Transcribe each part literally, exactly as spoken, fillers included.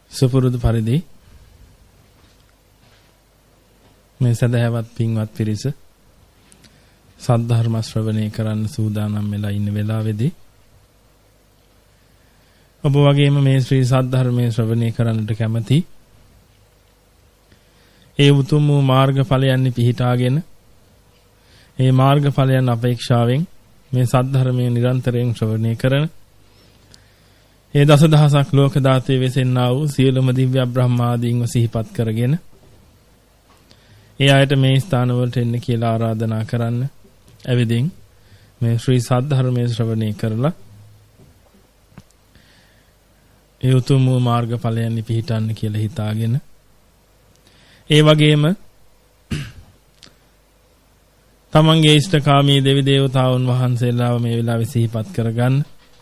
සුපුරුදු පරිදි මේ සදහැවත් පින්වත් පිරිස සද්ධර්ම ශ්‍රවණය කරන්න සූදානම් වෙලා ඉන්න වෙලාවේදී ඔබ වගේම මේ ශ්‍රී සද්ධර්මයේ ශ්‍රවණය කරන්නට කැමැති ඒ උතුම් වූ මාර්ගඵලයන් පිහිටාගෙන ඒ මාර්ගඵලයන් අපේක්ෂාවෙන් මේ සද්ධර්මයේ නිරන්තරයෙන් ශ්‍රවණය කරන ඒ දසදහසක් ලෝක දාතේ වෙසෙන්නා වූ සියලුම දිව්‍ය බ්‍රහ්මාදීන්ව සිහිපත් කරගෙන ඒ අයට මේ ස්ථාන වලට එන්න කියලා ආරාධනා කරන්න. එවිදින් මේ ශ්‍රී සද්ධර්මයේ ශ්‍රවණය කරලා ඒ උතුම් වූ මාර්ගඵලයන් පිහිටන්න කියලා හිතාගෙන ඒ වගේම තමන්ගේ ඉෂ්ඨකාමී දෙවි දේවතාවුන් වහන්සේලාව මේ වෙලාවේ සිහිපත් කරගන්න.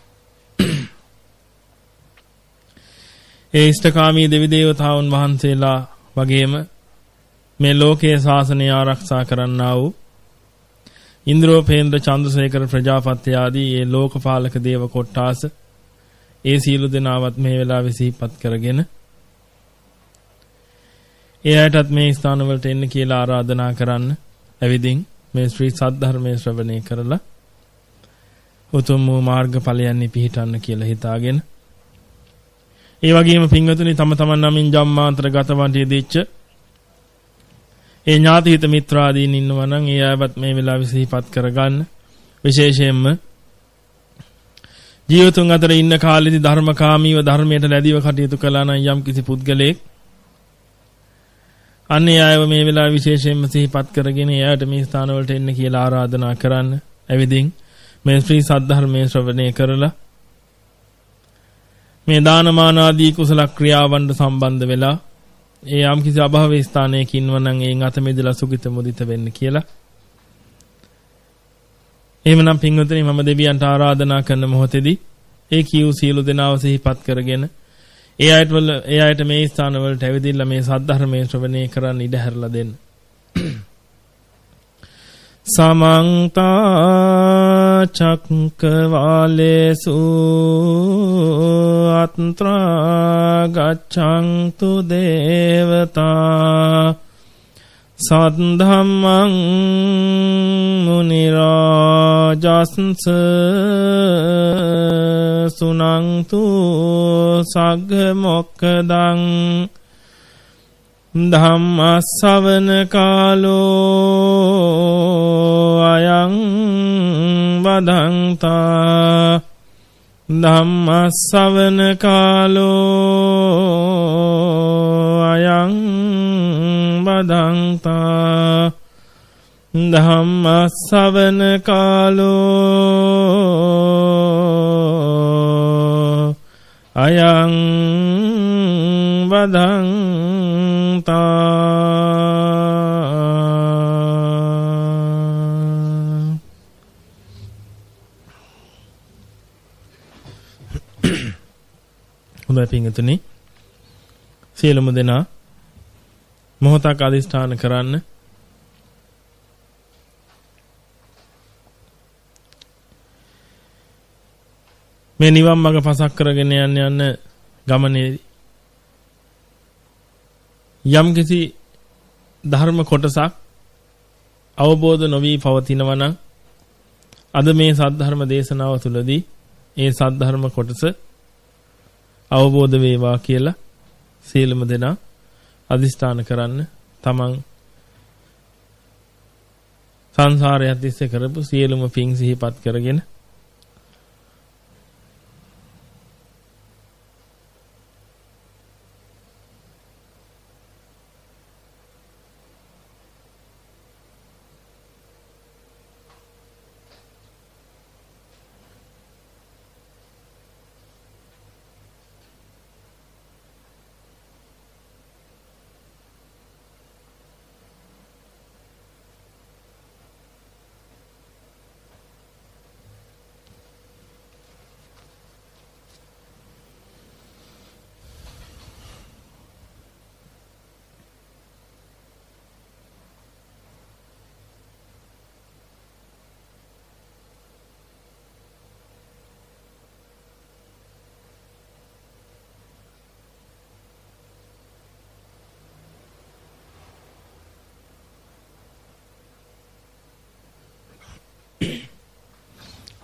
ඒ ඉෂ්ඨකාමී දෙවි දේවතාවුන් වහන්සේලා වගේම මේ ලෝකයේ ශාසනය ආරක්ෂා කරන්නා වූ ඉන්ද්‍රෝපේන්ද්‍ර චන්ද්‍රසේකර ප්‍රජාපති ආදී ඒ ලෝකපාලක දේව කොට්ටාස ඒ සීල දෙනාවත් මේ වෙලාවේ සිහිපත් කරගෙන ඒ අයටත් මේ ස්ථාන වලට එන්න කියලා ආරාධනා කරන්න. එවිදින් මේ ශ්‍රී සද්ධර්මයේ ශ්‍රවණය කරලා උතුම් වූ මාර්ගඵලයන් පිහිටන්න කියලා හිතාගෙන ඒ වගේම පින්වතුනි තම තමන් නමින් ජම්මාන්තර ගත වටේදීච්ච ඒ ඥාති හිත මිත්‍රාදීන් ඉන්නවා නම් ඒ අයවත් මේ වෙලාවේ සිහිපත් කරගන්න. විශේෂයෙන්ම ජීවිතුන් අතර ඉන්න කාලෙදි ධර්මකාමීව ධර්මයට ලැබීව කටයුතු කළා නම් යම් කිසි පුද්ගලයෙක් අන්නේ අයව මේ වෙලාවේ විශේෂයෙන්ම සිහිපත් කරගෙන ඒ අයට මේ ස්ථාන වලට එන්න කියලා ආරාධනා කරන්න. එවිදින් මේ ශ්‍රී සද්ධර්මයේ ශ්‍රවණය කරලා මේ දානමාන ආදී කුසල ක්‍රියාවන්ට සම්බන්ධ වෙලා ඒ යම් කිසි අභාවී ස්ථානයක ඉන්නවනම් ඒන් අත මෙදලා සුගිත මුදිත වෙන්න කියලා. එහෙමනම් පින්වතුනි මම දෙවියන්ට ආරාධනා කරන මොහොතේදී ඒ කියු සීල දෙනාව සිහිපත් කරගෙන ඒ අයට වල ඒ අයට මේ ස්ථාන වලට ඇවිදින්න මේ සද්ධර්මයේ ශ්‍රවණය කරන්න ඉඩ හැරලා දෙන්න. සමන්ත චක්කවාලේසු අත්‍රා ගච්ඡන්තු දේවතා සද්ධම්මං මුනි රාජස්ස සුනන්තු සග්ග මොක්ඛදං ධම්මස්සවන කාලෝ අයං වදන්තා ධම්මස්සවන කාලෝ අයං වදන්තා ධම්මස්සවන කාලෝ අයං වදන්තා. හොඳයි පින්වතුනි සියලුම දෙනා මොහොතක් අධිෂ්ඨාන කරන්න. මේ නිවන් මඟ පසක් කරගෙන යන්න යන ගමනේ යම් කිසි ධර්ම කොටසක් අවබෝධ නොවි පවතිනවා නම් අද මේ සද්ධර්ම දේශනාව තුළදී ඒ සද්ධර්ම කොටස අවබෝධ වේවා කියලා සියලුම දෙනා අධිෂ්ඨාන කරන්න. තමන් සංසාරයත් තිස්සේ කරපු සියලුම පින් සිහිපත් කරගෙන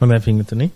හොඳයි පින්තුනේ.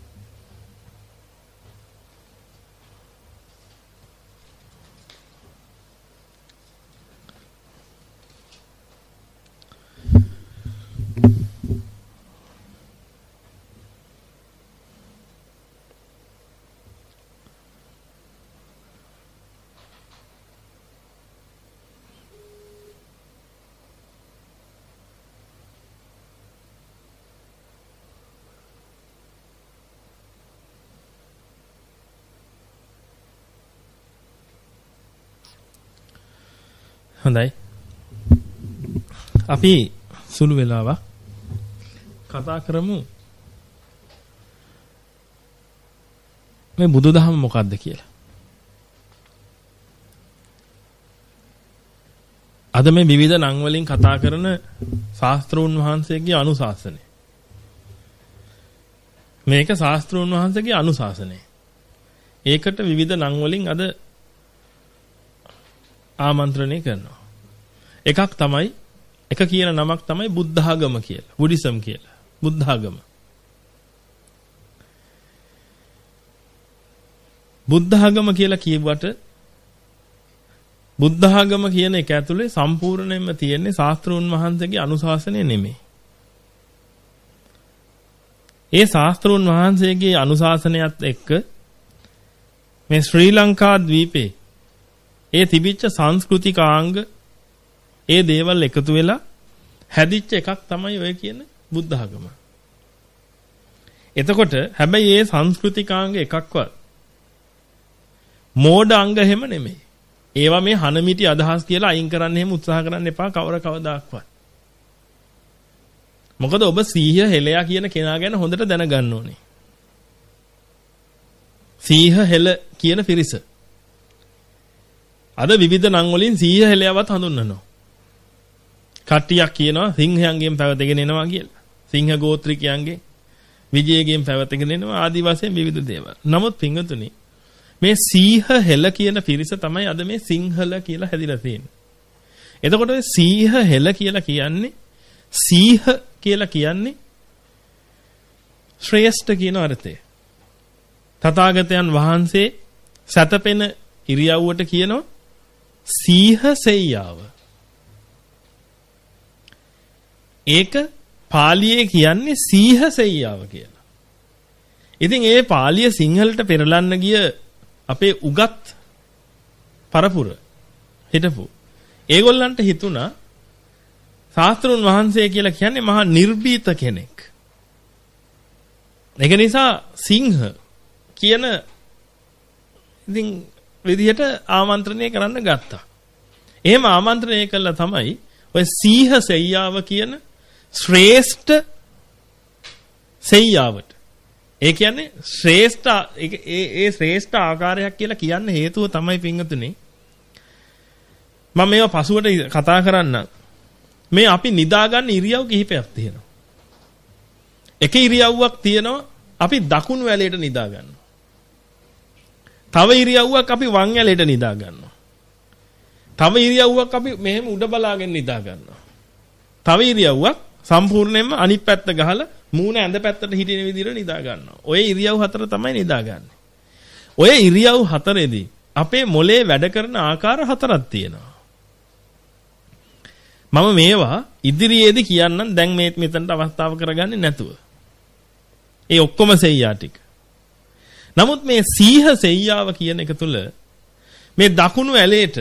හොඳයි. අපි සුළු වෙලාවක් කතා කරමු මේ බුදුදහම මොකක්ද කියලා. අද මේ විවිධ නම් වලින් කතා කරන ශාස්ත්‍රූන් වහන්සේගේ අනුශාසනය. මේක ශාස්ත්‍රූන් වහන්සේගේ අනුශාසනය. ඒකට විවිධ නම් වලින් අද ආමන්ත්‍රණය කරනවා. එකක් තමයි එක කියන නමක් තමයි බුද්ධාගම කියලා. බුද්දිසම් කියලා. බුද්ධාගම. බුද්ධාගම කියලා කියුවට බුද්ධාගම කියන එක ඇතුලේ සම්පූර්ණයෙන්ම තියෙන්නේ ශාස්ත්‍රූන් වහන්සේගේ අනුශාසනය නෙමෙයි. ඒ ශාස්ත්‍රූන් වහන්සේගේ අනුශාසනයත් එක්ක මේ ශ්‍රී ලංකා ද්වීපේ ඒ තිබිච්ච සංස්කෘතිකාංග ඒ දේවල් එකතු වෙලා හැදිච්ච එකක් තමයි ඔය කියන බුද්ධ ආගම. එතකොට හැබැයි මේ සංස්කෘතිකාංග එකක්වත් මෝඩ අංග හැම නෙමෙයි. ඒවා මේ හනමිටි අදහස් කියලා අයින් කරන්න එහෙම උත්සාහ කරන්න එපා කවර කවදාක්වත්. මොකද ඔබ සීහ හෙලයා කියන කෙනා ගැන හොඳට දැනගන්න ඕනේ. සීහ හෙල කියන පිරිස අද විවිධ නම් වලින් සීහ හෙලයවත් හඳුන්වනවා. කට්ටියක් කියනවා සිංහයන්ගෙන් පැවතගෙන එනවා කියලා. සිංහ ගෝත්‍රිකයන්ගෙන් විජයගෙන් පැවතගෙන එනවා ආදි වශයෙන් විවිධ දේවල්. නමුත් පින්වතුනි මේ සීහ හෙල කියන පිරිස තමයි අද මේ සිංහල කියලා හැදිලා තියෙන්නේ. එතකොට මේ සීහ හෙල කියලා කියන්නේ සීහ කියලා කියන්නේ ශ්‍රේෂ්ඨ කියන අර්ථය. තථාගතයන් වහන්සේ සතපෙන ඉරියව්වට කියනවා සීහ සෙය්‍යාව. ඒක පාලියේ කියන්නේ සීහ සෙය්‍යාව කියලා. ඉතින් ඒ පාලිය සිංහලට පෙරලන්න ගිය අපේ උගත් පරපුර හිටපු ඒගොල්ලන්ට හිතුණා ශාස්ත්‍රුන් වහන්සේ කියලා කියන්නේ මහා නිර්භීත කෙනෙක්. ඒක නිසා සිංහ කියන ඉතින් විදිහට ආමන්ත්‍රණය කරන්න ගත්තා. එහෙම ආමන්ත්‍රණය කළා තමයි ඔය සීහ සෙය්‍යාව කියන ශ්‍රේෂ්ඨ සෙය්‍යාවට. ඒ කියන්නේ ශ්‍රේෂ්ඨ ඒ ඒ ශ්‍රේෂ්ඨ ආකාරයක් කියලා කියන්න හේතුව තමයි පින්වතුනි. මම මේවා පසුවට කතා කරන්න. මේ අපි නිදාගන්න ඉරියව් කිහිපයක් තියෙනවා. එක ඉරියව්වක් තියෙනවා අපි දකුණු වැලේට නිදා ගන්නවා. තව ඉරියව්වක් අපි වම් වැලේට නිදා ගන්නවා. තව ඉරියව්වක් අපි මෙහෙම උඩ බලාගෙන නිදා ගන්නවා. තව ඉරියව්වක් සම්පූර්ණයෙන්ම අනිත් පැත්ත ගහලා මූණ ඇඳ පැත්තට හිටින විදිහට නිදා ගන්නවා. ඔය ඉරියව් හතර තමයි නිදාගන්නේ. ඔය ඉරියව් හතරේදී අපේ මොලේ වැඩ කරන ආකාර හතරක් තියෙනවා. මම මේවා ඉදිරියේදී කියන්නම් දැන් මේ මෙතනට අවස්ථාව කරගන්නේ නැතුව. ඒ ඔක්කොම සෙය්‍යා ටික. නමුත් මේ සීහ සෙය්‍යාව කියන එක තුල මේ දකුණු ඇලේට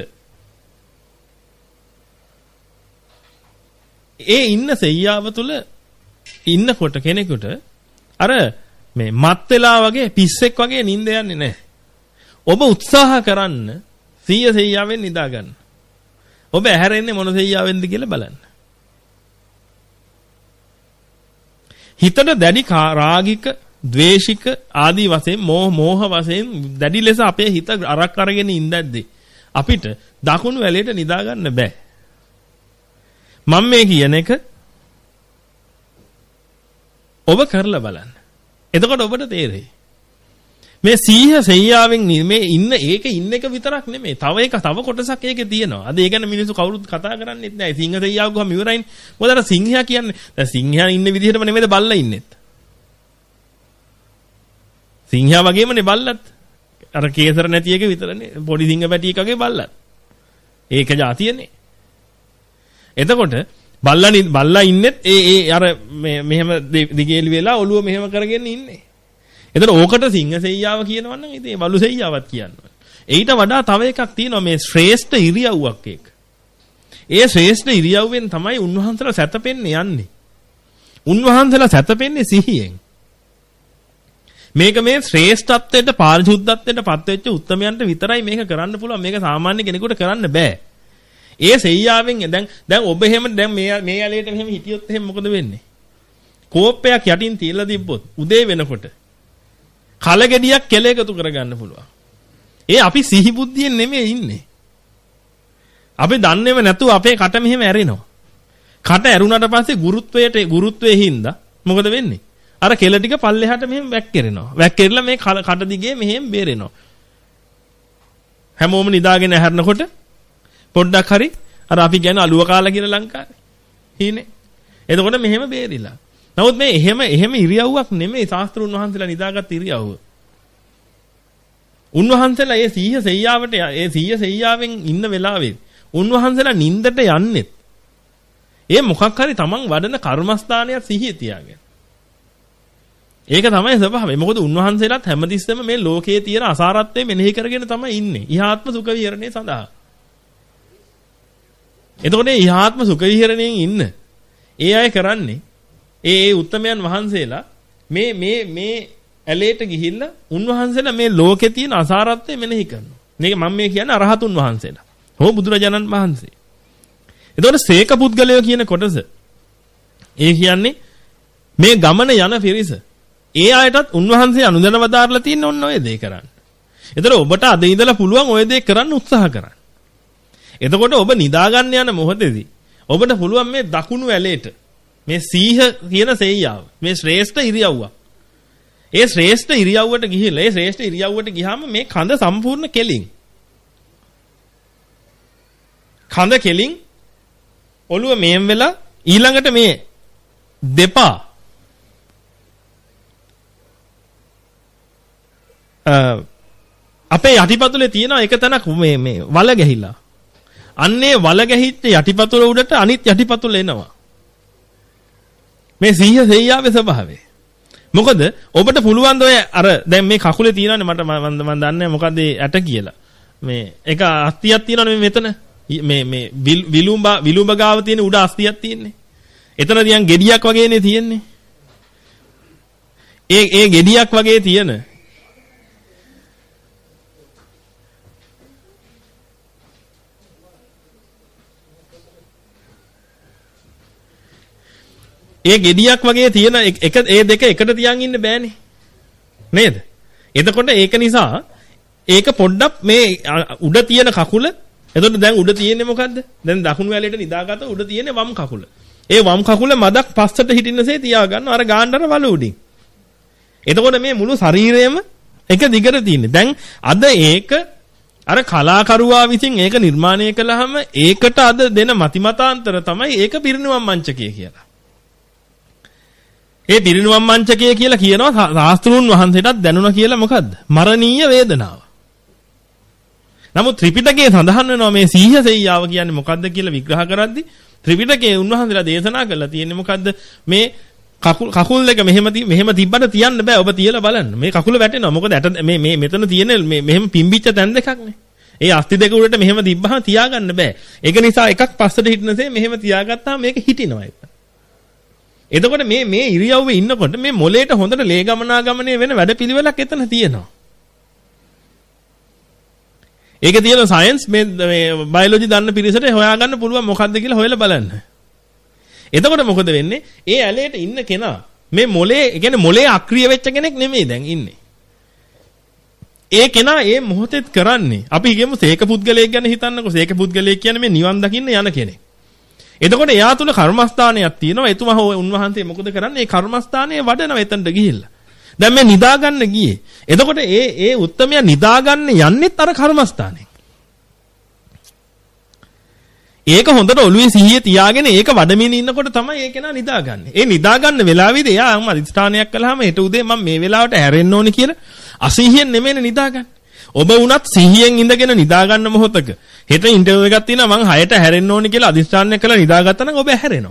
ඒ ඉන්න සෙය්‍යාව තුල ඉන්නකොට කෙනෙකුට අර මේ මත් වෙලා වගේ පිස්සෙක් වගේ නිින්ද යන්නේ නැහැ. ඔබ උත්සාහ කරන්න සීහ සෙය්‍යාවෙන් නිදා ගන්න. ඔබ ඇහැරෙන්නේ මොන සෙය්‍යාවෙන්ද කියලා බලන්න. හිතට දැඩි රාගික, ද්වේෂික ආදී වශයෙන් මෝහ මෝහ වශයෙන් දැඩි ලෙස අපේ හිත අරක් අරගෙන ඉඳද්දී අපිට දකුණු වැලේට නිදා ගන්න බෑ. මම මේ කියන එක ඔබ කරලා බලන්න. එතකොට ඔබට තේරෙයි. මේ සීහ සෙය්‍යාවෙන් මේ ඉන්න ඒක ඉන්න එක විතරක් නෙමෙයි. තව එක තව කොටසක් ඒකේ තියෙනවා. අද ඒ ගැන මිනිස්සු කවුරුත් කතා කරන්නේත් නැහැ. සිංහ සෙය්‍යාව ගොම ඉවරයිනේ. මොකද අර සිංහයා කියන්නේ දැන් සිංහයා ඉන්න විදිහටම නෙමෙයිද බල්ලා ඉන්නෙත්. සිංහයා වගේමනේ බල්ලත්. අර කේසර නැති එක විතරනේ. පොඩි සිංහ පැටියෙක් වගේ බල්ලත්. ඒක જાතියනේ. එතකොට බල්ලා බල්ලා ඉන්නෙත් ඒ ඒ අර මෙහෙම දිගේලි වෙලා ඔළුව මෙහෙම කරගෙන ඉන්නේ. එතකොට ඕකට සිංහ සෙයියාව කියනවා නම් ඉතින් බලු සෙයියාවක් කියනවා. ඊට වඩා තව එකක් තියෙනවා මේ ශ්‍රේෂ්ඨ ඉරියව්වක් එක. ඒ ශ්‍රේෂ්ඨ ඉරියව්වෙන් තමයි උන්වහන්සේලා සැතපෙන්නේ යන්නේ. උන්වහන්සේලා සැතපෙන්නේ සිහියෙන්. මේක මේ ශ්‍රේෂ්ඨත්වයට පාරිශුද්ධත්වයට පත් වෙච්ච උත්තමයන්ට විතරයි මේක කරන්න පුළුවන්. මේක සාමාන්‍ය කෙනෙකුට කරන්න බෑ. ඒ සෙයියාවෙන් දැන් දැන් ඔබ එහෙම දැන් මේ මේ ඇලේට මෙහෙම හිටියොත් එහෙම මොකද වෙන්නේ? කෝප්පයක් යටින් තියලා තිබ්බොත් උදේ වෙනකොට කලගෙඩියක් කෙල එකතු කරගන්න පුළුවන්. ඒ අපි සිහි බුද්ධියෙන් නෙමෙයි ඉන්නේ. අපි දන්නේම නැතුව අපේ කට මෙහෙම ඇරෙනවා. කට ඇරුණාට පස්සේ ගුරුත්වයට ගුරුත්වයේ හින්දා මොකද වෙන්නේ? අර කෙල ටික පල්ලෙහාට මෙහෙම වැක්කිරෙනවා. වැක්කිරලා මේ කට දිගේ මෙහෙම බේරෙනවා. හැමෝම නිදාගෙන ඇහැරනකොට පොඩ්ඩක් හරි අර අපි කියන්නේ අලුව කාලා කියලා ලංකාවේ. හීනේ. එතකොට මෙහෙම බේරිලා. නමුත් මේ එහෙම එහෙම ඉරියව්වක් නෙමෙයි ශාස්ත්‍රුන් වහන්සේලා නිදාගත් ඉරියව්ව. උන්වහන්සේලා ඒ සීහ සෙයියාවට ඒ සීහ සෙයියාවෙන් ඉන්න වෙලාවේ උන්වහන්සේලා නින්දට යන්නෙත් ඒ මොකක් හරි තමන් වඩන කර්මස්ථානයක් සිහිය තියාගෙන. ඒක තමයි ස්වභාවය. මොකද උන්වහන්සේලාත් හැමතිස්සෙම මේ ලෝකයේ තියෙන අසාරත්වය මෙනෙහි කරගෙන තමයි ඉන්නේ. ඉහාත්ම සුඛ විහරණය සඳහා. එතකොට මේ ඉහාත්ම සුඛ විහරණයෙන් ඉන්න ඒ අය කරන්නේ ඒ ඒ උත්තමයන් වහන්සේලා මේ මේ මේ ඇලේට ගිහිල්ලා උන්වහන්සේලා මේ ලෝකේ තියෙන අසාරත්වය මෙනෙහි කරනවා. මේක මම මේ කියන්නේ අරහතුන් වහන්සේලා. හෝ බුදුරජාණන් වහන්සේ. එතකොට සේක පුද්ගලයෝ කියන කොටස ඒ කියන්නේ මේ ගමන යන පිරිස. ඒ අයටත් උන්වහන්සේ අනුදැන වදාarලා තියෙන ඔන්න ඔය දේ කරන්න. එතකොට ඔබට අද ඉඳලා පුළුවන් ඔය දේ කරන්න උත්සාහ කරන්න. එතකොට ඔබ නිදා ගන්න යන මොහොතේදී ඔබට පුළුවන් මේ දකුණු ඇලේට මේ සීහ කියන සෙයියාව මේ ශ්‍රේෂ්ඨ ඉරියව්ව. ඒ ශ්‍රේෂ්ඨ ඉරියව්වට ගිහිල්ලා ඒ ශ්‍රේෂ්ඨ ඉරියව්වට ගියාම මේ කඳ සම්පූර්ණ කෙලින්. කඳ කෙලින් ඔළුව මෙහෙම වෙලා ඊළඟට මේ දෙපා අපේ යටිපතුලේ තියෙන එක තැනක් මේ මේ වල ගැහිලා. අන්නේ වල ගැහිච්ච යටිපතුල උඩට අනිත් යටිපතුල එනවා. මේ සීහ සෙයියාවේ ස්වභාවය. මොකද ඔබට පුළුවන් ද ඔය අර දැන් මේ කකුලේ තියෙනනේ මට මම දන්නේ මොකද්ද ඇට කියලා. මේ එක අස්තියක් තියෙනවනේ මෙතන. මේ මේ විලුඹ විලුඹ ගාව තියෙන උඩ අස්තියක් තියෙන්නේ. එතන තියන් ගෙඩියක් වගේනේ තියෙන්නේ. ඒ ඒ ගෙඩියක් වගේ තියෙන ඒ ගෙඩියක් වගේ තියෙන එක ඒ දෙක එකට තියන් ඉන්න බෑනේ. නේද? එතකොට ඒක නිසා ඒක පොඩ්ඩක් මේ උඩ තියෙන කකුල එතකොට දැන් උඩ තියෙන්නේ මොකද්ද? දැන් දකුණු වැලේට නිදාගත්ත උඩ තියෙන්නේ වම් කකුල. ඒ වම් කකුල මදක් පස්සට හිටින්නසේ තියාගන්න අර ගාණ්ඩර වල උඩින්. එතකොට මේ මුළු ශරීරයම එක දිගට තියෙන්නේ. දැන් අද ඒක අර කලාකරුවා විසින් ඒක නිර්මාණය කළාම ඒකට අද දෙන මතිමතාන්තර තමයි ඒක පිරිනුවම් මංචකය කියලා. ඒ පිරිනුවම් මංචකය කියලා කියනවා ශාස්ත්‍රූන් වහන්සේටත් දැනුණා කියලා මොකද්ද? මරණීය වේදනාව. නමුත් ත්‍රිපිටකයේ සඳහන් වෙනවා මේ සීහ සෙයියාව කියන්නේ මොකද්ද කියලා විග්‍රහ කරද්දී ත්‍රිපිටකයේ උන්වහන්සේලා දේශනා කරලා තියෙන්නේ මොකද්ද? මේ කකුල් කකුල් දෙක මෙහෙම මෙහෙම තිබ්බට තියන්න බෑ. ඔබ තියලා බලන්න. මේ කකුල වැටෙනවා. මොකද ඇට මේ මේ මෙතන තියෙන මේ මෙහෙම පිම්බිච්ච තැන් දෙකක් නේ. ඒ අස්ති දෙක උඩට මෙහෙම තිබ්බහම තියාගන්න බෑ. ඒක නිසා එකක් පස්සට හිටිනසේ මෙහෙම තියාගත්තාම මේක හිටිනවා ඒක. එතකොට මේ මේ ඉරියව්වේ ඉන්නකොට මේ මොලේට හොඳට ලේ ගමනාගමනය වෙන වැඩපිළිවෙලක් එතන තියෙනවා. ඒකේ තියෙන සයන්ස් මේ මේ බයොලොජි දන්න පිරිසට හොයාගන්න පුළුවන් මොකද්ද කියලා හොයලා බලන්න. එතකොට මොකද වෙන්නේ? ඒ ඇලේට ඉන්න කෙනා මේ මොලේ, ඒ කියන්නේ මොලේ අක්‍රිය වෙච්ච කෙනෙක් නෙමෙයි දැන් ඉන්නේ. ඒ කෙනා ඒ මොහොතේත් කරන්නේ අපි කියමු සේක පුද්ගලයෙක් ගැන හිතන්නකෝ. සේක පුද්ගලයෙක් කියන්නේ මේ නිවන් දකින්න යන කෙනෙක්. එතකොට එයා තුල කර්මස්ථානයක් තියෙනවා. එතුමා හෝ උන්වහන්සේ මොකද කරන්නේ? ඒ කර්මස්ථානයේ වඩනවා එතනට ගිහිල්ලා. දැන් මේ නිදා ගන්න ගියේ. එතකොට ඒ ඒ උත්තමයා නිදා ගන්න යන්නෙත් අර කර්මස්ථානේ. ඒක හොඳට ඔළුවේ සිහිය තියාගෙන ඒක වඩමින් ඉන්නකොට තමයි ඒ කෙනා නිදාගන්නේ. ඒ නිදාගන්න වෙලාවෙදී එයා අම්ම අදිස්ථානයක් කළාම හෙට උදේ මම මේ වෙලාවට හැරෙන්න ඕනේ කියලා අසීහියෙන් නෙමෙයි නිදාගන්නේ. ඔබ වුණත් සිහියෙන් ඉඳගෙන නිදාගන්න මොහොතක හෙට ඉන්ටර්විව් එකක් තියෙනවා මං හයට හැරෙන්න ඕනේ කියලා අදිස්ථානයක් කළා නිදාගත්තා නම් ඔබ හැරෙනවා.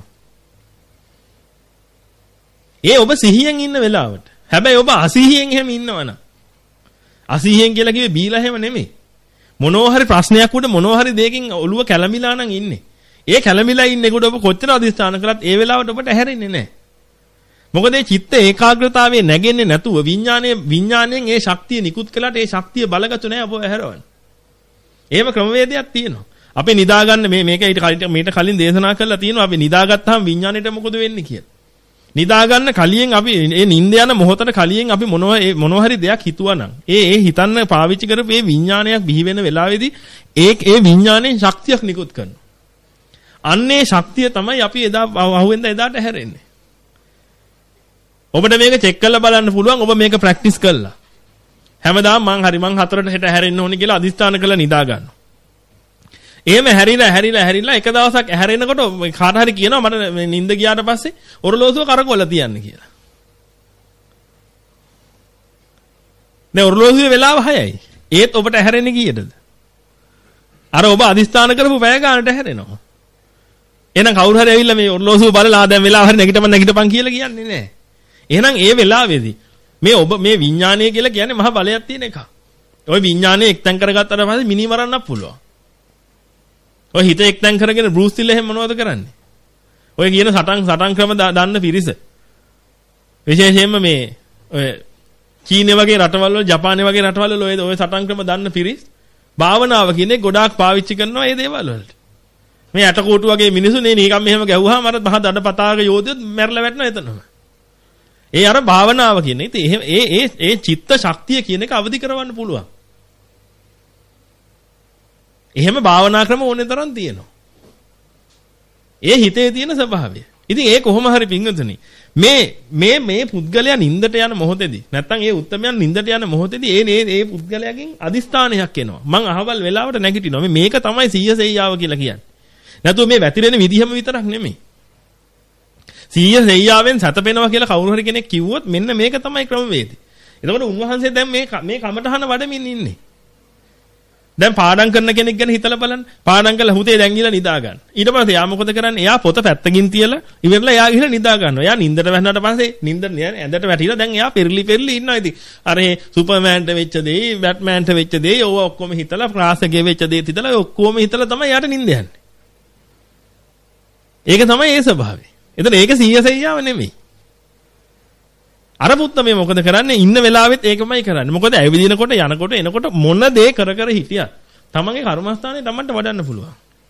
ඒ ඔබ සිහියෙන් ඉන්න වෙලාවට. හැබැයි ඔබ අසීහියෙන් එහෙම ඉන්නවනම් අසීහියෙන් කියලා කිව්වේ බීලා එහෙම නෙමෙයි. මොනවා හරි ප්‍රශ්නයක් උඩ මොනවා හරි දෙයකින් ඔළුව කැළමිලා නම් ඉන්නේ. ඒ කැළමිලා ඉන්නකොට ඔබ කොච්චර අධිෂ්ඨාන කරත් ඒ වෙලාවට ඔබට හැරෙන්නේ නැහැ. මොකද ඒ චිත්ත ඒකාග්‍රතාවයේ නැගෙන්නේ නැතුව විඥානයේ විඥාණයෙන් ඒ ශක්තිය නිකුත් කළාට ඒ ශක්තිය බලගතු නැහැ ඔබ හැරවන්න. එහෙම ක්‍රමවේදයක් තියෙනවා. අපි නිදාගන්න මේ මේක ඊට කලින් මේට කලින් දේශනා කරලා තියෙනවා අපි නිදාගත්තාම විඥාණයට මොකද වෙන්නේ කියලා. නිදාගන්න කලින් අපි ඒ නිින්ද යන මොහොතට කලින් අපි මොනවා මොනවා හරි දෙයක් හිතුවා නම් ඒ ඒ හිතන්න පාවිච්චි කරපු ඒ විඥානයක් බිහි වෙන වෙලාවේදී ඒ ඒ විඥාණයෙන් ශක්තියක් නිකුත් කරනවා. අන්නේ ශක්තිය තමයි අපි එදා අහුවෙන්ද එදාට හැරෙන්නේ. ඔබට මේක චෙක් කරලා බලන්න පුළුවන් ඔබ මේක ප්‍රැක්ටිස් කළා. හැමදාම මං හරි මං හතරට හෙට හැරෙන්න ඕනේ කියලා අදිස්ථාන කරලා නිදා ගන්නවා. එහෙම හැරිලා හැරිලා හැරිලා එක දවසක් හැරෙනකොට කාට හරි කියනවා මට නිින්ද ගියාට පස්සේ ඔරලෝසුව කරකවලා තියන්න කියලා. දැන් ඔරලෝසුවේ වෙලාව හයයි. ඒත් ඔබට හැරෙන්නේ කීයටද? අර ඔබ අදිස්ථාන කරපු පැය ගන්නට හැරෙනවා. එහෙනම් කවුරු හරි ඇවිල්ලා මේ ඔරලෝසුව බලලා ආ දැන් වෙලාව හරි නැගිටපන් නැගිටපන් කියලා කියන්නේ නැහැ. එහෙනම් ඒ වෙලාවේදී මේ ඔබ මේ විඥානය කියලා කියන්නේ මහා බලයක් තියෙන එකක්. ওই විඥානය එක්තෙන් කරගත්තාට පස්සේ මිනි මරන්නත් පුළුවන්. ඔය හිත එක්තෙන් කරගෙන බෲස් විල්ලා එහෙම මොනවද කරන්නේ? ඔය කියන සටන් සටන් ක්‍රම දන්න පිරිස. විශේෂයෙන්ම මේ ඔය චීනේ වගේ රටවල් වල ජපානේ වගේ රටවල් වල ඔය ඔය සටන් ක්‍රම දන්න පිරිස් භාවනාව කියන්නේ ගොඩාක් පාවිච්චි කරනවා මේ දේවල් වලට. මේ ඇටකොටු වගේ මිනිස්සු නේ නිකම් මෙහෙම ගැහුවාම අර මහ දඩ පතාක යෝධයෝ මැරලා වැටෙනවා එතනම. ඒ අර භාවනාව කියන්නේ. ඉතින් එහෙම ඒ ඒ ඒ චිත්ත ශක්තිය කියන එක අවදි කරවන්න පුළුවන්. එහෙම භාවනා ක්‍රම ඕනේ තරම් තියෙනවා. ඒ හිතේ තියෙන ස්වභාවය. ඉතින් ඒ කොහොම හරි පිංගුතුනි මේ මේ මේ පුද්ගලයා නින්දට යන මොහොතේදී නැත්තම් ඒ උත්තමයන් නින්දට යන මොහොතේදී ඒ මේ ඒ පුද්ගලයාගෙන් අදිස්ථානයක් එනවා. මං අහවල් වෙලාවට නැගිටිනවා. මේක තමයි සීය සෙයියාව කියලා කියන්නේ. නැතුව මේ වැතිරෙන විදිහම විතරක් නෙමෙයි. සීය සෙයියාවෙන් සතපෙනවා කියලා කවුරු හරි කෙනෙක් කිව්වොත් මෙන්න මේක තමයි ක්‍රමවේදය. එතකොට උන්වහන්සේ දැන් මේ මේ කමටහන වඩමින් ඉන්නේ. දැන් පාඩම් කරන කෙනෙක් ගැන හිතලා බලන්න. පාඩම් කරලා හුතේ දැන් ගිහලා නිදා ගන්න. ඊට පස්සේ එයා මොකද කරන්නේ? එයා පොත පැත්තකින් තියලා ඉවරලා එයා ගිහලා නිදා ගන්නවා. එයා නින්දට වැටුණාට පස්සේ නින්ද ඇඳට වැටිලා දැන් එයා පෙරලි පෙරලි ඉන්නවා ඉතින්. අර මේ සුපර්මෑන්ට වෙච්ච දේ, බැට්මෑන්ට වෙච්ච දේ, ඕව ඔක්කොම හිතලා ක්ලාස් එකේ වෙච්ච දේ හිතලා ඔක්කොම හිතලා තමයි එයාට නින්ද යන්නේ. ඒක තමයි ඒ ස්වභාවය. එතන ඒක සීය සෙයියාව නෙමෙයි. අර පුත්ත මේ මොකද කරන්නේ? ඉන්න වෙලාවෙත් ඒකමයි කරන්නේ. මොකද ඇවිදිනකොට යනකොට එනකොට මොන දේ කර කර හිටියත් තමන්ගේ කර්මස්ථානේ තමන්ට වඩන්න පුළුවන්.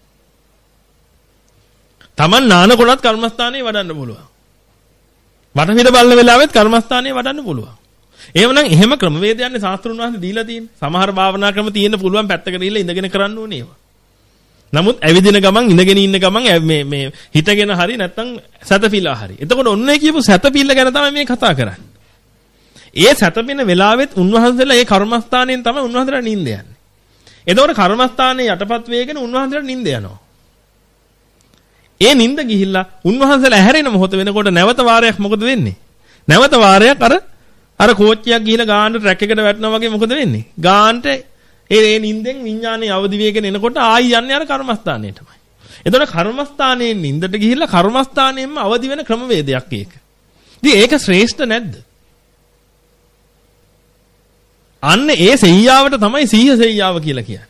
තමන් නානකොටත් කර්මස්ථානේ වඩන්න පුළුවන්. වටපිට බලන වෙලාවෙත් කර්මස්ථානේ වඩන්න පුළුවන්. එහෙමනම් එහෙම ක්‍රමවේදයන්නේ ශාස්ත්‍රුන් වහන්සේ දීලා තියෙන්නේ. සමහර භාවනා ක්‍රම තියෙන්න පුළුවන් පැත්තකට ඉල්ල ඉඳගෙන කරන්න ඕනේ ඒවා. නමුත් ඇවිදින ගමන් ඉඳගෙන ඉන්න ගමන් මේ මේ හිතගෙන හරි නැත්තම් සැතපීලා හරි. එතකොට ඔන්නේ කියපු සැතපීල්ල ගැන තමයි මේ කතා කරන්නේ. ඒ සැතපෙන වෙලාවෙත් උන්වහන්සේලා ඒ කර්මස්ථානයෙන් තමයි උන්වහන්සේලා නිින්ද යන්නේ. එතකොට කර්මස්ථානයේ යටපත් වේගෙන උන්වහන්සේලා නිින්ද යනවා. ඒ නිින්ද ගිහිල්ලා උන්වහන්සේලා ඇහැරෙන මොහොත වෙනකොට නැවත වාරයක් මොකද වෙන්නේ? නැවත වාරයක් අර අර කෝච්චියක් ගිහිල්ලා ගානට ට්‍රැක් එකට වැටෙනවා වගේ මොකද වෙන්නේ? ගානට ඒ ඒ නිින්දෙන් විඥානේ අවදි වේගෙන එනකොට ආයි යන්නේ අර කර්මස්ථානයටමයි. එතකොට කර්මස්ථානයේ නිින්දට ගිහිල්ලා කර්මස්ථානයෙන්ම අවදි වෙන ක්‍රමවේදයක් ඒක. ඉතින් ඒක ශ්‍රේෂ්ඨ නැද්ද? අන්න ඒ සෙයියාවට තමයි සීහ සෙයියාව කියලා කියන්නේ.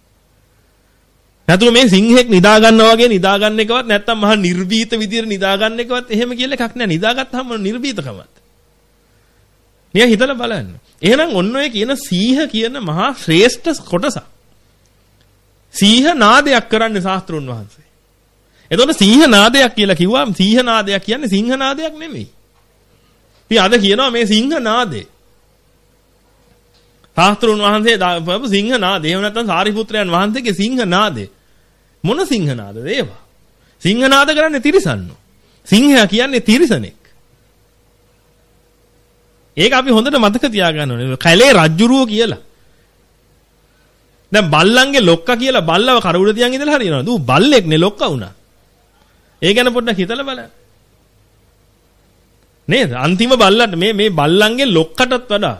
නැතුව මේ සිංහෙක් නිදා ගන්නවා වගේ නිදා ගන්න එකවත් නැත්තම් මහා නිර්භීත විදියට නිදා ගන්න එකවත් එහෙම කියලා එකක් නෑ. නිදාගත්තාම නිර්භීතකමත්. නිකන් හිතලා බලන්න. එහෙනම් ඔන්න ඔය කියන සීහ කියන මහා ශ්‍රේෂ්ඨ කොටස. සීහ නාදයක් කරන්නේ ශාස්ත්‍රුන් වහන්සේ. එතකොට සීහ නාදයක් කියලා කිව්වම සීහ නාදයක් කියන්නේ සිංහ නාදයක් නෙමෙයි. ඉතින් අද කියනවා මේ සිංහ නාදේ. ශාස්ත්‍රුන් වහන්සේ දාපු සිංහ නාදේ. එහෙම නැත්නම් සාරිපුත්‍රයන් වහන්සේගේ සිංහ නාදේ. මොන සිංහ නාදද ඒවා? සිංහ නාද කරන්නේ තිරිසන්නෝ. සිංහයා කියන්නේ තිරිසනෙක්. ඒක අපි හොඳට මතක තියාගන්න ඕනේ. කැලේ රජ්ජුරුව කියලා. දැන් බල්ලන්ගේ ලොක්කා කියලා බල්ලව කර උඩ තියන් ඉඳලා හරියනවද? ඌ බල්ලෙක්නේ ලොක්කා වුණා. ඒ ගැන පොඩ්ඩක් හිතලා බලන්න. නේද? අන්තිම බල්ලන්ට මේ මේ බල්ලන්ගේ ලොක්කටත් වඩා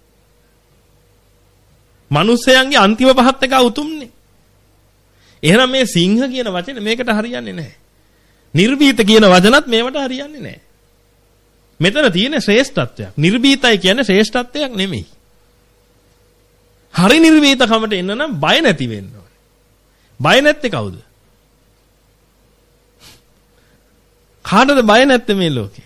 මිනිස්යන්ගේ අන්තිම පහත් එක උතුම්නේ. එහෙනම් මේ සිංහ කියන වචනේ මේකට හරියන්නේ නැහැ. නිර්භීත කියන වචනත් මේවට හරියන්නේ නැහැ. මෙතන තියෙන ශ්‍රේෂ්ඨත්වයක්. නිර්භීතයි කියන්නේ ශ්‍රේෂ්ඨත්වයක් නෙමෙයි. හරි නිර්භීතකමට එන්න නම් බය නැති වෙන්න ඕනේ. බය නැත්තේ කවුද? කාටද බය නැත්තේ මේ ලෝකේ?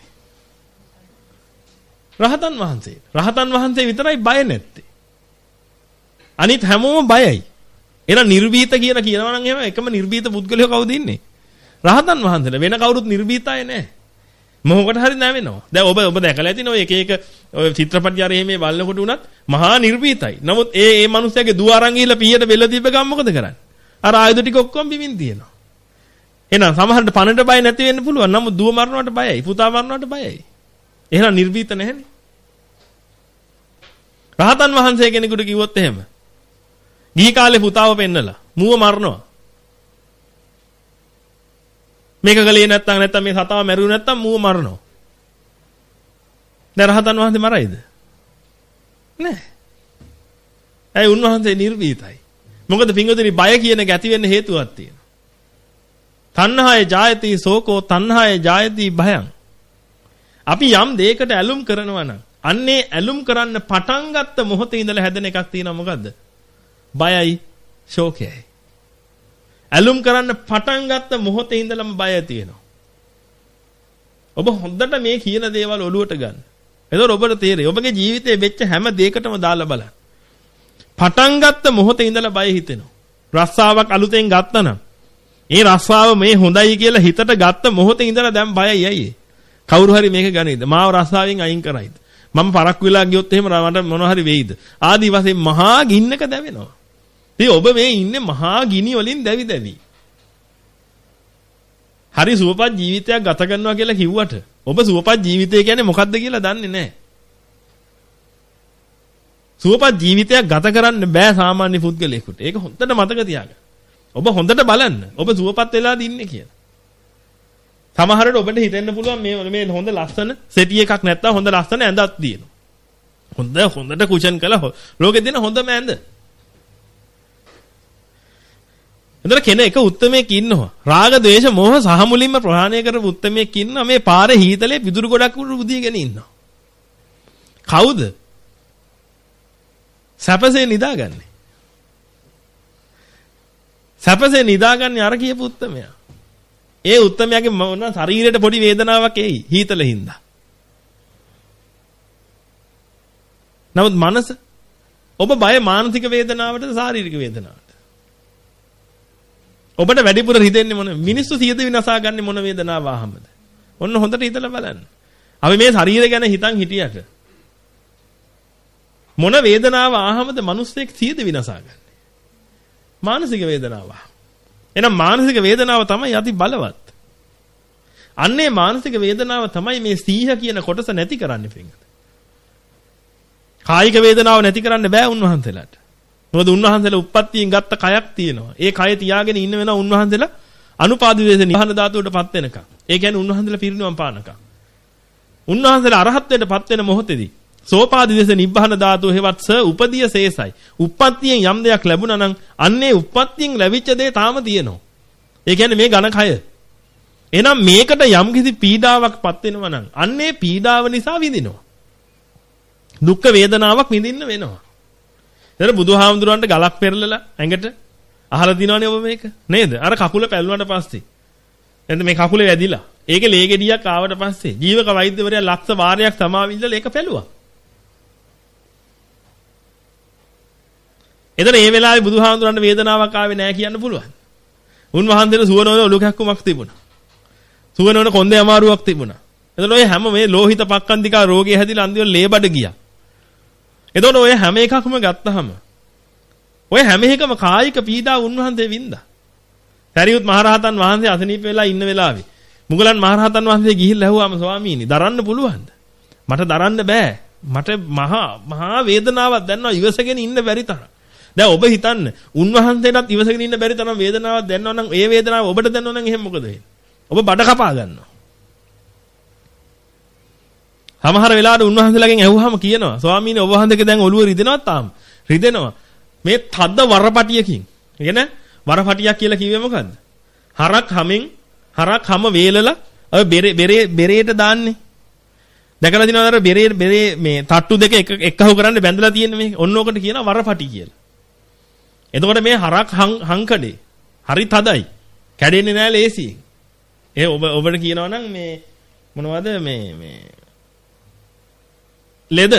රහතන් වහන්සේ. රහතන් වහන්සේ විතරයි බය නැත්තේ. අනිත් හැමෝම බයයි. එහෙනම් නිර්භීත කියලා කියනවා නම් එහෙම එකම නිර්භීත පුද්ගලයෝ කවුද ඉන්නේ? රහතන් වහන්සේලා. වෙන කවුරුත් නිර්භීතයි නැහැ. මොහොකට හරි නැවෙනවා. දැන් ඔබ ඔබ දැකලා ඇතිනේ ඔය එක එක ඔය චිත්‍රපටි අර එහෙම බලනකොට උනත් මහා නිර්භීතයි. නමුත් ඒ ඒ මිනිස්යාගේ දුව අරන් ගිහලා පීයට බෙල්ල දීප ගමන් මොකද කරන්නේ? අර ආයුධ ටික ඔක්කොම බිමින් තියෙනවා. එහෙනම් සමහරට පණට බය නැති වෙන්න පුළුවන්. නමුත් දුව මරනවට බයයි. පුතා මරනවට බයයි. එහෙනම් නිර්භීත නැහැනේ. රහතන් වහන්සේ කෙනෙකුට කිව්වොත් එහෙම ගිහි කාලේ පුතාව පෙන්නලා මුව මරනවා. මේක ගලේ නැත්තම් නැත්තම් මේ සතාව මැරුවේ නැත්තම් මුව මරනවා. දැන් රහතන් වහන්සේ මරයිද? නෑ. ඇයි උන්වහන්සේ නිර්භීතයි. මොකද පින්වතුනි බය කියන එක ඇති වෙන්න හේතුවක් තියෙනවා. තණ්හාය ජායති සෝකෝ තණ්හාය ජායති භයං. අපි යම් දෙයකට ඇලුම් කරනවා නම් අන්නේ ඇලුම් කරන්න පටන් ගත්ත මොහොතේ ඉඳලා හැදෙන එකක් තියෙනවා මොකද්ද? බයයි ශෝකයයි. ඇලුම් කරන්න පටන් ගත්ත මොහොතේ ඉඳලම බය තියෙනවා. ඔබ හොඳට මේ කියන දේවල් ඔලුවට ගන්න. එතකොට ඔබට තේරෙයි ඔබගේ ජීවිතේ වෙච්ච හැම දෙයකටම දාලා බලන්න. පටන් ගත්ත මොහොතේ ඉඳලා බය හිතෙනවා. රස්සාවක් අලුතෙන් ගත්තා නම් ඒ රස්සාව මේ හොඳයි කියලා හිතට ගත්ත මොහොතේ ඉඳලා දැන් බයයි ඇයි? කවුරු හරි මේක ගනීද? මාව රස්සාවෙන් අයින් කරයිද? මම පරක්කු වෙලා ගියොත් එහෙම මට මොන හරි වෙයිද? ආදි වශයෙන් මහා ගින්නක දැවෙනවා. ඉතින් ඔබ මේ ඉන්නේ මහා ගිනි වලින් දැවි දැවි. හරි සුවපත් ජීවිතයක් ගත කරනවා කියලා කිව්වට ඔබ සුවපත් ජීවිතය කියන්නේ මොකක්ද කියලා දන්නේ නැහැ. සුවපත් ජීවිතයක් ගත කරන්න බෑ සාමාන්‍ය පුද්ගලයෙකුට. ඒක හොඳට මතක තියාගන්න. ඔබ හොඳට බලන්න. ඔබ සුවපත් වෙලාද ඉන්නේ කියලා. සමහරවිට ඔබට හිතෙන්න පුළුවන් මේ මේ හොඳ ලස්සන සෙටි එකක් නැත්තම් හොඳ ලස්සන ඇඳක් තියෙනවා. හොඳ හොඳට කුෂන් කළා ලෝකෙ දෙන හොඳම ඇඳ. එතන කෙනෙක් උත්මයෙක් ඉන්නවා. රාග, ద్వේෂ, මෝහ සහ මුලින්ම ප්‍රහාණය කරපු උත්මයෙක් ඉන්නවා. මේ පාරේ හීතලේ පිදුරු ගොඩක් උඩ උදීගෙන ඉන්නවා. කවුද? සැපසේ නිදාගන්නේ. සැපසේ නිදාගන්නේ අර කියපු උත්මයා. ඒ උත්මයාගේ මොන ශරීරයට පොඩි වේදනාවක් එයි හීතල හින්දා. නමුත් මනස ඔබ බය මානසික වේදනාවටද ශාරීරික වේදනාවටද? ඔබට වැඩිපුර හිතෙන්නේ මොන මිනිස්සු සියද විනාසා ගන්න මොන වේදනාව ආවමද? ඔන්න හොඳට හිතලා බලන්න. අපි මේ ශරීරය ගැන හිතන් හිටියට මොන වේදනාව ආවමද මිනිස්සෙක් සියද විනාසා ගන්න? මානසික වේදනාව. එහෙනම් මානසික වේදනාව තමයි අති බලවත්. අන්නේ මානසික වේදනාව තමයි මේ සීහ කියන කොටස නැති කරන්නේ පිටින්. කායික වේදනාව නැති කරන්න බෑ උන්වහන්සේලාට. මොකද උන්වහන්සේලා උප්පත්තියෙන් ගත්ත කයක් තියෙනවා. ඒ කය තියාගෙන ඉන්න වෙනවා උන්වහන්සේලා අනුපාදිවේස නිවහන ධාතුවටපත් වෙනකම්. ඒ කියන්නේ උන්වහන්සේලා පිරිනිවන් පානකම්. උන්වහන්සේලා අරහත්ත්වයටපත් වෙන මොහොතේදී සෝපාදිවේස නිබ්බහන ධාතුව හේවත් ස උපදීය සේසයි. උප්පත්තියෙන් යම් දෙයක් ලැබුණා නම් අන්නේ උප්පත්තියෙන් ලැබිච්ච දේ තාම තියෙනවා. ඒ කියන්නේ මේ ඝන කය. එහෙනම් මේකට යම් කිසි පීඩාවක්පත් වෙනවා නම් අන්නේ පීඩාව නිසා විඳිනවා. දුක් වේදනාවක් විඳින්න වෙනවා. එතන බුදුහාමුදුරන්ට ගලක් පෙරලලා ඇඟට අහලා දිනවනේ ඔබ මේක නේද? අර කකුල පැල්ලුවාට පස්සේ එතන මේ කකුලේ වැදිලා ඒකේ ලේ ගෙඩියක් ආවට පස්සේ ජීවක වෛද්‍යවරයා ලක්ෂ වාරයක් සමාවිල්ලලා ඒක පැලුවා. එතන ඒ වෙලාවේ බුදුහාමුදුරන්ට වේදනාවක් ආවේ නැහැ කියන්න පුළුවන්. උන්වහන්සේට සුවනෝන ඔලු කැක්කුමක් තිබුණා. සුවනෝන කොන්දේ අමාරුවක් තිබුණා. එතන ඔය හැම මේ ලෝහිත පක්කන්තිකා රෝගය හැදිලා අන්තිමට ලේ බඩ ගියා. එතකොට ඔය හැම එකක්ම ගත්තාම ඔය හැම එකම කායික පීඩා උන්වහන්සේ වින්දා. සරියුත් මහරහතන් වහන්සේ අසනීප වෙලා ඉන්න වෙලාවේ මුගලන් මහරහතන් වහන්සේ ගිහිල්ලා ඇහුවාම ස්වාමීනි දරන්න පුළුවන්ද? මට දරන්න බෑ. මට මහා මහා වේදනාවක් දැනෙනවා ඉවසගෙන ඉන්න බැරි තරම්. දැන් ඔබ හිතන්න උන්වහන්සේටත් ඉවසගෙන ඉන්න බැරි තරම් වේදනාවක් දැනනවා නම් ඒ වේදනාව ඔබට දැනනවා නම් එහෙම මොකද වෙන්නේ? ඔබ බඩ කපා ගන්නවා. සමහර වෙලාවට උන්වහන්සේලාගෙන් ඇහුවාම කියනවා ස්වාමීනි ඔබ වහන්සේගේ දැන් ඔළුව රිදෙනවත් තාම රිදෙනවා. මේ තද්ද වරපටියකින්. ඒ කියන්නේ වරපටියක් කියලා කිව්වේ මොකද්ද? හරක් හැමෙන් හරක් හැම වේලලා ඔය බෙරේ බෙරේ බෙරේට දාන්නේ. දැකලා දිනවද අර බෙරේ බෙරේ මේ තට්ටු දෙක එක එකහුව කරන්න බැඳලා තියෙන මේ ඔන්න ඕකට කියනවා වරපටි කියලා. එතකොට මේ හරක් හංකඩේ හරි තදයි. කැඩෙන්නේ නැහැ ලේසියෙන්. ඒ ඔබ ඔබට කියනවා නම් මේ මොනවද මේ මේ ලෙද.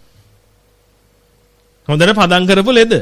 හොඳට පදම් කරපු ලෙද.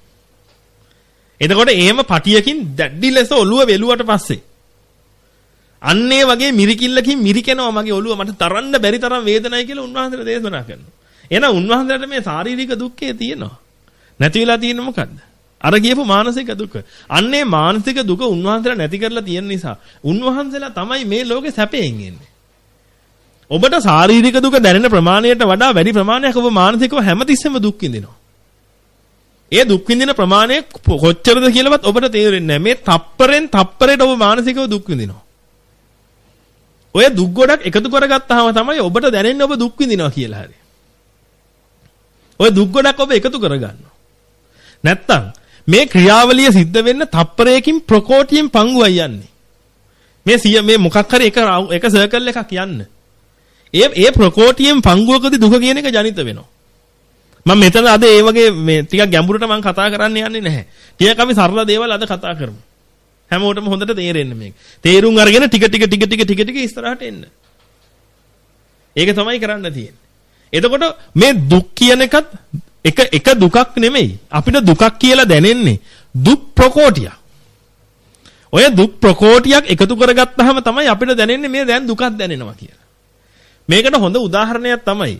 එතකොට එහෙම පටියකින් දැඩි ලෙස ඔළුව වෙලුවට පස්සේ අන්න ඒ වගේ මිරිකිල්ලකින් මිරිකෙනවා මගේ ඔළුව මට තරන්න බැරි තරම් වේදනයි කියලා උන්වහන්සේට දේශනා කරනවා. එහෙනම් උන්වහන්සේට මේ ශාරීරික දුක්ඛය තියෙනවා. නැති වෙලා තියෙන්නේ මොකද්ද? අර කියපු මානසික දුක. අන්නේ මානසික දුක උන්වහන්සේලා නැති කරලා තියෙන නිසා උන්වහන්සේලා තමයි මේ ලෝකේ සැපයෙන් ඉන්නේ. ඔබට ශාරීරික දුක දැනෙන ප්‍රමාණයට වඩා වැඩි ප්‍රමාණයක් ඔබ මානසිකව හැමතිස්සෙම දුක් විඳිනවා. ඒ දුක් විඳින ප්‍රමාණය කොච්චරද කියලාවත් ඔබට තේරෙන්නේ නැහැ. මේ තප්පරෙන් තප්පරයට ඔබ මානසිකව දුක් විඳිනවා. ඔය දුක් ගොඩක් එකතු කරගත්තාම තමයි ඔබට දැනෙන්නේ ඔබ දුක් විඳිනවා කියලා හරි. ඔය දුක් ගොඩක් ඔබ එකතු කරගන්නවා. නැත්තම් මේ ක්‍රියාවලිය සිද්ධ වෙන්න තප්පරයකින් ප්‍රකෝටියෙන් පංගුවයි යන්නේ. මේ සිය මේ මොකක් හරි එක එක සර්කල් එකක් යන්න. ඒ ඒ ප්‍රකෝටියෙන් පංගුවකදී දුක කියන එක ජනිත වෙනවා. මම මෙතන අද ඒ වගේ මේ ටිකක් ගැඹුරට මම කතා කරන්න යන්නේ නැහැ. ටිකක් අපි සරල දේවල් අද කතා කරමු. හැමෝටම හොඳට තේරෙන්න මේක. තේරුම් අරගෙන ටික ටික ටික ටික ටික ටික ඉස්සරහට එන්න. ඒක තමයි කරන්න තියෙන්නේ. එතකොට මේ දුක් කියන එකත් එක එක දුකක් නෙමෙයි. අපිට දුකක් කියලා දැනෙන්නේ දුක් ප්‍රකෝටියක්. ඔය දුක් ප්‍රකෝටියක් එකතු කරගත්තාම තමයි අපිට දැනෙන්නේ මේ දැන් දුකක් දැනෙනවා කියලා. මේකට හොඳ උදාහරණයක් තමයි.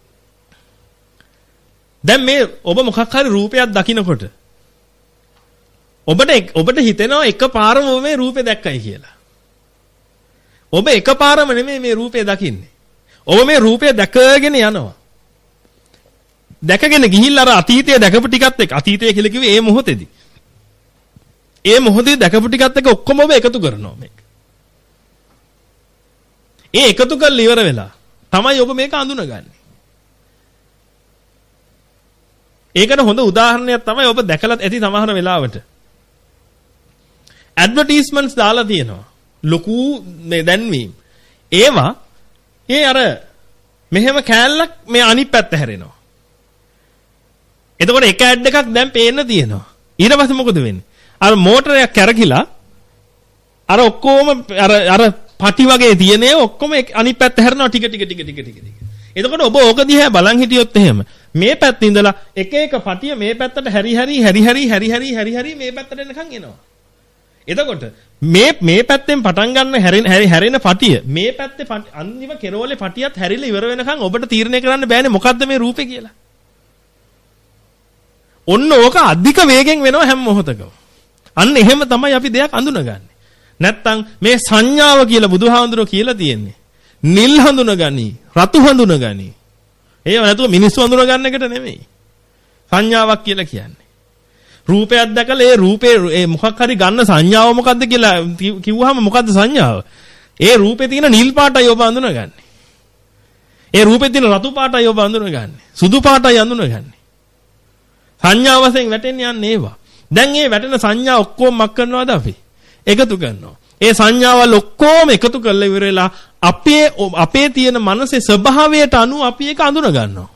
දැන් මේ ඔබ මොකක් හරි රූපයක් දකිනකොට ඔබට ඔබට හිතෙනවා එකපාරම ඔබ මේ රූපේ දැක්කයි කියලා. ඔබ එකපාරම නෙමෙයි මේ රූපේ දකින්නේ. ඔබ මේ රූපය දැකගෙන යනවා. දැකගෙන ගිහිල්ලා අර අතීතයේ දැකපු ටිකත් එක්ක අතීතය කියලා කිව්වේ ඒ මොහොතේදී. ඒ මොහොතේ දැකපු ටිකත් එක්ක ඔක්කොම ඔබ එකතු කරනවා මේක. ඒ එකතු කරලා ඉවර වෙලා තමයි ඔබ මේක අඳුනගන්නේ. ඒකට හොඳ උදාහරණයක් තමයි ඔබ දැකලා ඇති සමහර වෙලාවට. ඇඩ්වර්ටයිස්මන්ට්ස් දාලා තියෙනවා. ලොකු මේ දැන්වීම. ඒවා ඒ අර මෙහෙම කෑල්ලක් මේ අනිත් පැත්ත හැරෙනවා. එතකොට එක ඇඩ් එකක් දැන් පේන්න තියෙනවා. ඊට පස්සේ මොකද වෙන්නේ? අර මෝටරයක් කැරකිලා අර ඔක්කොම අර අර පටි වගේ තියෙනේ ඔක්කොම අනිත් පැත්ත හැරෙනවා ටික ටික ටික ටික ටික ටික. එතකොට ඔබ ඕක දිහා බලන් හිටියොත් එහෙම මේ පැත්තේ ඉඳලා එක එක පටිය මේ පැත්තට හැරි හැරි හැරි හැරි හැරි හැරි හැරි හැරි මේ පැත්තට එනකන් එනවා. එතකොට මේ මේ පැත්තෙන් පටන් ගන්න හැරෙන හැරෙන පටිය මේ පැත්තේ අන්තිම කෙරෝලේ පටියත් හැරිලා ඉවර වෙනකන් ඔබට තීරණය කරන්න බෑනේ මොකද්ද මේ රූපේ කියලා. ඔන්න ඕක අධික වේගෙන් වෙනවා හැම මොහොතකම. අන්න එහෙම තමයි අපි දෙයක් අඳුනගන්නේ. නැත්තම් මේ සංඥාව කියලා බුදුහාඳුරෝ කියලා තියෙන්නේ. නිල් හඳුනගනි, රතු හඳුනගනි. ඒව නැතුව මිනිස්සු හඳුනගන්න එකට නෙමෙයි. සංඥාවක් කියලා කියන්නේ. රූපයක් දැකලා ඒ රූපේ ඒ මොකක් හරි ගන්න සංඥාව මොකද්ද කියලා කිව්වහම මොකද්ද සංඥාව? ඒ රූපේ තියෙන නිල් පාටයි ඔබ අඳුනගන්නේ. ඒ රූපේ තියෙන රතු පාටයි ඔබ අඳුනගන්නේ. සුදු පාටයි අඳුනගන්නේ. සංඥා වශයෙන් වැටෙන්නේ යන්නේ ඒවා. දැන් මේ වැටෙන සංඥා ඔක්කොම මක් කරනවද අපි? එකතු කරනවා. ඒ සංඥාවල් ඔක්කොම එකතු කරලා ඉවරලා අපේ අපේ තියෙන මනසේ ස්වභාවයට අනුව අපි ඒක අඳුන ගන්නවා.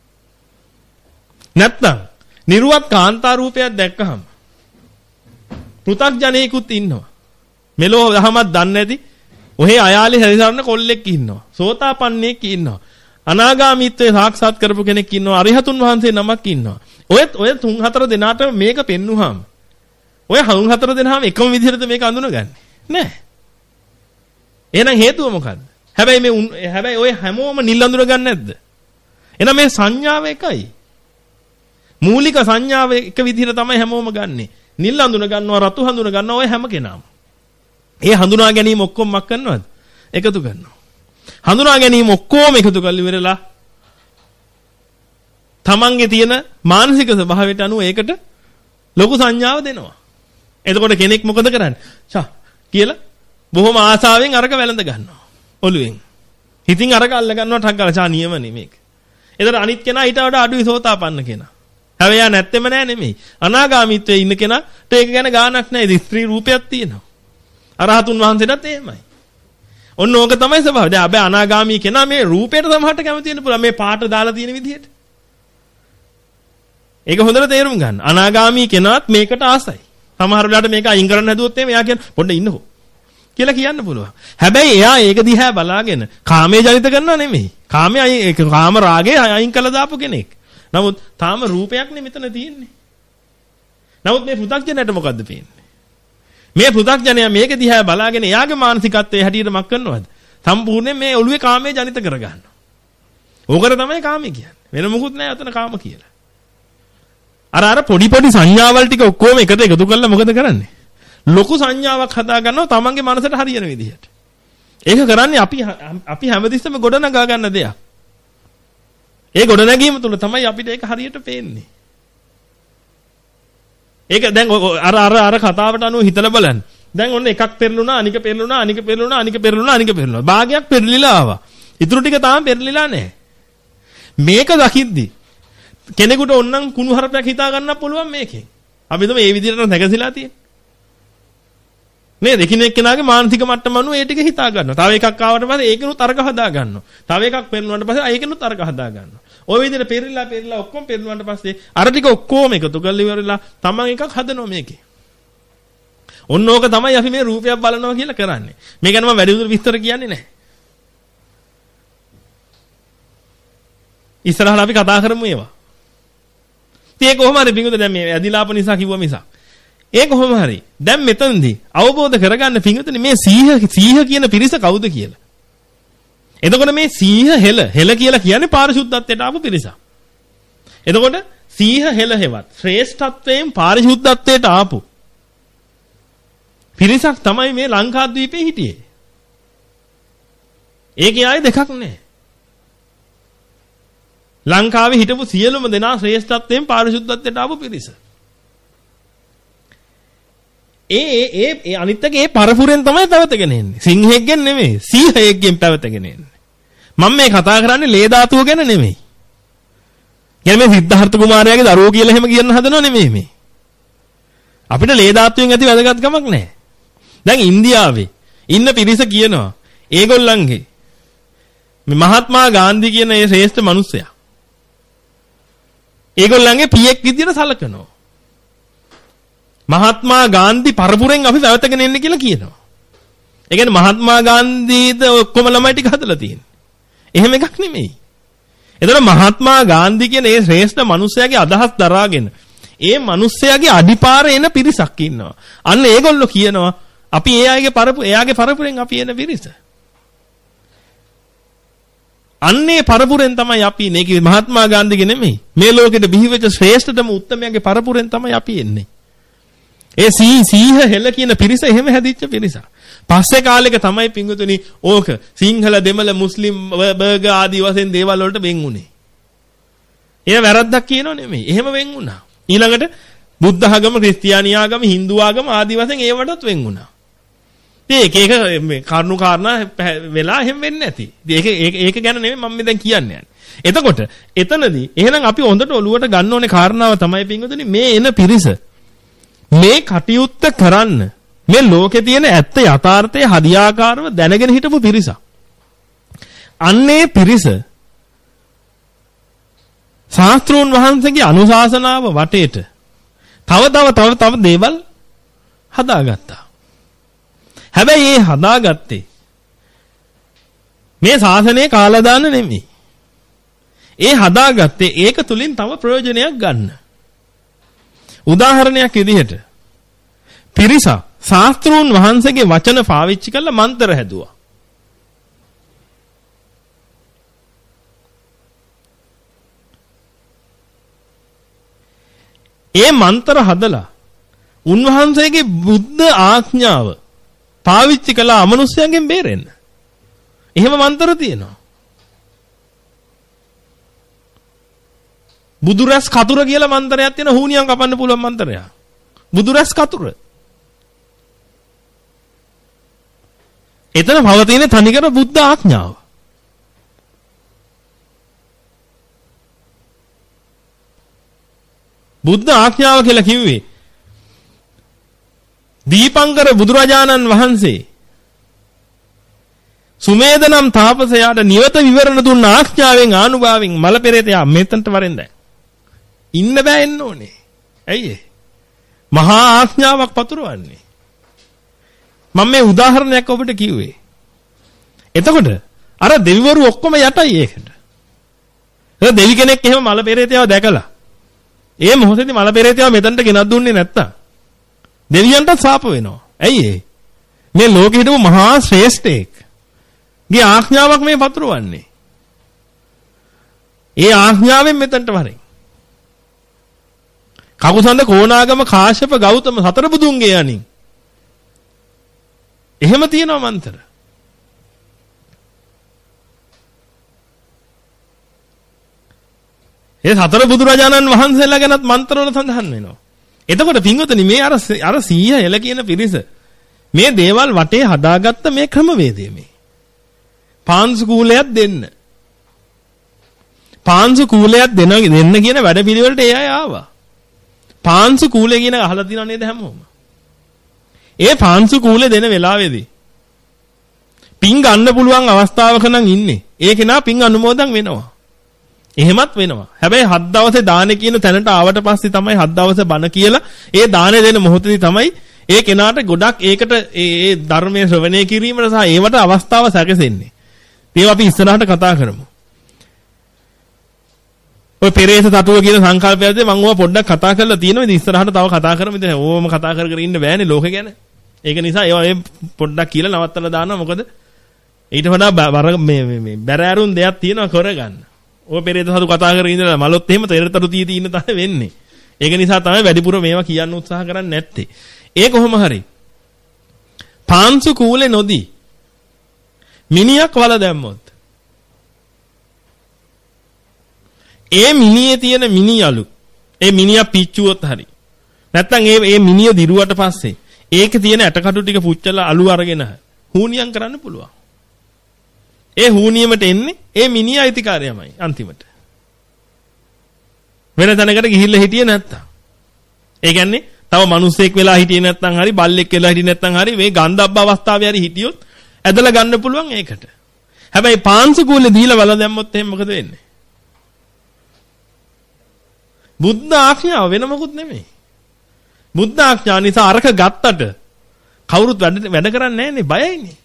නැත්තම් නිර්වත් කාන්තා රූපයක් දැක්කහම පෘථග්ජනේකුත් ඉන්නවා. මෙලෝ දහමක් දන්නේ නැති ඔහේ අයාලේ හැරිසරන කොල්ලෙක් ඉන්නවා. සෝතාපන්නෙක් ඉන්නවා. අනාගාමීත්වයේ සාක්ෂාත් කරපු කෙනෙක් ඉන්නවා. අරිහතුන් වහන්සේ නමක් ඉන්නවා. ඔය ඔය තුන් හතර දෙනාට මේක පෙන්නුවාම ඔය හුන් හතර දෙනාම එකම විදිහට මේක අඳුනගන්නේ නෑ. එහෙනම් හේතුව මොකද්ද? හැබැයි මේ හැබැයි ඔය හැමෝම නිල් අඳුර ගන්න නැද්ද? එහෙනම් මේ සංඥාව එකයි. මූලික සංඥාව එක විදිහට තමයි හැමෝම ගන්නෙ. නිල් අඳුන ගන්නවා, රතු හඳුන ගන්නවා ඔය හැම කෙනාම. ඒ හඳුනා ගැනීම ඔක්කොම මක් කරනවද? එකතු කරනවා. හඳුනා ගැනීම ඔක්කොම එකතු කරලා ඉවරලා තමන්ගේ තියෙන මානසික ස්වභාවයට අනුව ඒකට ලොකු සංඥාව දෙනවා. එතකොට කෙනෙක් මොකද කරන්නේ? ෂා කියලා බොහොම ආසාවෙන් අරක වැළඳ ගන්නවා. ඔළුවෙන්. හිතින් අරක අල්ල ගන්නවා ටක් ගාලා ෂා නියමනේ මේක. එතකොට අනිත් කෙනා ඊට වඩා අඩුයි සෝතාපන්න කෙනා. හැබැයි යා නැත්තෙම නෑ නෙමෙයි. අනාගාමීත්වයේ ඉන්න කෙනාට ඒක ගැන ගාණක් නෑ. ඉතින් ස්ත්‍රී රූපයක් තියෙනවා. අරහතුන් වහන්සේටත් එහෙමයි. ඔන්න ඕක තමයි ස්වභාවය. දැන් අපි අනාගාමී කෙනා මේ රූපයට සමහරට කැමති වෙන්න පුළුවන්. මේ පාට දාලා තියෙන විදිහට. ඒක හොඳට තේරුම් ගන්න. අනාගාමී කෙනාත් මේකට ආසයි. සමහර වෙලාවට මේක අයින් කරන්න හැදුවොත් එහෙම එයා කියන්නේ පොඩ්ඩ ඉන්නකෝ කියලා කියන්න පුළුවන්. හැබැයි එයා ඒක දිහා බලාගෙන කාමයේ ජනිත කරනව නෙමෙයි. කාමයේ ඒක කාම රාගේ අයින් කළා දාපු කෙනෙක්. නමුත් තාම රූපයක් නේ මෙතන තියෙන්නේ. නමුත් මේ පෘථග්ජනයට මොකද්ද පේන්නේ? මේ පෘථග්ජනයා මේක දිහා බලාගෙන එයාගේ මානසිකත්වයේ හැටියට මක් කරනවද? සම්පූර්ණයෙන් මේ ඔළුවේ කාමයේ ජනිත කර ගන්නවා. ඕකට තමයි කාමයේ කියන්නේ. වෙන මොකුත් නෑ අතන කාම කියලා. අර අර පොඩි පොඩි සංඥාවල් ටික ඔක්කොම එකට එකතු කරලා මොකද කරන්නේ? ලොකු සංඥාවක් හදා ගන්නවා තමන්ගේ මනසට හරියන විදිහට. ඒක කරන්නේ අපි අපි හැමතිස්සෙම ගොඩනගා ගන්න දෙයක්. ඒ ගොඩනැගීම තුළ තමයි අපිට ඒක හරියට පේන්නේ. ඒක දැන් අර අර අර කතාවට අනුව හිතලා බලන්න. දැන් ඔන්න එකක් පෙරළුණා අනික පෙරළුණා අනික පෙරළුණා අනික පෙරළුණා අනික පෙරළුණා. භාගයක් පෙරලිලා ආවා. ඊටු ටික තාම පෙරලිලා නැහැ. මේක දකිද්දි කෙනෙකුට ඕනනම් කුණු හරපයක් හිතා ගන්නත් පුළුවන් මේකෙන්. අපි තමයි මේ විදිහට නැගසිලා තියෙන්නේ. නේද? එකිනෙක කෙනාගේ මානසික මට්ටම අනුව ඒ ටික හිතා ගන්නවා. තව එකක් ආවට පස්සේ ඒකනුත් අර්ග හදා ගන්නවා. තව එකක් පෙරළුණාට පස්සේ ඒකනුත් අර්ග හදා ගන්නවා. ওই විදිහට පෙරලිලා පෙරලිලා ඔක්කොම පෙරළුණාට පස්සේ අර ටික ඔක්කොම එකතු කරලා ඉවරලා තමන් එකක් හදනවා මේකේ. ඔන්න ඕක තමයි අපි මේ රූපයක් බලනවා කියලා කරන්නේ. මේ ගැන මම වැඩිදුර විස්තර කියන්නේ නැහැ. ඉස්සරහට අපි කතා කරමු ඒවා. ඉතින් ඒක කොහොම හරි පිංගුද දැන් මේ ඇදිලාප නිසා කිව්වා මිසක්. ඒ කොහොම හරි දැන් මෙතනදී අවබෝධ කරගන්න පිංගුතුනි මේ සීහ සීහ කියන පිරිස කවුද කියලා. එතකොට මේ සීහ හෙල හෙල කියලා කියන්නේ පාරිශුද්ධත්වයට ආපු පිරිස. එතකොට සීහ හෙල හෙවත් ශ්‍රේෂ්ඨත්වයෙන් පාරිශුද්ධත්වයට ආපු පිරිසක් තමයි මේ ලංකාද්වීපේ හිටියේ. ඒකේ ආයේ දෙකක් නැහැ. ලංකාවේ හිටපු සියලුම දෙනා ශ්‍රේෂ්ඨත්වයෙන් පාරිශුද්ධත්වයට ආපු පිරිස. ඒ ඒ ඒ අනිත් එක ඒ පරපුරෙන් තමයි පැවතගෙන එන්නේ. සිංහෙක්ගෙන් නෙමෙයි, සීහයෙක්ගෙන් පැවතගෙන එන්නේ. මම මේ කතා කරන්නේ ලේ ධාතුව ගැන නෙමෙයි. කියන්නේ මේ සිද්ධාර්ථ කුමාරයාගේ දරුවෝ කියලා එහෙම කියන්න හදනව නෙමෙයි මේ. අපිට ලේ ධාතුවෙන් ඇති වැදගත්කමක් නැහැ. දැන් ඉන්දියාවේ ඉන්න පිරිස කියනවා ඒගොල්ලන්ගේ මේ මහත්මා ගාන්ධි කියන ඒ ශ්‍රේෂ්ඨ මිනිසයා ඒගොල්ලන්ගේ පියෙක් විදියට සලකනවා. මහත්මා ගාන්ධි පරපුරෙන් අපි පැවතගෙන එන්නේ කියලා කියනවා. ඒ කියන්නේ මහත්මා ගාන්ධීද ඔක්කොම ළමයි ටික හදලා තියෙන්නේ. එහෙම එකක් නෙමෙයි. එතන මහත්මා ගාන්ධි කියන ඒ ශ්‍රේෂ්ඨ මිනිසයාගේ අදහස් දරාගෙන ඒ මිනිසයාගේ අඩිපාරේ එන පිරිසක් ඉන්නවා. අන්න ඒගොල්ලෝ කියනවා අපි ඒ අයගේ පරපු එයාගේ පරපුරෙන් අපි එන පිරිස. අන්නේ පරපුරෙන් තමයි අපි ඉන්නේ. ඒක මහත්මා ගාන්ධිගේ නෙමෙයි. මේ ලෝකෙට බිහිවෙච්ච ශ්‍රේෂ්ඨතම උත්තමයාගේ පරපුරෙන් තමයි අපි එන්නේ. ඒ සී සීහ හෙල කියන පිරිස එහෙම හැදිච්ච පිරිස. පස්සේ කාලෙක තමයි පිංගුතුනි ඕක සිංහල දෙමළ මුස්ලිම් බර්ග ආදී වශයෙන් දේවල් වලට වෙන් උනේ. ඒ වැරද්දක් කියනෝ නෙමෙයි. එහෙම වෙන් වුණා. ඊළඟට බුද්ධ ආගම, ක්‍රිස්තියානි ආගම, හින්දු ආගම ආදී වශයෙන් ඒවටත් වෙන් වුණා. ඒක ඒක මේ කරුණු කාරණා වෙලා එහෙම වෙන්නේ නැති. ඒක ඒක ඒක ගැන නෙමෙයි මම දැන් කියන්නේ. එතකොට එතනදී එහෙනම් අපි හොඳට ඔලුවට ගන්න ඕනේ කාරණාව තමයි පිංගුතුනි මේ එන පිරිස මේ කටයුත්ත කරන්න මේ ලෝකේ තියෙන ඇත්ත යථාර්ථය හදියාකාරව දැනගෙන හිටපු පිරිස. අන්නේ පිරිස ශාස්ත්‍රෝන් වහන්සේගේ අනුශාසනාව වටේට තව තව තව තව දේවල් හදාගත්තා. හැබැයි ඒ හදාගත්තේ මේ ශාසනයේ කාලදාන නෙමෙයි. ඒ හදාගත්තේ ඒක තුලින් තව ප්‍රයෝජනයක් ගන්න. උදාහරණයක් විදිහට පිරිස ශාස්ත්‍රෝන් වහන්සේගේ වචන පාවිච්චි කරලා මන්ත්‍ර හැදුවා. ඒ මන්ත්‍ර හදලා උන්වහන්සේගේ බුද්ධ ආඥාව පාවිච්චි කළ අමනුෂ්‍යයන්ගෙන් බේරෙන්න. එහෙම මන්ත්‍ර තියෙනවා. බුදුරස් කතුර කියලා මන්ත්‍රයක් තියෙන හුනියන් කපන්න පුළුවන් මන්ත්‍රයක්. බුදුරැස් කතුර. එතන පවතින තනිකර බුද්ධ ආඥාව. බුද්ධ ආඥාව කියලා කිව්වේ දීපංකර බුදුරජාණන් වහන්සේ සුමේද නම් තාපසයාට නිවත විවරණ දුන්න ආඥාවෙන් ආනුභාවයෙන් මල පෙරේතයා මෙතනට වරෙන්ද ඉන්න බෑ එන්න ඕනේ. ඇයි ඒ? මහා ආඥාවක් පතුරවන්නේ. මම මේ උදාහරණයක් ඔබට කිව්වේ. එතකොට අර දෙවිවරු ඔක්කොම යටයි ඒකට. ඒ දෙවි කෙනෙක් එහෙම මල පෙරේතයාව දැකලා ඒ මොහොතේදී මල පෙරේතයාව මෙතනට ගෙනත් දුන්නේ නැත්තම් දෙවියන්ට සාප වෙනවා. ඇයි ඒ? මේ ලෝකෙ හිටපු මහා ශ්‍රේෂ්ඨයෙක් ගේ ආඥාවක් මේ පතුරවන්නේ. ඒ ආඥාවෙන් මෙතනට වරෙන්. කකුසඳ කෝණාගම කාශ්‍යප ගෞතම සතර බුදුන්ගේ යනින්. එහෙම තියෙනවා මන්තර. ඒ සතර බුදුරජාණන් වහන්සේලා ගැනත් මන්ත්‍රවල සඳහන් වෙනවා. එතකොට පින්වතුනි මේ අර අර සීය එල කියන පිරිස මේ දේවල් වටේ හදාගත්ත මේ ක්‍රමවේදය මේ. පාංශු කූලයක් දෙන්න. පාංශු කූලයක් දෙන්න දෙන්න කියන වැඩ පිළිවෙලට ඒ අය ආවා. පාංශු කූලය කියන අහලා තියෙනව නේද හැමෝම? ඒ පාංශු කූලේ දෙන වෙලාවේදී පින් ගන්න පුළුවන් අවස්ථාවක නම් ඉන්නේ. ඒක නා පින් අනුමෝදන් වෙනවා. එහෙමත් වෙනවා. හැබැයි හත් දවසේ දානේ කියන තැනට ආවට පස්සේ තමයි හත් දවසේ බණ කියලා ඒ දානේ දෙන මොහොතේදී තමයි ඒ කෙනාට ගොඩක් ඒකට ඒ ධර්මයේ ශ්‍රවණය කිරීමට සහ ඒවට අවස්ථාව සැකසෙන්නේ. ඒව අපි ඉස්සරහට කතා කරමු. ඔය පෙරේත තතුව කියන සංකල්පයදී මම ඕවා පොඩ්ඩක් කතා කරලා තියෙනවා. ඉතින් ඉස්සරහට තව කතා කරමු. ඉතින් ඕවම කතා කර කර ඉන්න බෑනේ ලෝකෙ ගැන. ඒක නිසා ඒවා පොඩ්ඩක් කියලා නවත්තලා දානවා. මොකද ඊට වඩා බර මේ මේ බැරෑරුම් දෙයක් තියෙනවා කරගන්න. ඔය පෙරේත තතු කතා කරගෙන ඉඳලා මලොත් එහෙම තෙරතරු තී තී ඉන්න තමයි වෙන්නේ. ඒක නිසා තමයි වැඩිපුර මේවා කියන්න උත්සාහ කරන්නේ නැත්තේ. ඒ කොහොම හරි පාංශු කූලේ නොදී මිනියක් වල දැම්මොත් ඒ මිනියේ තියෙන මිනියලු ඒ මිනියා පිච්චුවොත් හරි නැත්තම් ඒ ඒ මිනිය දිරුවට පස්සේ ඒකේ තියෙන ඇටකටු ටික පුච්චලා අලු අරගෙන හූනියම් කරන්න පුළුවන්. ඒ හූනියමට එන්නේ ඒ මිනිය අයිතිකාරයමයි අන්තිමට. වෙන තැනකට ගිහිල්ලා හිටියේ නැත්තම්. ඒ කියන්නේ තව මිනිස්සෙක් වෙලා හිටියේ නැත්තම් හරි බල්ලෙක් වෙලා හිටියේ නැත්තම් හරි මේ ගන්ධබ්බ අවස්ථාවේ හරි හිටියොත් ඇදලා ගන්න පුළුවන් ඒකට. හැබැයි පාංශු කූලේ දීලා වල දැම්මොත් එහෙනම් මොකද වෙන්නේ? බුද්ධ ආඥාව වෙන මොකුත් නෙමෙයි. බුද්ධ ආඥාව නිසා අරක ගත්තට කවුරුත් වැඩ වැඩ කරන්නේ නැහනේ බයයිනේ.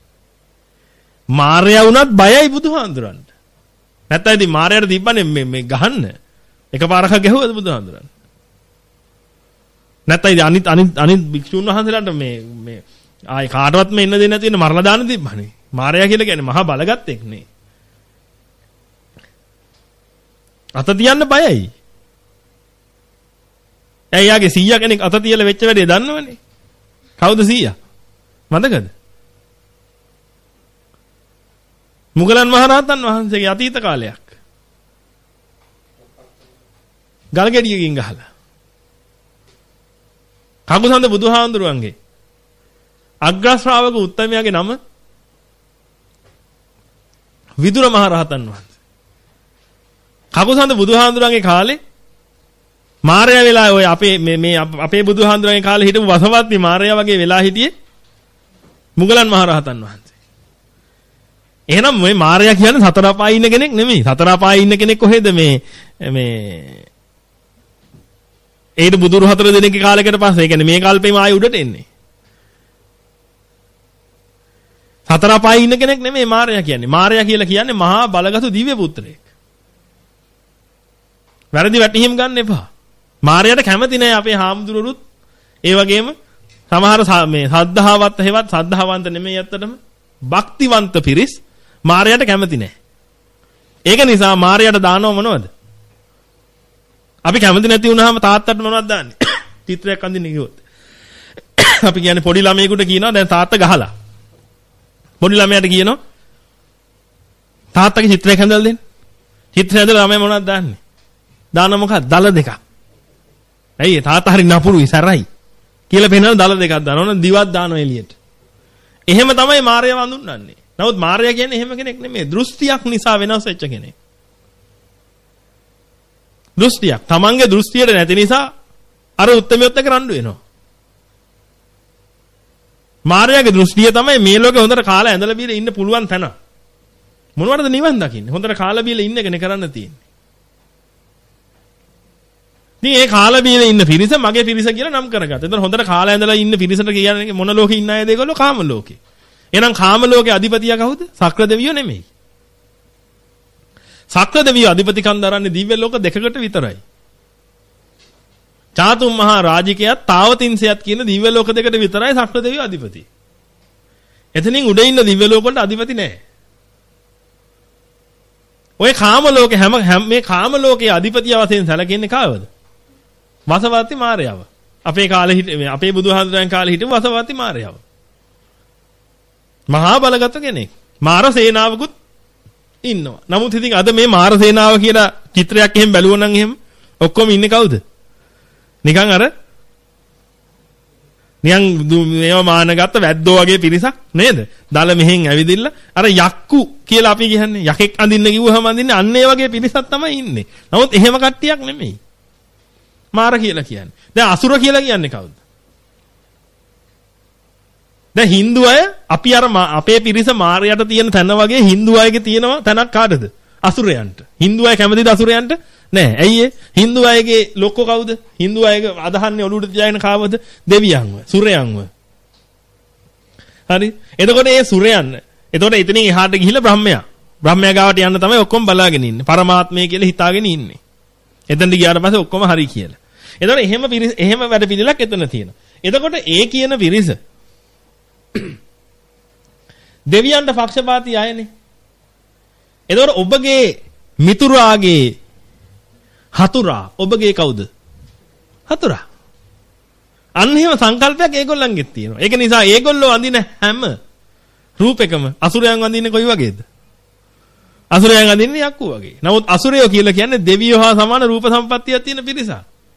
මාර්යා වුණත් බයයි බුදුහාඳුරන්ට. නැත්නම් ඉතින් මාර්යාට තිබ්බනේ මේ මේ ගහන්න. එකපාරක් ගැහුවද බුදුහාඳුරන්? නැත්නම් ඉතින් අනිත් අනිත් අනිත් භික්ෂුන් වහන්සේලාට මේ මේ ආයි කාටවත් මේ ඉන්න දෙන්නේ නැති වෙන මරලා දාන්න තිබ්බනේ. මාර්යා කියලා කියන්නේ මහා බලගත්තෙක් නේ. අත තියන්න බයයි. එයාගේ සීයා කෙනෙක් අත තියලා වෙච්ච වැඩේ දන්නවනේ. කවුද සීයා? මතකද? මුගලන් මහරහතන් වහන්සේගේ අතීත කාලයක්. ගල්ගෙඩියකින් ගහලා. කකුසඳ බුදුහාඳුරුවන්ගේ අග්‍ර ශ්‍රාවක උත්තමයාගේ නම විදුර මහරහතන් වහන්සේ. කකුසඳ බුදුහාඳුරුවන්ගේ කාලේ මාර්යා වෙලා ඔය අපේ මේ මේ අපේ බුදුහාඳුරුවන්ගේ කාලේ හිටපු වසවත්ති මාර්යා වගේ වෙලා හිටියේ මුගලන් මහරහතන් වහන්සේ. එහෙනම් මේ මාර්යා කියන්නේ සතර අපායේ ඉන්න කෙනෙක් නෙමෙයි. සතර අපායේ ඉන්න කෙනෙක් කොහෙද මේ මේ ඒට බුදුරු හතර දෙනෙක්ගේ කාලයකට පස්සේ. ඒ කියන්නේ මේ කල්පෙම ආයෙ උඩට එන්නේ. සතර අපායේ ඉන්න කෙනෙක් නෙමෙයි මාර්යා කියන්නේ. මාර්යා කියලා කියන්නේ මහා බලගතු දිව්‍ය පුත්‍රයෙක්. වැරදි වැටහිම් ගන්න එපා. මාර්යාට කැමති නෑ අපේ හාමුදුරුවොත් ඒ වගේම සමහර මේ සද්ධාවත් හේවත් සද්ධාවන්ත නෙමෙයි ඇත්තටම භක්තිවන්ත පිරිස් මාර්යාට කැමති නෑ. ඒක නිසා මාර්යාට දානව මොනවද? අපි කැමති නැති වුණාම තාත්තට මොනවද දාන්නේ? චිත්‍රයක් අඳින්න කිව්වොත්. අපි කියන්නේ පොඩි ළමයෙකුට කියනවා දැන් තාත්තා ගහලා. පොඩි ළමයාට කියනවා තාත්තගේ චිත්‍රයක් හදලා දෙන්න. චිත්‍රය හදලා ළමයා මොනවද දාන්නේ? දාන මොකක්ද? දල දෙකක්. ඇයි තාත්තා හරි නපුරුයි සරයි. කියලා පෙන්නන දල දෙකක් දානවා. ඕන දිවක් දානවා එළියට. එහෙම තමයි මාර්යා වඳුන්වන්නේ. නමුත් මාර්යා කියන්නේ එහෙම කෙනෙක් නෙමෙයි. දෘෂ්ටියක් නිසා වෙනස් වෙච්ච කෙනෙක්. දෘෂ්ටියක්. තමන්ගේ දෘෂ්ටියට නැති නිසා අර උත්තරමියොත් එක රණ්ඩු වෙනවා. මාර්යාගේ දෘෂ්ටිය තමයි මේ ලෝකේ හොඳට කාලා ඇඳලා බීලා ඉන්න පුළුවන් තැන. මොනවටද නිවන් දකින්නේ? හොඳට කාලා බීලා ඉන්න එකනේ කරන්න තියෙන්නේ. ඉතින් ඒ කාලා බීලා ඉන්න පිරිස මගේ පිරිස කියලා නම් කරගත්තා. එතන හොඳට කාලා ඇඳලා ඉන්න පිරිසට කියන්නේ මොන ලෝකේ ඉන්න අයද ඒගොල්ලෝ? කාම ලෝකේ. එහෙනම් කාම ලෝකේ අධිපතියා කවුද? සක්‍ර දෙවියෝ නෙමෙයි. සක්‍ර දෙවියෝ අධිපතිකම් දරන්නේ දිව්‍ය ලෝක දෙකකට විතරයි. චාතුම් මහා රාජිකයත් තාවතින්සයත් කියන දිව්‍ය ලෝක දෙකට විතරයි සක්‍ර දෙවියෝ අධිපති. එතනින් උඩ ඉන්න දිව්‍ය ලෝක වලට අධිපති නැහැ. ඔය කාම ලෝකේ හැම මේ කාම ලෝකයේ අධිපතිය වශයෙන් සැලකෙන්නේ කාවද? වසවර්ති මාර්යාව. අපේ කාලේ හිට අපේ බුදුහාමුදුරන් කාලේ හිටපු වසවර්ති මාර්යාව. මහා බලගත කෙනෙක්. මාර සේනාවකුත් ඉන්නවා. නමුත් ඉතින් අද මේ මාර සේනාව කියලා චිත්‍රයක් එහෙම බැලුවොත් නම් එහෙම ඔක්කොම ඉන්නේ කවුද? නිකන් අර නිකන් මේව මානගත්ත වැද්දෝ වගේ පිරිසක් නේද? දල මෙහෙන් ඇවිදින්න අර යක්කු කියලා අපි කියන්නේ යකෙක් අඳින්න කිව්වහම අඳින්නේ අන්න ඒ වගේ පිරිසක් තමයි ඉන්නේ. නමුත් එහෙම කට්ටියක් නෙමෙයි. මාර කියලා කියන්නේ. දැන් අසුර කියලා කියන්නේ කවුද? දැන් Hindu අය අපි අර අපේ පිරිස මාරයට තියෙන තැන වගේ Hindu අයගේ තියෙනවා තැනක් කාටද? අසුරයන්ට. Hindu අය කැමතිද අසුරයන්ට? නෑ. ඇයි ඒ? Hindu අයගේ ලොක්කෝ කවුද? Hindu අයගේ අදහන්නේ ඔළුවට තියාගෙන කාවද? දෙවියන්ව, සුරයන්ව. හරි. එතකොට මේ සුරයන්. එතකොට එතනින් එහාට ගිහිල්ලා බ්‍රහ්මයා. බ්‍රහ්මයා ගාවට යන්න තමයි ඔක්කොම බලාගෙන ඉන්නේ. පරමාත්මය කියලා හිතාගෙන ඉන්නේ. එතනට ගියාට පස්සේ ඔක්කොම හරි කියලා. එතකොට එහෙම එහෙම වැඩ පිළිලක් එතන තියෙනවා. එතකොට ඒ කියන පිරිස දෙවියන්ට පක්ෂපාතී අයනේ. එතකොට ඔබගේ මිතුරාගේ හතුරා ඔබගේ කවුද? හතුරා. අන්න එහෙම සංකල්පයක් ඒගොල්ලන්ගෙත් තියෙනවා. ඒක නිසා ඒගොල්ලෝ අඳින හැම රූපෙකම අසුරයන් අඳින්නේ කොයි වගේද? අසුරයන් අඳින්නේ යක්කු වගේ. නමුත් අසුරයෝ කියලා කියන්නේ දෙවියෝ හා සමාන රූප සම්පත්තියක් තියෙන පිරිසක්.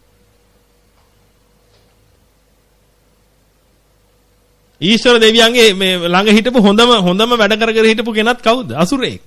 ඊශ්වර දෙවියන්ගේ මේ ළඟ හිටපු හොඳම හොඳම වැඩ කර කර හිටපු කෙනත් කවුද? අසුරයෙක්.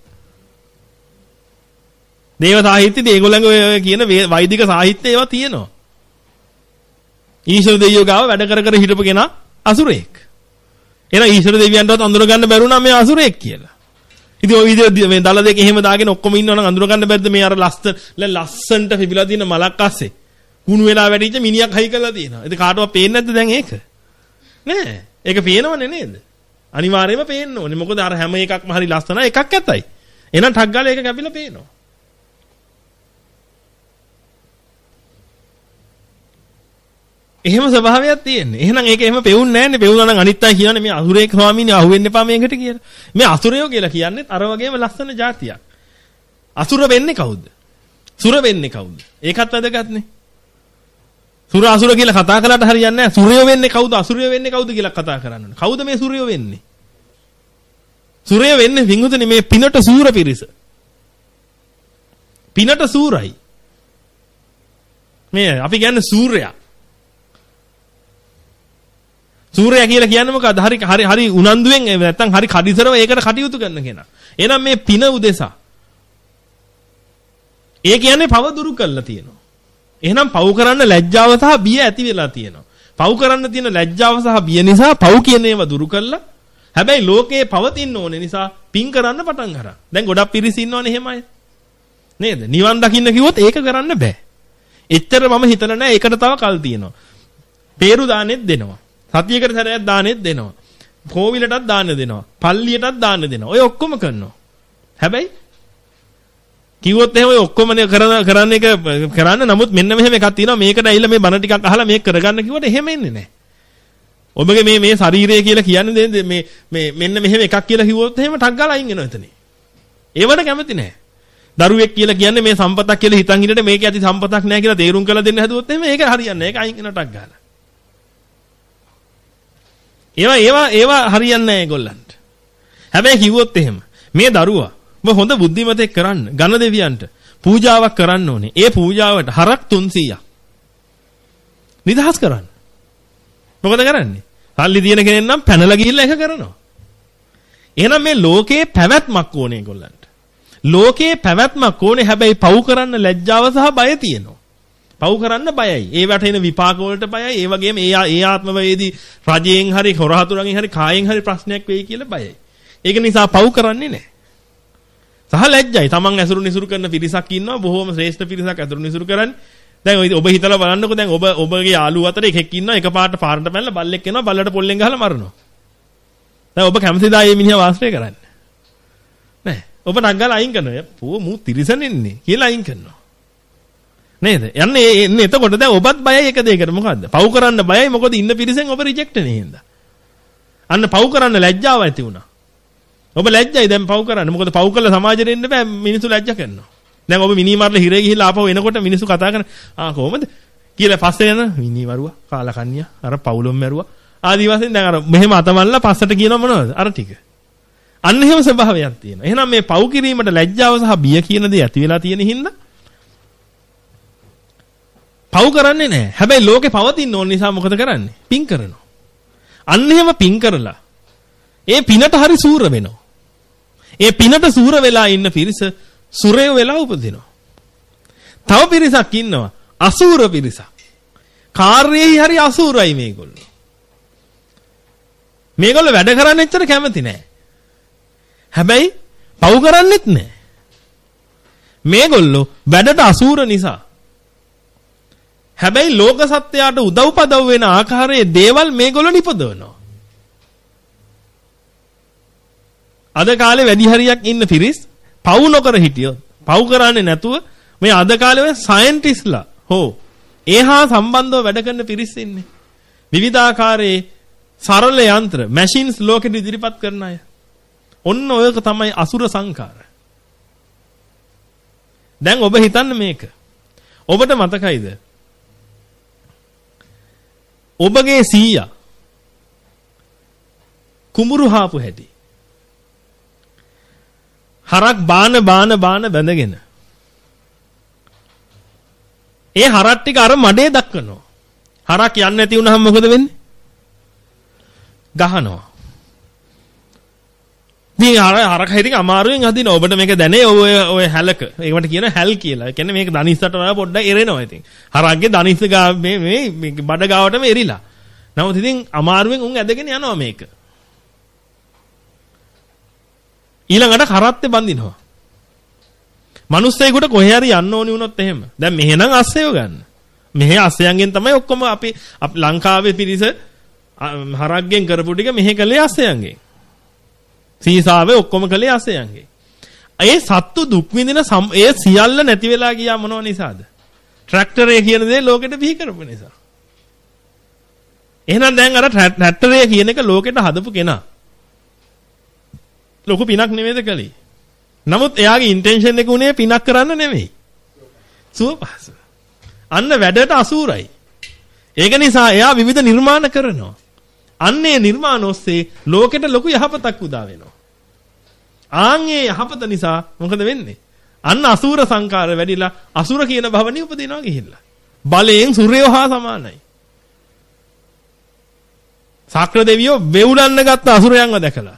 දේව සාහිත්‍යයේදී ඒගොල්ලන්ගේ ඔය කියන වෛදික සාහිත්‍ය ඒවා තියෙනවා. ඊශ්වර දෙවියෝ ගාව වැඩ කර කර හිටපු කෙනා අසුරයෙක්. එහෙනම් ඊශ්වර දෙවියන්ටවත් අඳුර ගන්න බැරුණා මේ අසුරයෙක් කියලා. ඉතින් ওই විදිහට මේ දල දෙක එහෙම දාගෙන ඔක්කොම ඉන්නවනම් අඳුර ගන්න බැරිද මේ අර ලස්සන ලස්සන්ට පිපිලා තියෙන මලක් අස්සේ කුණු වෙලා වැඩිච්ච මිනිහක් හයි කරලා තියෙනවා. ඉතින් කාටවත් පේන්නේ නැද්ද දැන් ඒක? නෑ. ඒක පේනවනේ නේද? අනිවාර්යයෙන්ම පේන්න ඕනේ. මොකද අර හැම එකක්ම හරි ලස්සනයි එකක් ඇතයි. එහෙනම් ටක් ගාලා ඒක කැපිලා පේනවා. එහෙම ස්වභාවයක් තියෙන්නේ. එහෙනම් ඒක එහෙම පෙවුන්නේ නැන්නේ. පෙවුනා නම් අනිත් අය කියනනේ මේ අසුරේක ස්වාමීනි අහුවෙන්න එපා මේකට කියලා. මේ අසුරයෝ කියලා කියන්නේ අර වගේම ලස්සන જાතියක්. අසුර වෙන්නේ කවුද? සුර වෙන්නේ කවුද? ඒකත් වැදගත්නේ. සුර අසුර කියලා කතා කළාට හරියන්නේ නැහැ. සුරයෝ වෙන්නේ කවුද? අසුරයෝ වෙන්නේ කවුද කියලා කතා කරන්න ඕනේ. කවුද මේ සුරයෝ වෙන්නේ? සුරයෝ වෙන්නේ වින්දුතනේ මේ පිනට සූර පිරිස. පිනට සූරයි. මේ අපි කියන්නේ සූර්යයා. සූර්යයා කියලා කියන්නේ මොකද්ද? හරි හරි හරි උනන්දුවෙන් නැත්තම් හරි කඩිසරව ඒකට කටයුතු කරන කෙනා. එහෙනම් මේ පින උදෙසා. ඒ කියන්නේ පව දුරු කළා තියෙනවා. එහෙනම් පව් කරන්න ලැජ්ජාව සහ බිය ඇති වෙලා තියෙනවා. පව් කරන්න තියෙන ලැජ්ජාව සහ බිය නිසා පව් කියන ඒවා දුරු කළා. හැබැයි ලෝකේ පවතින්න ඕනේ නිසා පින් කරන්න පටන් ගන්නවා. දැන් ගොඩක් පිරිස ඉන්නවනේ එහෙමයි. නේද? නිවන් දකින්න කිව්වොත් ඒක කරන්න බෑ. එච්චර මම හිතලා නැහැ ඒකට තව කල් තියෙනවා. peeru දානෙත් දෙනවා. සතියකට සැරයක් දානෙත් දෙනවා. කෝවිලටත් දාන්න දෙනවා. පල්ලියටත් දාන්න දෙනවා. ඔය ඔක්කොම කරනවා. හැබැයි කිව්වොත් එහෙම ඔය ඔක්කොම කරන කරන්න එක කරන්න නමුත් මෙන්න මෙහෙම එකක් තියෙනවා මේකට ඇවිල්ලා මේ බණ ටිකක් අහලා මේක කරගන්න කිව්වට එහෙම එන්නේ නැහැ. ඔබගේ මේ මේ ශරීරය කියලා කියන්නේ මේ මේ මෙන්න මෙහෙම එකක් කියලා කිව්වොත් එහෙම ටක් ගාලා අයින් වෙනවා එතන. ඒවට කැමති නැහැ. දරුවෙක් කියලා කියන්නේ මේ සම්පතක් කියලා හිතන් ඉන්නට මේක ඇති සම්පතක් නැහැ කියලා තේරුම් කරලා දෙන්න හැදුවොත් එහෙම ඒක හරියන්නේ නැහැ. ඒක අයින් වෙනවා ටක් ගාලා. ඒවා ඒවා ඒවා හරියන්නේ නැහැ ඒගොල්ලන්ට. හැබැයි කිව්වොත් එහෙම මේ දරුවා ඔබ හොඳ බුද්ධිමතෙක් කරන්න ඝන දෙවියන්ට පූජාවක් කරන්න ඕනේ. ඒ පූජාවට හරක් තුන්සීයක් නිදහස් කරන්න. මොකද කරන්නේ? සල්ලි තියෙන කෙනෙක් නම් පැනලා ගිහිල්ලා ඒක කරනවා. එහෙනම් මේ ලෝකේ පැවැත්මක් ඕනේ ඒගොල්ලන්ට. ලෝකේ පැවැත්මක් ඕනේ හැබැයි පව් කරන්න ලැජ්ජාව සහ බය තියෙනවා. පව් කරන්න බයයි. ඒ වැටෙන විපාක වලට බයයි. ඒ වගේම ඒ ඒ ආත්මවේදී රජයෙන් හරි හොරහතුරන්ගෙන් හරි කායෙන් හරි ප්‍රශ්නයක් වෙයි කියලා බයයි. ඒක නිසා පව් කරන්නේ නැහැ. සහ ලැජ්ජයි. Taman ඇසුරු නිසුරු කරන පිරිසක් ඉන්නවා. බොහෝම ශ්‍රේෂ්ඨ පිරිසක් ඇසුරු නිසුරු කරන්නේ. දැන් ඔබ හිතලා බලන්නකෝ දැන් ඔබ ඔබගේ යාළුවෝ අතර එකෙක් ඉන්නවා. එකපාරට පාරට පැනලා බල්ලෙක් එනවා. බල්ලට පොල්ලෙන් ගහලා මරනවා. දැන් ඔබ කැමතිද ආයේ මිනිහා වාසය කරන්න? නැහැ. ඔබ නග්ගලා අයින් කරනවා. පෝ මූ තිරිසනෙන්නේ කියලා අයින් කරනවා. නේද? යන්නේ එන්නේ එතකොට දැන් ඔබත් බයයි එක දෙයකට. මොකද්ද? පව් කරන්න බයයි. මොකද ඉන්න පිරිසෙන් ඔබ රිජෙක්ට් වෙන්නේ හින්දා. අන්න පව් කරන්න ලැජ්ජාව ඇති වුණා. ඔබ ලැජ්ජයි දැන් පව් කරන්න. මොකද පව් කළා සමාජෙට එන්න බෑ. මිනිස්සු ලැජ්ජ කරනවා. දැන් ඔබ මිනි මාර්ලා හිරේ ගිහිල්ලා ආපහු එනකොට මිනිස්සු කතා කරන ආ කොහොමද කියලා පස්සේ යන මිනි වරුවා කාලකන්‍යා අර පවුලොම් මැරුවා ආදි වශයෙන් දැන් අර මෙහෙම අතමල්ලා පස්සට කියනවා මොනවද අර ටික. අන්න එහෙම ස්වභාවයක් තියෙනවා. එහෙනම් මේ පව් කිරීමට ලැජ්ජාව සහ බිය කියන දේ ඇති වෙලා තියෙන හින්දා පව් කරන්නේ නැහැ. හැබැයි ලෝකේ පවතින ඕන නිසා මොකද කරන්නේ? පින් කරනවා. අන්න එහෙම පින් කරලා ඒ පිනට හරි සූර වෙනවා. ඒ පිනට සූර වෙලා ඉන්න පිරිස සුරයෝ වෙලා උපදිනවා. තව පිරිසක් ඉන්නවා අසූර පිරිසක්. කාර්යයේ හරි අසූරයි මේගොල්ලෝ. මේගොල්ලෝ වැඩ කරන්න එච්චර කැමති නෑ. හැබැයි පව් කරන්නෙත් නෑ. මේගොල්ලෝ වැඩට අසූර නිසා. හැබැයි ලෝක සත්‍යයට උදව් පදව් වෙන ආකාරයේ දේවල් මේගොල්ලෝ නිපදවනවා. අද කාලේ වැඩි හරියක් ඉන්න පිරිස් පව් නොකර හිටියොත් පව් කරන්නේ නැතුව මේ අද කාලේ ඔය සයන්ටිස්ලා හෝ ඒහා සම්බන්ධව වැඩ කරන පිරිස් ඉන්නේ. විවිධාකාරයේ සරල යන්ත්‍ර මැෂින්ස් ලෝකෙට ඉදිරිපත් කරන අය. ඔන්න ඔයක තමයි අසුර සංකාර. දැන් ඔබ හිතන්න මේක. ඔබට මතකයිද? ඔබගේ සීයා කුඹුරු හාපු හැටි. හරක් බාන බාන බාන බැඳගෙන. ඒ හරක් ටික අර මඩේ දක්වනවා. හරක් යන්නේ නැති වුනහම මොකද වෙන්නේ? ගහනවා. මේ අර හරක් හිටින් අමාරුවෙන් අදිනවා. ඔබට මේක දැනේ ඔය ඔය හැලක. ඒකට කියන හැල් කියලා. ඒ කියන්නේ මේක දනිස්සට වඩා පොඩ්ඩක් එරෙනවා ඉතින්. හරක්ගේ දනිස්ස ගා මේ මේ බඩ ගාවටම එරිලා. නමුත් ඉතින් අමාරුවෙන් උන් ඇදගෙන යනවා මේක. ඊළඟට කරත්තේ බඳිනවා. මිනිස්සෙකුට කොහේ හරි යන්න ඕනි වුණොත් එහෙම. දැන් මෙහෙනම් අස්සයව ගන්න. මෙහෙ අස්සයන්ගෙන් තමයි ඔක්කොම අපි ලංකාවේ පිරිස හරක්ගෙන් කරපු ටික මෙහෙ කළේ අස්සයන්ගෙන්. සීසාවේ ඔක්කොම කළේ අස්සයන්ගෙන්. ඒ සත්තු දුක් විඳින ඒ සියල්ල නැති වෙලා ගියා මොනව නිසාද? ට්‍රැක්ටරේ කියන දේ ලෝකෙට බිහි කරපු නිසා. එහෙනම් දැන් අර ට්‍රැක්ටරේ කියන එක ලෝකෙට හදපු කෙනා ලොකු පිනක් නෙමෙයිද කළේ. නමුත් එයාගේ ඉන්ටෙන්ෂන් එක උනේ පිනක් කරන්න නෙමෙයි. සුවපහස. අන්න වැඩට අසූරයි. ඒක නිසා එයා විවිධ නිර්මාණ කරනවා. අන්නේ නිර්මාණ ඔස්සේ ලෝකෙට ලොකු යහපතක් උදා වෙනවා. ආන්ගේ යහපත නිසා මොකද වෙන්නේ? අන්න අසූර සංකාර වැඩිලා අසුර කියන භවණි උපදිනවා ගිහිල්ලා. බලයෙන් සූර්යෝ හා සමානයි. සක්‍ර දෙවියෝ වෙවුලන්න ගත්ත අසුරයන්ව දැකලා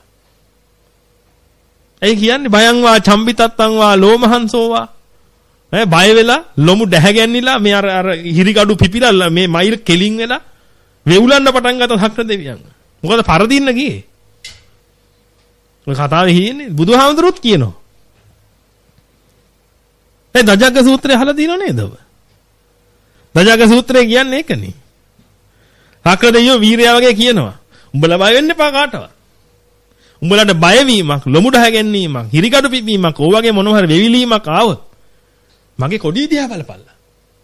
ඒ කියන්නේ බයං වා චම්බිතත්තං වා ලෝමහංසෝවා ඈ බය වෙලා ලොමු දැහැගැන්නිලා මේ අර අර හිරිගඩු පිපිලා මේ මයිල් කෙලින් වෙලා වෙවුලන්න පටන් ගත්ත සක්‍ර දෙවියන්. මොකද පරදින්න ගියේ. ඔය කතාවේ හින්නේ බුදුහාමුදුරුවෝත් කියනවා. ඒ දජග්ග සූත්‍රය අහලා තියෙනව නේද ඔබ? දජග්ග සූත්‍රය කියන්නේ ඒකනේ. සක්‍ර දෙවියෝ වීරයා වගේ කියනවා. උඹලා බය වෙන්න එපා කාටවත්. උඹලට බය වීමක්, ලොමු දහගැන්වීමක්, හිරිගඩු පිපීමක්, ඕ වගේ මොනවා හරි වෙවිලීමක් ආවොත් මගේ කොඩිය දිහා බලපල්ලා.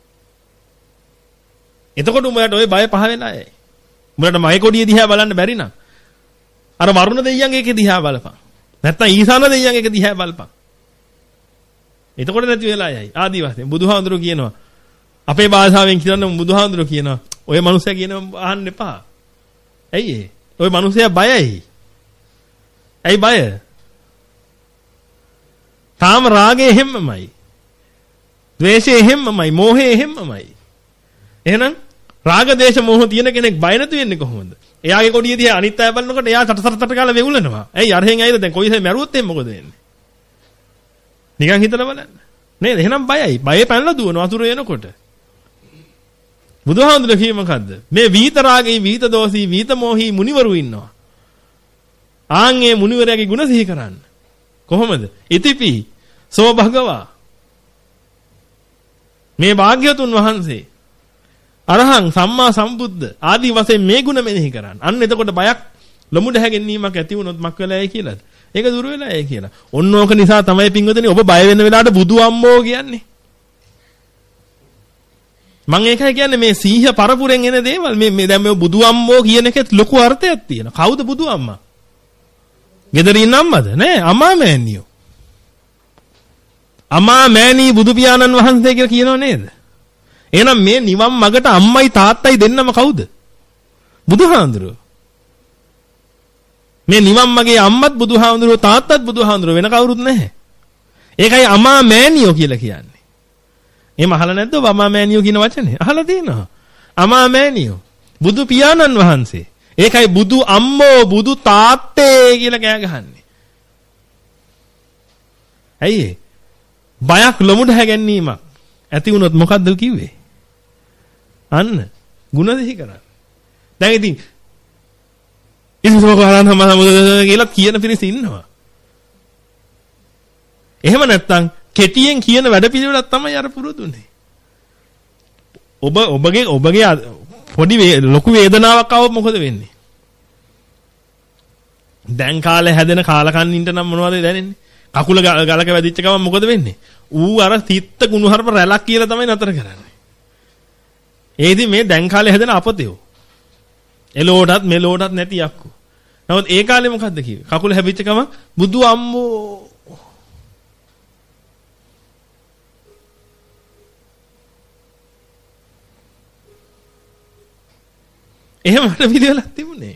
එතකොට උඹලට ওই බය පහ වෙලා යයි. උඹලට මගේ කොඩිය දිහා බලන්න බැරි නම් අර වරුණ දෙයියන්ගේ එක දිහා බලපන්. නැත්තම් ඊසාන දෙයියන්ගේ එක දිහා බලපන්. එතකොට නැති වෙලා යයි. ආදි වශයෙන් බුදුහාඳුරෝ කියනවා. අපේ භාෂාවෙන් කියනවා බුදුහාඳුරෝ කියනවා. ඔය මනුස්සයා කියනවා අහන්න එපා. ඇයි ඒ? ඔය මනුස්සයා බයයි. ඇයි බය? තාම රාගය එහෙම්මමයි. ද්වේෂය එහෙම්මමයි. මෝහය එහෙම්මමයි. එහෙනම් රාග දේශ මොහ තියෙන කෙනෙක් බය නැතු වෙන්නේ කොහොමද? එයාගේ කොඩිය දිහා අනිත් අය බලනකොට එයා තටසරතට කාලා වෙගුලනවා. ඇයි අරහෙන් ඇයිද දැන් කොයිසේ මැරුවොත් එහෙනම් මොකද වෙන්නේ? නිකන් හිතලා බලන්න. නේද? එහෙනම් බයයි. බයේ පැනලා දුවන වතුර එනකොට. බුදුහාමුදුර කියේ මොකද්ද? මේ වීත රාගී, වීත දෝෂී, වීත මොහී මුනිවරු ඉන්නවා. ආන්ගේ මුනිවරයාගේ ගුණ සිහි කරන්න. කොහොමද? ඉතිපි සෝ භගවා. මේ භාග්‍යවතුන් වහන්සේ අරහං සම්මා සම්බුද්ධ ආදී වශයෙන් මේ ගුණ මෙනෙහි කරන්න. අන්න එතකොට බයක් ලොමුඩ හැගෙන්නීමක් ඇති වුණොත් මක් වෙලායි කියලාද? ඒක දුර වෙලායි කියලා. ඔන්න ඕක නිසා තමයි පින්වතුනි ඔබ බය වෙන වෙලාවට බුදු අම්මෝ කියන්නේ. මම ඒකයි කියන්නේ මේ සීහ පරපුරෙන් එන දේවල් මේ මේ දැන් මේ බුදු අම්මෝ කියන එකෙත් ලොකු අර්ථයක් තියෙනවා. කවුද බුදු අම්මා? ගෙදරින් අම්මද? නෑ අම්මා මෑණියෝ. අම්මා මෑණී බුදු පියාණන් වහන්සේ කියලා කියනව නේද? එහෙනම් මේ නිවන් මගට අම්මයි තාත්තයි දෙන්නම කවුද? බුදුහාඳුරෝ. මේ නිවන් මගේ අම්මත් බුදුහාඳුරෝ තාත්තත් බුදුහාඳුරෝ වෙන කවුරුත් නැහැ. ඒකයි අම්මා මෑණියෝ කියලා කියන්නේ. එහෙම අහලා නැද්ද ඔබ අම්මා මෑණියෝ කියන වචනේ? අහලා තියෙනවා. අම්මා මෑණියෝ බුදු පියාණන් වහන්සේ. ඒකයි බුදු අම්මෝ බුදු තාත්තේ කියලා කෑ ගහන්නේ. ඇයි බයක් ලොමුඩ හැගැන්වීමක් ඇති වුණොත් මොකද්ද කිව්වේ? අන්න ಗುಣ දෙහි කරන්නේ. දැන් ඉතින් ඉතිසෝකලන් සම්මත කියලා කියන පිරිස ඉන්නවා. එහෙම නැත්නම් කෙටියෙන් කියන වැඩපිළිවෙලක් තමයි අර පුරුදුනේ. ඔබ ඔබගේ ඔබගේ පොඩි ලොකු වේදනාවක් ආවොත් මොකද වෙන්නේ? දැන් කාලේ හැදෙන කාලකන්නින්ට නම් මොනවද දැනෙන්නේ? කකුල ගලක වැදිච්ච ගමන් මොකද වෙන්නේ? ඌ අර තිත්ත කුණුහරුප රැලක් කියලා තමයි නතර කරන්නේ. ඒ ඉතින් මේ දැන් කාලේ හැදෙන අපතයෝ. එලෝටත් මෙලෝටත් නැති යක්කෝ. නමුත් ඒ කාලේ මොකද්ද කිව්වේ? කකුල හැපිච්ච ගමන් බුදු අම්මෝ. එහෙම වල පිළිවෙලක් තිබුණේ.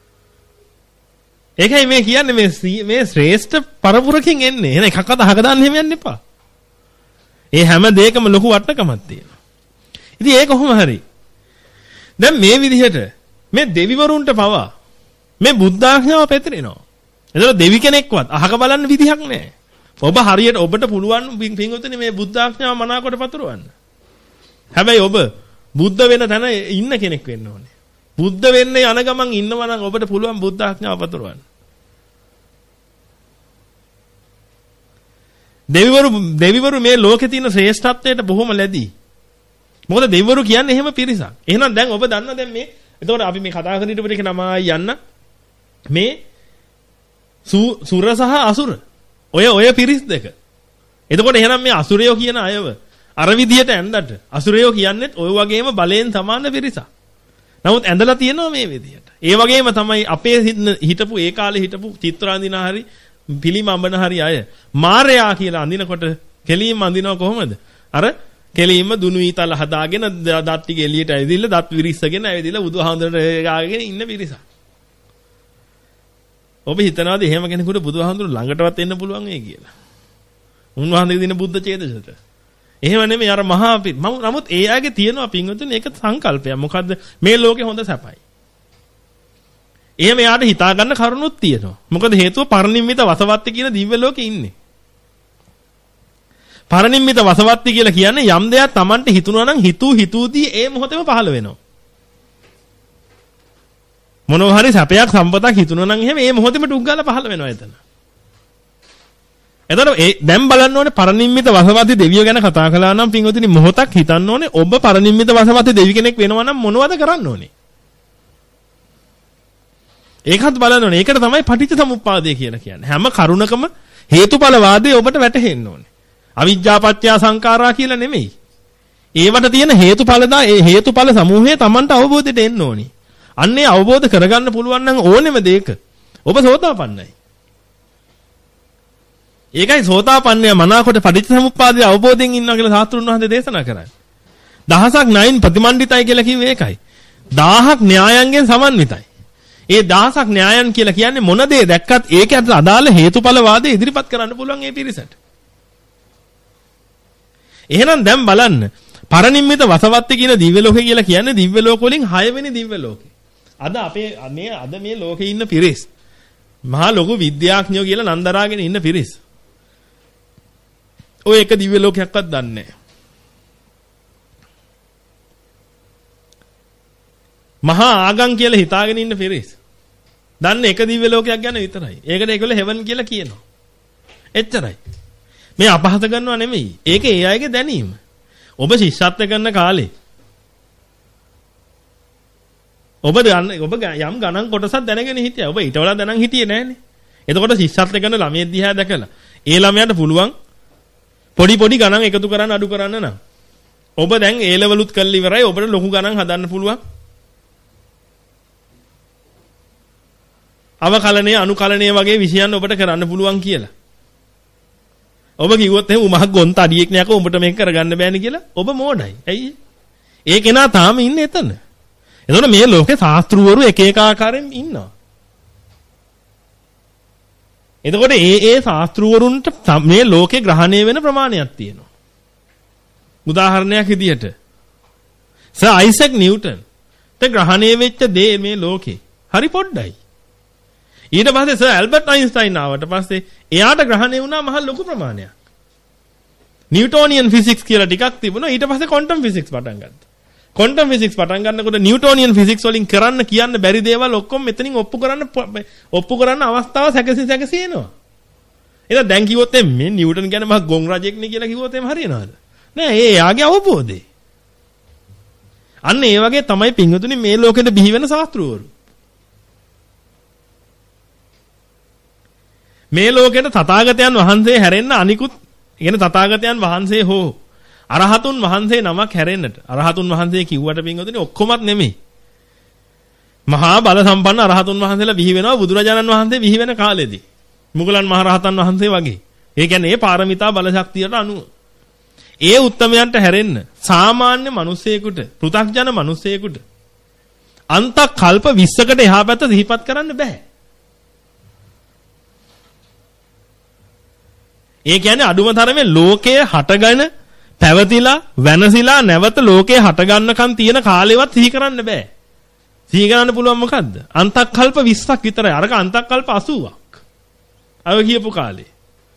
ඒකයි මේ කියන්නේ මේ මේ ශ්‍රේෂ්ඨ පරපුරකින් එන්නේ. එහෙනම් එකක්වත් අහක දාන්න එහෙම යන්න එපා. ඒ හැම දෙයකම ලොකු වටිනකමක් තියෙනවා. ඉතින් ඒක කොහොම හරි. දැන් මේ විදිහට මේ දෙවිවරුන්ට පවා මේ බුද්ධාඥාව පැතිරෙනවා. ඒතර දෙවි කෙනෙක්වත් අහක බලන්න විදිහක් නැහැ. ඔබ හරියට ඔබට පුළුවන් පින්වතුනි මේ බුද්ධාඥාව මනාකොට පතුරවන්න. හැබැයි ඔබ බුද්ධ වෙන තැන ඉන්න කෙනෙක් වෙන්න ඕනේ. බුද්ධ වෙන්නේ යන ගමන් ඉන්නවා නම් ඔබට පුළුවන් බුද්ධාඥාව පතුරවන්න. දෙවිවරු දෙවිවරු මේ ලෝකේ තියෙන ශ්‍රේෂ්ඨත්වයට බොහොම ලැබී. මොකද දෙවිවරු කියන්නේ එහෙම පිරිසක්. එහෙනම් දැන් ඔබ දන්නා දැන් මේ එතකොට අපි මේ කතා කරන ඊට පස්සේ නමයි යන්න මේ සුර සහ අසුර. ඔය ඔය පිරිස් දෙක. එතකොට එහෙනම් මේ අසුරයෝ කියන අයව අර විදියට ඇඳට අසුරයෝ කියන්නේත් ඔය වගේම බලයෙන් සමාන පිරිසක්. නමුත් ඇඳලා තියෙනවා මේ විදියට. ඒ වගේම තමයි අපේ හිටපු ඒ කාලේ හිටපු චිත්‍රාන්දින හරි පිළිම අඹන හරි අය මාර්යා කියලා අඳිනකොට කෙලින්ම අඳිනව කොහොමද? අර කෙලින්ම දුනු ඊතල හදාගෙන දත් ටික එළියට ඇවිදින්න දත් විරිස්සගෙන ඇවිදින්න බුදුහාමුදුරට ගාගෙන ඉන්න පිරිසක්. ඔබ හිතනවාද එහෙම කෙනෙකුට බුදුහාමුදුර ළඟටවත් එන්න පුළුවන් වෙයි කියලා? උන්වහන්සේගේ දින බුද්ධ චේතසට. එහෙම නෙමෙයි අර මහා මම නමුත් ඒ ආගේ තියෙනවා පින්වතුනි ඒක සංකල්පයක්. මොකද්ද මේ ලෝකේ හොඳ සැපයි. එහෙම යාට හිතා ගන්න කරුණුත් තියෙනවා. මොකද හේතුව පරිනිම්මිත වසවත්ති කියන දිව්‍ය ලෝකේ ඉන්නේ. පරිනිම්මිත වසවත්ති කියලා කියන්නේ යම් දෙයක් Tamanට හිතුණා නම් හිතූ හිතූදී ඒ මොහොතේම පහළ වෙනවා. මොනවා හරි සැපයක් සම්පතක් හිතුණා නම් එහෙම ඒ මොහොතේම ටුක් ගාලා පහළ වෙනවා එතන. එතකොට ඒ දැන් බලන්න ඕනේ පරිනිම්මිත වසවත්ති දෙවියෝ ගැන කතා කළා නම් පින්වතුනි මොහොතක් හිතන්න ඕනේ ඔබ පරිනිම්මිත වසවත්ති දෙවි කෙනෙක් වෙනවා නම් මොනවද කරන්න ඕනේ? ඒකත් බලන්න ඕනේ. ඒකට තමයි පටිච්ච සමුප්පාදය කියලා කියන්නේ. හැම කරුණකම හේතුඵල වාදය ඔබට වැටහෙන්න ඕනේ. අවිජ්ජාපච්චය සංඛාරා කියලා නෙමෙයි. ඒවට තියෙන හේතුඵලදා ඒ හේතුඵල සමූහය Tamanට අවබෝධයට එන්න ඕනේ. අන්නේ අවබෝධ කරගන්න පුළුවන් නම් ඕනෙම දෙයක ඔබ සෝතාපන්නයි. ඒකයි සෝතාපන්නය මනාකොට පටිච්ච සමුප්පාදයේ අවබෝධයෙන් ඉන්නවා කියලා සාස්ත්‍රුන් වහන්සේ දේශනා කරන්නේ. දහසක් නයින් ප්‍රතිමන්විතයි කියලා කිව්වේ ඒකයි. දහහක් න්‍යායන්ගෙන් සමන්විතයි. ඒ දහසක් න්‍යායන් කියලා කියන්නේ මොන දේ දැක්කත් ඒකට අදාළ හේතුඵල වාදය ඉදිරිපත් කරන්න පුළුවන් ඒ පිරිසට. එහෙනම් දැන් බලන්න පරිනිම්මිත වසවත්ති කියන දිව්‍ය ලෝකේ කියලා කියන්නේ දිව්‍ය ලෝක වලින් හය වෙනි දිව්‍ය ලෝකේ. අද අපේ මේ අද මේ ලෝකේ ඉන්න පිරිස් මහා ලොකු විද්‍යාඥයෝ කියලා නන්දරාගෙන ඉන්න පිරිස්. ඔය එක දිව්‍ය ලෝකයක්වත් දන්නේ නැහැ. මහා ආගම් කියලා හිතාගෙන ඉන්න පිරිස්. දන්නේ එක දිව්‍ය ලෝකයක් ගැන විතරයි. ඒකට ඒගොල්ලෝ හෙවන් කියලා කියනවා. එච්චරයි. මේ අපහාස කරනවා නෙමෙයි. ඒක ඒ අයගේ දැනීම. ඔබ ශිෂ්‍යත්ව කරන කාලේ ඔබ ඔබ යම් ගණන් කොටසක් දැනගෙන හිටියා. ඔබ ඊට වඩා දැනන් හිටියේ නෑනේ. එතකොට ශිෂ්‍යත්ව කරන ළමයෙක් දිහා දැකලා ඒ ළමයාට පුළුවන් පොඩි පොඩි ගණන් එකතු කරන්න අඩු කරන්න නම් ඔබ දැන් ඒ ලෙවලුත් කරලා ඉවරයි. ඔබට ලොකු ගණන් හදන්න පුළුවන්. අවකලනය අනුකලනය වගේ විෂයන් ඔබට කරන්න පුළුවන් කියලා. ඔබ කිව්වොත් එහෙනම් උමහක් ගොන්ත අඩියෙක් නෑකෝ උඹට මේක කරගන්න බෑනේ කියලා ඔබ මෝඩයි. ඇයි? ඒ කෙනා තාම ඉන්නේ එතන. එතකොට මේ ලෝකේ ශාස්ත්‍රවරු එක එක ආකාරයෙන් ඉන්නවා. එතකොට ඒ ඒ ශාස්ත්‍රවරුන්ට මේ ලෝකේ ග්‍රහණය වෙන ප්‍රමාණයක් තියෙනවා. උදාහරණයක් විදියට සර් අයිසැක් නිව්ටන් ත ග්‍රහණය වෙච්ච දේ මේ ලෝකේ හරි පොඩ්ඩයි. ඊට පස්සේ සර් ඇල්බර්ට් අයින්ස්ටයින් ආවට පස්සේ එයාට ග්‍රහණය වුණා මහ ලොකු ප්‍රමාණයක්. නිව්ටෝනියන් ෆිසික්ස් කියලා ටිකක් තිබුණා. ඊට පස්සේ ක්වොන්ටම් ෆිසික්ස් පටන් ගත්තා. ක්වොන්ටම් ෆිසික්ස් පටන් ගන්නකොට නිව්ටෝනියන් ෆිසික්ස් වලින් කරන්න කියන්න බැරි දේවල් ඔක්කොම මෙතනින් ඔප්පු කරන්න ඔප්පු කරන්න අවස්ථාව සැකසී සැකසී එනවා. එහෙනම් දැන් කිව්වොත් මේ නිව්ටන් ගැන මහ ගොන් රජෙක් නේ කියලා කිව්වොත් එහම හරියනවද? නෑ ඒ යාගේ අවබෝධය. අන්න ඒ වගේ තමයි පින්වතුනි මේ ලෝකෙට බිහි වෙන ශාස්ත්‍රවරු. මේ ලෝකෙට තථාගතයන් වහන්සේ හැරෙන්න අනිකුත් කියන තථාගතයන් වහන්සේ හෝ අරහතුන් වහන්සේ නමක් හැරෙන්නට අරහතුන් වහන්සේ කිව්වට පින්වතුනි ඔක්කොමත් නෙමෙයි. මහා බල සම්පන්න අරහතුන් වහන්සේලා බිහි වෙනවා බුදුරජාණන් වහන්සේ බිහි වෙන කාලෙදී. මුගලන් මහරහතන් වහන්සේ වගේ. ඒ කියන්නේ ඒ පාරමිතා බල ශක්තියට අනුව. ඒ උත්තමයන්ට හැරෙන්න සාමාන්‍ය මිනිසෙකුට, පෘථග්ජන මිනිසෙකුට අන්ත කල්ප විස්සකට එහා පැත්ත සිහිපත් කරන්න බෑ. ඒ කියන්නේ අඩුම තරමේ ලෝකයේ හටගෙන පැවතිලා වෙනසිලා නැවත ලෝකයේ හටගන්නකන් තියෙන කාලෙවත් සිහි කරන්න බෑ. සිහි කරන්න පුළුවන් මොකද්ද? අන්තක්කල්ප විස්සක් විතරයි. අරක අන්තක්කල්ප අසූවක්. අව කියපු කාලේ.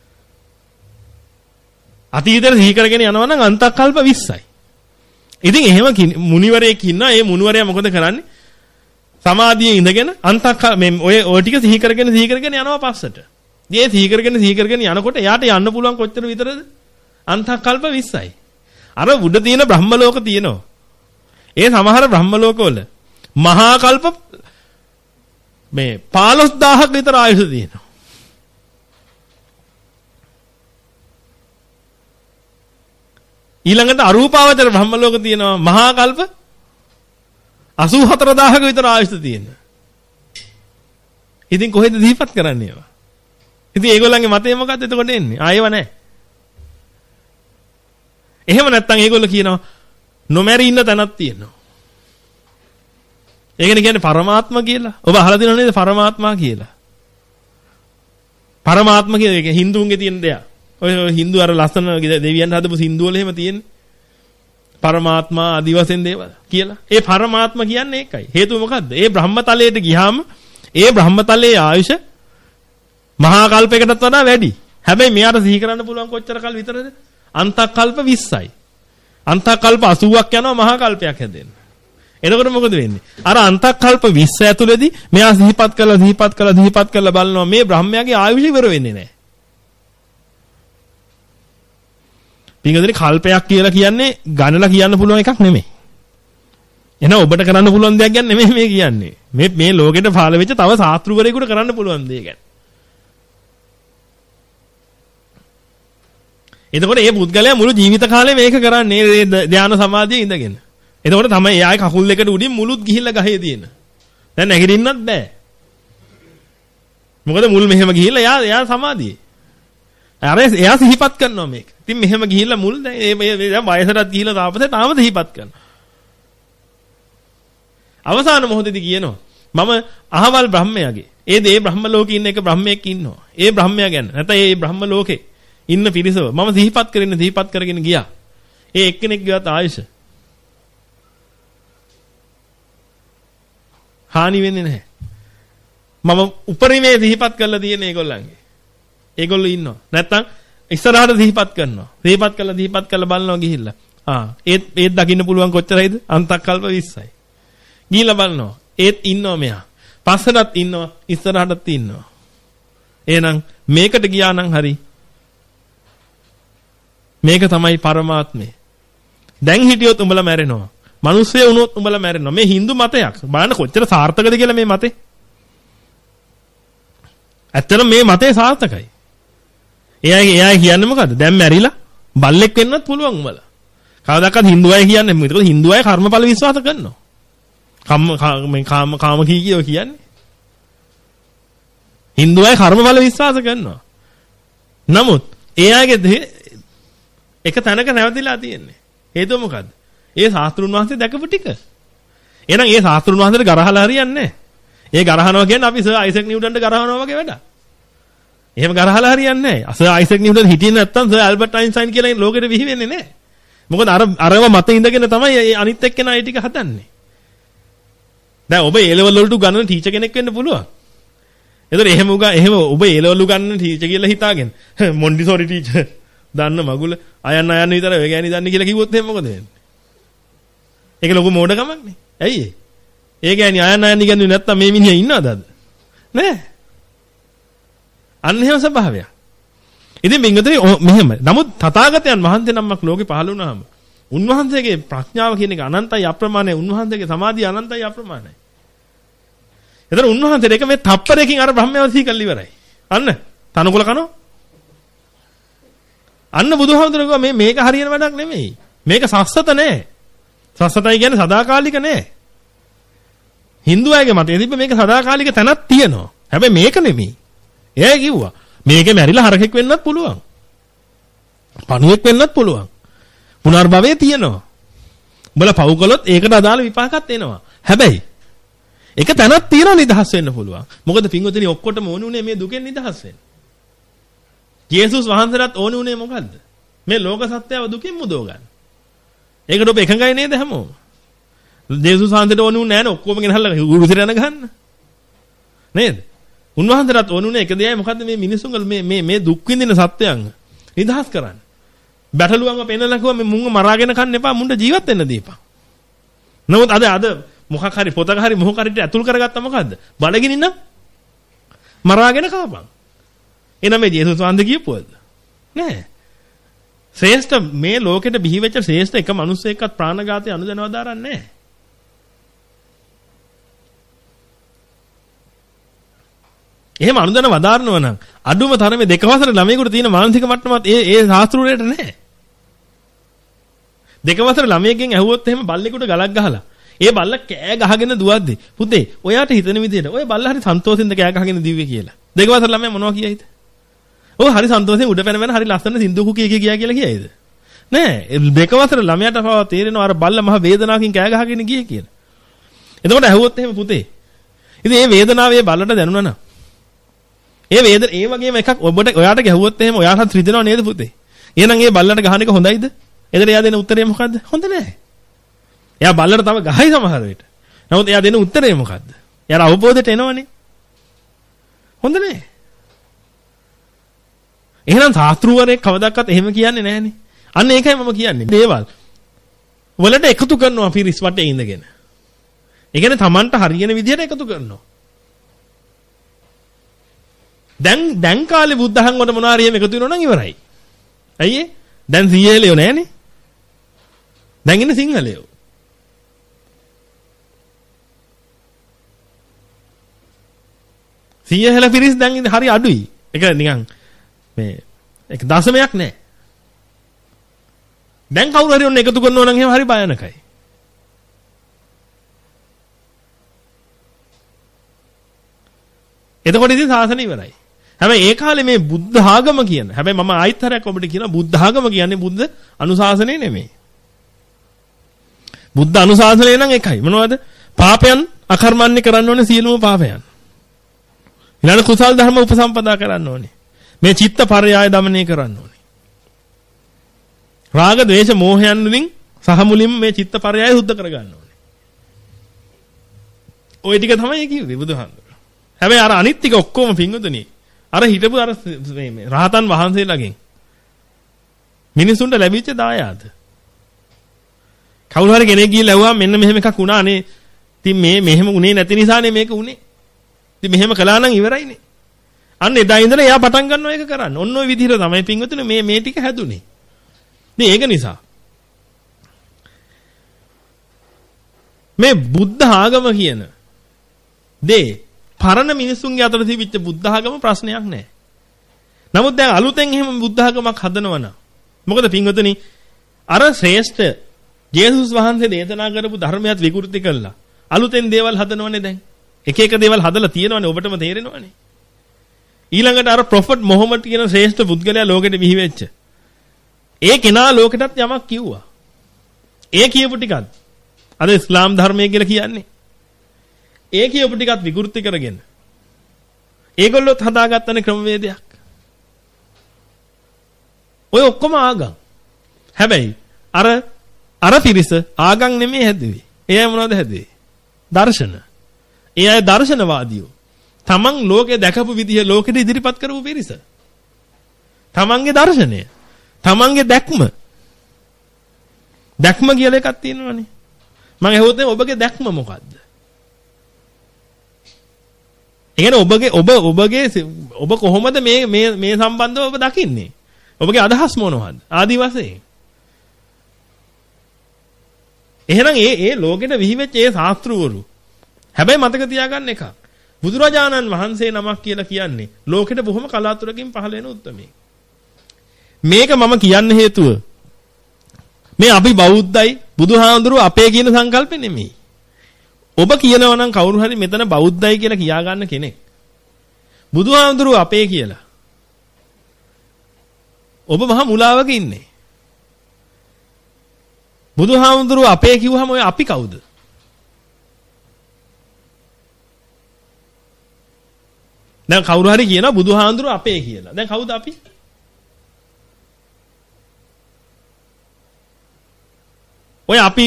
අතීතේ සිහි කරගෙන යනවා නම් අන්තක්කල්ප විස්සයි. ඉතින් එහෙම මුනිවරයෙක් ඉන්නවා. ඒ මුනිවරයා මොකද කරන්නේ? සමාධියේ ඉඳගෙන අන්තක්කල් මේ ඔය ඔය ටික සිහි කරගෙන සිහි කරගෙන යනවා පස්සට. මේ සිහි කරගෙන සිහි කරගෙන යනකොට එයාට යන්න පුළුවන් කොච්චර විතරද? අන්තක්කල්ප විස්සයි. අර උඩ තියෙන බ්‍රහ්ම ලෝක තියෙනවා. ඒ සමහර බ්‍රහ්ම ලෝකවල මහා කල්ප මේ පහළොස් දහසක් විතර ආයුෂ තියෙනවා. ඊළඟට අරූපාවචර බ්‍රහ්ම ලෝක තියෙනවා මහා කල්ප අසූ හතර දහසක විතර ආයුෂ තියෙනවා. ඉතින් කොහෙද දීපත් කරන්නේ ඒවා? ඉතින් ඒගොල්ලන්ගේ මතය මොකක්ද එතකොට එන්නේ? ආයෙව නැහැ. එහෙම නැත්නම් ඒගොල්ලෝ කියනවා නොමැරි ඉන්න තැනක් තියෙනවා. ඒකනේ කියන්නේ පරමාත්මා කියලා. ඔබ අහලා තියෙනව නේද පරමාත්මා කියලා? පරමාත්මා කියන එක හින්දුන්ගේ තියෙන දෙයක්. ඔය හින්දු අර ලස්සන දෙවියන් හදපු සින්දු වල එහෙම තියෙන්නේ. පරමාත්මා ආදි වශයෙන් දේවල් කියලා. ඒ පරමාත්මා කියන්නේ ඒකයි. හේතුව මොකද්ද? ඒ බ්‍රහ්මතලයට ගියාම ඒ බ්‍රහ්මතලයේ ආයුෂ මහා කල්පයකටත් වඩා වැඩි. හැබැයි මෙයාට සිහි කරන්න පුළුවන් කොච්චර කල් විතරද? අන්තකල්ප විස්සයි. අන්තකල්ප අසූවක් යනවා මහා කල්පයක් හැදෙන්න. එතකොට මොකද වෙන්නේ? අර අන්තකල්ප විස්ස ඇතුළේදී මෙයා සිහිපත් කරලා සිහිපත් කරලා සිහිපත් කරලා බලනවා මේ බ්‍රහ්මයාගේ ආයුෂ ඉවර වෙන්නේ නැහැ. පින්වතුනි කල්පයක් කියලා කියන්නේ ගණනලා කියන්න පුළුවන් එකක් නෙමෙයි. එහෙනම් ඔබට කරන්න පුළුවන් දෙයක් ගැන නෙමෙයි මේ කියන්නේ. මේ මේ ලෝකෙට පහළ වෙච්ච තව ශාස්ත්‍රවරයෙකුට කරන්න පුළුවන් දෙයක් ගැන. එතකොට මේ පුද්ගලයා මුළු ජීවිත කාලේ මේක කරන්නේ ධානා සමාධියේ ඉඳගෙන. එතකොට තමයි එයාගේ කකුල් දෙකට උඩින් මුළුත් ගිහිල්ලා ගහේ තියෙන. දැන් නැගිටින්නත් බෑ. මොකද මුල් මෙහෙම ගිහිල්ලා එයා එයා සමාධියේ. අර එයා සිහිපත් කරනවා මේක. ඉතින් මෙහෙම ගිහිල්ලා මුල් දැන් මේ දැන් වයසටත් ගිහිල්ලා තාපසේ තාම සිහිපත් කරනවා. අවසාන මොහොතේදී කියනවා මම අහවල් බ්‍රහ්මයාගේ. ඒ දේ බ්‍රහ්ම ලෝකේ ඉන්න එක බ්‍රහ්මයෙක් ඉන්නවා. ඒ බ්‍රහ්මයා ගැන. නැත්නම් ඒ බ්‍රහ්ම ලෝකේ ඉන්න පිරිසව මම සිහිපත් කරගෙන සිහිපත් කරගෙන ගියා. ඒ එක්කෙනෙක්ගේවත් ආයුෂ හානි වෙන්නේ නැහැ. මම උපරිමයේ සිහිපත් කරලා තියෙන ඒගොල්ලන්ගේ. ඒගොල්ලෝ ඉන්නවා. නැත්තම් ඉස්සරහට සිහිපත් කරනවා. සිහිපත් කරලා සිහිපත් කරලා බලනවා ගිහිල්ලා. ආ ඒත් ඒත් දකින්න පුළුවන් කොච්චරයිද? අන්තක්කල්ප විස්සයි. ගිහිල්ලා බලනවා. ඒත් ඉන්නවා මෙයා. පස්සටත් ඉන්නවා, ඉස්සරහටත් ඉන්නවා. එහෙනම් මේකට ගියා නම් හරි. මේක තමයි පරමාත්මය. දැන් හිටියොත් උඹලා මැරෙනවා. මිනිස්සු වුණොත් උඹලා මැරෙනවා. මේ Hindu මතයක්. බලන්න කොච්චර සාර්ථකද කියලා මේ මතේ. ඇත්තටම මේ මතේ සාර්ථකයි. එයා එයා කියන්නේ මොකද්ද? දැන් මැරිලා බල්ලෙක් වෙන්නත් පුළුවන් උඹලා. කවදාකවත් Hindu අය කියන්නේ මොකද? Hindu අය කර්මඵල විශ්වාස කරනවා. කම්ම මේ කාම කාම කී කියෝ කියන්නේ. Hindu අය කර්මඵල විශ්වාස කරනවා. නමුත් එයාගේ එක තැනක නැවතිලා තියෙන්නේ. හේතුව මොකද්ද? ඒ ශාස්ත්‍රුන් වහන්සේ දැකපු ටික. එහෙනම් ඒ ශාස්ත්‍රුන් වහන්සේට ගරහලා හරියන්නේ නැහැ. ඒ ගරහනවා කියන්නේ අපි සර් අයිසැක් නිව්ටන්ට ගරහනවා වගේ වැඩක්. එහෙම ගරහලා හරියන්නේ නැහැ. සර් අයිසැක් නිව්ටන් හිටියේ නැත්තම් සර් ඇල්බර්ට් අයින්ස්ටයින් කියලා ලෝකෙට විහි වෙන්නේ නැහැ. මොකද අර අරව මත ඉඳගෙන තමයි මේ අනිත් එක්කෙනා ඒ ටික හදන්නේ. දැන් ඔබ ඒ ලෙවල් වලට ගණන ටීචර් කෙනෙක් වෙන්න පුළුවන්. ඒතර එහෙම උගා එහෙම ඔබ ඒ ලෙවල් ගණන ටීචර් කියලා හිතාගෙන මොන්ටිසෝරි ටීචර් දන්න මගුල අයන්න අයන්න විතර ඔය ගෑණි දන්නේ කියලා කිව්වොත් එහෙම මොකද වෙන්නේ? ඒක ලොකු මෝඩකමක් නේ. ඇයි ඒ? ඒ ගෑණි අයන්න අයන්න කියන්නේ නැත්තම් මේ මිනිහා ඉන්නවද අද? නෑ. අන්න එහෙම ස්වභාවයක්. ඉතින් මින්ගතේ මෙහෙම. නමුත් තථාගතයන් වහන්සේ නමක් ලෝකේ පහළ වුණාම උන්වහන්සේගේ ප්‍රඥාව කියන එක අනන්තයි අප්‍රමාණයි. උන්වහන්සේගේ සමාධිය අනන්තයි අප්‍රමාණයි. ඒතර උන්වහන්සේට එක මේ තප්පරයකින් අර බ්‍රහ්මයව සිහි කරලා ඉවරයි. අන්න තනකොළ කනවා. අන්න බුදුහාමුදුරුවෝ කිව්වා මේ මේක හරියන වැඩක් නෙමෙයි. මේක සස්සත නෑ. සස්සතයි කියන්නේ සදාකාලික නෑ. Hindu අයගේ මතය තිබ්බ මේක සදාකාලික තැනක් තියෙනවා. හැබැයි මේක නෙමෙයි. එයා කිව්වා මේකේ මැරිලා හරකෙක් වෙන්නත් පුළුවන්. පණුවෙක් වෙන්නත් පුළුවන්. පුනර්භවයේ තියෙනවා. උඹලා පව් කළොත් ඒකට අදාළ විපාකත් එනවා. හැබැයි එක තැනක් තියෙනවා නිදහස් වෙන්න පුළුවන්. මොකද පින්වතුනි ඔක්කොටම ඕන උනේ මේ දුකෙන් නිදහස් වෙන්න. යේසුස් වහන්සේලාට ඕන උනේ මොකද්ද? මේ ලෝක සත්‍යව දුකින් මුදව ගන්න. ඒකට ඔබ එකඟයි නේද හැමෝම? යේසුස් වහන්සේට ඕන උනේ නැහැ නේ ඔක්කොම ගෙනහල්ලා උරුසිර යන ගහන්න. නේද? උන්වහන්සේලාට ඕන උනේ එක දෙයයි මොකද්ද මේ මිනිසුන්ගල මේ මේ මේ දුක් විඳින සත්‍යයන් නිදහස් කරන්න. බැටළුවන්ව පෙන්නලා කිව්වා මේ මුංග මරාගෙන කන්න එපා මුණ්ඩ ජීවත් වෙන්න දීපන්. නමුත් අද අද මොකක් හරි පොතක හරි මොහොක හරිට ඇතුල් කරගත්තා මොකද්ද? බඩගිනින් නම් මරාගෙන කවපන්. එනම මේ යේසුස් වහන්සේ කියපුවද? නෑ. ශ්‍රේෂ්ඨ මේ ලෝකෙට බිහි වෙච්ච ශ්‍රේෂ්ඨ එක මිනිස්සෙක්වත් ප්‍රාණඝාතය අනුදැනව දාරන්නේ නෑ. එහෙම අනුදැන වදාරනව නම් අඩුම තරමේ දෙක වසර ළමයෙකුට තියෙන මානසික මට්ටමත් ඒ ඒ ශාස්ත්‍රූරයට නෑ. දෙක වසර ළමයෙක්ගෙන් ඇහුවොත් එහෙම බල්ලෙකුට ගලක් ගහලා ඒ බල්ල කෑ ගහගෙන දුවද්දි පුතේ ඔයාට හිතෙන විදිහට ඔය බල්ල හරි සන්තෝෂෙන්ද කෑ ගහගෙන දිව්වේ කියලා. දෙක වසර ළමයා මොනවා කියයිද? ඔය හරි සන්තෝෂෙන් උඩ පැන පැන හරි ලස්සන සින්දුකු කිය කිය ගියා කියලා කියයිද? නෑ. දෙක වසර ළමයාට පවා තේරෙනවා අර බල්ල මහ වේදනාවකින් කෑ ගහගෙන ගියේ කියලා. එතකොට ඇහුවොත් එහෙම පුතේ. ඉතින් මේ වේදනාව ඒ බල්ලට දැනුණා නම් ඒ වේද ඒ වගේම එකක් ඔබට ඔයාට ගැහුවොත් එහෙම ඔයාටත් රිදෙනව නේද පුතේ? එහෙනම් ඒ බල්ලට ගහන එක හොඳයිද? එතන එයා දෙන උත්තරේ මොකද්ද? හොඳ නෑ. එයා බල්ලට තව ගහයි සමහර වෙලට. නමුත් එයා දෙන උත්තරේ මොකද්ද? එයාට අවබෝධයට එනවනේ. හොඳ නෑ. එහෙනම් ශාස්ත්‍රූවරයෙක් කවදාවත් එහෙම කියන්නේ නෑනේ. අන්න ඒකයි මම කියන්නේ. දේවල් වලට එකතු කරනවා පිරිස් වටේ ඉඳගෙන. ඒ කියන්නේ Tamanට හරියන විදිහට එකතු කරනවා. දැන් දැන් කාලේ බුද්ධහන් වල මොනවා හරි එහෙම එකතු වෙනවා නම් ඉවරයි. ඇයි ඒ? දැන් සීයලයෝ නෑනේ. දැන් ඉන්නේ සිංහලයෝ. සීයහල පිරිස් දැන් ඉන්නේ හරි අඩුයි. ඒක නිකන් මේ ඒක දශමයක් නෑ. දැන් කවුරු හරි ඔන්න එකතු කරනවා නම් එහෙම හරි භයානකයි. එතකොට ඉතින් සාසනය ඉවරයි. හැබැයි ඒ කාලේ මේ බුද්ධ ආගම කියන හැබැයි මම ආයිත් හරයක් ඔබට කියනවා බුද්ධ ආගම කියන්නේ බුද්ධ අනුශාසනය නෙමෙයි. බුද්ධ අනුශාසනය නම් එකයි. මොනවද? පාපයන් අකර්මණ්‍ය කරන්න ඕනේ සියලුම පාපයන්. ඊළඟ කුසල් ධර්ම උපසම්පදා කරන්න ඕනේ. මේ චිත්ත පරයාය දමනය කරන්න ඕනේ. රාග, ද්වේෂ, මෝහයන් වලින් සහ මුලින්ම මේ චිත්තපරයය සුද්ධ කරගන්න ඕනේ. ওই ටික තමයි කිව්වේ බුදුහාමුදුරුවෝ. හැබැයි අර අනිත් ටික ඔක්කොම පිංගුතුනි අර හිටපු අර මේ රහතන් වහන්සේලාගෙන් මිනිසුන්ට ලැබිච්ච දායාද. කවුරු හරි කෙනෙක් ගිහලා ඇහුවා මෙන්න මෙහෙම එකක් වුණානේ. ඉතින් මේ මෙහෙම උනේ නැති නිසානේ මේක උනේ. ඉතින් මෙහෙම කළා නම් ඉවරයිනේ. අන්න එදා ඉඳලා එයා පටන් ගන්නවා ඒක කරන්න. ඔන්න ඔය විදිහට තමයි පින්වතුනි මේ මේ ටික හැදුනේ. ඉතින් ඒක නිසා මේ බුද්ධ ආගම කියන දේ පරණ මිනිසුන්ගේ අතර තිබිච්ච බුද්ධ ආගම ප්‍රශ්නයක් නෑ. නමුත් දැන් අලුතෙන් එහෙම බුද්ධ ආගමක් හදනවා නම් මොකද පින්වතුනි අර ශ්‍රේෂ්ඨ ජේසුස් වහන්සේ දේශනා කරපු ධර්මයක් විකෘති කළා. අලුතෙන් දේවල් හදනවනේ දැන්. එක එක දේවල් හදලා තියෙනවනේ ඔබටම තේරෙනවනේ. ඊළඟට අර ප්‍රොෆට් මොහොමඩ් කියන ශ්‍රේෂ්ඨ පුද්ගලයා ලෝකෙට බිහි වෙච්ච. ඒ කෙනා ලෝකෙටත් යමක් කිව්වා. ඒ කියපු ටිකත් අද ඉස්ලාම් ධර්මය කියලා කියන්නේ. ඒ කියපු ටිකත් විකෘති කරගෙන ඒගොල්ලොත් හදාගත්තනේ ක්‍රමවේදයක්. ඔය ඔක්කොම ආගම්. හැබැයි අර අර පිරිස ආගම් නෙමෙයි හැදුවේ. ඒ අය මොනවද හැදුවේ? දර්ශන. ඒ අය දර්ශනවාදියෝ. තමන් ලෝකේ දැකපු විදිහ ලෝකෙට ඉදිරිපත් කරපු පිරිස. තමන්ගේ දර්ශනය. තමන්ගේ දැක්ම. දැක්ම කියලා එකක් තියෙනවනේ. මම ඇහුවොත් ඔබගේ දැක්ම මොකද්ද? ඒ කියන්නේ ඔබගේ ඔබ ඔබගේ ඔබ කොහොමද මේ මේ මේ සම්බන්ධව ඔබ දකින්නේ? ඔබගේ අදහස් මොනවද? ආදි වශයෙන්. එහෙනම් ඒ ඒ ලෝකෙට විහිවෙච්ච ඒ ශාස්ත්‍රවරු හැබැයි මතක තියාගන්න එකක්. බුදුරජාණන් වහන්සේ නමක් කියලා කියන්නේ ලෝකෙට බොහොම කලාතුරකින් පහළ වෙන උත්මයෙක්. මේක මම කියන්න හේතුව මේ අපි බෞද්ධයි බුදුහාඳුරුව අපේ කියන සංකල්පෙ නෙමෙයි. ඔබ කියනවා නම් කවුරු හරි මෙතන බෞද්ධයි කියලා කියා ගන්න කෙනෙක් බුදුහාඳුරුව අපේ කියලා. ඔබ මහා මුලාවක ඉන්නේ. බුදුහාමුදුරුව අපේ කිව්වහම ඔය අපි කවුද? දැන් කවුරු හරි කියනවා බුදුහාමුදුරුව අපේ කියලා. දැන් කවුද අපි? ඔය අපි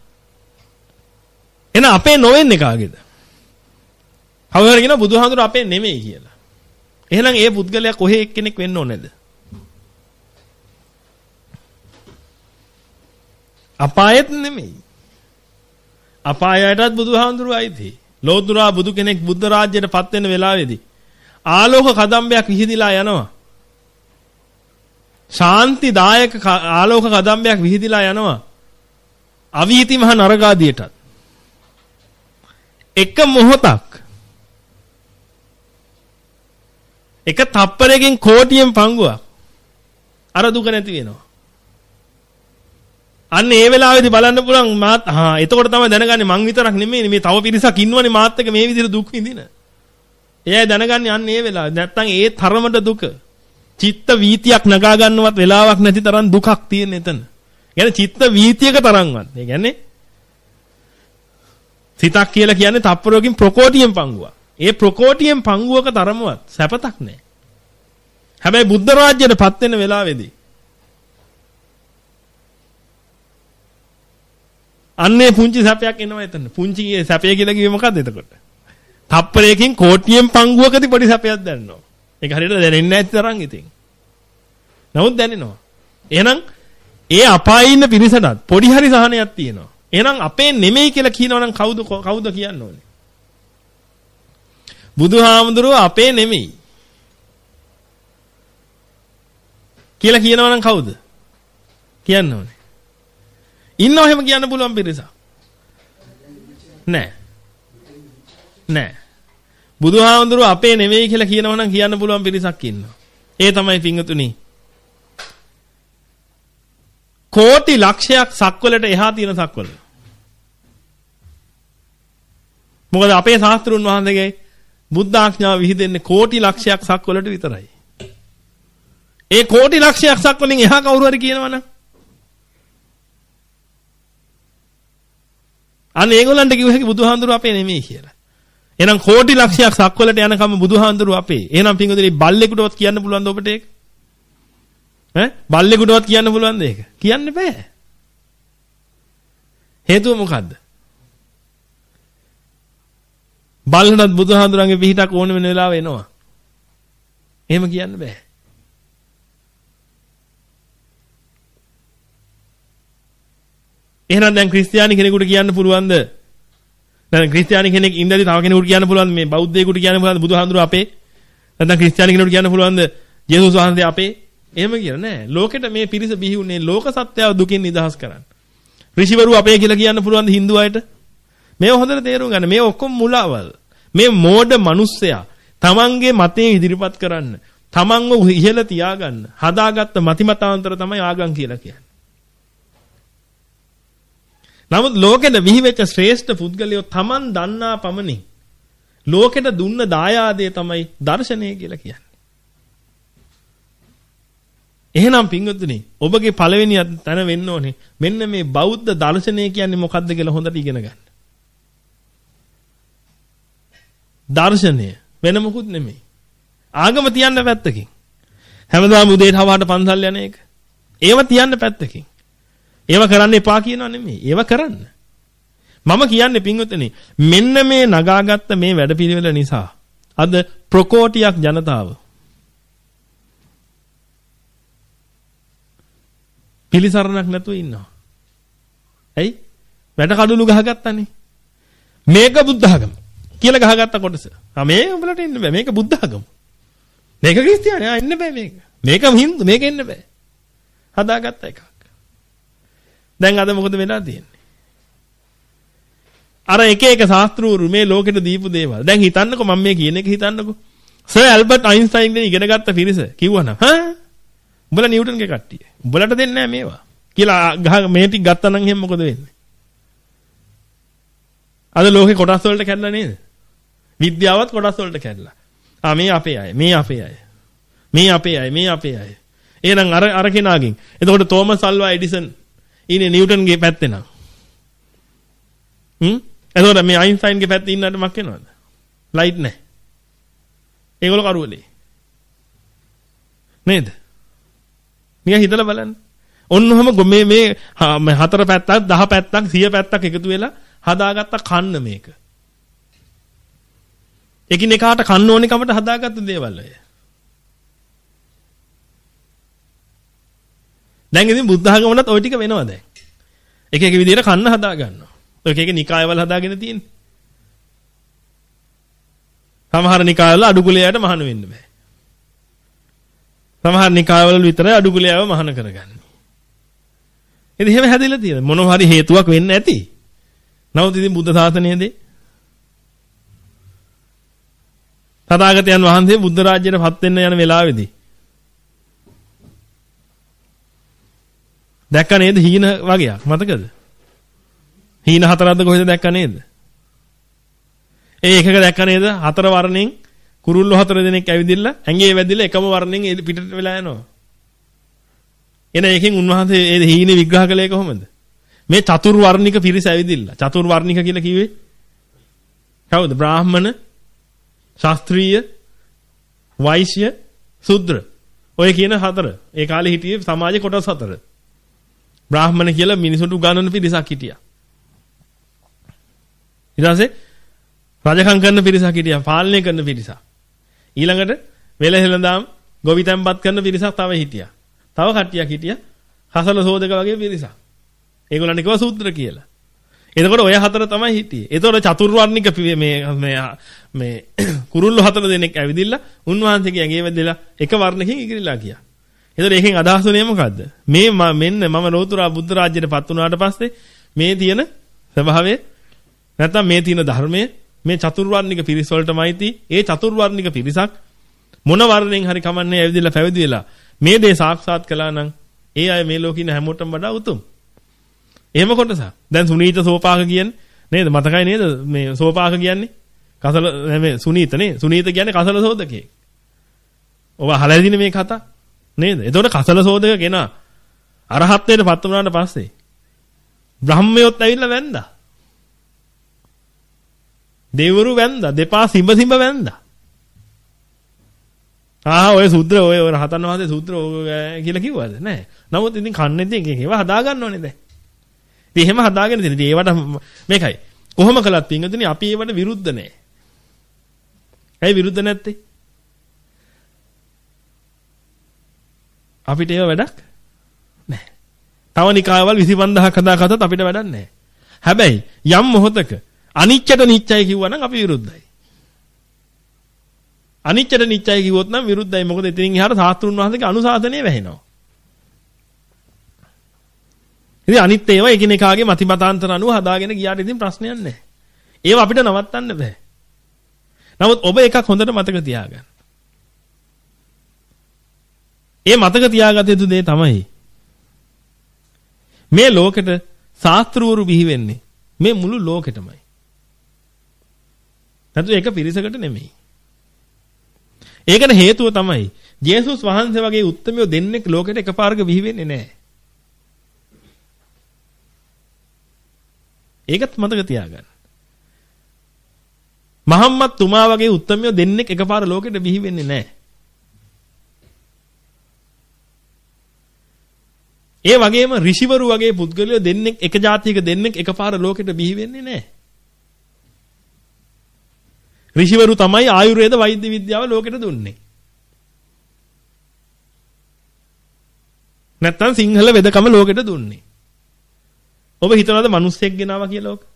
එන අපේ නොවෙන්නේ කාගේද? කවුරු හරි කියනවා බුදුහාමුදුරුව අපේ නෙමෙයි කියලා. එහෙනම් ඒ පුද්ගලයා කොහේ එක්කෙනෙක් වෙන්න ඕනේද? අපායෙත් නෙමෙයි. අපායයටත් බුදුහාමුදුරුවෝ අයිති. ලෝතුරා බුදු කෙනෙක් බුද්ධ රාජ්‍යයට පත් වෙන වෙලාවේදී ආලෝක කදම්බයක් විහිදිලා යනවා. ශාන්තිදායක ආලෝක කදම්බයක් විහිදිලා යනවා. අවීති මහ නරකාදියටත්. එක මොහොතක් එක තප්පරයකින් කෝටියෙන් පංගුවක් අර දුක නැති වෙනවා. අන්න ඒ වෙලාවේදී බලන්න පුළුවන් මාත් හා එතකොට තමයි දැනගන්නේ මං විතරක් නෙමෙයි මේ තව පිරිසක් ඉන්නවනේ මාත් එක්ක මේ විදිහට දුක් විඳින. එයයි දැනගන්නේ අන්න ඒ වෙලාවේ. නැත්තම් ඒ තරමට දුක. චිත්ත වීතියක් නගා ගන්නවත් වෙලාවක් නැති තරම් දුකක් තියෙන එතන. يعني චිත්ත වීතියක තරම්වත්. ඒ කියන්නේ සිතක් කියලා කියන්නේ තප්පරයකින් ප්‍රකෝටියෙන් පංගුවක්. ඒ ප්‍රකෝටියෙන් පංගුවක තරමවත් සැපතක් නැහැ. හැබැයි බුද්ධ රාජ්‍යයට පත් වෙන වෙලාවේදී අන්නේ පුංචි සැපයක් එනවා එතන. පුංචි සැපය කියලා කිව්වේ මොකද්ද එතකොට? තප්පරයකින් කෝටියෙන් පංගුවකදී පොඩි සැපයක් දැනෙනවා. ඒක හරියට දැනෙන්නේ නැති තරම් ඉතින්. නමුත් දැනෙනවා. එහෙනම් ඒ අපායේ ඉන්න පිරිසටත් පොඩි හරි සහනයක් තියෙනවා. එහෙනම් අපේ නෙමෙයි කියලා කියනවනම් කවුද කවුද කියන්න ඕනේ? බුදුහාමුදුරුවෝ අපේ නෙමෙයි කියලා කියනවනම් කවුද? කියන්න ඕනේ. ඉන්නව එහෙම කියන්න පුළුවන් පිරිසක් නෑ නෑ බුදුහාමුදුරුවෝ අපේ නෙවෙයි කියලා කියනවනම් කියන්න පුළුවන් පිරිසක් ඉන්නවා. ඒ තමයි පිංගුතුනි කෝටි ලක්ෂයක් සක්වලට එහා තියෙන සක්වල. මොකද අපේ ශාස්ත්‍රුන් වහන්සේගේ බුද්ධ ආඥාව විහිදෙන්නේ කෝටි ලක්ෂයක් සක්වලට විතරයි. ඒ කෝටි ලක්ෂයක් සක්වලින් එහා කවුරු හරි කියනවනම් අන්න ඒගොල්ලන්ට කිව්ව හැකි බුදුහාමුදුරුවෝ අපේ නෙමෙයි කියලා. එහෙනම් කෝටි ලක්ෂයක් සක්වලට යනකම් බුදුහාමුදුරුවෝ අපේ. එහෙනම් පින්වතුනි බල්ලෙකුටවත් කියන්න පුළුවන්ද ඔබට ඒක? ඈ බල්ලෙකුටවත් කියන්න පුළුවන්ද ඒක? කියන්න බෑ. හේතුව මොකද්ද? බල්ලටත් බුදුහාඳුරන්ගේ පිහිටක් ඕන වෙන වෙලාව එනවා. එහෙම කියන්න බෑ. එහෙනම් දැන් ක්‍රිස්තියානි කෙනෙකුට කියන්න පුළුවන්ද? දැන් ක්‍රිස්තියානි කෙනෙක් ඉඳලා තව කෙනෙකුට කියන්න පුළුවන්ද මේ බෞද්ධයෙකුට කියන්න පුළුවන්ද බුදුහාඳුර අපේ? නැත්නම් ක්‍රිස්තියානි කෙනෙකුට කියන්න පුළුවන්ද ජේසුස් වහන්සේ අපේ? එහෙම කියලා නෑ. ලෝකෙට මේ පිරිස බිහි වුණේ ලෝක සත්‍යව දුකින් නිදහස් කරන්න. ඍෂිවරු අපේ කියලා කියන්න පුළුවන්ද Hindu අයට? මේව හොඳට තේරුම් ගන්න. මේ ඔක්කොම මුලාවල්. මේ මෝඩ මිනිස්සයා තමන්ගේ මතේ ඉදිරිපත් කරන්න, තමන්ව ඉහළ තියාගන්න හදාගත්ත මතිමතාන්තර තමයි ආගම් කියලා කියන්නේ. නමුත් ලෝකෙට විහිවෙච්ච ශ්‍රේෂ්ඨ පුද්ගලයෝ තමන් දන්නා පමණින් ලෝකෙට දුන්න දායාදේ තමයි දර්ශනය කියලා කියන්නේ. එහෙනම් පින්වත්නි ඔබගේ පළවෙනි තැන වෙන්න ඕනේ මෙන්න මේ බෞද්ධ දර්ශනය කියන්නේ මොකක්ද කියලා හොඳට ඉගෙන ගන්න. දර්ශනය වෙන මොකුත් නෙමෙයි. ආගම තියන්න පැත්තකින්. හැමදාම උදේට හවහට පන්සල් යන එක. ඒව තියන්න පැත්තකින්. ඒව කරන්න එපා කියනවා නෙමෙයි. ඒව කරන්න. මම කියන්නේ පින්වත්නි මෙන්න මේ නගාගත්ත මේ වැඩපිළිවෙල නිසා අද ප්‍රකෝටියක් ජනතාව පිළිසරණක් නැතුව ඉන්නවා. ඇයි? වැඩ කඩළු ගහගත්තානේ. මේක බුද්ධ ආගම කියලා ගහගත්ත කොටස. ආ මේ උඹලට ඉන්න බෑ. මේක බුද්ධ ආගම. මේක ක්‍රිස්තියානි. ආ ඉන්න බෑ මේක. මේක හින්දු. මේක ඉන්න බෑ. හදාගත්ත එකක්. දැන් අද මොකද වෙලා තියෙන්නේ? අර එක එක ශාස්ත්‍රූරු මේ ලෝකෙට දීපු දේවල්. දැන් හිතන්නකෝ මම මේ කියන එක හිතන්නකෝ. සර් ඇල්බර්ට් අයින්ස්ටයින් ගෙන ඉගෙන ගත්ත පිරිස කිව්වනම් හා උඹලා නිව්ටන්ගේ කට්ටිය. උඹලට දෙන්නේ නැහැ මේවා. කියලා ගහ මේ ටික ගත්තා නම් එහෙනම් මොකද වෙන්නේ? අද ලෝකේ කොටස් වලට කැඩලා නේද? විද්‍යාවත් කොටස් වලට කැඩලා. ආ මේ අපේ අය, මේ අපේ අය. මේ අපේ අය, මේ අපේ අය. එහෙනම් අර අර කෙනාගෙන්. එතකොට තෝමස් අල්වා එඩිසන් ඉන්නේ නිව්ටන්ගේ පැත්තේ නම්. හ්ම්? එතකොට මේ අයින්ස්ටයින්ගේ පැත්තේ ඉන්නට මක් වෙනවද? ලයිට් නැහැ. ඒගොල්ලෝ කරුවලේ. නේද? නිකන් හිතලා බලන්න. ඔන්නෝම මේ මේ හතර පැත්තක්, දහ පැත්තක්, සිය පැත්තක් එකතු වෙලා හදාගත්ත කන්න මේක. එකිනෙකාට කන්න ඕනේ කමට හදාගත්ත දේවල් අය. දැන් ඉතින් බුද්ධ ආගමනත් ওই ටික වෙනවා දැන්. එක එක විදිහට කන්න හදා ගන්නවා. ඔය එක එක නිකායවල හදාගෙන තියෙන්නේ. සමහර නිකායවල අඩුකුලයට මහාන වෙන්න බෑ. සමහර නිකායවල විතරයි අඩුකුලයව මහාන කරගන්නේ. ඉතින් එහෙම හැදිලා තියෙනවා. මොනවා හරි හේතුවක් වෙන්න ඇති. නමුත් ඉතින් බුද්ධ ශාසනයේදී තථාගතයන් වහන්සේ බුද්ධ රාජ්‍යයට පත් වෙන්න යන වෙලාවේදී දැක්ක නේද හීන වගේක් මතකද? හීන හතරක්ද කොහෙද දැක්ක නේද? ඒ එකක දැක්ක නේද? හතර වර්ණෙන් කුරුල්ලෝ හතර දෙනෙක් ඇවිදින්න ඇඟේ වැදිලා එකම වර්ණෙන් පිටට වෙලා යනවා. එන එකකින් උන්වහන්සේ ඒ හීනේ විග්‍රහ කළේ කොහොමද? මේ චතුර් වර්ණික පිරිස ඇවිදින්න. චතුර් වර්ණික කියලා කිව්වේ කවුද? බ්‍රාහ්මණ, ශාස්ත්‍රීය, වෛශ්‍ය, ශුද්‍ර. ඔය කියන හතර. ඒ කාලේ හිටියේ සමාජේ කොටස් හතර. බ්‍රාහ්මණ කියලා මිනිසුන්ට උගන්වන පිරිසක් හිටියා. ඊට පස්සේ රජකම් කරන පිරිසක් හිටියා, පාලනය කරන පිරිසක්. ඊළඟට වෙලහෙළඳාම් ගොවිතැන්පත් කරන පිරිසක් තව හිටියා. තව කට්ටියක් හිටියා හසල සෝදක වගේ පිරිසක්. ඒගොල්ලන් කිව්වා සූත්‍ර කියලා. එතකොට ඔය හතර තමයි හිටියේ. එතකොට චතුර්වර්ණික මේ මේ මේ කුරුල්ලෝ හතර දෙනෙක් ඇවිදින්න උන්වහන්සේගේ ඇඟේ වැදලා එක වර්ණකින් ඉගිරිලා ගියා. එතකොට ඒකෙන් අදහස් වුණේ මොකද්ද? මේ මෙන්න මම ලෝතුරා බුද්ධ රාජ්‍යයට පත් වුණාට පස්සේ මේ තියෙන ස්වභාවය නැත්නම් මේ තියෙන ධර්මය මේ චතුර්වර්ණික පිරිස වලටමයි ති. ඒ චතුර්වර්ණික පිරිසක් මොන වර්ණයෙන් හරි කමන්නේ ඇවිදලා පැවිදි වෙලා මේ දේ සාක්ෂාත් කළා නම් ඒ අය මේ ලෝකේ ඉන්න හැමෝටම වඩා උතුම්. එහෙම කොටසක්. දැන් සුනීත සෝපාක කියන්නේ නේද? මතකයි නේද? මේ සෝපාක කියන්නේ කසල මේ සුනීත නේ. සුනීත කියන්නේ කසල සෝදකේ. ඔබ අහලා ඉදිනේ මේ කතා නේද? එතකොට කසල සෝදක කෙනා අරහත්ත්වයට පත් වුණාට පස්සේ බ්‍රහ්මයොත් ඇවිල්ලා වැන්දා. දෙවිවරු වැන්දා. දෙපා සිඹ සිඹ වැන්දා. ආ ඔය සූත්‍ර ඔය රහතන් වහන්සේ සූත්‍ර කියලා කිව්වද? නැහැ. නමුත් ඉතින් කන්නේ ඉතින් ඒවා හදා ගන්න ඕනේ දැන්. ඉතින් එහෙම හදාගෙන ඉතින් ඒවට මේකයි. කොහොම කළත් පින්වතුනි අපි ඒවට විරුද්ධ නැහැ. ඇයි විරුද්ධ නැත්තේ? අපිට ඒව වැඩක් නැහැ. තව නිකායවල විසි පන්දහක් හදාගත්තත් අපිට වැඩක් නැහැ. හැබැයි යම් මොහොතක අනිච්චට නිච්චයි කිව්වනම් අපි විරුද්ධයි. අනිච්චට නිච්චයි කිව්වොත් නම් විරුද්ධයි. මොකද ඉතින් එහාට සාස්ත්‍රුන් වහන්සේගේ අනුශාසනය වැහෙනවා. ඉතින් අනිත් ඒවා එකිනෙකාගේ මතිමතාන්තර අනුව හදාගෙන ගියාට ඉතින් ප්‍රශ්නයක් නැහැ. ඒව අපිට නවත්තන්න බෑ. නමුත් ඔබ එකක් හොඳට මතක තියාගන්න. ඒ මතක තියාගත යුතු දේ තමයි මේ ලෝකෙට ශාස්ත්‍රවරු බිහි වෙන්නේ මේ මුළු ලෝකෙටමයි. නැතු ඒක පිරිසකට නෙමෙයි. ඒකට හේතුව තමයි ජේසුස් වහන්සේ වගේ උත්තමයෝ දෙන්නෙක් ලෝකෙට එකපාරක බිහි වෙන්නේ නැහැ. ඒකත් මතක තියාගන්න. මහම්මද් තුමා වගේ උත්තමයෝ දෙන්නෙක් එකපාර ලෝකෙට බිහි වෙන්නේ නැහැ. ඒ වගේම ඍෂිවරු වගේ පුද්ගලයෝ දෙන්නෙක් එක જાතියක දෙන්නෙක් එකපාර ලෝකෙට බිහි වෙන්නේ නැහැ. ඍෂිවරු තමයි ආයුර්වේද වෛද්‍ය විද්‍යාව ලෝකෙට දුන්නේ. නැත්තම් සිංහල වෙදකම ලෝකෙට දුන්නේ. ඔබ හිතනවාද මිනිස්සෙක් ගෙනාවා කියලා ඔක?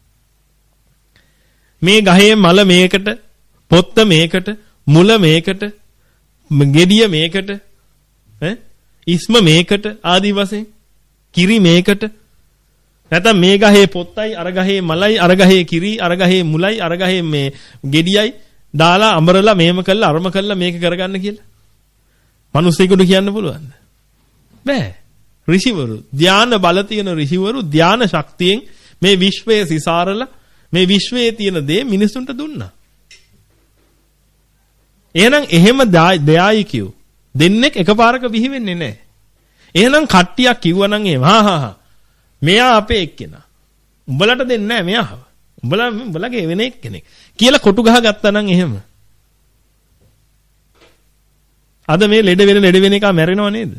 මේ ගහේ මල මේකට, පොත්ත මේකට, මුල මේකට, ගෙඩිය මේකට, ඈ ඉස්ම මේකට ආදි වශයෙන් කිරි මේකට නැත්නම් මේ ගහේ පොත්තයි අර ගහේ මලයි අර ගහේ කිරි අර ගහේ මුලයි අර ගහේ මේ ගෙඩියයි දාලා අඹරලා මේම කළා අරම කළා මේක කරගන්න කියලා මිනිස්සෙකුට කියන්න පුළුවන්ද? බෑ. ඍෂිවරු ධාන බල තියෙන ෘෂිවරු ධාන ශක්තියෙන් මේ විශ්වයේ සිසාරලා මේ විශ්වයේ තියෙන දේ මිනිසුන්ට දුන්නා. එහෙනම් එහෙම දයායිකයෝ දෙන්නෙක් එකපාරක බිහි වෙන්නේ නැහැ. එහෙනම් කට්ටියක් කිව්වනම් එහෙම හා හා හා මෙයා අපේ එක්කෙනා. උඹලට දෙන්නේ නැහැ මෙයාව. උඹලා උඹලගේ වෙන එක්කෙනෙක් කියලා කොටු ගහ ගත්තා නම් එහෙම. අද මේ ලෙඩ වෙන ලෙඩ වෙන එක මැරෙනව නේද?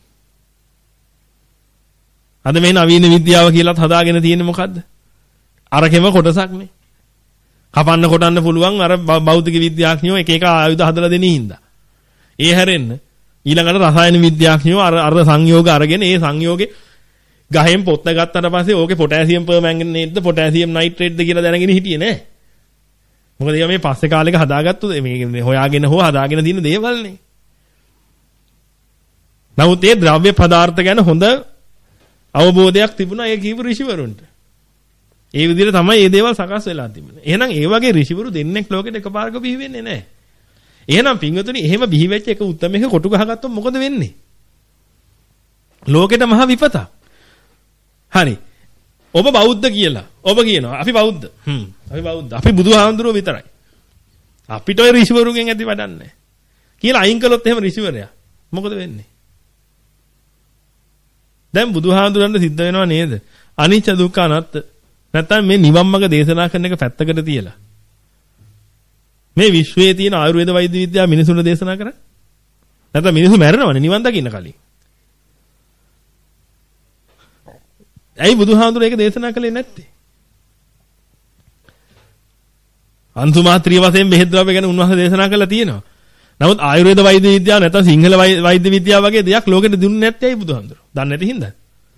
අද මේ නවීන විද්‍යාව කියලාත් හදාගෙන තියෙන්නේ මොකද්ද? අරකෙම කොටසක් නේ. කපන්න කොටන්න පුළුවන් අර භෞතික විද්‍යාඥයෝ එක එක ආයුධ හදලා දෙන හින්දා. ඒ හැරෙන්න ඊළඟට රසායන විද්‍යාඥයෝ අර අර සංයෝග අරගෙන ඒ සංයෝගේ ගහෙන් පොත්ත ගත්තට පස්සේ ඕකේ පොටෑසියම් පර්මැංගනේට්ද පොටෑසියම් නයිට්‍රේට්ද කියලා දැනගෙන හිටියේ නෑ. මොකද ඒවා මේ පස්සේ කාලෙක හදාගත්තු මේ හොයාගෙන හෝ හදාගෙන තියෙන දේවල් නේ. නමුත් ඒ ද්‍රව්‍ය පදාර්ථ ගැන හොඳ අවබෝධයක් තිබුණා ඒ කීප ඍෂිවරුන්ට. ඒ විදිහට තමයි මේ දේවල් සකස් වෙලා තිබුණේ. එහෙනම් ඒ වගේ ඍෂිවරු දෙන්නෙක් ලෝකෙට එකපාරක බිහි වෙන්නේ නැහැ. එහෙනම් පින්වතුනි එහෙම බිහි වෙච්ච එක උත්තමයක කොටු ගහගත්තොත් මොකද වෙන්නේ? ලෝකෙට මහ විපතක්. හරි. ඔබ බෞද්ධ කියලා. ඔබ කියනවා අපි බෞද්ධ. හ්ම්. අපි බෞද්ධ. අපි බුදුහාමුදුරුවෝ විතරයි. අපිට ඔය ඍෂිවරුන්ගෙන් ඇති වැඩක් නැහැ. කියලා අයින් කළොත් එහෙම ඍෂිවරයා මොකද වෙන්නේ? දැන් බුදුහාමුදුරන්ට සිද්ධ වෙනව නේද? අනිච්ච දුක්ඛ අනාත්ත. නැත්තම් මේ නිවන් මඟ දේශනා කරන එක පැත්තකට තියලා. මේ විශ්වයේ තියෙන ආයුර්වේද වෛද්‍ය විද්‍යාව මිනිසුන්ට දේශනා කරන්නේ. නැත්තම් මිනිස්සු මැරෙනවනේ නිවන් දකින්න කලින්. ඇයි බුදුහාමුදුර ඒක දේශනා කළේ නැත්තේ? අන්තුමාත්‍රිය වශයෙන් බෙහෙත් ද්‍රව්‍ය ගැන උන්වහන්සේ දේශනා කළා තියෙනවා. නමුත් ආයුර්වේද වෛද්‍ය විද්‍යාව නැත්නම් සිංහල වෛද්‍ය විද්‍යාව වගේ දෙයක් ලෝකෙට දුන්නේ නැත්තේ ඇයි බුදුහාමුදුර? දන්නේ නැති හින්දා.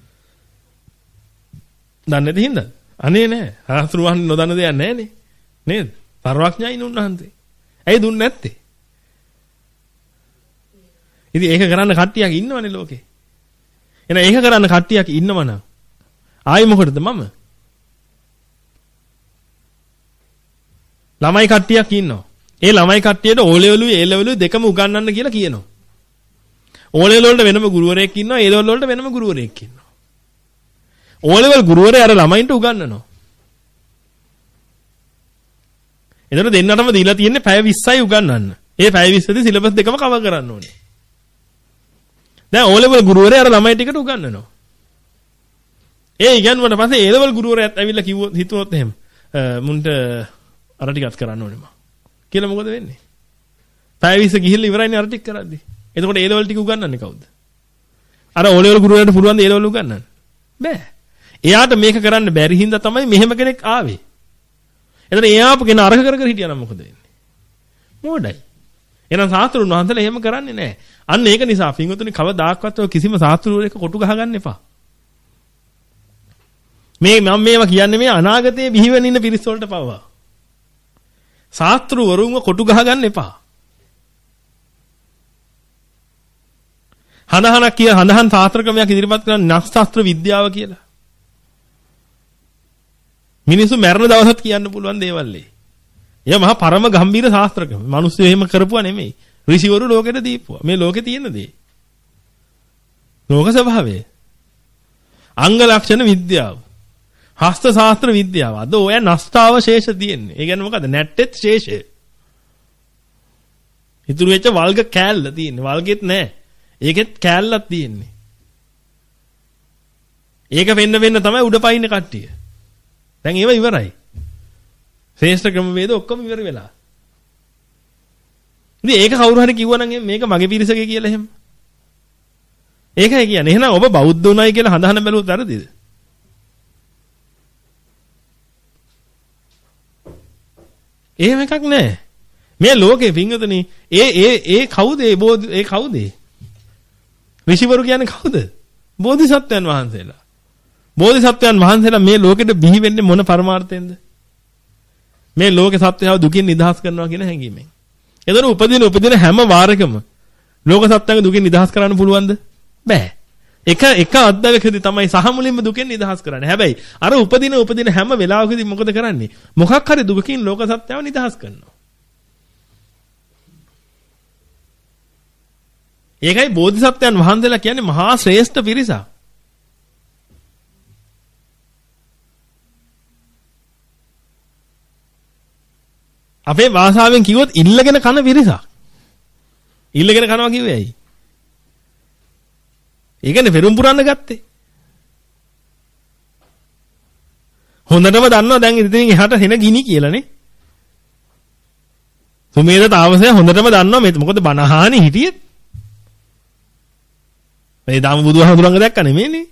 දන්නේ නැති හින්දා. අනේ නෑ. ආස්ත්‍රුවන් නොදන්න දෙයක් නෑනේ. නේද? සර්වඥයින් උන්වහන්සේ. ඇයි දුන්නේ නැත්තේ? ඉතින් ඒක කරන්න කට්ටියක් ඉන්නවනේ ලෝකේ. එහෙනම් ඒක කරන්න කට්ටියක් ඉන්නවනම් ආයි මොකටද මම? ළමයි කට්ටියක් ඉන්නවා. ඒ ළමයි කට්ටියට ඕ ලෙවලුයි ඒ ලෙවලුයි දෙකම උගන්වන්න කියලා කියනවා. ඕ ලෙවල් වලට වෙනම ගුරුවරයෙක් ඉන්නවා, ඒ ලෙවල් වලට වෙනම ගුරුවරයෙක් ඉන්නවා. ඕ ලෙවල් ගුරුවරයා අර ළමයින්ට උගන්වනවා. එතකොට දෙන්නටම දීලා තියෙන්නේ පැය විස්සයි උගන්වන්න. ඒ පැය විස්සදී සිලබස් දෙකම කවර් කරන්න ඕනේ. දැන් ඕ ලෙවල් ගුරුවරයා අර ළමයි ටිකට උගන්වනවා. ඒ ඉගෙනුවට පස්සේ ඒ ලෙවල් ගුරුවරයාත් ඇවිල්ලා කිව්වොත් හිතුවොත් එහෙම මුන්ට අර ටිකක් කරන්න ඕනේ මම. කියලා මොකද වෙන්නේ? පැය විස්ස ගිහිල්ලා ඉවරයිනේ අර ටික කරද්දි. එතකොට ඒ ලෙවල් ටික උගන්වන්නේ කවුද? අර ඕ ලෙවල් ගුරුවරයාට පුළුවන් ද ඒ ලෙවල් උගන්වන්න? බෑ. එයාට මේක කරන්න බැරි හින්දා තමයි මෙහෙම කෙනෙක් ආවේ. එතන එයා ආපු කෙනා අරක කර කර හිටියා නම් මොකද වෙන්නේ? මෝඩයි. එහෙනම් සාස්ත්‍රුන් වහන්සේලා එහෙම කරන්නේ නැහැ. අන්න ඒක නිසා පින්වතුනි කවදාක්වත් ඔය කිසිම සාස්ත්‍රුවරයෙක් කොටු ගහ ගන්න එපා. මේ මම මේවා කියන්නේ මේ අනාගතයේ බිහිවෙන ඉන්න පිරිස් වලට පවා. සාස්ත්‍රුවරුන්ව කොටු ගහ ගන්න එපා. හනහනක් කිය හනහන් සාස්ත්‍ර ක්‍රමයක් ඉදිරිපත් කරන නක්ෂත්‍ර විද්‍යාව කියලා. මිනිස්සු මරණ දවසත් කියන්න පුළුවන් දේවල් ඒ. එයා මහා පරම ගම්බීර ශාස්ත්‍ර ක්‍රම. මිනිස්සු එහෙම කරපුවා නෙමෙයි. ඍෂිවරු ලෝකෙට දීපුවා. මේ ලෝකේ තියෙන දේ. ලෝක ස්වභාවය. අංග ලක්ෂණ විද්‍යාව. හස්ත ශාස්ත්‍ර විද්‍යාව. අද ඔය නෂ්ටාවශේෂ තියෙන්නේ. ඒ කියන්නේ මොකද්ද? නැට්ටෙත් ශේෂය. ඉතුරු වෙච්ච වල්ග කෑල්ල තියෙන්නේ. වල්ගෙත් නැහැ. ඒකෙත් කෑල්ලක් තියෙන්නේ. ඒක වෙන්න වෙන්න තමයි උඩ පයින්නේ කට්ටිය. දැන් ඒව ඉවරයි. ශ්‍රේෂ්ඨ ක්‍රම වේද ඔක්කොම ඉවර වෙලා. ඉතින් ඒක කවුරු හරි කිව්වනම් මේක මගේ පිරිසගේ කියලා එහෙම. ඒකයි කියන්නේ. එහෙනම් ඔබ බෞද්ධ උනායි කියලා හඳහන බැලුවොත් වැරදිද? එහෙම එකක් නැහැ. මේ ලෝකේ පින්වතුනි ඒ ඒ ඒ කවුද ඒ බෝධි ඒ කවුද? ඍෂිවරු කියන්නේ කවුද? බෝධිසත්වයන් වහන්සේලා. බෝධිසත්වයන් වහන්සේලා මේ ලෝකෙට බිහි වෙන්නේ මොන පරමාර්ථයෙන්ද? මේ ලෝකේ සත්‍යයව දුකින් නිදහස් කරනවා කියන හැඟීමෙන්. එතන උපදින උපදින හැම වාරයකම ලෝක සත්‍යංග දුකින් නිදහස් කරන්න පුළුවන්ද? බෑ. එක එක අද්දවකදී තමයි සහ මුලින්ම දුකෙන් නිදහස් කරන්නේ. හැබැයි අර උපදින උපදින හැම වෙලාවකදී මොකද කරන්නේ? මොකක් හරි දුකකින් ලෝක සත්‍යව නිදහස් කරනවා. ඒකයි බෝධිසත්වයන් වහන්සේලා කියන්නේ මහා ශ්‍රේෂ්ඨ පිරිසක්. අපේ භාෂාවෙන් කිව්වොත් ඉල්ලගෙන කන පිරිසක්. ඉල්ලගෙන කනවා කිව්වේ ඇයි? ඒකනේ පෙරම් පුරන්න ගත්තේ. හොඳටම දන්නවා දැන් ඉතින් එහාට හෙන ගිනි කියලානේ. සුමේද තාවසය හොඳටම දන්නවා මේ මොකද බනහානි හිටියෙත්. මේ දාම බුදුහාමුදුරන්ව දැක්ක නෙමෙයිනේ.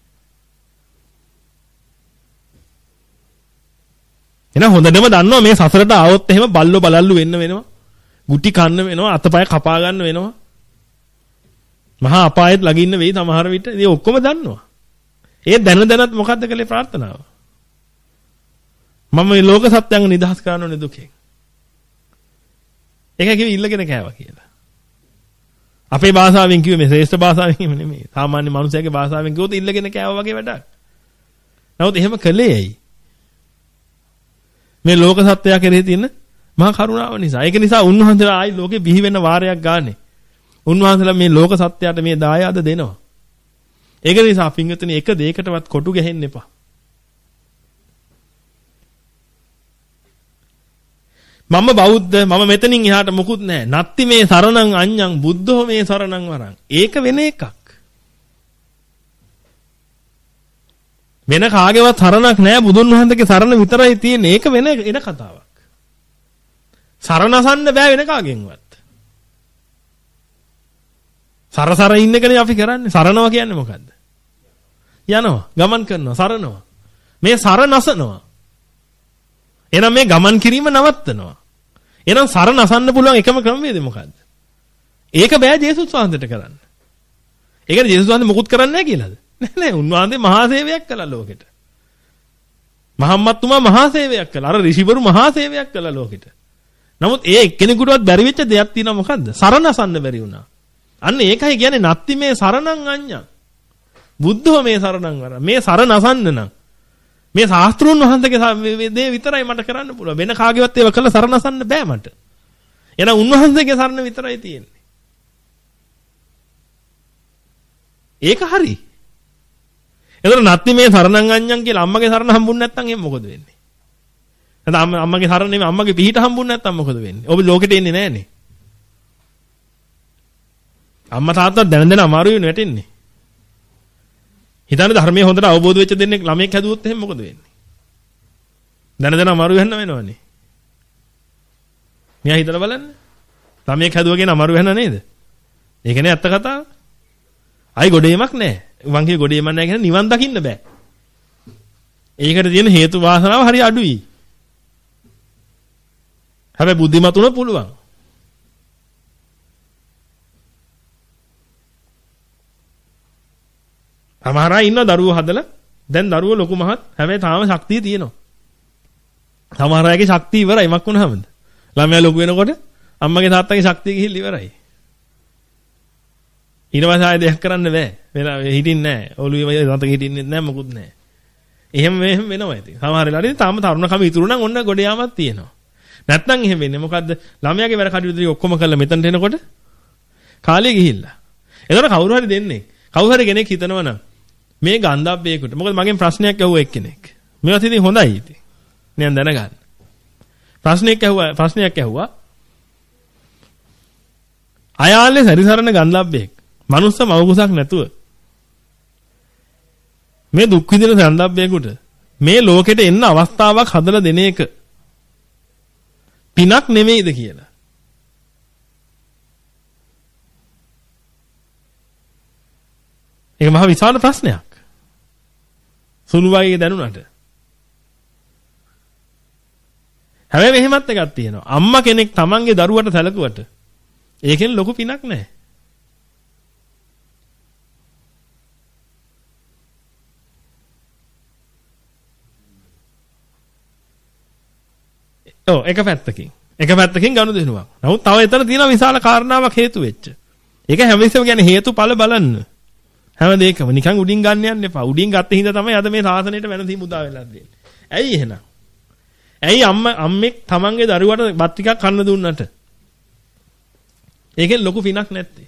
එහෙනම් හොඳටම දන්නවා මේ සසරට ආවොත් එහෙම බල්ලෝ බලල්ලු වෙන්න වෙනවා. ගුටි කන්න වෙනවා, අතපය කපා ගන්න වෙනවා. මහා අපායෙත් ළඟින්න වෙයි සමහර විට. ඉතින් ඔක්කොම දන්නවා. ඒ දැන දැනත් මොකද්ද කලේ ප්‍රාර්ථනාව? මම මේ ලෝක සත්‍යංග නිදහස් කරන්න ඕනේ දුකෙන්. ඒක කිව්ව ඉල්ලගෙන කෑවා කියලා. අපේ භාෂාවෙන් කිව්වේ මේ ශ්‍රේෂ්ඨ භාෂාවෙන් නෙමෙයි. සාමාන්‍ය මිනිසයාගේ භාෂාවෙන් කිව්වොත් ඉල්ලගෙන කෑවා වගේ වැඩක්. නමුත් එහෙම කළේ ඇයි? මේ ලෝක සත්‍යය කෙරෙහි තියෙන මහා කරුණාව නිසා. ඒක නිසා උන්වහන්සේලා ආයි ලෝකේ බිහි වෙන වාරයක් ගානේ. උන්වහන්සේලා මේ ලෝක සත්‍යයට මේ දායාද දෙනවා. ඒක නිසා පින්වතුනි එක දෙයකටවත් කොටු ගහෙන්න එපා. මම බෞද්ධ මම මෙතනින් එහාට මොකුත් නැහැ. නත්ති මේ සරණං අඤ්ඤං බුද්ධෝ මේ සරණං වරං. ඒක වෙන එකක්. වෙන කාගේවත් සරණක් නැහැ. බුදුන් වහන්සේගේ සරණ විතරයි තියෙන්නේ. ඒක වෙන එන කතාවක්. සරණසන්න බෑ වෙන කාගෙන්වත්. සරසර ඉන්න එකනේ අපි කරන්නේ. සරණවා කියන්නේ මොකද්ද? යනවා, ගමන් කරනවා, සරණවා. මේ සරණසනවා. එහෙනම් මේ ගමන් කිරීම නවත්තනවා. එහෙනම් සරණ අසන්න පුළුවන් එකම ක්‍රමවේදය මොකද්ද? ඒක බෑ ජේසුස් වහන්සේට කරන්න. ඒකනේ ජේසුස් වහන්සේ මොකුත් කරන්නේ නැහැ කියලාද? නෑ නෑ උන්වහන්සේ මහා සේවයක් කළා ලෝකෙට. මහම්මත්තුමා මහා සේවයක් කළා. අර ඍෂිවරු මහා සේවයක් කළා ලෝකෙට. නමුත් ඒ එක්කෙනෙකුටවත් බැරි වෙච්ච දෙයක් තියෙනවා මොකද්ද? සරණ අසන්න බැරි වුණා. අන්න ඒකයි කියන්නේ නත්ති මේ සරණං අඤ්ඤං. බුද්ධෝ මේ සරණං වර. මේ සරණ අසන්න නම් මේ ශාස්ත්‍රුන් වහන්සේගේ දේ විතරයි මට කරන්න පුළුවන්. වෙන කාගේවත් ඒව කළ සරණ අසන්න බෑ මට. එහෙනම් උන්වහන්සේගේ සරණ විතරයි තියෙන්නේ. ඒක හරි. එතන නැත්නම් මේ සරණං අඤ්ඤං කියලා අම්මගේ සරණ හම්බුනේ නැත්නම් එහෙනම් මොකද වෙන්නේ? නැත්නම් අම්මගේ සරණ නෙමෙයි අම්මගේ පිහිට හම්බුනේ නැත්නම් මොකද වෙන්නේ? ඔබ ලෝකෙට එන්නේ නැහනේ. අම්මා තාත්තා දැන දැන අමාරුයි වැටෙන්නේ. හිතන්න ධර්මයේ හොඳට අවබෝධ වෙච්ච දෙන්නේ ළමයෙක් හැදුවොත් එහෙනම් මොකද වෙන්නේ? දැන දැන අමාරු වෙන්න වෙනවනේ. මෙයා හිතලා බලන්න. ළමයෙක් හැදුවගෙන අමාරු වෙනා නේද? ඒකනේ ඇත්ත කතාව. අයි ගොඩේමක් නැහැ. මං කිය ගොඩේමක් නැහැ කියන නිවන් දකින්න බෑ. ඒකට තියෙන හේතු වාසනාව හරි අඩුයි. හැබැයි බුද්ධිමත් උන පුළුවන්. සමහර අය ඉන්නවා දරුවෝ හදලා දැන් දරුවෝ ලොකු මහත් හැබැයි තාම ශක්තිය තියෙනවා. සමහර අයගේ ශක්තිය ඉවරයි මක් වුණාමද? ළමයා ලොකු වෙනකොට අම්මගේ තාත්තගේ ශක්තිය ගිහිල්ලා ඉවරයි. ඊට පස්සේ ආයෙ දෙයක් කරන්න බෑ. වෙන හිටින්නේ නැහැ. ඔළුවේ රතක හිටින්නේ නැහැ මොකුත් නැහැ. එහෙම මෙහෙම වෙනවා ඉතින්. සමහර වෙලාවට තාම තරුණකම ඉතුරු නම් ඔන්න ගොඩ යාමක් තියෙනවා. නැත්නම් එහෙම වෙන්නේ මොකද්ද? ළමයාගේ වැඩ කටයුතු ටික ඔක්කොම කරලා මෙතනට එනකොට කාලය ගිහිල්ලා. එතකොට කවුරු හරි දෙන්නේ. කවුරු හරි කෙනෙක් හිතනවා නම් මේ ගන්ධබ්බේකට. මොකද මගෙන් ප්‍රශ්නයක් ඇහුවා එක්කෙනෙක්. මේවත් ඉතින් හොඳයි ඉතින්. නියන් දැනගන්න. ප්‍රශ්නයක් ඇහුවා ප්‍රශ්නයක් ඇහුවා. අයාලේ සරිසරණ ගන්ධබ්බේක්. මනුස්ස මවකුසක් නැතුව. මේ දුක් විඳින ගන්ධබ්බේකට මේ ලෝකෙට එන්න අවස්ථාවක් හදලා දෙන එක පිනක් නෙමෙයිද කියලා. ඒක මහ විශාල ප්‍රශ්නයක්. සුළු වගේ දැනුණාට. හැබැයි මෙහෙමත් එකක් තියෙනවා. අම්මා කෙනෙක් තමන්ගේ දරුවට සැලකුවට ඒකෙන් ලොකු පිනක් නැහැ. ඔව් එක පැත්තකින්. එක පැත්තකින් ගනුදෙනුවක්. නමුත් තව එතන තියෙන විශාල කාරණාවක් හේතු වෙච්ච. ඒක හැම වෙලෙම කියන්නේ හේතුඵල බලන්න. හැම දෙයකම නිකන් උඩින් ගන්න යන්න එපා. උඩින් ගත්ත හින්දා තමයි අද මේ සාසනයට වෙනසි මුදා වෙලා දෙන්නේ. ඇයි එහෙනම්? ඇයි අම්මා අම්මෙක් තමන්ගේ දරුවට බත් ටිකක් කන්න දුන්නට ඒකෙන් ලොකු පිනක් නැත්තේ.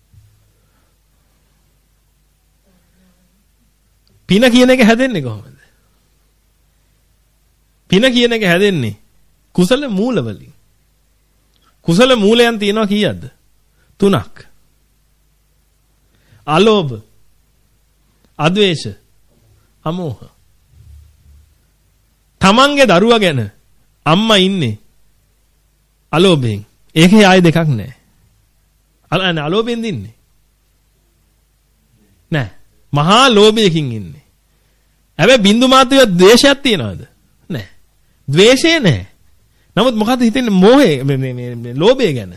පින කියන එක හැදෙන්නේ කොහොමද? පින කියන එක හැදෙන්නේ කුසල මූලවලින්. කුසල මූලයන් තියෙනවා කීයක්ද? තුනක්. අලෝභ, අද්වේෂ, අමෝහ. තමන්ගේ දරුවා ගැන අම්මා ඉන්නේ අලෝභයෙන්. ඒකේ ආයෙ දෙකක් නැහැ. අල නැහැ අලෝභයෙන් දින්නේ. නැහැ. මහා ලෝභයකින් ඉන්නේ. හැබැයි බින්දු මාත්‍රිය ද්වේෂයක් තියනවද? නැහැ. ද්වේෂය නැහැ. නමුත් මොකද හිතෙන්නේ මෝහය මේ මේ මේ ලෝභය ගැන.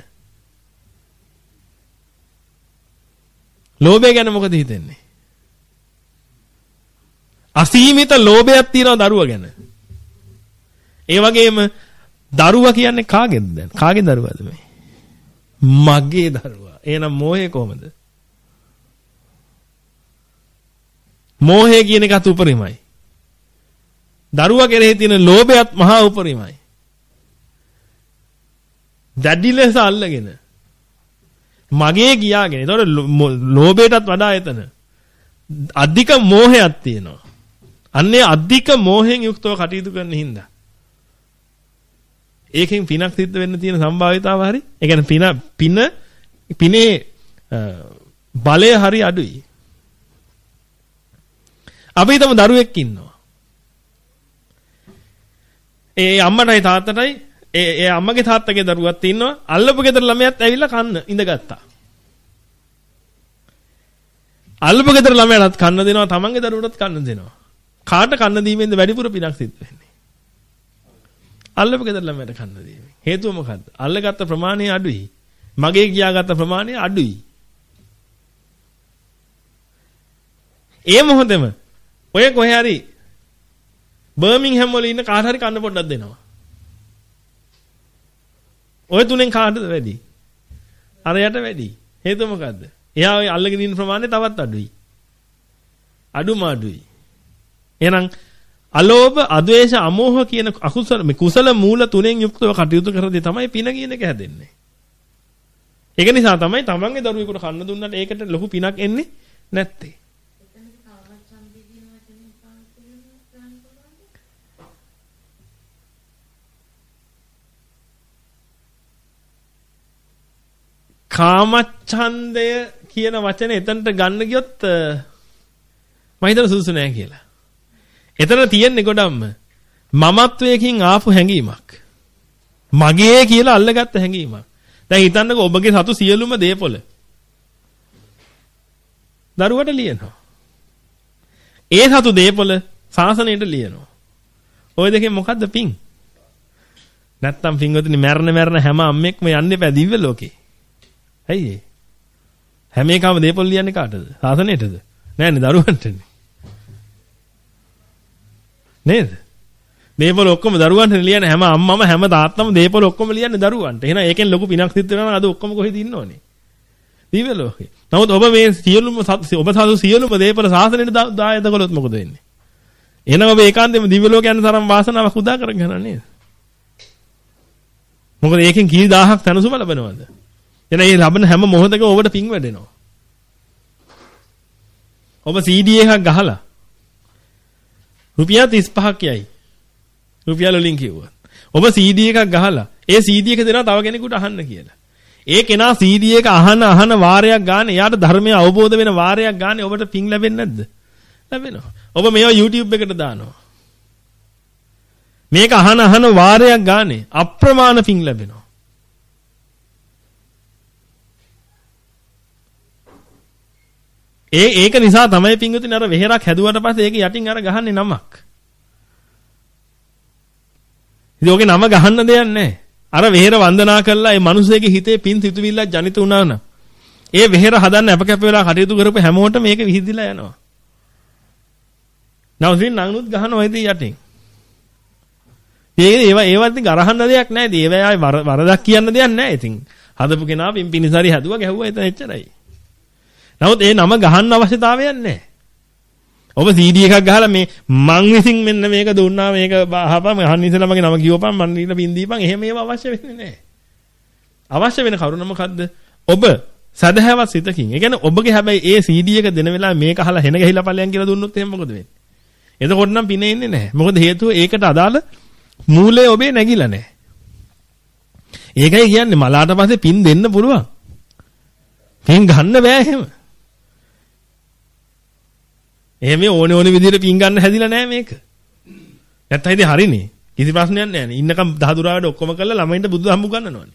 ලෝභය ගැන මොකද හිතෙන්නේ? අසීමිත ලෝභයක් තියෙනවා දරුවා ගැන. ඒ වගේම දරුවා කියන්නේ කාගේද දැන්? කාගේ දරුවාද මේ? මගේ දරුවා. එහෙනම් මෝහය කොහමද? මෝහය කියන එකත් උපරිමයි. දරුවා කෙරෙහි තියෙන ලෝභයත් මහා උපරිමයි. දැඩි ලෙස අල්ලගෙන මගේ කියාගෙන. ඒතකොට ලෝභයටත් වඩා එතන අධික මෝහයක් තියෙනවා. අන්නේ අධික මෝහයෙන් යුක්තව කටයුතු කරන හින්දා ඒකෙන් පිනක් සිද්ධ වෙන්න තියෙන සම්භාවිතාව හරි. ඒ කියන්නේ පින පින පිනේ බලය හරි අඩුයි. අපි හිතමු දරුවෙක් ඉන්නවා. ඒ අම්මටයි තාත්තටයි ඒ ඒ අම්මගේ තාත්තගේ දරුවක් ඉන්නවා. අල්ලපු ගෙදර ළමයාත් ඇවිල්ලා කන්න ඉඳගත්තා. අල්ලපු ගෙදර ළමයාට කන්න දෙනවා, තමන්ගේ දරුවටත් කන්න දෙනවා. කාට කන්න දීමෙන්ද වැඩිපුර පිනක් සිද්ධ වෙන්නේ? අල්ලපු ගෙදර ළමයාට කන්න දීමෙන්. හේතුව මොකද්ද? අල්ලගත්ත ප්‍රමාණය අඩුයි. මගේ කියාගත්ත ප්‍රමාණය අඩුයි. ඒ මොහොතේම ඔය කොහේ හරි බර්මින්ගම් වල ඉන්න කාට හරි කන්න පොඩ්ඩක් දෙනවා. ඔය තුනෙන් කාටද වැඩි? අරයට වැඩි. හේතුව මොකද්ද? එයා ඔය අල්ලගෙන ඉන්න ප්‍රමාණය තවත් අඩුයි. අඩුම අඩුයි. එහෙනම් අලෝභ, අද්වේෂ, අමෝහ කියන අකුසල මේ කුසල මූල තුනෙන් යුක්තව කටයුතු කරද්දී තමයි පින කියන එක හැදෙන්නේ. ඒක නිසා තමයි තමන්ගේ දරුවෙකුට කන්න දුන්නට ඒකට ලොකු පිනක් එන්නේ නැත්තේ. කාමච්ඡන්දය කියන වචනේ එතනට ගන්න ගියොත් මම හිතන සුදුසු නෑ කියලා. එතන තියෙන්නේ ගොඩක්ම මමත්වයකින් ආපු හැඟීමක්. මගේ කියලා අල්ලගත්ත හැඟීමක්. දැන් හිතන්නකෝ ඔබගේ සතු සියලුම දේපොළ දරුවට ලියනවා. ඒ සතු දේපොළ සාසනයට ලියනවා. ওই දෙකෙන් මොකද්ද පිං? නැත්තම් පින්වතුනි මැරෙන මැරෙන හැම අම්මෙක්ම යන්නේ පැ දිව්‍ය ලෝකේ. ඇයි ඒ? හැම එකම දේපොළ ලියන්නේ කාටද? සාසනයටද? නෑනේ දරුවන්ටනේ. නේද? දේපොළ ඔක්කොම දරුවන්ට ලියන හැම අම්මම හැම තාත්තම දේපොළ ඔක්කොම ලියන්නේ දරුවන්ට. එහෙනම් ඒකෙන් ලොකු පිනක් සිද්ධ වෙනවා නම් අද ඔක්කොම කොහෙද ඉන්නෝනේ? දිව්‍ය ලෝකේ. නමුත් ඔබ මේ සියලුම ඔබ සතු සියලුම දේපොළ සාසනයට දායද කළොත් මොකද වෙන්නේ? එහෙනම් ඔබ ඒකාන්තයෙන්ම දිව්‍ය ලෝකේ යන තරම් වාසනාවක් උදා කරගන්නවා නේද? මොකද ඒකෙන් කී දහහක් තනසුම ලැබෙනවද? එන මේ ලබන හැම මොහොතකම ඔබට පිං වැඩෙනවා. ඔබ සී ඩී එකක් ගහලා රුපියල් තිස් පහක් යයි. රුපියල් වලින් කිව්වා. ඔබ සී ඩී එකක් ගහලා ඒ සී ඩී එක දෙනවා තව කෙනෙකුට අහන්න කියලා. ඒ කෙනා සී ඩී එක අහන අහන වාරයක් ගන්න එයාට ධර්මය අවබෝධ වෙන වාරයක් ගන්න ඔබට පිං ලැබෙන්නේ නැද්ද? ලැබෙනවා. ඔබ මේවා YouTube එකට දානවා. මේක අහන අහන වාරයක් ගානේ අප්‍රමාණ පිං ලැබෙනවා. ඒ ඒක නිසා තමයි පිංගුතුනි අර වෙහෙරක් හැදුවට පස්සේ ඒක යටින් අර ගහන්නේ නමක්. ඉතින් ඔගේ නම ගහන්න දෙයක් නැහැ. අර වෙහෙර වන්දනා කළා ඒ මිනිස්සෙගේ හිතේ පිං සිතුවිල්ලක් ජනිත වුණා නම් ඒ වෙහෙර හදන්න අපකැප වෙලා කටයුතු කරපු හැමෝටම මේක විහිදිලා යනවා. නවසින් නංනුත් ගහනවා ඉතින් යටින්. ඒ ඒවා ඒවත් ඉතින් ගරහන්න දෙයක් නැහැ. ඉතින් ඒවා ආයි වරදක් කියන්න දෙයක් නැහැ. ඉතින් හදපු කෙනා පින් පිනිසරි හැදුවා ගැහුවා එතන එච්චරයි. නමුත් ඒ නම ගහන්න අවශ්‍යතාවයක් නැහැ. ඔබ සී ඩී එකක් ගහලා මේ මං විසින් මෙන්න මේක දුන්නා මේක අහපන් අහන්න ඉස්සෙල්ලා මගේ නම කියවපන් මන් ඊට පින් දීපන් එහෙම ඒවා අවශ්‍ය වෙන්නේ නැහැ. අවශ්‍ය වෙන කරුණ මොකද්ද? ඔබ සදහැවත් සිතකින්. ඒ කියන්නේ ඔබගේ හැබැයි ඒ සී ඩී එක දෙන වෙලාවේ මේක අහලා හෙන ගහිලා ඵලයන් කියලා දුන්නොත් එහෙනම් මොකද වෙන්නේ? එතකොට නම් පිනේ ඉන්නේ නැහැ. මොකද හේතුව ඒකට අදාළ මූලය ඔබේ නැగిලා නැහැ. ඒකයි කියන්නේ මලාට පස්සේ පින් දෙන්න පුළුවන්. පින් ගන්න බෑ එහෙම. එහෙම ඕනේ ඕනේ විදිහට පින් ගන්න හැදිලා නැහැ මේක. නැත්තම් ඉතින් හරිනේ. කිසි ප්‍රශ්නයක් නැහැ නේ. ඉන්නකම් දහදුරාවට ඔක්කොම කරලා ළමයින්ට බුදුහම්බු ගන්නනවනේ.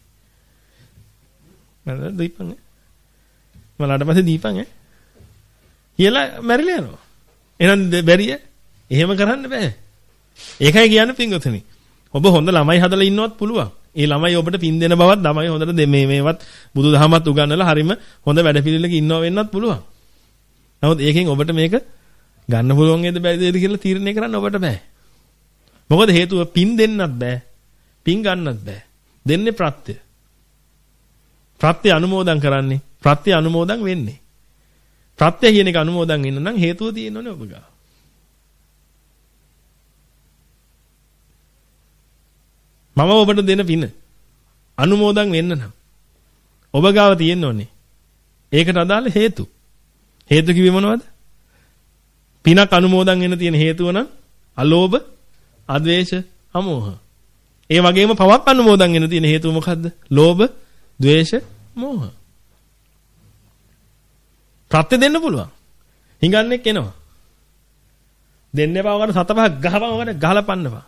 මම දීපන් ඈ. මලාට පස්සේ දීපන් ඈ. කියලා මැරිලා යනවා. එහෙනම් බැරිය. එහෙම කරන්න බෑ. ඒකයි කියන්නේ පින්වතුනි. ඔබ හොඳ ළමයි හදලා ඉන්නවත් පුළුවන්. ඒ ළමයි ඔබට පින් දෙන බවත් ළමයි හොඳට මේ මේවත් බුදුදහමත් උගන්වලා හරීම හොඳ වැඩපිළිවෙලක ඉන්නව වෙන්නත් පුළුවන්. නමුත් ඒකෙන් ඔබට මේක ගන්න පුළුවන් නේද බැරිද කියලා තීරණය කරන්න ඔබට බෑ. මොකද හේතුව පින් දෙන්නත් බෑ. පින් ගන්නත් බෑ. දෙන්නේ ප්‍රත්‍ය. ප්‍රත්‍ය අනුමෝදන් කරන්නේ. ප්‍රත්‍ය අනුමෝදන් වෙන්නේ. ප්‍රත්‍ය කියන එක අනුමෝදන් වෙන්න නම් හේතුව තියෙන්න ඕනේ ඔබ ගාව. මම ඔබට දෙන පින අනුමෝදන් වෙන්න නම් ඔබ ගාව තියෙන්න ඕනේ. ඒකට අදාළ හේතු. හේතු කිව්වේ මොනවද? පිනක් අනුමෝදන් වෙන්න තියෙන හේතුව නම් අලෝභ, අද්වේෂ, අමෝහ. ඒ වගේම පවක් අනුමෝදන් වෙන්න තියෙන හේතුව මොකද්ද? ලෝභ, ද්වේෂ, මෝහ. ප්‍රත්‍ය දෙන්න පුළුවන්. හිඟන්නේ කෙනවා. දෙන්න එපා වකට සත පහක් ගහපන් වකට ගහලා පන්නපන්.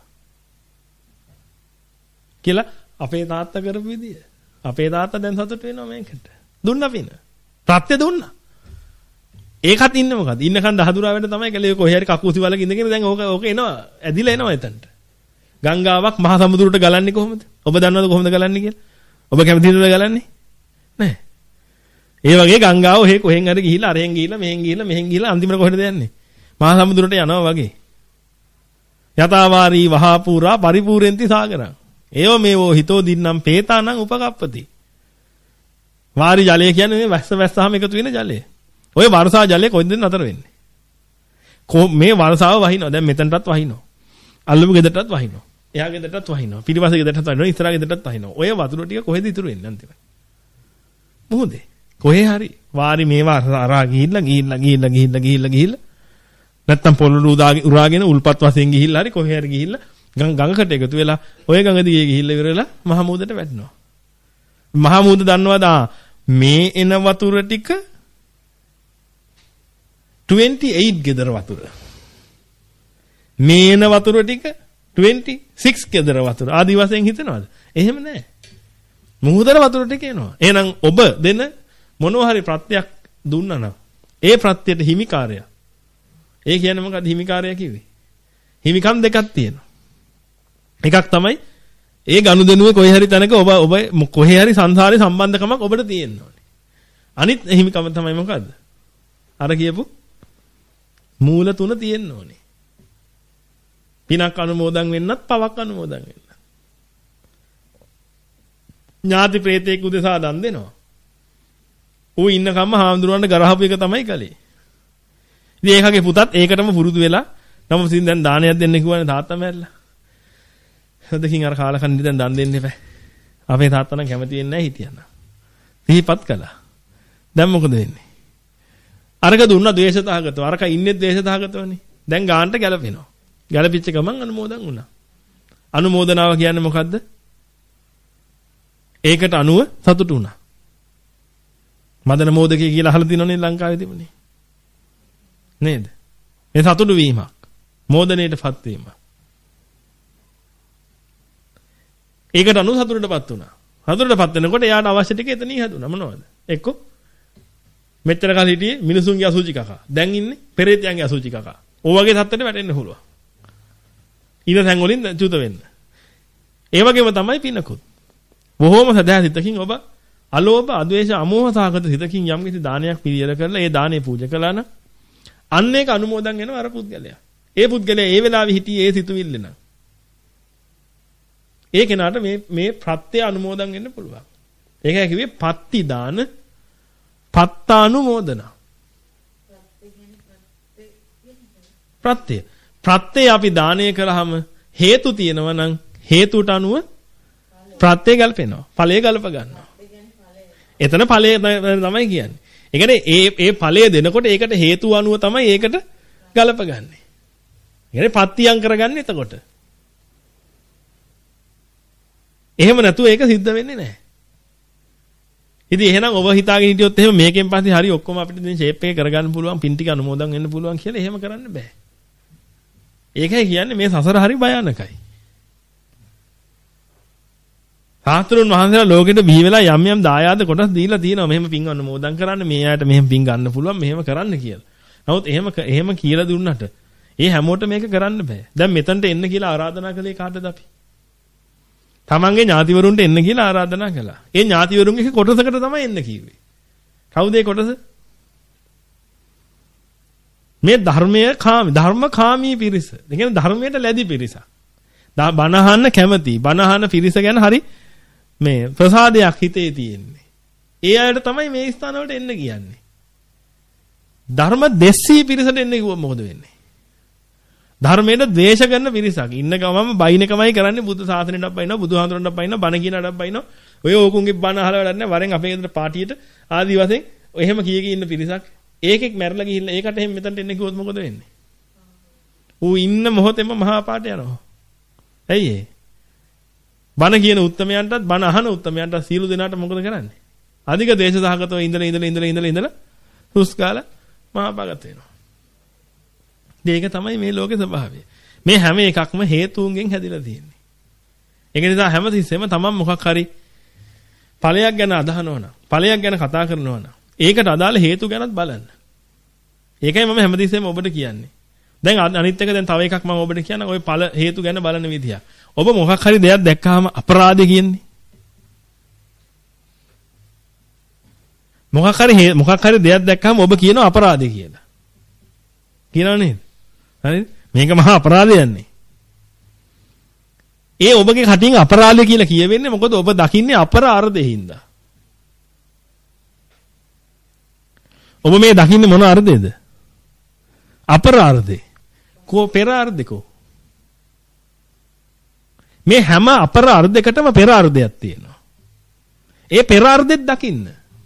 කියලා අපේ තාත්තා කරපු විදිය. අපේ තාත්තා දැන් සතුට වෙනවා මේකට. දුන්නා පින. ප්‍රත්‍ය දුන්නා. ඒකත් ඉන්නේ මොකද? ඉන්නකන් දහදුරාවට තමයි කලේ කොහේ හරි කකුසි වලක ඉඳගෙන දැන් ඕක ඕක එනවා. ඇදිලා එනවා එතනට. ගංගාවක් මහ සමුද්‍රයට ගලන්නේ කොහොමද? ඔබ දන්නවද කොහොමද ගලන්නේ කියලා? ඔබ කැමතිද ගලන්නේ? නැහැ. ඒ වගේ ගංගාව ඔහෙ කොහෙන් හරි ගිහිල්ලා අරහෙන් ගිහිල්ලා මෙහෙන් ගිහිල්ලා මෙහෙන් ගිහිල්ලා අන්තිමට කොහෙද යන්නේ? මහ සමුද්‍රයට යනවා වගේ. යතාවාරී වහාපූරා පරිපූර්ෙන්ති සාගරං. ඒව මේවෝ හිතෝ දින්නම් පේතානම් උපකප්පති. වාරි ජලය කියන්නේ මේ වැස්ස වැස්සාම එකතු වෙන ජලය. ඔය වර්ෂා ජලය කොහෙන්ද නතර වෙන්නේ? මේ වර්ෂාව වහිනවා. දැන් මෙතනටත් වහිනවා. අල්ලමු ගෙදරටත් වහිනවා. එහා ගෙදරටත් වහිනවා. පිටිපස්සේ ගෙදරටත් වහිනවා. ඉස්සරහා ගෙදරටත් වහිනවා. ඔය වතුර ටික කොහෙද ඉතුරු වෙන්නේ අන්තිමට? මොහොතේ. කොහේ හරි වාරි මේවා අරා ගිහිල්ලා ගිහිල්ලා ගිහිල්ලා ගිහිල්ලා ගිහිල්ලා ගිහිල්ලා නැත්තම් පොළොළු උරාගෙන උල්පත් වශයෙන් ගිහිල්ලා හරි කොහේ හරි ගිහිල්ලා ගඟකට එකතු වෙලා ඔය ගඟ දිගේ ගිහිල්ලා ඉවරලා මහ මුහුදට වැටෙනවා. මහ මුහුද දන්නවද මේ එන වතුර ටික twenty-eight ගෙදර වතුර. මේ එන වතුර ටික twenty-six ගෙදර වතුර. ආදි වශයෙන් හිතනවද? එහෙම නැහැ. මුහුදට වතුර ටික එනවා. එහෙනම් ඔබ දෙන මොනවා හරි ප්‍රත්‍යක් දුන්නා නම් ඒ ප්‍රත්‍යයට හිමිකාරය. ඒ කියන්නේ මොකද්ද හිමිකාරය කිව්වේ? හිමිකම් දෙකක් තියෙනවා. එකක් තමයි ඒ ගනුදෙනුවේ කොහේ හරි තැනක ඔබ ඔබ කොහේ හරි සංසාරේ සම්බන්ධකමක් ඔබට තියෙන්න ඕනේ. අනිත් හිමිකම තමයි මොකද්ද? අර කියපු මූල තුන තියෙන්න ඕනේ. පිනක් අනුමෝදන් වෙන්නත් පවක් අනුමෝදන් වෙන්නත්. ඥාති ප්‍රේතයෙක් උදෙසා දන් දෙනවා. ඌ ඉන්නකම්ම හාමුදුරුවන්ට ගරහපු එක තමයි කලේ. ඉතින් ඒකගේ පුතත් ඒකටම පුරුදු වෙලා නම් ඉතින් දැන් දානයක් දෙන්න කිව්වනේ තාත්තා මැරලා. හදකින් අර කාලකන්ණි දැන් දන් දෙන්න එපා. අපේ තාත්තා නම් කැමති වෙන්නේ නැහැ හිටියන. සිහිපත් කළා. දැන් මොකද වෙන්නේ? අරක දුන්නා ද්වේෂතහගතව. අරක ඉන්නේ ද්වේෂතහගතවනේ. දැන් ගානට ගැලපෙනවා. ගැලපිච්ච ගමන් අනුමෝදන් වුණා. අනුමෝදනාව කියන්නේ මොකද්ද? ඒකට අනුව සතුටු වුණා. මදන මෝදකී කියලා අහලා තියෙනවනේ ලංකාවේ තිබුණේ. නේද? මේ සතුටු වීමක්. මෝදණයටපත් වීම. ඒකට අනුව සතුටටපත් වුණා. සතුටටපත් වෙනකොට එයාට අවශ්‍ය ටික එතනින් හදුනා මොනවද? එක්ක මෙච්චර කාලෙ හිටියේ මිනිසුන්ගේ අසුචි කකා. දැන් ඉන්නේ පෙරේතයන්ගේ අසුචි කකා. ඕ වගේ තත්ත්වෙට වැටෙන්න පුළුවන්. ඊට තැන් වලින් චුත වෙන්න. ඒ වගේම තමයි පිනකුත්. බොහෝම සදාසිතකින් ඔබ අලෝභ, අද්වේෂ, අමෝහ සහගත සිතකින් යම් කිසි දානයක් පිළියෙල කරලා ඒ දානේ පූජා කළා නම් අන්න ඒක අනුමෝදන් වෙනවා අර පුද්ගලයා. ඒ පුද්ගලයා ඒ වෙලාවේ හිටියේ ඒ සිතුවිල්ල නම්. ඒ කෙනාට මේ මේ ප්‍රත්‍ය අනුමෝදන් වෙන්න පුළුවන්. ඒකයි කිව්වේ පත්ති දාන පත්තානුමෝදන. ප්‍රත්‍ය. ප්‍රත්‍ය අපි දානය කළාම හේතු තියෙනවා නම් හේතුට අනුව ප්‍රත්‍ය ගල්පෙනවා. ඵලය ගල්ප ගන්නවා. එතන ඵලය තමයි කියන්නේ. ඒ කියන්නේ ඒ ඒ ඵලය දෙනකොට ඒකට හේතු අනුව තමයි ඒකට ගලප ගන්නෙ. ඒ කියන්නේ පත්තියම් කරගන්නේ එතකොට. එහෙම නැතුව ඒක සිද්ධ වෙන්නේ නැහැ. ඉතින් එහෙනම් ඔබ හිතාගෙන හිටියොත් එහෙම මේකෙන් පස්සේ හරි ඔක්කොම අපිට දැන් ෂේප් එක කරගන්න පුළුවන්, පින් ටික අනුමෝදන් වෙන්න පුළුවන් කියලා එහෙම කරන්න බෑ. ඒකයි කියන්නේ මේ සසර හරි භයානකයි. සාස්ත්‍රුන් වහන්සේලා ලෝකෙට බිහි වෙලා යම් යම් දායාද කොටස් දීලා තියෙනවා. මෙහෙම පින් අනුමෝදන් කරන්න, මේ ආයත මෙහෙම පින් ගන්න පුළුවන්, මෙහෙම කරන්න කියලා. නමුත් එහෙම එහෙම කියලා දුන්නට ඒ හැමෝටම මේක කරන්න බෑ. දැන් මෙතනට එන්න කියලා ආරාධනා කළේ කාටද අපි? තමන්ගේ ඥාතිවරුන්ට එන්න කියලා ආරාධනා කළා. ඒ ඥාතිවරුන්ගේ කොටසකට තමයි එන්න කිව්වේ. කවුද ඒ කොටස? මේ ධර්මයේ කාමී, ධර්මකාමී පිරිස. ඒ කියන්නේ ධර්මයට ලැබි පිරිස. බණහන්න කැමති. බණහන්න පිරිස ගැන හරි මේ ප්‍රසාදයක් හිතේ තියෙන්නේ. ඒ අයට තමයි මේ ස්ථාන වලට එන්න කියන්නේ. ධර්ම දෙස්සී පිරිසට එන්න කිව්වොත් මොකද වෙන්නේ? ධර්මයට ද්වේෂ කරන පිරිසක් ඉන්න ගමම බයින් එකමයි කරන්නේ. බුදු සාසනෙටත් බයිනවා, බුදුහාඳුරන්ටත් බයිනවා, බණ කියනටත් බයිනවා. ඔය ඕකුන්ගේ බණ අහලා වැඩක් නැහැ. වරෙන් අපේ ගෙදර පාටියට ආදි වශයෙන් එහෙම කිය කී ඉන්න පිරිසක්. ඒකෙක් මැරලා ගිහිල්ලා ඒකට එහෙම මෙතනට එන්න කිව්වොත් මොකද වෙන්නේ? ඌ ඉන්න මොහොතේම මහා පාට යනවා. ඇයි ඒ? බණ කියන උත්තමයන්ටත් බණ අහන උත්තමයන්ටත් සීල දෙනාට මොකද කරන්නේ? අධික දේශ සහගතව ඉඳලා ඉඳලා ඉඳලා ඉඳලා ඉඳලා හුස්කාල මහා පාගත වෙනවා. ඒක තමයි මේ ලෝකේ ස්වභාවය. මේ හැම එකක්ම හේතුන්ගෙන් හැදිලා තියෙන්නේ. ඒක නිසා හැමතිස්සෙම තමන් මොකක් හරි ඵලයක් ගැන අදහනවා නම්, ඵලයක් ගැන කතා කරනවා නම්, ඒකට අදාළ හේතු ගැනත් බලන්න. ඒකයි මම හැමතිස්සෙම ඔබට කියන්නේ. දැන් අනිත් එක දැන් තව එකක් මම ඔබට කියන ඔය ඵල හේතු ගැන බලන විදිය. ඔබ මොකක් හරි දෙයක් දැක්කහම අපරාධය කියන්නේ. මොකක් හරි මොකක් හරි දෙයක් දැක්කහම ඔබ කියනවා අපරාධය කියලා. කියනව නේද? හරිද? මේක මහා අපරාධයන්නේ. ඒ ඔබගේ කටින් අපරාධය කියලා කියවෙන්නේ මොකද ඔබ දකින්නේ අපරාර්ධයෙන් හින්දා. ඔබ මේ දකින්නේ මොන අර්ධයේද? අපරාර්ධේ. කෝ පෙරාර්ධකෝ. මේ හැම අපරාර්ධයකටම පෙරාර්ධයක් තියෙනවා. ඒ පෙරාර්ධෙත් දකින්න.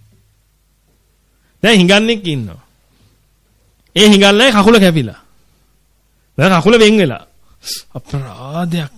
දැන් හිඟන්නෙක් ඉන්නවා. ඒ හිඟල්ලේ කකුල කැපිලා. දැන් කකුල වෙන් වෙලා. අපරාධයක්.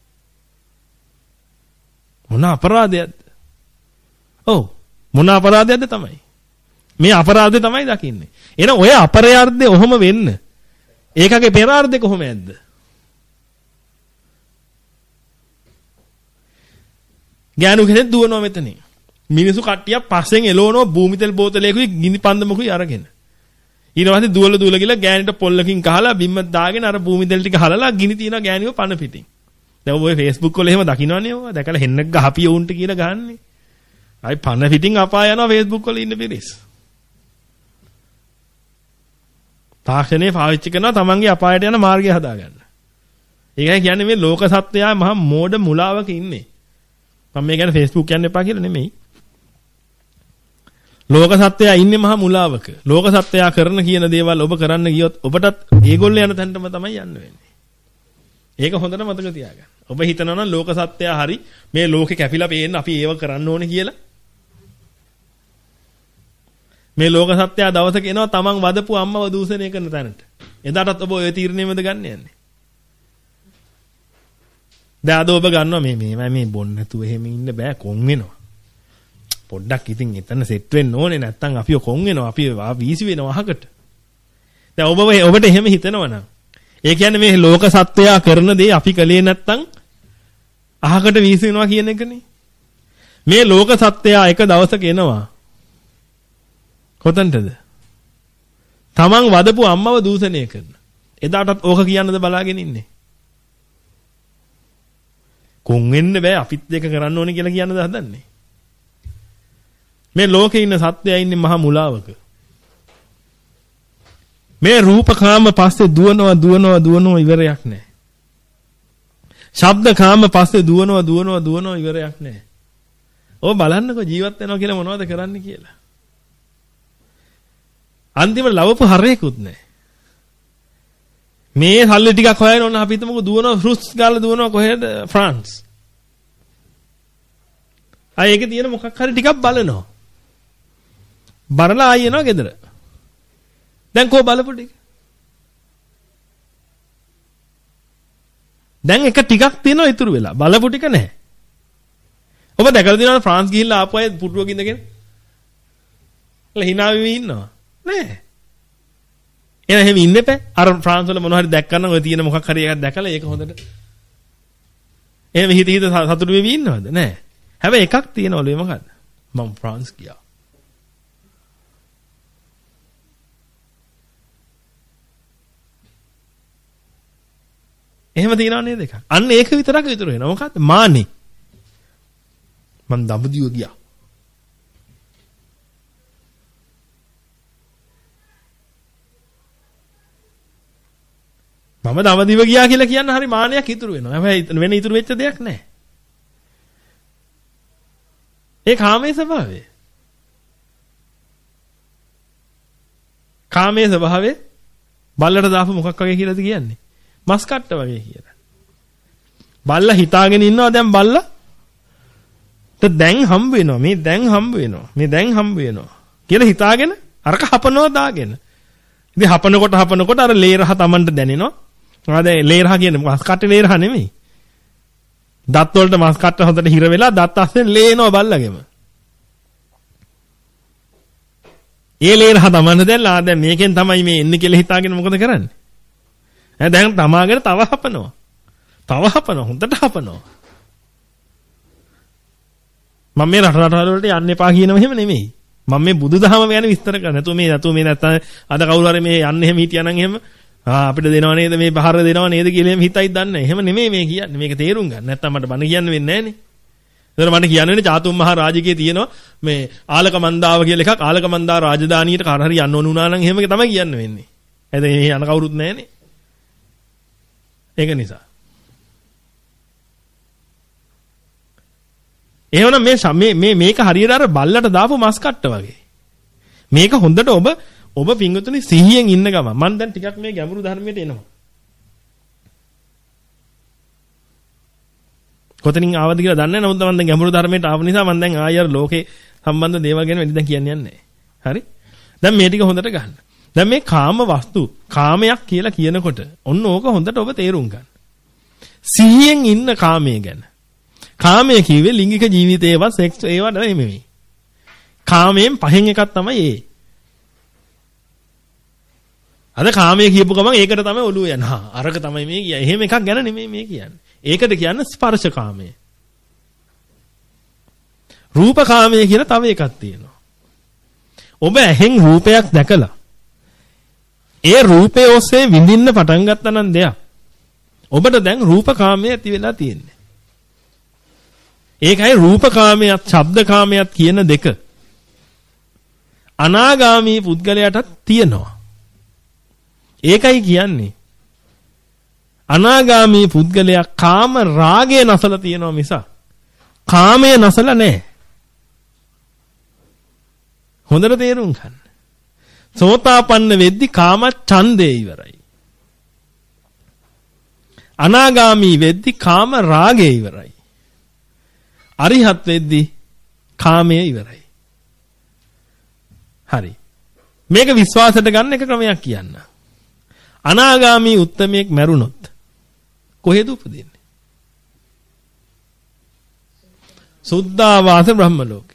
මොන අපරාධයක්ද? ඔව් මොන අපරාධයක්ද තමයි. මේ අපරාධය තමයි දකින්නේ. එහෙනම් ඔය අපරාධය ඔහොම වෙන්න. ඒකගේ පෙරාර්ධය කොහොම ඇද්ද? ගෑනු කෙනෙක් දුවනවා මෙතනින්. මිනිස්සු කට්ටියක් පස්සෙන් එලවනවා භූමිතෙල් බෝතලයකුයි ගිනි පන්දමකුයි අරගෙන. ඊට පස්සේ දුවල දුවල ගිහලා ගෑනිට පොල්ලකින් ගහලා බිම්ම දාගෙන අර භූමිතෙල් ටික හලලා ගිනි තියනවා ගෑනිව පන පිටින්. දැන් ඔය Facebook වල එහෙම දකින්නවනේ ඔය. දැකලා හෙන්නක් ගහපිය උන්ට කියලා ගහන්නේ. අයි පන පිටින් අපාය යනවා Facebook වල ඉන්න පිරිස්. තාක්ෂණේ පාවිච්චි කරනවා තමන්ගේ අපායට යන මාර්ගය හදාගන්න. ඒකයි කියන්නේ මේ ලෝක සත්‍යය මහා මෝඩ මුලාවක ඉන්නේ. මම මේ කියන්නේ Facebook කියන්න එපා කියලා නෙමෙයි. ලෝක සත්‍යය ඉන්නේ මහා මුලාවක. ලෝක සත්‍යය කරන කියන දේවල් ඔබ කරන්න ගියොත් ඔබටත් ඒගොල්ලෝ යන තැනටම තමයි යන්න වෙන්නේ. ඒක හොඳට මතක තියාගන්න. ඔබ හිතනවා නම් ලෝක සත්‍යය හරි මේ ලෝකේ කැපිලා පේන්න අපි ඒව කරන්න ඕනේ කියලා. මේ ලෝක සත්‍යය දවසක එනවා තමන් වදපු අම්මව දූෂණය කරන තැනට. එදාටත් ඔබ ඔය තීරණයමද ගන්න යන්නේ. දැන් අද ඔබ ගන්නවා මේ මේ මේ බොන්න නැතුව එහෙම ඉන්න බෑ කොන් වෙනවා. පොඩ්ඩක් ඉතින් එතන සෙට් වෙන්න ඕනේ නැත්තම් අපිව කොන් වෙනවා අපි වීසි වෙනවා අහකට. දැන් ඔබ ඔබට එහෙම හිතනවා නම් ඒ කියන්නේ මේ ලෝක සත්‍යය කරන දේ අපි කලේ නැත්තම් අහකට වීසි වෙනවා කියන එකනේ. මේ ලෝක සත්‍යය එක දවසක එනවා. කොතනටද? තමන් වදපු අම්මව දූෂණය කරන. එදාටත් ඕක කියන්නද බලාගෙන ඉන්නේ. කොන් වෙන්න බෑ අපිත් දෙක කරන්න ඕනේ කියලා කියන්නද හදන්නේ. මේ ලෝකේ ඉන්න සත්‍යය ඉන්නේ මහා මුලාවක. මේ රූපකාම පස්සේ දුවනවා දුවනවා දුවනවා ඉවරයක් නැහැ. ශබ්දකාම පස්සේ දුවනවා දුවනවා දුවනවා ඉවරයක් නැහැ. ඔබ බලන්නකෝ ජීවත් වෙනවා කියලා මොනවද කරන්න කියලා. අන්තිමට ලවපු හරයකුත් නැහැ. මේ සල්ලි ටිකක් හොයන ඕන අපි හිතමුකෝ දුවනවා ෆෘස් ගාලා දුවනවා කොහෙද ෆ්‍රාන්ස්. ආ ඒකේ තියෙන මොකක් හරි ටිකක් බලනවා. බරලා ආයෙ යනවා ගෙදර. දැන් කො බලපු ටික. දැන් එක ටිකක් තියෙනවා ඉතුරු වෙලා. බලපු ටික නැහැ. ඔබ දැකලා තියෙනවද ෆ්‍රාන්ස් ගිහිල්ලා ආපු අය පුටුවක ඉඳගෙන? එලා hina වෙවි ඉන්නවා. නෑ. එහෙනම් එහෙම ඉන්න එපා. අර ෆ්‍රාන්ස් වල මොනවා හරි දැක්කම ඔය තියෙන මොකක් හරි එකක් දැකලා ඒක හොඳට. එහෙම හිත හිත සතුටු වෙවි ඉන්නවද? නෑ. හැබැයි එකක් තියෙනවලු ඒ මොකද්ද? මම ෆ්‍රාන්ස් ගියා. එහෙම තියනවා නේද එකක්. අන්න ඒක විතරක් ඉතුරු වෙනවා. මොකද්ද? මාන්නේ. මම දඹදිව ගියා. මම දඹදිව ගියා කියලා කියන්න හරි මානයක් ඉතුරු වෙනවා. හැබැයි වෙන ඉතුරු වෙච්ච දෙයක් නැහැ. ඒ කාමයේ ස්වභාවය. කාමයේ ස්වභාවය බල්ලට දාපු මොකක් වගේ කියලාද කියන්නේ? මස් කට්ට වගේ කියලා. බල්ලා හිතාගෙන ඉන්නවා දැන් බල්ලා දැන් හම්බ වෙනවා. මේ දැන් හම්බ වෙනවා. මේ දැන් හම්බ වෙනවා කියලා හිතාගෙන අරක හපනවා දාගෙන. ඉතින් හපනකොට හපනකොට අර ලේරහ Tamanට දැනෙනවා. ආ දැන් ලේරහ කියන්නේ මස් කට්ටේ ලේරහ නෙමෙයි. දත් වලට මස් කට්ට හොඳට හිර වෙලා දත් අස්සෙන් ලේනවා බල්ලගෙම. ඒ ලේරහ Tamanට දැන්ලා දැන් මේකෙන් තමයි මේ එන්නේ කියලා හිතාගෙන මොකද කරන්නේ? ඈ දැන් තමාගෙන තව හපනවා. තව හපනවා හොඳට හපනවා. මම මේ රට රට වලට යන්න එපා කියනව එහෙම නෙමෙයි. මම මේ බුදුදහම ගැන විස්තර කරන්නේ. නැතුව මේ නැතුව මේ නැත්තම් අද කවුරු හරි මේ යන්න එහෙම හිටියානම් එහෙම ආ අපිට දෙනව නේද මේ බහර දෙනව නේද කියලා එහෙම හිතයි දන්නේ. එහෙම නෙමෙයි මේ කියන්නේ. මේක තේරුම් ගන්න. නැත්තම් මට බණ කියන්න වෙන්නේ නැහනේ. ඒතර මට කියන්න වෙන්නේ චාතුම් මහ රාජිකයේ තියෙනවා මේ ආලක මන්දාව කියලා එකක්. ආලක මන්දා රාජධානියට කාර හරි යන්න ඕන වුණා නම් එහෙම තමයි කියන්න වෙන්නේ. එතන මේ යන කවුරුත් නැහනේ. ඒක නිසා. එහෙනම් මේ මේ මේක හරියට අර බල්ලට දාපු මස් කට්ට වගේ. මේක හොඳට ඔබ ඔබ පිංගුතුනි සිහියෙන් ඉන්න ගම. මම දැන් ටිකක් මේ ගැඹුරු ධර්මයට එනවා. කොතනින් ආවද කියලා දන්නේ නැහැ. නමුත් මම දැන් ගැඹුරු ධර්මයට ආව නිසා මම දැන් ආයෙ අර ලෝකේ සම්බන්ධ දේවල් ගැන වැඩි දැන් කියන්නේ නැහැ. හරි? දැන් මේ ටික හොඳට ගන්න. දැන් මේ කාම වස්තු කාමයක් කියලා කියනකොට ඔන්න ඕක හොඳට ඔබ තේරුම් ගන්න. සිහියෙන් ඉන්න කාමයේ ගැන. කාමයේ කිව්වේ ලිංගික ජීවිතේවත් සෙක්ස් ඒවා නෙමෙයි. කාමයෙන් පහෙන් එකක් තමයි ඒ. අද කාමයේ කියපු ගමන් ඒකට තමයි ඔළුව යන. හා අරක තමයි මේ කියන්නේ. එහෙම එකක් ගැන නෙමෙයි මේ කියන්නේ. ඒකට කියන්නේ ස්පර්ශ කාමය. රූපකාමයේ කියලා තව එකක් තියෙනවා. ඔබ ඇහෙන් රූපයක් දැකලා ඒ රූපය ඔස්සේ විඳින්න පටන් ගත්තා නම් දෙයක්. ඔබට දැන් රූපකාමයේ ඇති වෙලා තියෙන්නේ. ඒකයි රූපකාමයට, ශබ්දකාමයට කියන දෙක. අනාගාමී පුද්ගලයාටත් තියෙනවා. ඒකයි කියන්නේ අනාගාමී පුද්ගලයා කාම රාගය නැසලා තියෙනවා මිස කාමය නැසලා නැහැ. හොඳට තේරුම් ගන්න. සෝතාපන්න වෙද්දි කාම ඡන්දේ ඉවරයි. අනාගාමී වෙද්දි කාම රාගය ඉවරයි. අරිහත් වෙද්දි කාමය ඉවරයි. හරි. මේක විශ්වාසයට ගන්න එක ක්‍රමයක් කියන්න. අනාගාමී උත්තමයෙක් මැරුණොත් කොහෙද උපදින්නේ? සුද්ධාවාස බ්‍රහ්ම ලෝකේ.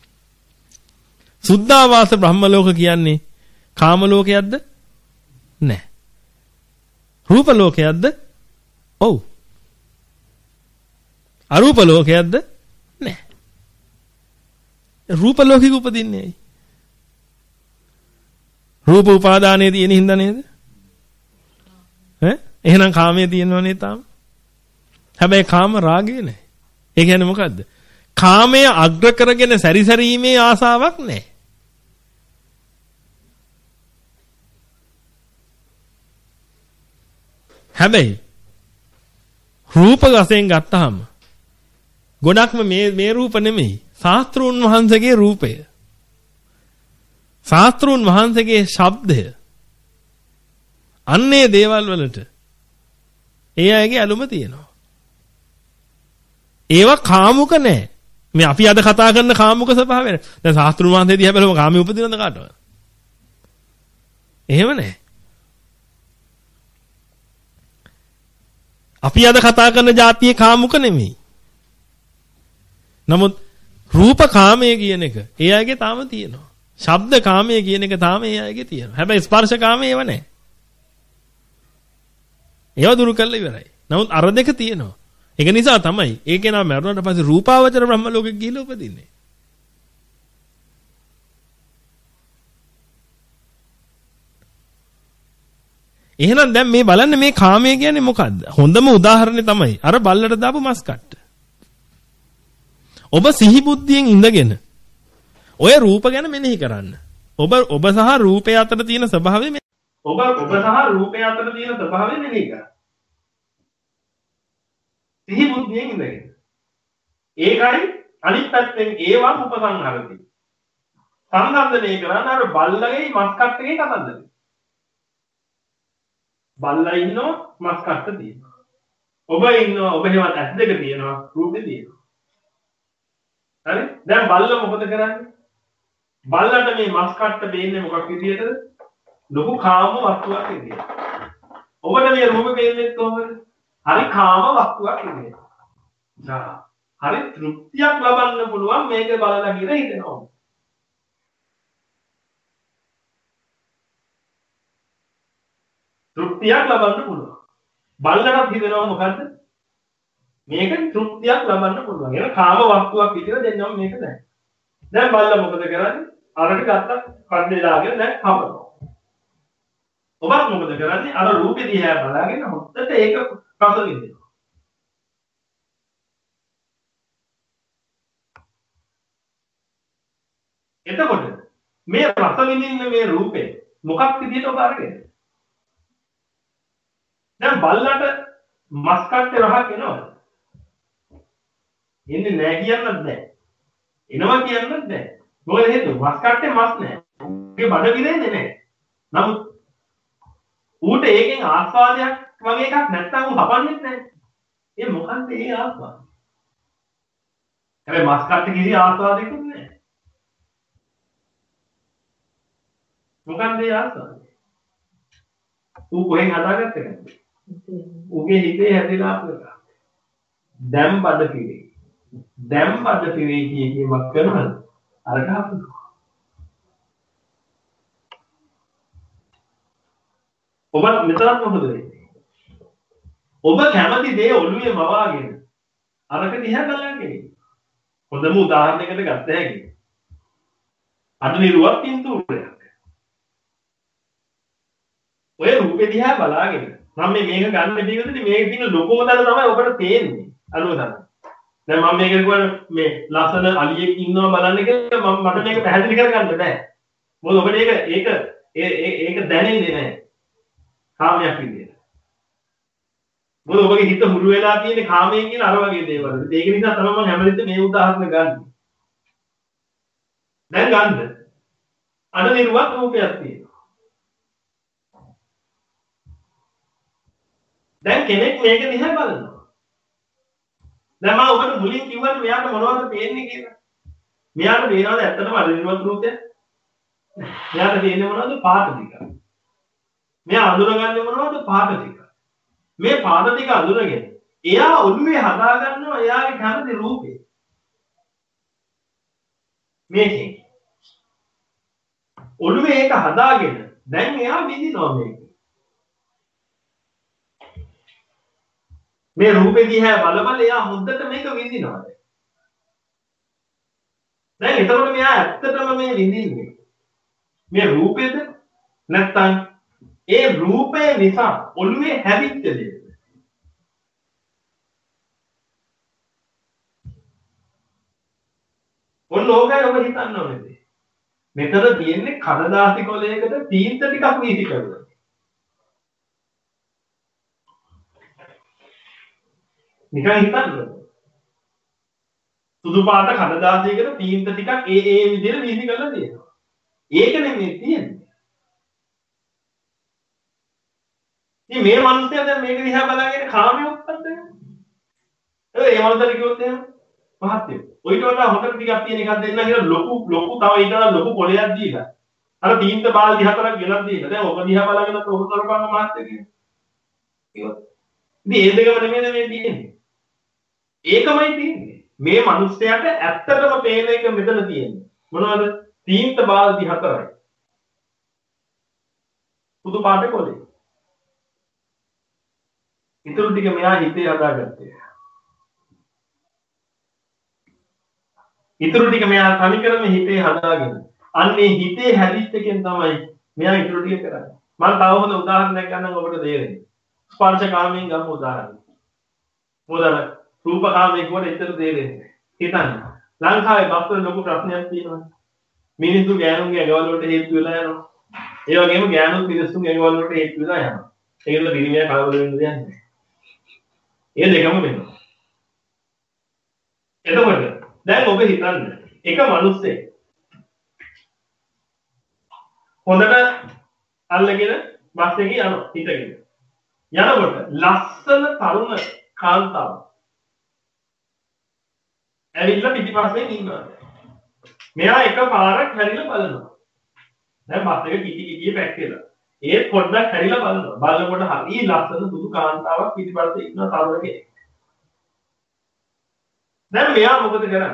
සුද්ධාවාස බ්‍රහ්ම ලෝක කියන්නේ කාම ලෝකයක්ද? නැහැ. රූප ලෝකයක්ද? ඔව්. අරූප ලෝකයක්ද? නැහැ. රූප ලෝකෙක උපදින්නේ ඇයි? රූප උපාදානයේ තියෙන හින්දා නේද? ඈ එහෙනම් කාමයේ තියෙනවනේ තාම. හැබැයි කාම රාගය නැහැ. ඒ කියන්නේ මොකද්ද? කාමය අග්‍ර කරගෙන සැරිසැරීමේ ආසාවක් නැහැ. හැබැයි රූප වශයෙන් ගත්තාම ගොඩක්ම මේ මේ රූප නෙමෙයි. ශාස්ත්‍රූන් වහන්සේගේ රූපය. ශාස්ත්‍රූන් වහන්සේගේ ශබ්දය. අන්නේ දේවල් වලට ඒ අයගේ ඇලුම තියෙනවා. ඒවා කාමුක නැහැ. මේ අපි අද කතා කරන කාමුක ස්වභාවය. දැන් ශාස්ත්‍රූන් වහන්සේ දිහා බලමු කාමයේ උපදිනවද කාටවත්? එහෙම නැහැ. අපි අද කතා කරන જાතියේ කාමුක නෙමෙයි. නමුත් රූප කාමයේ කියන එක ඒ අයගේ තාම තියෙනවා. ශබ්ද කාමයේ කියන එක තාම ඒ අයගේ තියෙනවා. හැබැයි ස්පර්ශ කාමයේ ඒව නැහැ. ඒව දුරු කළා ඉවරයි. නමුත් අර දෙක තියෙනවා. ඒක නිසා තමයි ඒකේ නම මරුණාට පස්සේ රූපාවචර බ්‍රහ්ම ලෝකෙක ගිහිල්ලා උපදින්නේ. එහෙනම් දැන් මේ බලන්න මේ කාමය කියන්නේ මොකද්ද? හොඳම උදාහරණේ තමයි අර බල්ලට දාපු මස් කට්ට. ඔබ සිහි බුද්ධියෙන් ඉඳගෙන ඔය රූප ගැන මෙනෙහි කරන්න. ඔබ ඔබ සහ රූපය අතර තියෙන ස්වභාවය ඔබ ඔබ සහ රූපය අතර තියෙන ස්වභාවය මෙනෙහි කරන්න. සිහි බුද්ධියෙන් ඉඳගෙන. ඒකයි අනිත් පැත්තෙන් ඒවා උපසංහරති. සංසන්දනය කරන අර බල්ලගේ මස් කට්ටේ කතන්දරේ. බල්ලා ඉන්නවා මස් කට්ට තියෙනවා. ඔබ ඉන්නවා ඔබ හේවත් ඇස් දෙක තියෙනවා රූපේ තියෙනවා. හරි? දැන් බල්ලා මොකද කරන්නේ? බල්ලට මේ මස් කට්ට දෙන්නේ මොකක් විදියටද? ලොකු කාම වස්තුවක් විදියට. ඔබට මේ රූපේ පේන්නේ කොහොමද? හරි කාම වස්තුවක් විදියට. ජා. හරි තෘප්තියක් ලබන්න පුළුවන් මේක බලලා කියලා හිතෙනවා. තෘප්තියක් ලබන්න පුළුවන්. බල්ලටත් හිතෙනවා මොකද්ද? මේක තෘප්තියක් ලබන්න පුළුවන්. ඒක කාම වස්තුවක් විදිහට දෙන්නම් මේක දැන්. දැන් බල්ලා මොකද කරන්නේ? අරට ගත්තා කඩේ දාගෙන දැන් කපනවා. ඔබත් මොකද කරන්නේ? අර රූපෙ දිහා බලාගෙන හොත්තට ඒක රස විඳිනවා. එතකොට මේ රස විඳින්න මේ රූපේ මොකක් විදිහට ඔබ අරගෙන? දැන් බල්ලට මස් කට්ටේ රහක් එනවද? එන්නේ නැහැ කියන්නත් බෑ. එනවා කියන්නත් බෑ. මොකද හේතුව? මස් කට්ටේ මස් නැහැ. උගේ බඩ පිරෙන්නේ නැහැ. නමුත් ඌට ඒකෙන් ආස්වාදයක් වගේ එකක් නැත්තම් ඌ හපන්නේ නැහැ. ඒ මොකන්ද ඒ ආස්වාදය? හැබැයි මස් කට්ටේ කිසි ආස්වාදයක් නැහැ. මොකන්ද ඒ ආස්වාදය? ඌ කොහෙන් හදාගත්තද? උගේ හිතේ හැදිලා අපලක. දැන් බඩ පිරේ. දැන් බඩ පිරේ කිය කීමක් කරනවද? අර ගහපු. ඔබ මෙතනත් මොකද වෙන්නේ? ඔබ කැමති දේ ඔළුවේ මවාගෙන අරක දිහා බලන්නේ. හොඳම උදාහරණයකට ගත්ත හැකි. අද නිරුවක් පින්තූරයක්. ඔය රූපේ දිහා බලාගෙන මම මේ මේක ගන්න බැරිවලදී මේකේ තියෙන ලොකුම දල තමයි ඔබට පේන්නේ. අනුව තමයි. දැන් මම මේක කිව්වා මේ ලස්සන අලියෙක් ඉන්නවා බලන්න කියලා මම මට මේක පැහැදිලි කරගන්න බෑ. මොකද ඔබට ඒක ඒක ඒක දැනෙන්නේ නැහැ. කාමයක් විදියට. මොකද ඔබගේ හිත හුරු වෙලා තියෙන්නේ කාමයෙන් කියන අර වගේ දේවල්. ඒක නිසා තමයි මම හැමදෙත් මේ උදාහරණ ගන්න. දැන් ගන්න. අද නිර්වත් රූපයක් තියෙනවා. දැන් කෙනෙක් මේක දිහා බලනවා. දැන් මම ඔබට මුලින් කිව්වට මෙයාට මොනවද පේන්නේ කියලා. මෙයාට පේනවද ඇත්තටම අද නිර්වත් රූපය? මෙයාට පේන්නේ මොනවද? පාට ටික. මෙයා අඳුරගන්නේ මොනවද? පාට ටික. මේ පාද ටික අඳුරගෙන එයා ඔළුවේ හදා ගන්නවා එයාගේ කැමති රූපේ මේකේ ඔළුවේ ඒක හදාගෙන දැන් එයා විඳිනවා මේක මේ රූපේ දිහා බල බල එයා හොඳට මේක විඳිනවා දැන් එතකොට මෙයා ඇත්තටම මේ විඳින්නේ මේ රූපේද නැත්නම් ඒ රූපය නිසා ඔළුවේ හැදිච්ච දේ. ඔන්න ඕකයි ඔබ හිතන්න ඕනේ. මෙතන තියෙන්නේ කඩදාසි කොලයකට තීන්ත ටිකක් වීසි කරලා. නිකන් හිතන්න. සුදු පාට කඩදාසියකට තීන්ත ටිකක් ඒ ඒ විදිහට වීසි කරලා තියෙනවා. ඒක නෙමෙයි තියෙන්නේ. ඉතින් මේ මනුස්සයා දැන් මේක දිහා බලාගෙන කාමයේ උත්පත්ත වෙනවා. ඒ මනුස්සයා කිව්වොත් එහෙම මහත්යෝ. ඔයිට වඩා හොඳට ටිකක් තියෙන එකක් දෙන්න කියලා ලොකු ලොකු තව ඊට වඩා ලොකු කොලයක් දීලා. අර තීන්ත බාල්දි හතරක් ගෙනත් දීලා. දැන් ඔබ දිහා බලාගෙන ඔබ කරපංග මහත්ය කියනවා. කිව්වොත්. ඉතින් ඒ දෙකම නෙමෙයි මේ තියෙන්නේ. ඒකමයි තියෙන්නේ. මේ මනුස්සයාට ඇත්තටම පේන එක මෙතන තියෙන්නේ. මොනවද? තීන්ත බාල්දි හතරයි. පුදු පාට කොලේ. ඉතුරු ටික මෙයා හිතේ හදාගත්තේ. ඉතුරු ටික මෙයා තනිකරම හිතේ හදාගෙන. අන්නේ හිතේ හැදිච්ච එකෙන් තමයි මෙයා ඉතුරු ටික කරන්නේ. මම තව හොඳ උදාහරණයක් ගන්නම් ඔබට තේරෙන්නේ. ස්පර්ශ කාමයෙන් ගමු උදාහරණයක්. මොකද රූප කාමයෙන් කොට ඉතර තේරෙන්නේ. හිතන්න. ලංකාවේ බස් වල ලොකු ප්‍රශ්නයක් තියෙනවා. මිනිස්සු ගෑනුන්ගේ ඇඟවල වලට හේතු වෙලා යනවා. ඒ වගේම ගෑනුන් මිනිස්සුන්ගේ ඇඟවල වලට හේතු වෙලා යනවා. ඒකල පිරිමියා කලබල වෙන්න දෙයක් නැහැ. ඒ දෙකම වෙනවා. එතකොට දැන් ඔබ හිතන්න එක මිනිස්සෙක් හොඳට අල්ලගෙන බස් එකේ යනවා හිටගෙන. යනකොට ලස්සන තරුණ කාන්තාවක් ඇවිල්ලා පිටිපස්සෙන් ඉන්නවා. මෙයා එකපාරක් හැරිලා බලනවා. දැන් බස් එක කිටි කිටියේ පැක් වෙලා. ඒත් පොඩ්ඩක් හැරිලා බලනවා. බලනකොට හරි ලස්සන සුදු කාන්තාවක් පිටිපස්සේ ඉන්න තරුණ කෙනෙක්. දැන් මෙයා මොකද කරන්නේ?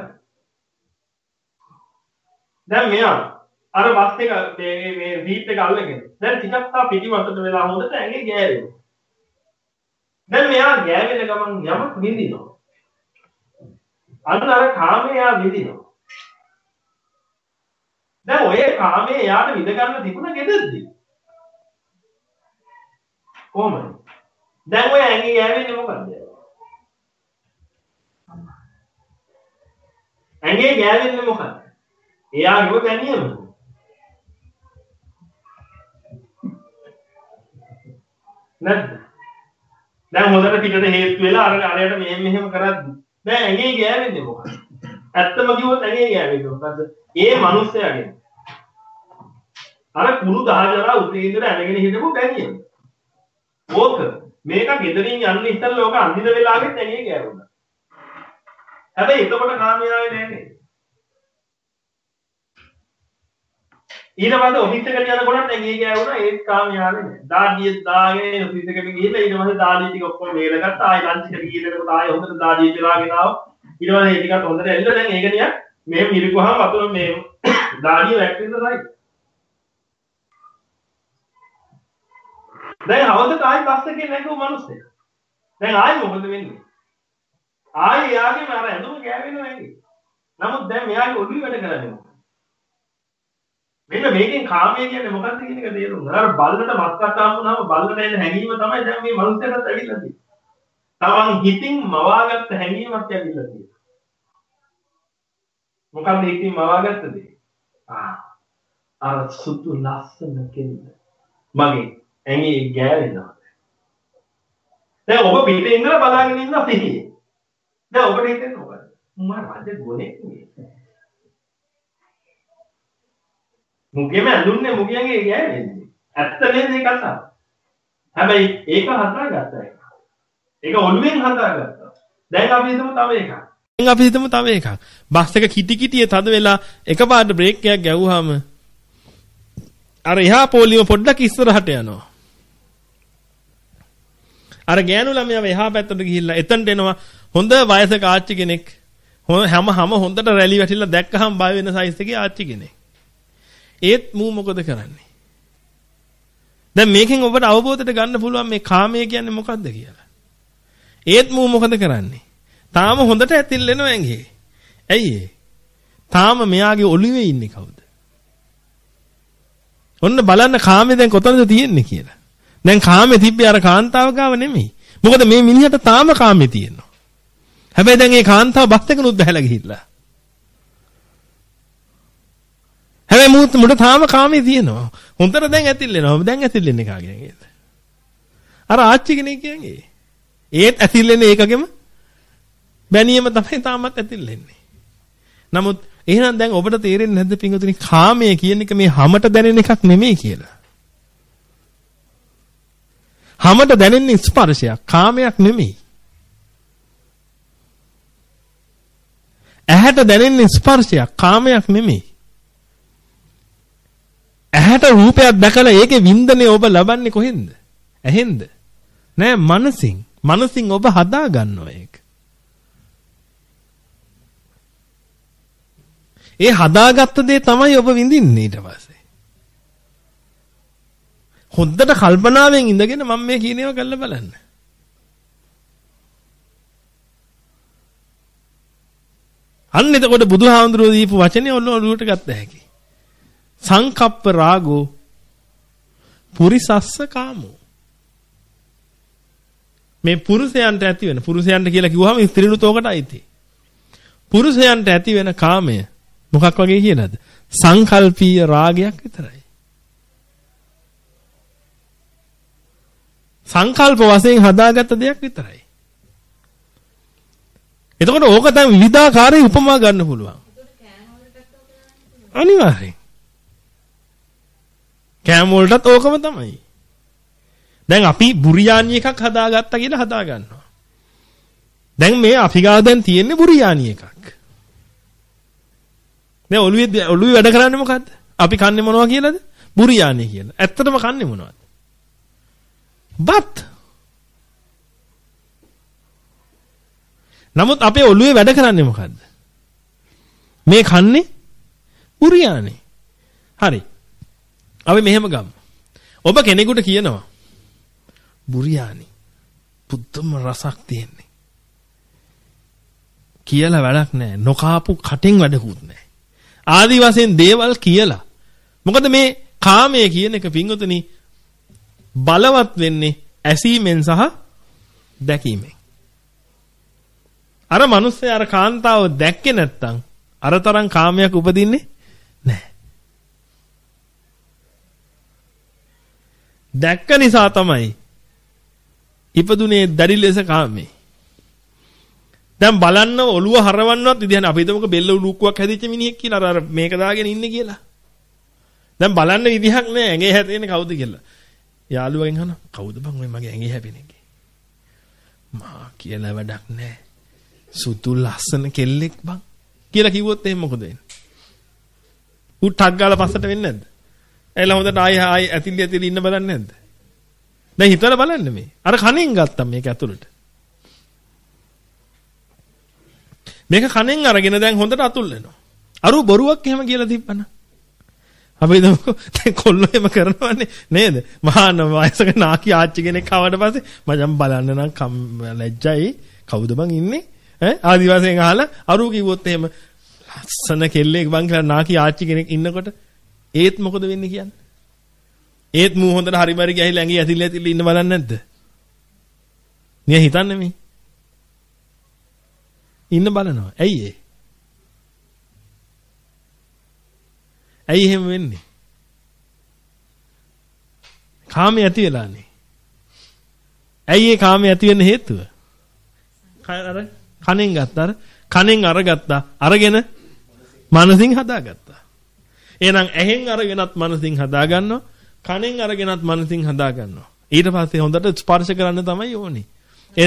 දැන් මෙයා අර බස් එක මේ මේ සීට් එක අල්ලගෙන දැන් ටිකක් තා පිටිපස්සට වෙලා හොඳට ඇඟේ ගෑවෙනවා. දැන් මෙයා ගෑවෙන ගමන් යමක් විඳිනවා. අන්න අර කාමයේ යා විඳිනවා. දැන් ඔය කාමයේ යාට විඳ ගන්න තිබුණ ගෙදරදී. කොහොමද? දැන් ඔය ඇඟේ ගෑවෙන්නේ මොකද්ද? ඇඟේ ගෑවෙන්නේ මොකක්ද? එයාගේව ගැනියම. නැද්ද? දැන් හොඳට පිටට හේතු වෙලා අර අරයට මෙහෙම මෙහෙම කරද්දි දැන් ඇඟේ ගෑවෙන්නේ මොකක්ද? ඇත්තම කිව්වොත් ඇඟේ ගෑවෙන්නේ මොකද්ද? ඒ මිනිස්සයාගේ අර කුණු දහජරා උදේ ඉඳලා ඇඳගෙන හිටපු ගැනියම. ඕක මේක ගෙදරින් යන්න ඉස්සෙල්ලා ඕක අඳින වෙලාවෙත් ඇඟේ ගෑවුණා. හැබැයි එතකොට කාමියාවේ නෑ නේද? ඊට පස්සේ ඔෆිස් එකට යනකොට ඇඟේ ගෑවුණා ඒත් කාමියාවේ නෑ. දාඩිය දාගෙන ඔෆිස් එකට ගිහිල්ලා ඊට පස්සේ දාඩිය ටික ඔක්කොම වේලගත්තා. ආයෙ ලන්ච් එකට ගිහිල්ලාකොට ආයෙ හොඳට දාඩිය පෙලාගෙන ආවා. ඊට පස්සේ ඒ ටිකත් හොඳට ඇල්ලලා දැන් ඒක නිකන් මෙහෙම ඉරිකුවාම වතුර මේ දාඩිය වැක්කෙන්න සයි. දැන් හවසට ආයෙ බස් එකේ නැගුව මිනිස්සෙක්. දැන් ආයෙ මොකද වෙන්නේ? ආයෙ යාගේ අර ඇඳුම ගෑවෙනවා ඇඟේ. නමුත් දැන් මෙයාගේ ඔළුවේ වැඩ කරන්නේ මොකක්ද? මෙන්න මේකෙන් කාමය කියන්නේ මොකක්ද කියන එක තේරුම් ගන්න. අර බල්ලට මස් කට්ටාම් වුණාම බල්ලට එන හැඟීම තමයි දැන් මේ මනුස්සයාට ඇවිල්ලා තියෙන්නේ. තමන් හිතින් මවාගත්ත හැඟීමක් ඇවිල්ලා තියෙනවා. මොකක්ද හිතින් මවාගත්ත දේ? ආ අර සුදු ලස්සන කෙල්ල මගේ ඇඟේ ගෑවෙනවා. දැන් ඔබ පිටේ ඉඳලා බලාගෙන ඉන්න සිහියේ. දැන් ඔබට හිතෙන්නේ මොකද? මම රජ ගොනේ නෙමෙයි. මුගෙම ඇඳුන්නේ මුගියන්ගේ ගෑවෙන්නේ. ඇත්ත නේද මේ කතාව? හැබැයි ඒක හදාගත්තා එක. ඒක ඔළුවෙන් හදාගත්තා. දැන් අපි හිතමු තව එකක්. දැන් අපි හිතමු තව එකක්. බස් එක කිටි කිටියේ තද වෙලා එකපාරට බ්‍රේක් එකක් ගැව්වහම අර එහා පොලිම පොඩ්ඩක් ඉස්සරහට යනවා. අර ගෑනු ළමයා එහා පැත්තට ගිහිල්ලා එතනට එනවා හොඳ වයසක ආච්චි කෙනෙක්. හැම හැම හොඳට රැලි වැටිලා දැක්කහම බය වෙන සයිස් එකේ ආච්චි කෙනෙක්. ඒත් මූ මොකද කරන්නේ? දැන් මේකෙන් ඔබට අවබෝධයට ගන්න පුළුවන් මේ කාමය කියන්නේ මොකක්ද කියලා. ඒත් මූ මොකද කරන්නේ? තාම හොඳට ඇතිල්ලෙනවා ඇඟේ. ඇයි ඒ? තාම මෙයාගේ ඔළුවේ ඉන්නේ කවුද? ඔන්න බලන්න කාමේ දැන් කොතනද තියෙන්නේ කියලා. දැන් කාමේ තිබ්බේ අර කාන්තාව ගාව නෙමෙයි. මොකද මේ මිනිහට තාම කාමේ තියෙනවා. හැබැයි දැන් ඒ කාන්තාව බස් එකනුත් බහැලා ගිහිල්ලා. හැබැයි මුත් මුට තාම කාමේ තියෙනවා. හොඳට දැන් ඇතිල්ලෙනවා. දැන් ඇතිල්ලෙන්නේ කාගෙන්ද? අර ආච්චි කෙනෙක් කියන්නේ. ඒත් ඇතිල්ලෙන්නේ ඒකගෙම බැනියම තමයි තාමත් ඇතිල්ලෙන්නේ. නමුත් එහෙනම් දැන් ඔබට තේරෙන්නේ නැද්ද පින්වතුනි කාමය කියන එක මේ හැමත දැනෙන එකක් නෙමෙයි කියලා. හැමත දැනෙන්නේ ස්පර්ශයක්, කාමයක් නෙමෙයි. ඇහැට දැනෙන්නේ ස්පර්ශයක්, කාමයක් නෙමෙයි. ඇහැට රූපයක් දැකලා ඒකේ වින්දනය ඔබ ලබන්නේ කොහෙන්ද? ඇහෙන්ද? නෑ මනසින්. මනසින් ඔබ හදා ගන්නවා ඒක. ඒ හදාගත්ත දේ තමයි ඔබ විඳින්නේ ඊට පස්සේ. හොද්දට කල්පනාවෙන් ඉඳගෙන මම මේ කියන ඒවා කරලා බලන්න. අන්න එතකොට බුදුහාමුදුරුවෝ දීපු වචනේ ඔන්න ඔළුවට ගත්ත හැකි. සංකප්ප රාගෝ පුරිසස්ස කාමෝ. මේ පුරුෂයන්ට ඇති වෙන පුරුෂයන්ට කියලා කිව්වහම ස්ත්‍රීනුත් ඕකට අයිති. පුරුෂයන්ට ඇති වෙන කාමය මොකක් වගේ කියලාද? සංකල්පීය රාගයක් විතරයි. සංකල්ප වශයෙන් හදාගත්ත දෙයක් විතරයි. එතකොට ඕක තමයි විවිධාකාරයේ උපමා ගන්න පුළුවන්. අනිවාර්යෙන්. කෑම වලටත් ඕකම තමයි. දැන් අපි බුරියානි එකක් හදාගත්තා කියලා හදා ගන්නවා. දැන් මේ අපි ගාව දැන් තියෙන්නේ බුරියානි එකක්. දැන් ඔළුවේ ඔළුවේ වැඩ කරන්නේ මොකද්ද? අපි කන්නේ මොනවා කියලාද? බුරියානි කියලා. ඇත්තටම කන්නේ මොනවද? බත්. නමුත් අපේ ඔළුවේ වැඩ කරන්නේ මොකද්ද? මේ කන්නේ බුරියානි. හරි. අපි මෙහෙම ගමු. ඔබ කෙනෙකුට කියනවා බුරියානි පුදුම රසක් තියෙන්නේ. කියලා වැඩක් නැහැ. නොකාපු කටෙන් වැඩකුත් නැහැ. ආදි වශයෙන් දේවල් කියලා. මොකද මේ කාමය කියන එක පින්වතුනි බලවත් වෙන්නේ ඇසීමෙන් සහ දැකීමෙන්. අර මිනිස්සේ අර කාන්තාව දැක්කේ නැත්තම් අර තරම් කාමයක් උපදින්නේ නැහැ. දැක්ක නිසා තමයි ඉපදුනේ දැඩි ලෙස කාමේ. දැන් බලන්න ඔළුව හරවන්නවත් විදිහට අපි හිතමුකෝ බෙල්ල උලුක්කුවක් හැදිච්ච මිනිහෙක් කියලා අර මේක දාගෙන ඉන්නේ කියලා. දැන් බලන්න විදිහක් නෑ ඇඟේ හැදෙන්නේ කවුද කියලා. යාළුවගෙන් අහනවා කවුද බං ඔය මගේ ඇඟේ හැපෙන්නේ? මා කියලා වැඩක් නෑ. සුදු ලස්සන කෙල්ලෙක් බං කියලා කිව්වොත් එහෙනම් මොකද වෙන්නේ? උ ටක් ගාලා පස්සට වෙන්නේ නැද්ද? එලා හොඳට ආයි ආයි ඇතිලි ඇතිලි ඉන්න බලන්නේ නැද්ද? දැන් හිතලා බලන්න මේ. අර කණෙන් ගත්තා මේක ඇතුළට. මේක කණෙන් අරගෙන දැන් හොඳට අතුල් වෙනවා. අරු බොරුවක් එහෙම කියලා තිබ්බන. අපි දමකෝ දැන් කොල්ලෝ එහෙම කරනවනේ නේද? මහාන වයසක නාකි ආච්චි කෙනෙක් ආවට පස්සේ මචං බලන්න නම් ලැජ්ජයි. කවුද බං ඉන්නේ? ඈ ආදිවාසීන් අහලා අරු කිව්වොත් එහෙම ලස්සන කෙල්ලෙක් බං කියලා නාකි ආච්චි කෙනෙක් ඉන්නකොට ඒත් මොකද වෙන්නේ කියන්නේ? ඒත් මූ හොඳට හරි බරි ගිහිල්ලා ඇඟේ ඇතිල්ල ඇතිල්ල ඉන්න බලන්නේ නැද්ද? නිය හිතන්නේ මේ. ඉන්න බලනවා. ඇයි ඒ? ඇයි එහෙම වෙන්නේ? කාමයේ ඇති වෙලානේ. ඇයි ඒ කාමයේ ඇති වෙන්න හේතුව? අර කණෙන් ගත්තා. අර කණෙන් අරගත්තා. අරගෙන මනසින් හදාගත්තා. එහෙනම් ඇහෙන් අරගෙනත් මනසින් හදා ගන්නවා. කණෙන් අරගෙනත් මනසින් හදා ගන්නවා. ඊට පස්සේ හොඳට ස්පර්ශ කරන්න තමයි ඕනේ. එන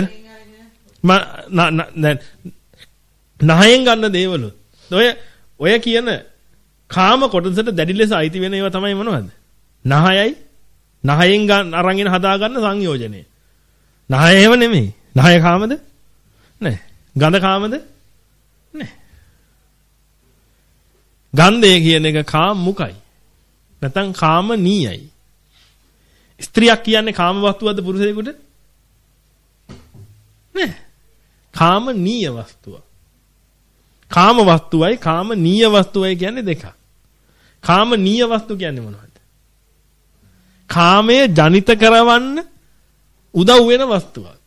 දැන් නහයෙන් ගන්න දේවලු. ඔය ඔය කියන කාම කොටසට දැඩි ලෙස අයිති වෙන ඒවා තමයි මොනවද? නහයයි නහයෙන් ගන්න අරගෙන හදා ගන්න සංයෝජනය. නහය එහෙම නෙමෙයි. නහය කාමද? නැහැ. ගඳ කාමද? නැහැ. ගන්ධය කියන එක කාම මුකයි. නැත්නම් කාම නීයයි. ස්ත්‍රියක් කියන්නේ කාම වස්තුවක්ද පුරුෂයෙකුට? නෑ. කාම නීය වස්තුව. කාම වස්තුවයි කාම නීය වස්තුවයි කියන්නේ දෙකක්. කාම නීය වස්තු කියන්නේ මොනවද? කාමයේ ජනිත කරවන්න උදව් වෙන වස්තුවක්.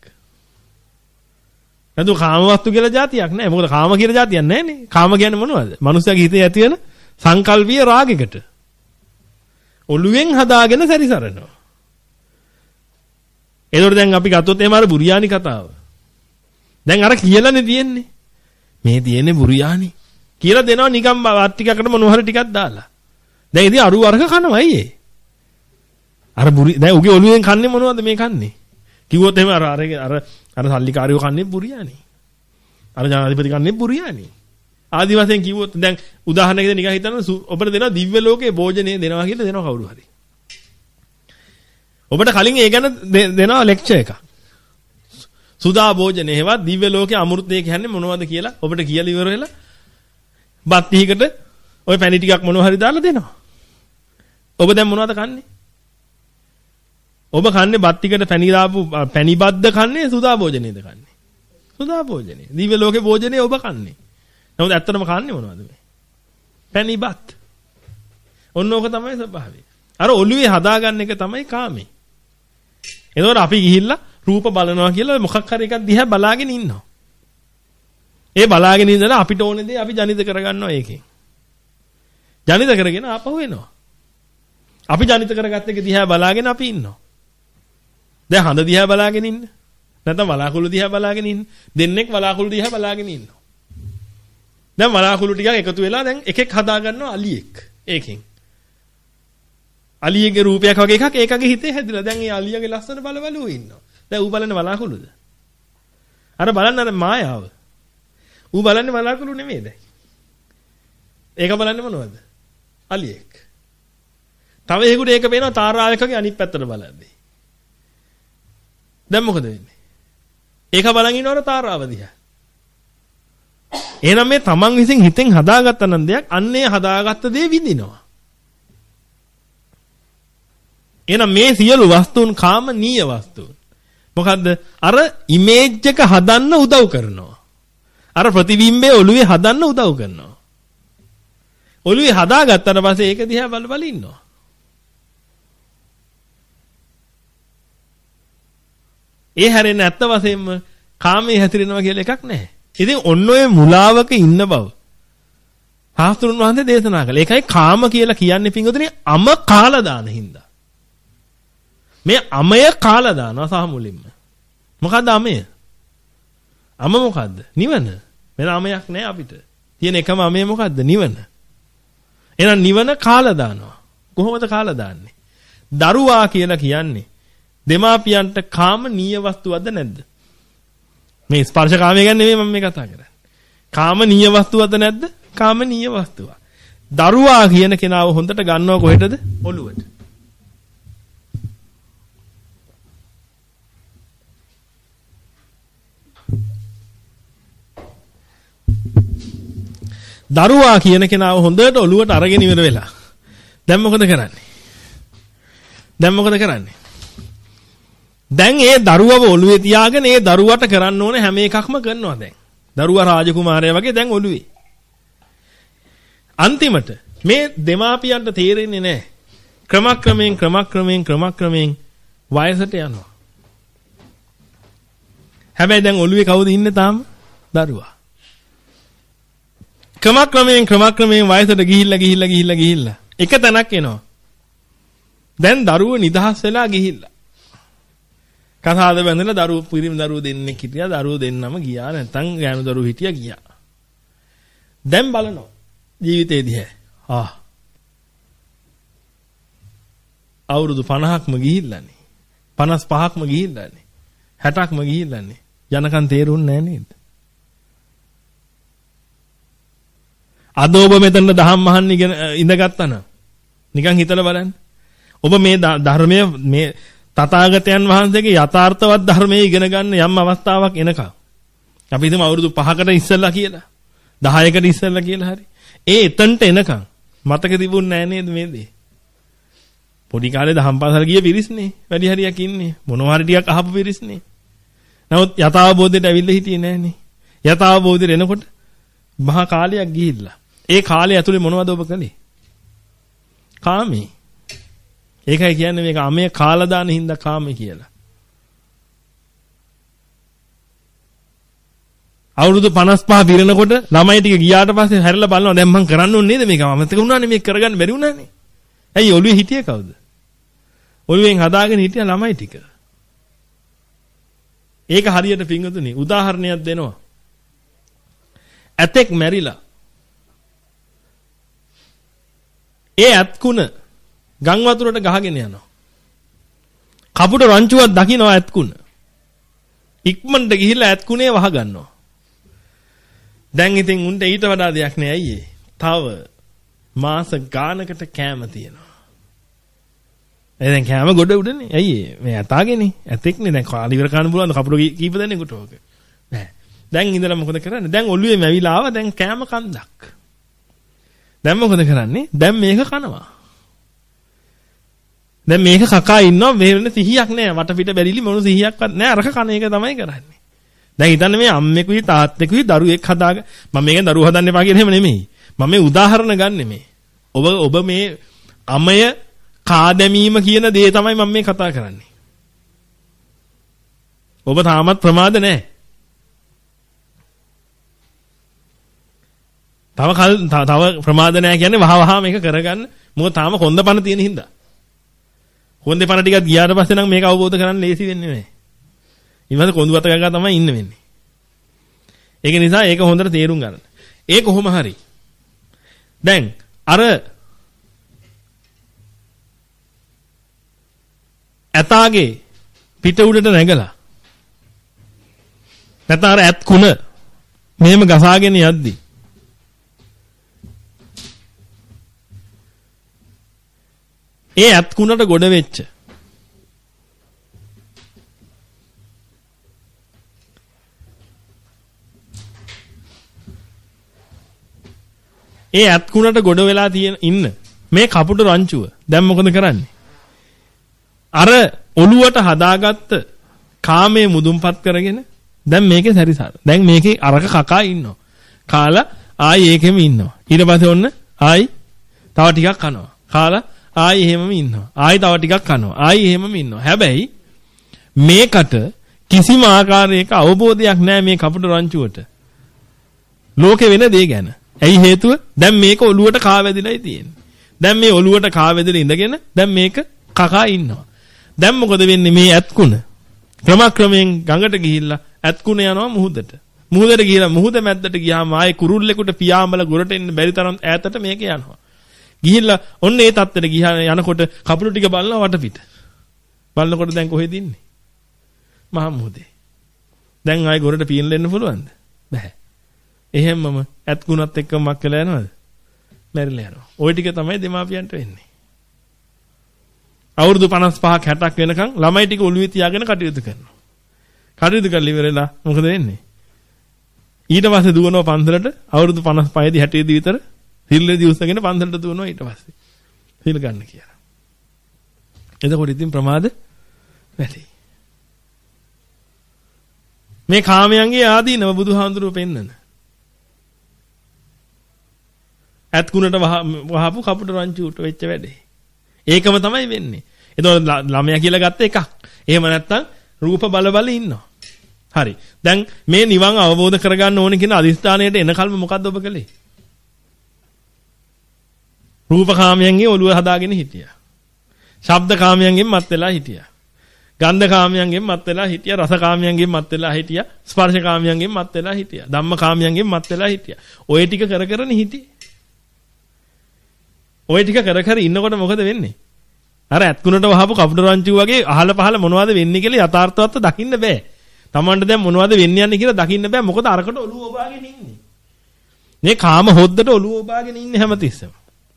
නේද? කාම වස්තු කියලා જાතියක් නෑ. මොකද කාම කියලා જાතියක් නෑනේ. කාම කියන්නේ මොනවද? මනුස්සයාගේ හිතේ ඇති වෙන සංකල්පීය රාගයකට. ඔළුවෙන් හදාගෙන සැරිසරනවා. ඒතකොට දැන් අපි ගත්තොත් එහෙම අර බුරියානි කතාව. දැන් අර කියලානේ තියෙන්නේ. මේ තියෙන්නේ බුරියානි. කියලා දෙනවා නිකම් වත් ටිකකට මොනවා හරි ටිකක් දාලා. දැන් ඉතින් අරු වර්ග කනවා අයියේ. අර බුරි දැන් උගේ ඔළුවෙන් කන්නේ මොනවද මේ කන්නේ? කිව්වොත් එහෙම අර අර අර අර සල්ලිකාරියෝ කන්නේ බුරියානි. අර ජනාධිපති කන්නේ බුරියානි. ආදි වශයෙන් කිව්වොත් දැන් උදාහරණයකට නිකන් හිතන්න ඔබට දෙනවා දිව්‍ය ලෝකයේ භෝජනේ දෙනවා කියලා දෙනවා කවුරු හරි. ඔබට කලින් ඒ ගැන දෙනවා ලෙක්චර් එකක්. සුදා භෝජනේ හේවත් දිව්‍ය ලෝකයේ අමෘතය කියන්නේ මොනවද කියලා ඔබට කියලා ඉවර වෙලා බත් ටිකකට ওই පැණි ටිකක් මොනවා හරි දාලා දෙනවා. ඔබ දැන් මොනවද කන්නේ? ඔබ කන්නේ බත් ටිකට පැණි දාපු පැණි බද්ද කන්නේ සුදා භෝජනේද කන්නේ? සුදා භෝජනේ. දිව්‍ය ලෝකයේ භෝජනේ ඔබ කන්නේ. නමුත් ඇත්තටම කන්නේ මොනවද මේ? පැණි බත්. ඔන්න ඕක තමයි ස්වභාවය. අර ඔළුවේ හදාගන්න එක තමයි කාමේ. එතකොට අපි ගිහිල්ලා රූප බලනවා කියලා මොකක් හරි එකක් දිහා බලාගෙන ඉන්නවා. ඒ බලාගෙන ඉඳලා අපිට ඕනේ දේ අපි ජනිත කරගන්නවා ඒකෙන්. ජනිත කරගෙන ආපහු එනවා. අපි ජනිත කරගත්ත එක දිහා බලාගෙන අපි ඉන්නවා. දැන් හඳ දිහා බලාගෙන ඉන්න. නැත්නම් වලාකුළු දිහා බලාගෙන ඉන්න. දෙන්නෙක් වලාකුළු දිහා බලාගෙන ඉන්නවා. දැන් වලාකුළු ටිකක් එකතු වෙලා දැන් එකෙක් හදා ගන්නවා අලියෙක්. ඒකෙන්. අලියගේ රූපයක් වගේ එකක් ඒකගේ හිතේ හැදිලා. දැන් ඒ අලියගේ ලස්සන බලවලුව ඉන්නවා. දැන් ඌ බලන්නේ වලාකුළුද? අර බලන්න අර මායාව. ඌ බලන්නේ වලාකුළු නෙමෙයි දැන්. ඒක බලන්නේ මොනවද? අලියෙක්. තව එකෙකුට ඒක පේනවා තාරාවක වගේ අනිත් පැත්තට බලද්දී. දැන් මොකද වෙන්නේ? ඒක බලන් ඉන්නවර තාරාව දිහා. එහෙනම් මේ තමන් විසින් හිතෙන් හදාගත්ත නම් දෙයක් අන්නේ හදාගත්ත දේ විඳිනවා. එහෙනම් මේ සියලු වස්තුන් කාමනීය වස්තුන්. මොකද්ද? අර ඉමේජ් එක හදන්න උදව් කරනවා. අර ප්‍රතිබිම්බය ඔළුවේ හදන්න උදව් කරනවා. ඔළුවේ හදාගත්තට පස්සේ ඒක දිහා බල බල ඉන්නවා. ඒ හැරෙන්නේ ඇත්ත වශයෙන්ම කාමයේ හැතිරෙනවා කියලා එකක් නැහැ. ඉතින් ඔන්න ඔය මුලාවක ඉන්න බව හාස්තුරුන් වහන්සේ දේශනා කළා. ඒකයි කාම කියලා කියන්නේ පින්වතුනි අම කාලා දාන හින්දා. මේ අමය කාලා දානවා සහ මුලින්ම. මොකද්ද අමය? අම මොකද්ද? නිවන. වෙන අමයක් නැහැ අපිට. තියෙන එකම අමය මොකද්ද? නිවන. එහෙනම් නිවන කාලා දානවා. කොහොමද කාලා දාන්නේ? දරුවා කියලා කියන්නේ දෙමාපියන්ට කාම නීය වස්තුවක්ද නැද්ද? මේ ස්පර්ශ කාමයේ ගැන නෙමෙයි මම මේ කතා කරන්නේ. කාම නීය වස්තුවක්ද නැද්ද? කාම නීය වස්තුවක්. දරුවා කියන කෙනාව හොඳට ගන්නව කොහෙටද? ඔළුවට. දරුවා කියන කෙනාව හොඳට ඔළුවට අරගෙන ඉවර වෙලා. දැන් මොකද කරන්නේ? දැන් මොකද කරන්නේ? දැන් ඒ දරුවව ඔළුවේ තියාගෙන ඒ දරුවට කරන්න ඕනේ හැම එකක්ම කරනවා දැන්. දරුවා රාජකුමාරයා වගේ දැන් ඔළුවේ. අන්තිමට මේ දෙමාපියන්ට තේරෙන්නේ නැහැ. ක්‍රමක්‍රමයෙන් ක්‍රමක්‍රමයෙන් ක්‍රමක්‍රමයෙන් වයසට යනවා. හැබැයි දැන් ඔළුවේ කවුද ඉන්නේ තාම? දරුවා. ක්‍රමක්‍රමයෙන් ක්‍රමක්‍රමයෙන් වයසට ගිහිල්ලා ගිහිල්ලා ගිහිල්ලා ගිහිල්ලා එක තැනක් එනවා. දැන් දරුවෝ නිදහස් වෙලා ගිහිල්ලා. කතාවද බැඳලා දරුවෝ පිරිමි දරුවෝ දෙන්නෙක් හිටියා. දරුවෝ දෙන්නම ගියා. නැත්තම් ගෑනු දරුවෝ හිටියා ගියා. දැන් බලනවා ජීවිතේ දිහා. ආ. අවුරුදු පනහක්ම ගිහිල්ලානේ. පනස් පහක්ම ගිහිල්ලානේ. හැටක්ම ගිහිල්ලානේ. යනකන් තේරුන්නේ නැහැ නේද? අද ඔබ මෙතන දහම් අහන්න ඉගෙන ඉඳගත්තා නම් නිකන් හිතලා බලන්න. ඔබ මේ ධර්මයේ මේ තථාගතයන් වහන්සේගේ යථාර්ථවත් ධර්මයේ ඉගෙන ගන්න යම් අවස්ථාවක් එනකම් අපි හිතමු අවුරුදු පහකට ඉස්සෙල්ලා කියලා දහයකට ඉස්සෙල්ලා කියලා හරි. ඒ එතනට එනකම් මතක තිබුණේ නැහැ නේද මේ දේ? පොඩි කාලේ දහම් පාසල් ගිය පිරිස්නේ වැඩි හරියක් ඉන්නේ. මොනවා හරි ටිකක් අහපු පිරිස්නේ. නමුත් යථාබෝධයට ඇවිල්ලා හිටියේ නැහනේ. යථාබෝධයට එනකොට මහා කාලයක් ගිහිල්ලා. ඒ කාලය ඇතුලේ මොනවද ඔබ කළේ? කාමේ. ඒකයි කියන්නේ මේක අමේ කාලා දාන හින්දා කාමේ කියලා. අවුරුදු පනස් පහ පිරෙනකොට ළමයි ටික ගියාට පස්සේ හැරිලා බලනවා දැන් මං කරන්න ඕනේ නේද මේක? මම තක උනානේ මේක කරගන්න බැරි උනානේ. ඇයි ඔළුවේ හිටියේ කවුද? ඔළුවෙන් හදාගෙන හිටිය ළමයි ටික. ඒක හරියට පිංගුතුනි උදාහරණයක් දෙනවා. ඇතෙක් මැරිලා. ඒ ඇත්කුණ ගම් වතුරට ගහගෙන යනවා. කපුට රංචුවක් දකින්නවා ඇත්කුණ. ඉක්මනට ගිහිල්ලා ඇත්කුණේ වහ ගන්නවා. දැන් ඉතින් උන්ට ඊට වඩා දෙයක් නෑ අයියේ. තව මාස ගානකට කෑම තියෙනවා. ඒ දැන් කෑම ගොඩ උඩනේ. අයියේ මේ ඇතාගේනේ. ඇතෙක්නේ දැන් කාලි ඉවර කරන්න පුළුවන් කපුට කීප දෙනෙකුට ඕක. නෑ. දැන් ඉඳලා මොකද කරන්නේ? දැන් ඔළුවේ මැවිලා ආව දැන් කෑම කන්දක්. දැන් මොකද කරන්නේ? දැන් මේක කනවා. දැන් මේක කකා ඉන්නවා මේ වෙන සිහියක් නෑ. වටපිට බැරිලි මොන සිහියක්වත් නෑ. අරක කන එක තමයි කරන්නේ. දැන් හිතන්න මේ අම්මෙකුයි තාත්තෙකුයි දරුවෙක් හදාගෙන මම මේකෙන් දරුවෝ හදන්න එපා කියන එහෙම නෙමෙයි. මම මේ උදාහරණ ගන්නෙ මේ. ඔබ ඔබ මේ අමය කාදැමීම කියන දේ තමයි මම මේ කතා කරන්නේ. ඔබ තාමත් ප්‍රමාද නැහැ. තව කල් තව ප්‍රමාද නැහැ කියන්නේ වහ වහ මේක කරගන්න. මොකද තාම කොන්ද පණ තියෙන හින්දා. කොන්දේ පණ ටිකක් ගියාට පස්සේ නම් මේක අවබෝධ කරගන්න ලේසි වෙන්නේ නැහැ. ඊමණද කොඳු වත ගගා තමයි ඉන්න වෙන්නේ. ඒක නිසා ඒක හොඳට තේරුම් ගන්න. ඒ කොහොම හරි. දැන් අර ඇතාගේ පිට උඩට නැගලා නැත්නම් අර ඇත් කුණ මෙහෙම ගසාගෙන යද්දි ඒ ඇත් කුණට ගොඩ වෙච්ච ඒ ඇත් කුණට ගොඩ වෙලා තියෙන ඉන්න මේ කපුට රංචුව දැන් මොකද කරන්නේ? අර ඔළුවට හදාගත්ත කාමයේ මුදුන්පත් කරගෙන දැන් මේකේ සැරිසාර. දැන් මේකේ අරක කකා ඉන්නවා. කාලා ආයි ඒකෙම ඉන්නවා. ඊට පස්සේ ඔන්න ආයි තව ටිකක් කනවා. කාලා ආයි එහෙමම ඉන්නවා. ආයි තව ටිකක් කනවා. ආයි එහෙමම ඉන්නවා. හැබැයි මේකට කිසිම ආකාරයක අවබෝධයක් නැහැ මේ කපුට රංචුවට. ලෝකේ වෙන දේ ගැන. ඇයි හේතුව? දැන් මේක ඔළුවට කා වැදිලායි තියෙන්නේ. දැන් මේ ඔළුවට කා වැදිලා ඉඳගෙන දැන් මේක කකා ඉන්නවා. දැන් මොකද වෙන්නේ මේ ඇත්කුණ? ක්‍රමක්‍රමයෙන් ගඟට ගිහිල්ලා ඇත්කුණ යනවා මුහුදට. මුහුදට ගිහිල්ලා මුහුද මැද්දට ගියාම ආයේ කුරුල්ලෙකුට පියාඹල ගොරට එන්න බැරි තරම් ඈතට මේක යනවා. ගිහිල්ලා ඔන්න ඒ තත්ත්වෙට ගියා යනකොට කපුළු ටික බලනවා වටපිට. බලනකොට දැන් කොහෙද ඉන්නේ? මහා මුහුදේ. දැන් ආයේ ගොරට පියන්න එන්න පුළුවන්ද? බෑ. එහෙම්මම ඇත්කුණත් එක්කම මක් වෙලා යනවද? මැරිලා යනවා. ওই ටික තමයි දෙමාපියන්ට වෙන්නේ. අවුරුදු පනස් පහක් හැටක් වෙනකන් ළමයි ටික ඔළුවේ තියාගෙන කටයුතු කරනවා. කටයුතු කරලා ඉවරලා මොකද වෙන්නේ? ඊට පස්සේ දුවනවා පන්සලට අවුරුදු පනස් පහේ දී හැටේ දී විතර හිල්ලේදී උස්සගෙන පන්සලට දුවනවා ඊට පස්සේ. හිල් ගන්න කියලා. එතකොට ඉතින් ප්‍රමාද වැඩි. මේ කාමයන්ගේ ආදීනව බුදුහාඳුරුව පෙන්නන. ඇත් කුණට වහපු කපුට රංචුවට වෙච්ච වැඩේ. ඒකම තමයි වෙන්නේ. එතකොට ළමයා කියලා ගත්ත එකක්. එහෙම නැත්නම් රූප බල බල ඉන්නවා. හරි. දැන් මේ නිවන් අවබෝධ කරගන්න ඕනේ කියන අදිස්ථානයට එනකල්ම මොකද්ද ඔබ කළේ? රූපකාමයන්ගේ ඔළුව හදාගෙන හිටියා. ශබ්දකාමයන්ගෙන් මත් වෙලා හිටියා. ගන්ධකාමයන්ගෙන් මත් වෙලා හිටියා. රසකාමයන්ගෙන් මත් වෙලා හිටියා. ස්පර්ශකාමයන්ගෙන් මත් වෙලා හිටියා. ධම්මකාමයන්ගෙන් මත් වෙලා හිටියා. ඔය ටික කර කරනේ හිටියේ. ඔය ටික කර කර ඉන්නකොට මොකද වෙන්නේ? අර ඇත්කුණට වහපු කපුට රංචු වගේ අහල පහල මොනවද වෙන්නේ කියලා යථාර්ථවත් දකින්න බෑ. Tamanට දැන් මොනවද වෙන්නේ යන්නේ කියලා දකින්න බෑ. මොකද අරකට ඔළුව ඔබාගෙන ඉන්නේ. මේ කාම හොද්දට ඔළුව ඔබාගෙන ඉන්නේ හැමතිස්සෙම.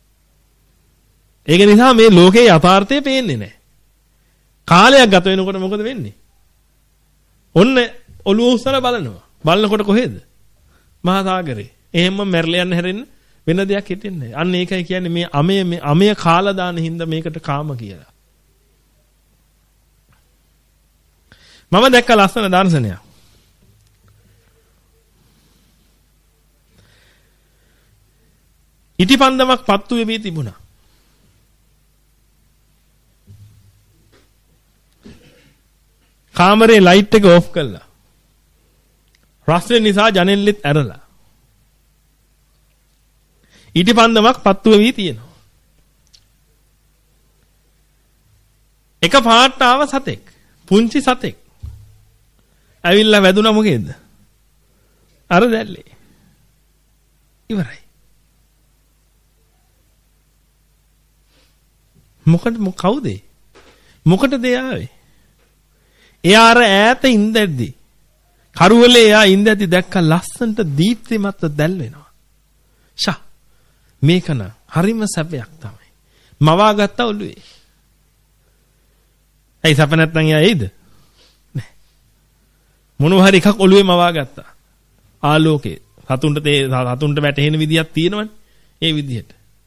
ඒක නිසා මේ ලෝකේ යථාර්ථය පේන්නේ නැහැ. කාලයක් ගත වෙනකොට මොකද වෙන්නේ? ඔන්න ඔළුව උස්සලා බලනවා. බලනකොට කොහෙද? මහා සාගරේ. එහෙම මැරලා යන්න හැරෙන්න වෙන දෙයක් හිතෙන්නේ නැහැ. අන්න ඒකයි කියන්නේ මේ අමය මේ අමය කාලා දාන හින්දා මේකට කාම කියලා. මම දැක්ක ලස්සන දර්ශනයක්. ඉටිපන්දමක් පත්තු වෙවි තිබුණා. කාමරේ ලයිට් එක ඕෆ් කළා. රස්නේ නිසා ජනෙල්ලෙත් ඇරලා. ඉටිපන්දමක් පත්තු වෙවි තියෙනවා. එක පාට ආව සතෙක්. පුංචි සතෙක්. ඇවිල්ලා වැදුනා මොකේද? අර දැල්ලේ. ඉවරයි. මොකද මො කවුද? මොකටද ආවේ? එයා අර ඈත ඉඳද්දි කරුවලේ එයා ඉඳද්දි දැක්ක ලස්සනට දීප්තිමත් දැල් වෙනවා. ෂා මේකන හරිම සැපයක් තමයි. මවා ගත්ත ඔළුවේ. ඇයි සැප නැත්නම් එයා එයිද? නෑ. මොනවා හරි එකක් ඔළුවේ මවා ගත්තා. ආලෝකේ සතුන්ට තේ සතුන්ට වැටෙන විදියක් තියෙනවනේ. ඒ විදිහට.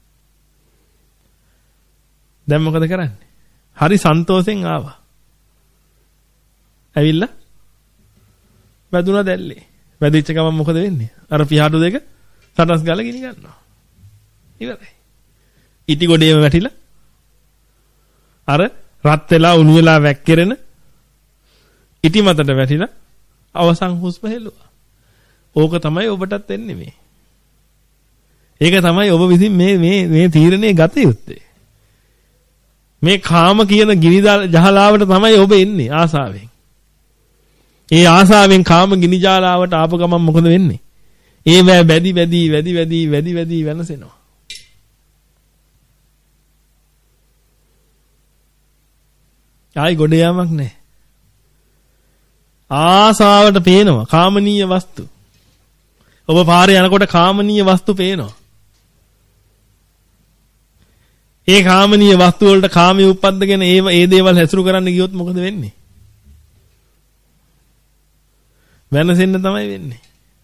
දැන් මොකද කරන්නේ? හරි සන්තෝෂෙන් ආවා. ඇවිල්ලා වැදුනා දැල්ලේ. වැදිච්ච ගමන් මොකද වෙන්නේ? අර පියාඩු දෙක සටස් ගාලා ගිනි ගන්නවා. ඉවරයි. ඉටි ගොඩේම වැටිලා අර රත් වෙලා උණු වෙලා වැක්කිරෙන ඉටි මතට වැටිලා අවසන් හුස්ම හෙළුවා. ඕක තමයි ඔබටත් එන්නේ මේ. ඒක තමයි ඔබ විසින් මේ මේ මේ තීරණේ ගත යුත්තේ. මේ කාම කියන ගිනි ජහලාවට තමයි ඔබ එන්නේ ආසාවෙන්. ඒ ආසාවෙන් කාම ගිනි ජාලාවට ආපු ගමන් මොකද වෙන්නේ? ඒ වැ බැදි බැදි වැඩි වැඩි වැඩි වැඩි වෙනසෙනවා. ආයි ගොඩ යාමක් නැහැ. ආසාවට පේනවා කාමනීය වස්තු. ඔබ පාරේ යනකොට කාමනීය වස්තු පේනවා. ඒ කාමනීය වස්තු වලට කාමයේ උපද්දගෙන ඒ ඒ දේවල් හැසුරු කරන්න ගියොත් මොකද වෙන්නේ? වෙනසෙන්න තමයි වෙන්නේ.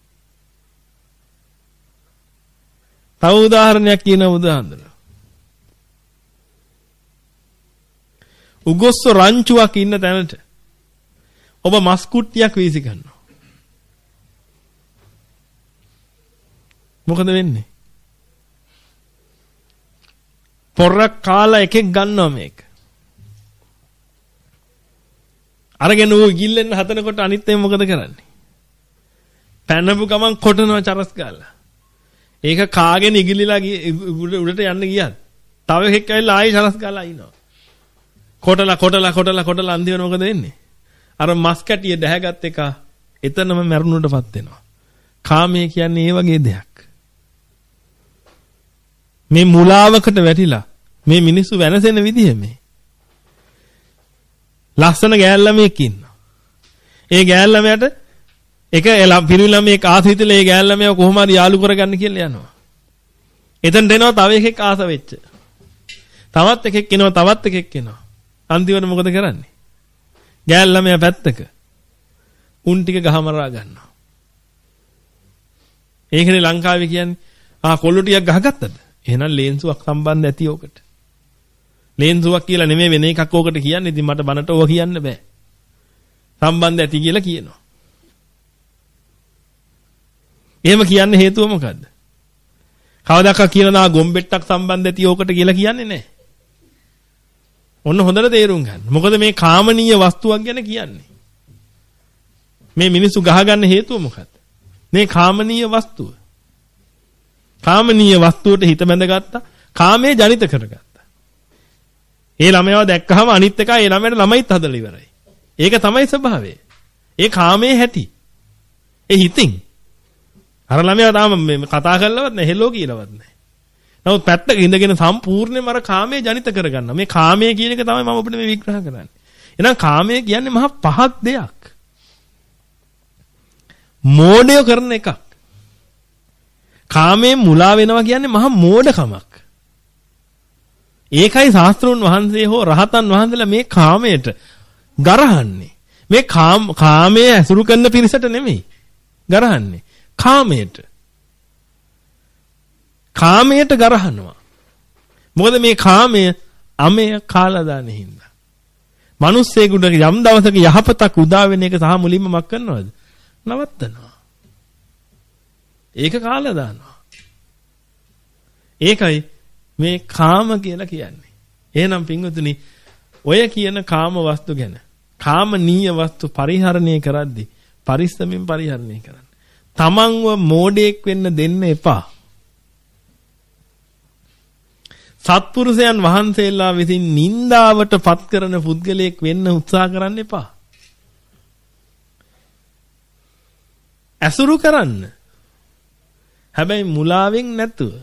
තව උදාහරණයක් කියනවා බුදුහාමුදුරුවෝ. උගොස්ස රංචුවක් ඉන්න තැනට ඔබ මස් කුට්ටියක් වීසි ගන්නවා. මොකද වෙන්නේ? පොරක් කාලා එකෙක් ගන්නවා මේක. අරගෙන ඌ ගිල්ලෙන්න හදනකොට අනිත් එක මොකද කරන්නේ? පැනපු ගමන් කොටනවා චරස් ගාලා. ඒක කාගෙන ඉගිලිලා උඩට යන්න ගියත් තව එකෙක් ඇවිල්ලා ආයෙ චරස් ගාලා ඉනවා. කොටලා කොටලා කොටලා කොටලා අන්තිමට මොකද වෙන්නේ? අර මස් කැටිය දැහැගත් එක එතනම මැරුණුටපත් වෙනවා. කාමයේ කියන්නේ ඒ වගේ දෙයක්. මේ මුලාවකට වැටිලා මේ මිනිස්සු වෙනසෙන විදිහ මේ. ලස්සන ගෑල්ළමෙක් ඉන්නවා. ඒ ගෑල්ළමයට එක පිරිළමෙක් ආසිතලා ඒ ගෑල්ළමව කොහොම හරි යාළු කරගන්න කියලා යනවා. එතනට එනවා තව එකෙක් ආස වෙච්ච. තවත් එකෙක් එනවා තවත් එකෙක් එනවා. අන්තිමට මොකද කරන්නේ? ගෑල්ළමයා පැත්තක උන් ටික ගහමරා ගන්නවා. ඒකනේ ලංකාවේ කියන්නේ ආ කොල්ල ටිකක් ගහගත්තද? එහෙනම් ලේන්සුවක් සම්බන්ධ ඇති ඕකට. ලේන්සුවක් කියලා නෙමෙයි වෙන එකක් ඕකට කියන්නේ. ඉතින් මට බනට ඕක කියන්න බෑ. සම්බන්ධ ඇති කියලා කියනවා. එහෙම කියන්න හේතුව මොකද්ද? කවදාකවත් කියලා නා ගොම්බෙට්ටක් සම්බන්ධ ඇති ඕකට කියලා කියන්නේ නැහැ. ඔන්න හොඳට තේරුම් ගන්න. මොකද මේ කාමනීය වස්තුවක් ගැන කියන්නේ. මේ මිනිස්සු ගහගන්න හේතුව මොකක්ද? මේ කාමනීය වස්තුව. කාමනීය වස්තුවට හිත බැඳගත්තා. කාමයේ ජනිත කරගත්තා. ඒ ළමයාව දැක්කහම අනිත් එක ඒ ළමයාට ළමයිත් හදලා ඉවරයි. ඒක තමයි ස්වභාවය. ඒ කාමයේ හැටි. ඒ හිතින්. අර ළමයා තාම කතා කරලවත් නැහැ, හෙලෝ කියලාවත් නැහැ. නමුත් පැත්තක ඉඳගෙන සම්පූර්ණයෙන්ම අර කාමයේ ජනිත කරගන්නවා. මේ කාමයේ කියන එක තමයි මම ඔබට මේ විග්‍රහ කරන්නේ. එහෙනම් කාමයේ කියන්නේ මහා පහත් දෙයක්. මෝඩය කරන එකක්. කාමයෙන් මුලා වෙනවා කියන්නේ මහා මෝඩකමක්. ඒකයි ශාස්ත්‍රෝන් වහන්සේ හෝ රහතන් වහන්සේලා මේ කාමයට ගරහන්නේ. මේ කාම කාමයේ ඇසුරු කරන පිරිසට නෙමෙයි ගරහන්නේ. කාමයට. කාමයට ගරහනවා. මොකද මේ කාමය අමය කාලා දාන හින්දා. මිනිස්සෙකුට යම් දවසක යහපතක් උදා වෙන එක සහ මුලින්ම මක් කරනවද? නවත්තනවා. ඒක කාලා දානවා. ඒකයි මේ කාම කියලා කියන්නේ. එහෙනම් පින්වතුනි ඔය කියන කාම වස්තු ගැන කාමනීය වස්තු පරිහරණය කරද්දී පරිස්සමින් පරිහරණය කරන්න. තමන්ව මෝඩයෙක් වෙන්න දෙන්න එපා. සත්පුරුෂයන් වහන්සේලා විසින් නින්දාවට පත් කරන පුද්ගලයෙක් වෙන්න උත්සාහ කරන්න එපා. ඇසුරු කරන්න. හැබැයි මුලාවෙන් නැතුව.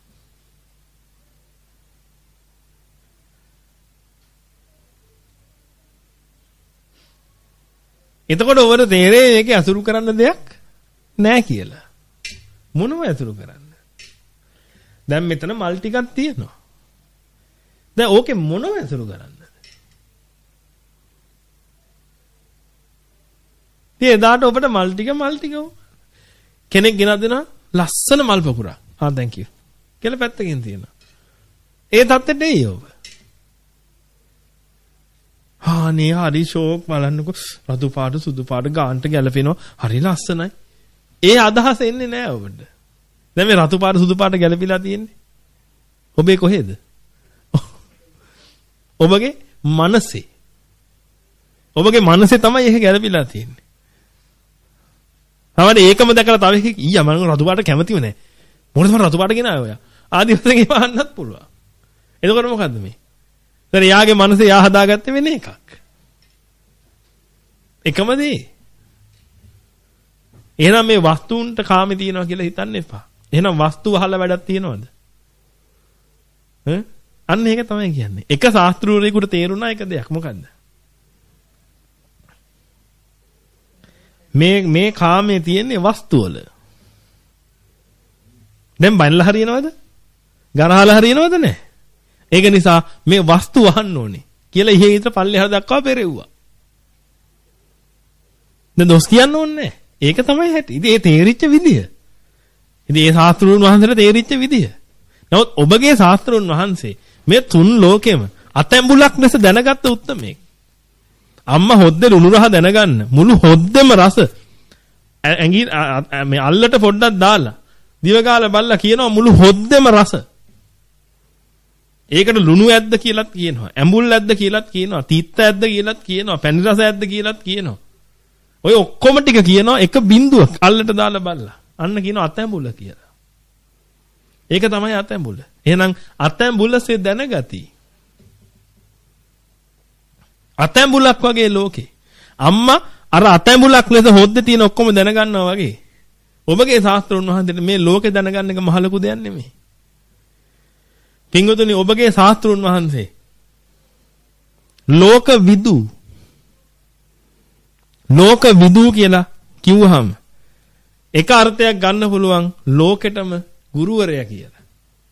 එතකොට ඔබට තේරෙන්නේ මේකේ අසුරු කරන්න දෙයක් නැහැ කියලා. මොනව අසුරු කරන්න? දැන් මෙතන මල් ටිකක් තියෙනවා. දැන් ඕකේ මොනව අසුරු කරන්නද? ඉතින් එදාට ඔබට මල් ටික මල් ටික කෙනෙක් ගෙනත් දෙනවා ලස්සන මල් පොකුරක්. ආ thank you. කියලා පැත්තකින් තියෙනවා. ඒ தත්තෙට එයි ඔබ. ආ නේ හරි ෂෝක් බලන්නකො රතු පාට සුදු පාට ගාන්ට ගැලපෙනවා. හරි ලස්සනයි. ඒ අදහස එන්නේ නැහැ ඔබට. දැන් මේ රතු පාට සුදු පාට ගැලපිලා තියෙන්නේ. ඔබේ කොහෙද? ඔබගේ මනසේ. ඔබගේ මනසේ තමයි ඒක ගැලපිලා තියෙන්නේ. තමයි ඒකම දැකලා තව එකෙක් ඊයා මම රතු පාට කැමතිව නැහැ. මොකද මම රතු පාට ගෙනාවා ඔයා. ආදි වශයෙන් ඒව අහන්නත් පුළුවන්. එතකොට මොකද්ද මේ? දැන් යාගේ මනසේ යා හදාගත්තේ වෙන එකක්. එකම දේ. එහෙනම් මේ වස්තුන්ට කාමේ තියනවා කියලා හිතන්න එපා. එහෙනම් වස්තු වහලා වැඩක් තියනවද? ඈ? අන්න ඒක තමයි කියන්නේ. එක ශාස්ත්‍රූරයෙකුට තේරුණා එක දෙයක්. මොකද්ද? මේ මේ කාමයේ තියෙන්නේ වස්තු වල. දැන් බයින්ලා හරියනවද? ගරහලා හරියනවද නැහැ? ඒක නිසා මේ වස්තු වහන්න ඕනේ කියලා ඉහි ඉතර පල්ලෙහාට දක්වා පෙරෙව්වා. දැන් දොස් කියන්න ඕනේ නැහැ. ඒක තමයි හැටි. ඉතින් ඒ තේරිච්ච විදිය. ඉතින් ඒ ශාස්ත්‍රූන් වහන්සේට තේරිච්ච විදිය. නමුත් ඔබගේ ශාස්ත්‍රූන් වහන්සේ මේ තුන් ලෝකෙම අතැඹුලක් ලෙස දැනගත්ත උත්තමයෙක්. අම්මා හොද්දේ ලුණු රහ දැනගන්න මුළු හොද්දෙම රස ඇඟි මේ අල්ලට පොඩ්ඩක් දාලා දිව ගාලා බලලා කියනවා මුළු හොද්දෙම රස. ඒකට ලුණු ඇද්ද කියලාත් කියනවා. ඇඹුල් ඇද්ද කියලාත් කියනවා. තීත්ත ඇද්ද කියලාත් කියනවා. පැණි රස ඇද්ද කියලාත් කියනවා. ඔය ඔක්කොම ටික කියනවා එක බින්දුවක් අල්ලට දාලා බලලා. අන්න කියනවා අතැඹුල කියලා. ඒක තමයි අතැඹුල. එහෙනම් අතැඹුලසේ දැනගති. අතැඹුලක් වගේ ලෝකේ. අම්මා අර අතැඹුලක් ලෙස හොද්දේ තියෙන ඔක්කොම දැනගන්නවා වගේ. ඔබගේ ශාස්ත්‍රඥ වහන්සේට මේ ලෝකේ දැනගන්න එක මහ ලොකු දෙයක් නෙමෙයි. පින්වතුනි ඔබගේ ශාස්ත්‍රඥ වහන්සේ ලෝක විදු ලෝක විදු කියලා කිව්වහම එක අර්ථයක් ගන්න පුළුවන් ලෝකෙටම ගුරුවරයා කියලා.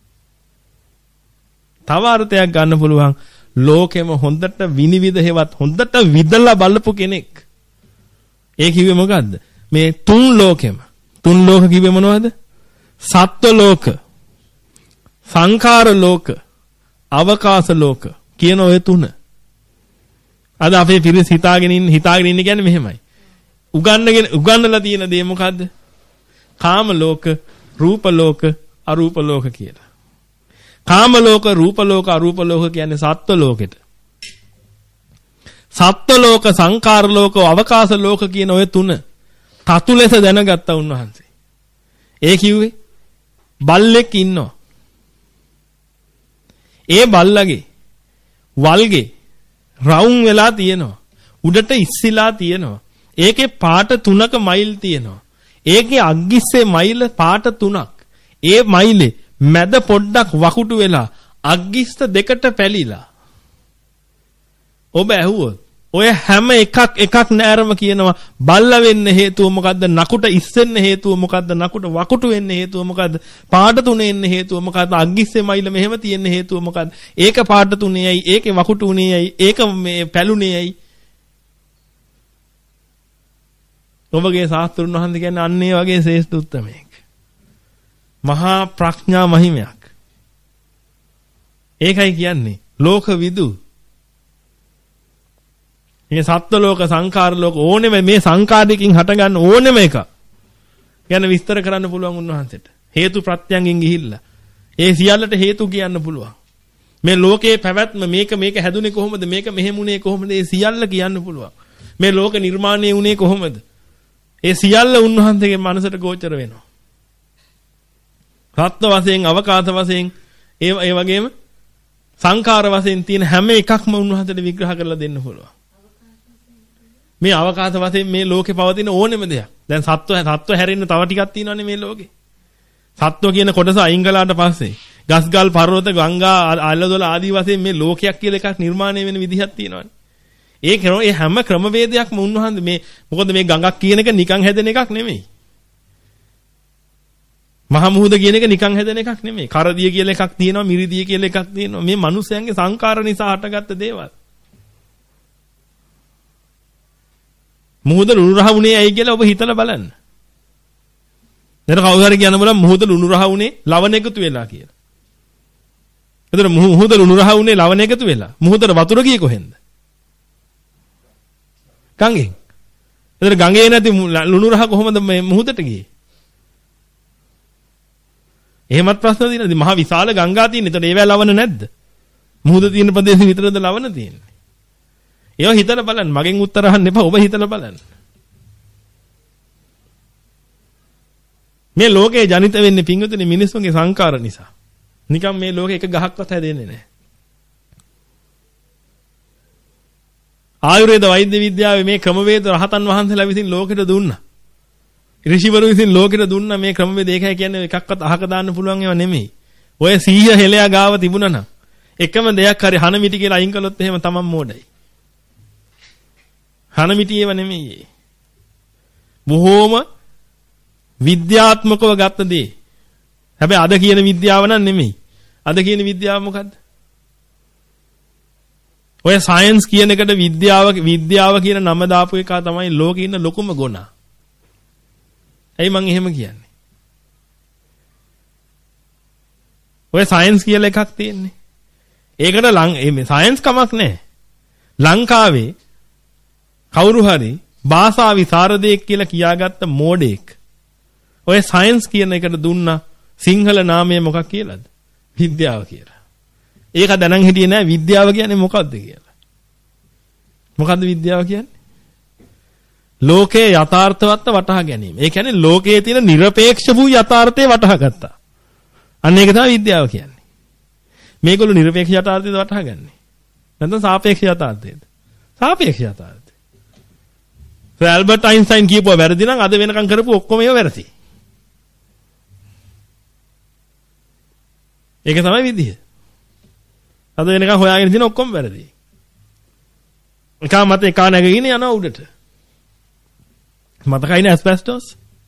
තව අර්ථයක් ගන්න පුළුවන් ලෝකෙම හොඳට විනිවිද හේවත් හොඳට විදලා බලපු කෙනෙක්. ඒ කිව්වේ මොකද්ද? මේ තුන් ලෝකෙම. තුන් ලෝක කිව්වේ මොනවද? සත්ව ලෝක, සංඛාර ලෝක, අවකාශ ලෝක කියන ඔය තුන. අද අපේ පිරිස හිතාගෙන ඉන්න හිතාගෙන ඉන්න කියන්නේ මෙහෙමයි. උගන්නගෙන උගන්නලා තියෙන දේ මොකද්ද? කාම ලෝක, රූප ලෝක, අරූප ලෝක කියලා. කාම ලෝක, රූප ලෝක, අරූප ලෝක කියන්නේ සත්ත්ව ලෝකෙට. සත්ත්ව ලෝක, සංඛාර ලෝක, අවකාශ ලෝක කියන ඔය තුන තතු ලෙස දැනගත්තා උන්වහන්සේ. ඒ කිව්වේ බල්ලෙක් ඉන්නවා. ඒ බල්ලගේ වල්ගේ රවුම් වෙලා තියෙනවා. උඩට ඉස්සිලා තියෙනවා. ඒකේ පාට තුනක මයිල් තියෙනවා. ඒකේ අග්ගිස්සේ මයිල් පාට තුනක්. ඒ මයිලේ මැද පොඩ්ඩක් වකුටු වෙලා අග්ගිස්ත දෙකට පැලිලා. ඔබ ඇහුවොත් ඔය හැම එකක් එකක් නෑරම කියනවා බල්ල වෙන්න හේතුව මොකද්ද? නකුට ඉස්සෙන්න හේතුව මොකද්ද? නකුට වකුටු වෙන්න හේතුව මොකද්ද? පාට තුනේ එන්න හේතුව මොකද්ද? අග්ගිස්සේ මයිල මෙහෙම තියෙන්න හේතුව මොකද්ද? ඒක පාට තුනේයි, ඒකේ වකුටු උනේයි, ඒක මේ පැලුනේයි. ඔබගේ ශාස්ත්‍රුන් වහන්සේ කියන්නේ අන්න ඒ වගේ ශ්‍රේෂ්ඨ උත්තමයෙක්. මහා ප්‍රඥා මහිමයක්. ඒකයි කියන්නේ ලෝකවිදු. මේ සත්ත්ව ලෝක, සංඛාර ලෝක ඕනෙම මේ සංඛාරයකින් හටගන්න ඕනෙම එක. ගැන විස්තර කරන්න පුළුවන් උන්වහන්සේට. හේතු ප්‍රත්‍යයෙන් ගිහිල්ලා. ඒ සියල්ලට හේතු කියන්න පුළුවන්. මේ ලෝකයේ පැවැත්ම මේක මේක හැදුනේ කොහොමද? මේක මෙහෙමුනේ කොහොමද? ඒ සියල්ල කියන්න පුළුවන්. මේ ලෝක නිර්මාණය වුණේ කොහොමද? ඒ සියල්ල උන්වහන්සේගේ මනසට ගෝචර වෙනවා. සත්ත්ව වශයෙන්, අවකාශ වශයෙන්, ඒ ඒ වගේම සංඛාර වශයෙන් තියෙන හැම එකක්ම උන්වහන්සේට විග්‍රහ කරලා දෙන්න පුළුවන්. මේ අවකාශ වශයෙන් මේ ලෝකේ පවතින ඕනෙම දෙයක්. දැන් සත්ව සත්ව හැරෙන්න තව ටිකක් තියෙනවානේ මේ ලෝකේ. සත්ව කියන කොටස අයින් කළාට පස්සේ ගස්ගල් පර්වත ගංගා අල්ලදොල ආදී වශයෙන් මේ ලෝකයක් කියලා එකක් නිර්මාණය වෙන විදිහක් තියෙනවානේ. ඒ කරන ඒ හැම ක්‍රමවේදයක්ම උන්වහන්සේ මේ මොකද මේ ගඟක් කියන එක නිකන් හැදෙන එකක් නෙමෙයි. මහ මුහුද කියන එක නිකන් හැදෙන එකක් නෙමෙයි. කරදිය කියලා එකක් තියෙනවා, මිරිදිය කියලා එකක් තියෙනවා. මේ මිනිස්යන්ගේ සංකාර නිසා හටගත්ත දේවල්. මුහුද ලුණු රහ වුණේ ඇයි කියලා ඔබ හිතලා බලන්න. දැන් කවුරු හරි කියන්න බලන්න මුහුද ලුණු රහ වුණේ ලවණ එකතු වෙලා කියලා. එතන මුහුද ලුණු රහ වුණේ ලවණ එකතු වෙලා. මුහුදට වතුර ගියේ කොහෙන්ද? ගංගෙන්. එතන ගඟේ නැති ලුණු රහ කොහොමද මේ මුහුදට ගියේ? එහෙමත් ප්‍රශ්න තියෙනවද? මහ විශාල ගංගා තියෙන. එතන ඒවැ ලවණ නැද්ද? මුහුද තියෙන ප්‍රදේශෙ විතරද ලවණ තියෙන්නේ? ඒව හිතලා බලන්න. මගෙන් උත්තර අහන්න එපා. ඔබ හිතලා බලන්න. මේ ලෝකේ ජනිත වෙන්නේ පිංගුතුනි මිනිස්සුන්ගේ සංකාර නිසා. නිකන් මේ ලෝකේ එක ගහක්වත් හැදෙන්නේ නැහැ. ආයුර්වේද වෛද්‍ය විද්‍යාවේ මේ ක්‍රමවේද රහතන් වහන්සේලා විසින් ලෝකෙට දුන්නා. ඍෂිවරු විසින් ලෝකෙට දුන්නා මේ ක්‍රමවේද. ඒකයි කියන්නේ එකක්වත් අහක දාන්න පුළුවන් ඒවා නෙමෙයි. ඔය සීය හෙලයා ගාව තිබුණා නම් එකම දෙයක් හරි හන මිටි කියලා අයින් කළොත් එහෙම තමන් මෝඩයි. හන මිටි ඒවා නෙමෙයි. බොහෝම විද්‍යාත්මකව ගත්ත දේ. හැබැයි අද කියන විද්‍යාව නම් නෙමෙයි. අද කියන විද්‍යාව මොකද්ද? ඔය සයන්ස් කියන එකට විද්‍යාව විද්‍යාව කියන නම දාපු එක තමයි ලෝකේ ඉන්න ලොකුම ගුණ. ඇයි මං එහෙම කියන්නේ? ඔය සයන්ස් කියලා එකක් තියෙන්නේ. ඒකට ලං මේ සයන්ස් කමක් නැහැ. ලංකාවේ කවුරු හරි භාෂා විසරදෙක් කියලා කියාගත්ත මෝඩෙක් ඔය සයන්ස් කියන එකට දුන්නා සිංහල නාමය මොකක් කියලාද? විද්‍යාව කියලා. ඒක දැනන් හිටියේ නෑ විද්‍යාව කියන්නේ මොකක්ද කියලා. මොකද්ද විද්‍යාව කියන්නේ? ලෝකයේ යථාර්ථවත්ව වටහා ගැනීම. ඒ කියන්නේ ලෝකයේ තියෙන নিরপেক্ষ වූ යථාර්ථය වටහා ගත්තා. අන්න ඒක තමයි විද්‍යාව කියන්නේ. මේගොල්ලෝ নিরপেক্ষ යථාර්ථයද වටහා ගන්නේ. නැත්නම් සාපේක්ෂ යථාර්ථයද? සාපේක්ෂ යථාර්ථය. ඒ ඇල්බර්ට් අයින්ස්ටයින් කියපුවා වැරදි නම් අද වෙනකන් කරපු ඔක්කොම ඒවා වැරදි. ඒක තමයි විදිය. අද වෙනකන් හොයාගෙන ඉන්න ඔක්කොම වැරදි. එකා මත එකා නැගගෙන යනවා උඩට. මතකයිනේ ඇස්බෙස්ටොස්?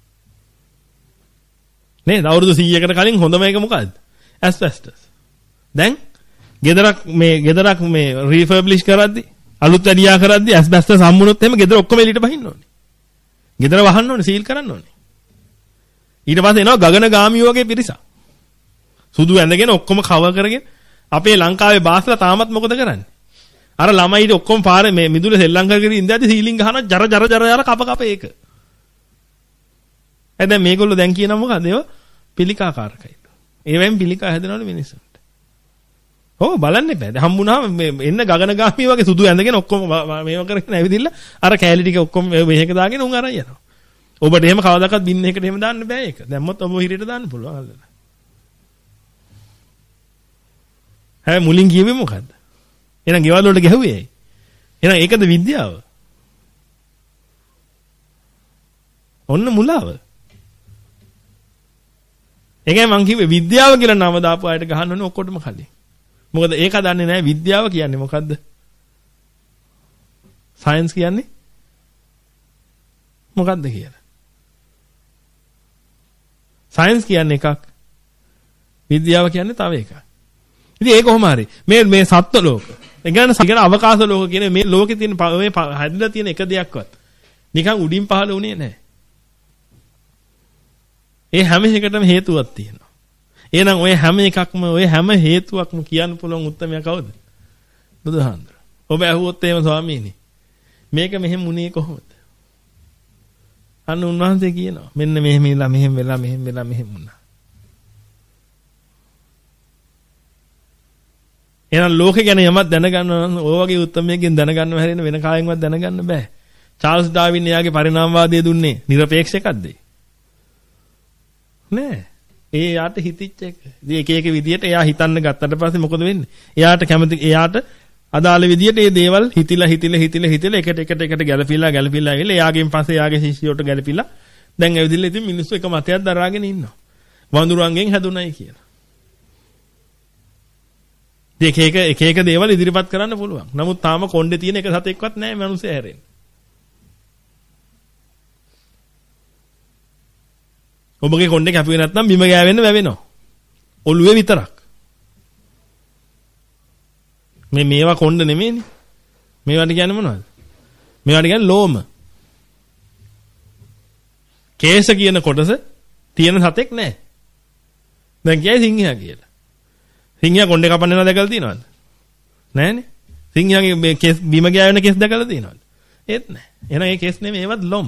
නේද? අවුරුදු සීයකට කලින් හොඳම එක මොකද්ද? ඇස්බෙස්ටොස්. දැන් ගෙදරක් මේ ගෙදරක් මේ රීෆර්බ්ලිෂ් කරද්දි අලුත් වැඩියා කරද්දි ඇස්බෙස්ටොස් හම්බුනොත් එහෙම ගෙදර ඔක්කොම එළියට බහින්න ඕනේ. ගෙදර වහන්න ඕනේ, සීල් කරන්න ඕනේ. ඊට පස්සේ එනවා ගගනගාමියෝ වගේ පිරිසක්. සුදු ඇඳගෙන ඔක්කොම කවර් කරගෙන අපේ ලංකාවේ බාස්ලා තාමත් මොකද කරන්නේ? අර ළමයිට ඔක්කොම පාරේ මේ මිදුලේ සෙල්ලම් කරගෙන ඉඳද්දි සීලින් ගහනවා ජර ජර ජර ජර කප කප ඒක. දැන් මේගොල්ලෝ දැන් කියනවා මොකද? ඒව පිළිකාකාරකයි. ඒවෙන් පිළිකා හැදෙනවලු මිනිස්සුන්ට. ඔව් බලන්න එපා. දැන් හම්බුණාම එන්න ගගනගාමී වගේ සුදු ඇඳගෙන ඔක්කොම මේව කරගෙන ඇවිදින්න අර කෑලි ටික ඔක්කොම මේක දාගෙන උන් අරන් යනවා. ඔබට එහෙම කවදාකවත් බින් එකකට එහෙම දාන්න බෑ ඒක. දැම්මොත් ඔබ හිරේට දාන්න පුළුවන් අල්ලලා. හැබැයි මුලින් කියුවේ මොකද්ද? එහෙනම් ගෙවල් වලට ගැහුවේ ඇයි? එහෙනම් ඒකද විද්‍යාව? ඔන්න මුලාව. ඒකයි මං කිව්වේ විද්‍යාව කියලා නම දාපු අයට ගහන්න ඕනේ ඔක්කොටම කලින්. මොකද ඒක දන්නේ නැහැ විද්‍යාව කියන්නේ මොකද්ද? සයන්ස් කියන්නේ මොකද්ද කියලා. සයන්ස් කියන්නේ එකක්. විද්‍යාව කියන්නේ තව එකක්. ඉතින් ඒක කොහොම හරි මේ මේ සත්ත්ව ලෝක. ඒ කියන්නේ සකල අවකාශ ලෝක කියන මේ ලෝකේ තියෙන මේ හැදිලා තියෙන එක දෙයක්වත් නිකන් උඩින් පහළ වුණේ නැහැ. ඒ හැම එකටම හේතුවක් තියෙනවා. එහෙනම් ඔය හැම එකක්ම ඔය හැම හේතුවක්ම කියන්න පුළුවන් උත්තරමයා කවුද? බුදුහාමුදුර. ඔබ ඇහුවොත් එහෙම ස්වාමීනි මේක මෙහෙම වුණේ කොහොමද? අන්න උන්වහන්සේ කියනවා මෙන්න මෙහෙම ඉලා මෙහෙම වෙලා මෙහෙම වෙලා මෙහෙම වුණා. එහෙනම් ලෝකේ ගැන යමක් දැනගන්න නම් ඔය වගේ උත්තරමයකින් දැනගන්නව හැරෙන්න වෙන කායෙන්වත් දැනගන්න බෑ. චාල්ස් ඩාවින් එයාගේ පරිණාමවාදය දුන්නේ නිරපේක්ෂ එකක්ද? නෑ. ඒ යාට හිතිච්ච එක. ඉතින් එක එක විදියට එයා හිතන්න ගත්තට පස්සේ මොකද වෙන්නේ? එයාට කැමති එයාට අදාළ විදියට මේ දේවල් හිතිලා හිතිලා හිතිලා හිතිලා එකට එකට එකට ගැලපිලා ගැලපිලා ඇවිල්ලා එයාගෙන් පස්සේ එයාගේ ශිෂ්‍යයට ගැලපිලා දැන් ඇවිදින්න ඉතින් මිනිස්සු එක මතයක් දරාගෙන ඉන්නවා. වඳුරන්ගෙන් හැදුණයි කියලා. දෙක එක එක එක දේවල් ඉදිරිපත් කරන්න පුළුවන්. නමුත් තාම කොණ්ඩේ තියෙන එක සතෙක්වත් නැහැ මිනිස්සු හැරෙන්නේ. ඔබගේ කොණ්ඩේ කැපුවේ නැත්නම් බිම ගෑවෙන්න වැවෙනවා. ඔළුවේ විතරක්. මේ මේවා කොණ්ඩ නෙමෙයිනේ. මේවට කියන්නේ මොනවද? මේවට කියන්නේ ලෝම. කේශ කියන කොටස තියෙන සතෙක් නැහැ. දැන් කියයි සිංහයා කියලා. සිංහයා කොණ්ඩේ කපන්න යනවා දැකලා තියෙනවද? නැහනේ. සිංහයාගේ මේ කේස් බිම ගෑවෙන කේස් දැකලා තියෙනවද? ඒත් නැහැ. එහෙනම් ඒ කේස් නෙමෙයි ඒවත් ලොම්.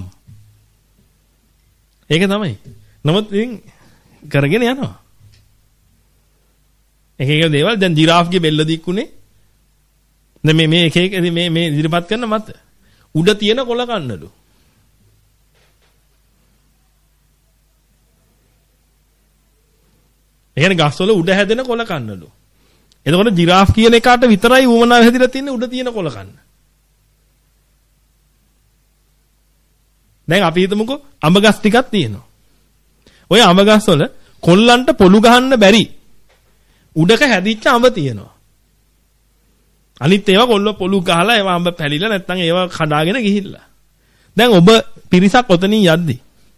ඒක තමයි. නමුත් ඉතින් කරගෙන යනවා. එක එක දේවල් දැන් ජිරාෆ්ගේ බෙල්ල දික්ුනේ. දැන් මේ මේ එක එක මේ මේ ඉදිරිපත් කරන මත උඩ තියෙන කොළ කන්නලු. ඒ කියන්නේ ගස්වල උඩ හැදෙන කොළ කන්නලු. එතකොට ජිරාෆ් කියන එකාට විතරයි වුමනාව හැදිලා තින්නේ උඩ තියෙන කොළ කන්න. දැන් අපි හිතමුකෝ අඹ ගස් ටිකක් තියෙනවා. ඔය අඹ ගස් වල කොල්ලන්ට පොළු ගහන්න බැරි උඩක හැදිච්ච අඹ තියෙනවා. අනිත් ඒවා කොල්ල පොළු ගහලා ඒවා අඹ පැලිලා නැත්නම් ඒවා කඩාගෙන ගිහිල්ලා. දැන් ඔබ පිරිසක් ඔතනින් යද්දි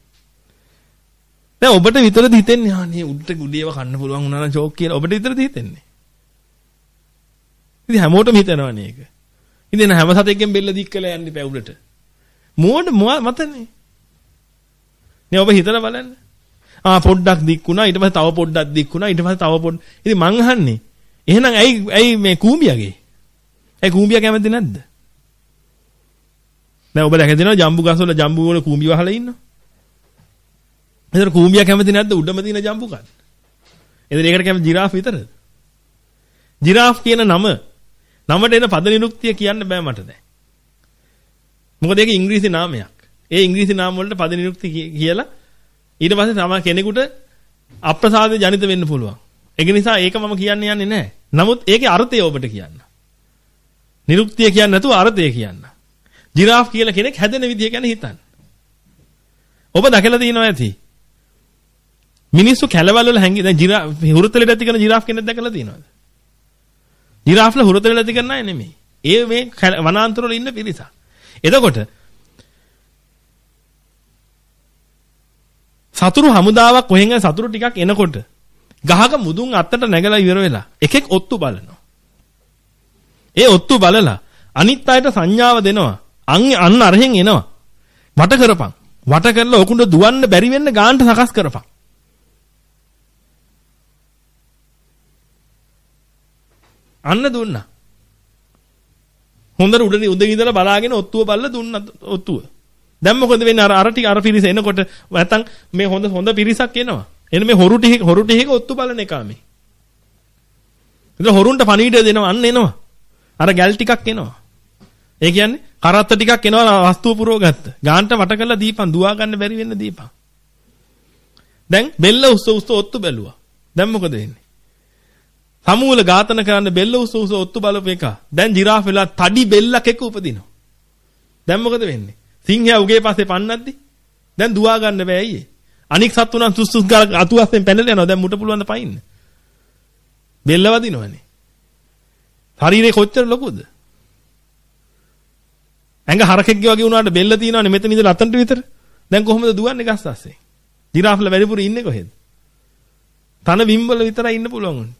දැන් ඔබට විතරද හිතෙන්නේ අනේ උඩට ගුඩේව කන්න පුළුවන් වුණා නම් ෂෝක් කියලා ඔබට විතරද හිතෙන්නේ? ඉතින් හැමෝටම හිතනවනේ ඒක. ඉතින් හැම සතෙක්ගෙන් බෙල්ල දික් කළා යන්නේ බෑ උඩට. මෝඩ මතනේ. නේ ඔබ හිතලා බලන්න. ආ පොඩ්ඩක් දික් වුණා ඊට පස්සේ තව පොඩ්ඩක් දික් වුණා ඊට පස්සේ තව පොඩ්ඩ. ඉතින් මං අහන්නේ එහෙනම් ඇයි ඇයි මේ කූඹියගේ? ඇයි කූඹියා කැමති නැද්ද? දැන් ඔබ දැකලා තියෙනවා ජම්බු ගස් වල ජම්බු වල කූඹි වහලා ඉන්නවා. එතන කූඹියා කැමති නැද්ද උඩම තියෙන ජම්බු කන්න? එතන ඒකට කැමති ජිරාෆ් විතරද? ජිරාෆ් කියන නම නමට එන පද නිරුක්තිය කියන්න බෑ මට දැන්. මොකද ඒක ඉංග්‍රීසි නාමයක්. ඒ ඉංග්‍රීසි නාම වලට පද නිරුක්ති කියලා ඊට පස්සේ තම කෙනෙකුට අප්‍රසාදේ ජනිත වෙන්න පුළුවන්. ඒක නිසා ඒක මම කියන්න යන්නේ නැහැ. නමුත් ඒකේ අර්ථය ඔබට කියන්න. නිරුක්තිය කියන්නේ නැතුව අර්ථය කියන්න. ජිරාෆ් කියලා කෙනෙක් හැදෙන විදිය ගැන හිතන්න. ඔබ දැකලා තියෙනවා ඇති. මිනිස්සු කැලවල වල හැංගි දැන් ජිරාෆ් හුරුතලෙට ඇති කරන ජිරාෆ් කෙනෙක් දැකලා තියෙනවද? ජිරාෆ්ලා හුරුතලෙට ඇති කරන අය නෙමෙයි. ඒ මේ වනාන්තර වල ඉන්න පිරිසක්. එතකොට සතුරු හමුදාවක් කොහෙන් හරි සතුරු ටිකක් එනකොට ගහක මුදුන් අත්තට නැගලා ඉවර වෙලා එකෙක් ඔත්තු බලනවා. ඒ ඔත්තු බලලා අනිත් අයට සංඥාව දෙනවා. අන් අන්න අරහෙන් එනවා. වට කරපන්. වට කරලා ඔකුණ්ඩ දුවන්න බැරි වෙන්න ගානට සකස් කරපන්. අන්න දුන්නා. හොඳට උඩ උඩ ඉඳලා බලාගෙන ඔත්තුව බල්ල දුන්නා ඔත්තුව. දැන් මොකද වෙන්නේ අර අර ටික අර පිරිස එනකොට නැත්තම් මේ හොඳ හොඳ පිරිසක් එනවා. එන්න මේ හොරු ටික හොරු ටික ඔත්තු බලන එක මේ. ඉතින් හොරුන්ට පණීඩ දෙනවා අන්න එනවා. අර ගැල් ටිකක් එනවා. ඒ කියන්නේ කරත්ත ටිකක් එනවා වස්තුව පුරව ගත්ත. ගාන්ට වට කරලා දීපන් දුවා ගන්න බැරි වෙන්න දීපන්. දැන් බෙල්ල උස්ස උස්ස ඔත්තු බැලුවා. දැන් මොකද වෙන්නේ? සමූල ඝාතන කරන්න බෙල්ල උස්ස උස්ස ඔත්තු බලපු එක. දැන් ජිරාෆ් වෙලා තඩි බෙල්ලක් එක උපදිනවා. දැන් මොකද වෙන්නේ? සිංහයා උගේ පස්සේ පන්නද්දි දැන් දුවා ගන්න බෑ අයියේ. අනික් සත්තු නම් සුස් සුස් ගාලා අතු අස්සෙන් පැනලා යනවා. දැන් මුට පුළුවන් ද පයින්න. බෙල්ල වදිනවනේ. ශරීරේ කොච්චර ලොකුද? ඇඟ හරකෙක්ගේ වගේ වුණාට බෙල්ල තියෙනවනේ මෙතන ඉඳලා අතන්ට විතර. දැන් කොහොමද දුවන්නේ ගස් අස්සේ? ජිරාෆ්ලා වැඩිපුර ඉන්නේ කොහෙද? තන බිම්බල විතරයි ඉන්න පුළුවන් උන්ට.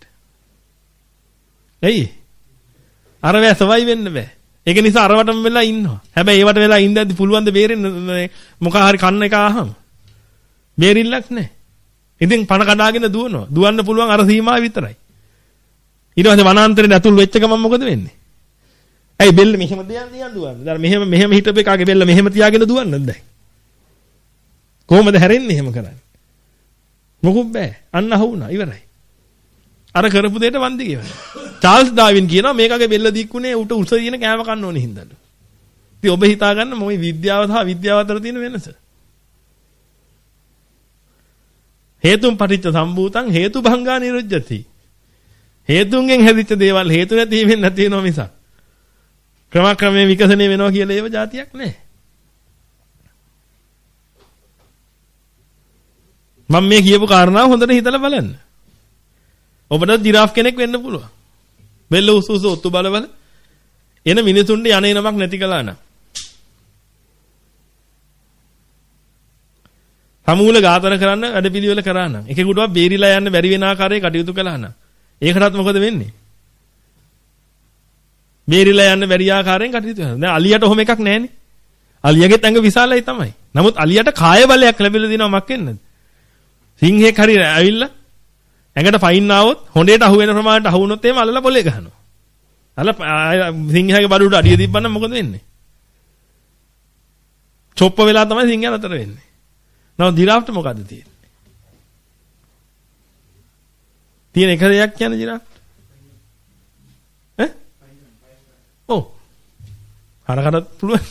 ඇයි? අර වැ සවයි වෙන්න බෑ. ඒක නිසා අරවටම වෙලා ඉන්නවා. හැබැයි ඒවට වෙලා ඉඳද්දි පුළුවන් ද බේරෙන්න මොකක් හරි කන්න එක ආහම. බේරිල්ලක් නැහැ. ඉතින් පණ කඩාගෙන දුවනවා. දුවන්න පුළුවන් අර සීමාව විතරයි. ඊට පස්සේ වනාන්තරේ ඇතුල් වෙච්ච ගමන් මොකද වෙන්නේ? ඇයි බෙල්ල මෙහෙම දියන් දියන් දුවන්නේ? දැන් මෙහෙම මෙහෙම හිටපු එකාගේ බෙල්ල මෙහෙම තියාගෙන දුවන්නද දැන්? කොහොමද හැරෙන්නේ එහෙම කරන්නේ? මොකුත් බෑ. අන්න අහුණා ඉවරයි. අර කරපු දෙයට වන්දි කියවන. චාල්ස් ඩාවින් කියනවා මේකගේ බෙල්ල දික්කුනේ උට උස දින කෑම කන්න ඕනේ හින්දාලු. ඉතින් ඔබ හිතා ගන්න මොයි විද්‍යාව සහ විද්‍යාව අතර තියෙන වෙනස. හේතුන් පටිච්ච සම්භූතං හේතු භංගා නිරුජ්ජති. හේතුන්ගෙන් හැදිච්ච දේවල් හේතු නැති වෙන්නේ නැති වෙනවා මිසක්. ක්‍රමක්‍රමයෙන් විකසණය වෙනවා කියලා ඒව જાතියක් නැහැ. මම මේ කියපු කාරණාව හොඳට හිතලා බලන්න. ඔබට ජිරාෆ් කෙනෙක් වෙන්න පුළුවන්. බෙල්ල උස් උස් ඔත්තු බල බල එන මිනිසුන්ට යන්නේ නමක් නැති කළා නම්. සමූල ඝාතන කරන්න වැඩපිළිවෙල කරා නම්. එකෙකුටවත් බේරිලා යන්න බැරි වෙන ආකාරයේ කටයුතු කළා නම්. ඒකටත් මොකද වෙන්නේ? බේරිලා යන්න බැරි ආකාරයෙන් කටයුතු කරනවා. දැන් අලියට ඔහොම එකක් නැහැනේ. අලියගෙත් ඇඟ විශාලයි තමයි. නමුත් අලියට කාය බලයක් ලැබිලා දිනවා මක් වෙන්නද? සිංහෙක් හරි ඇවිල්ලා ඇඟට ෆයින් ආවොත් හොඬේට අහු වෙන ප්‍රමාණයට අහු වුණොත් එහෙම අල්ලලා පොලේ ගහනවා. අල්ල සිංහයාගේ බඩුවට අඩිය තිබ්බනම් මොකද වෙන්නේ? චොප්ප වෙලා තමයි සිංහයා අතර වෙන්නේ. නෝ ජිරාෆ්ට මොකද්ද තියෙන්නේ? තියෙන එක දෙයක් කියන්නේ ජිරාෆ්ට. ඈ? ඔව්. හරකට පුළුවන්.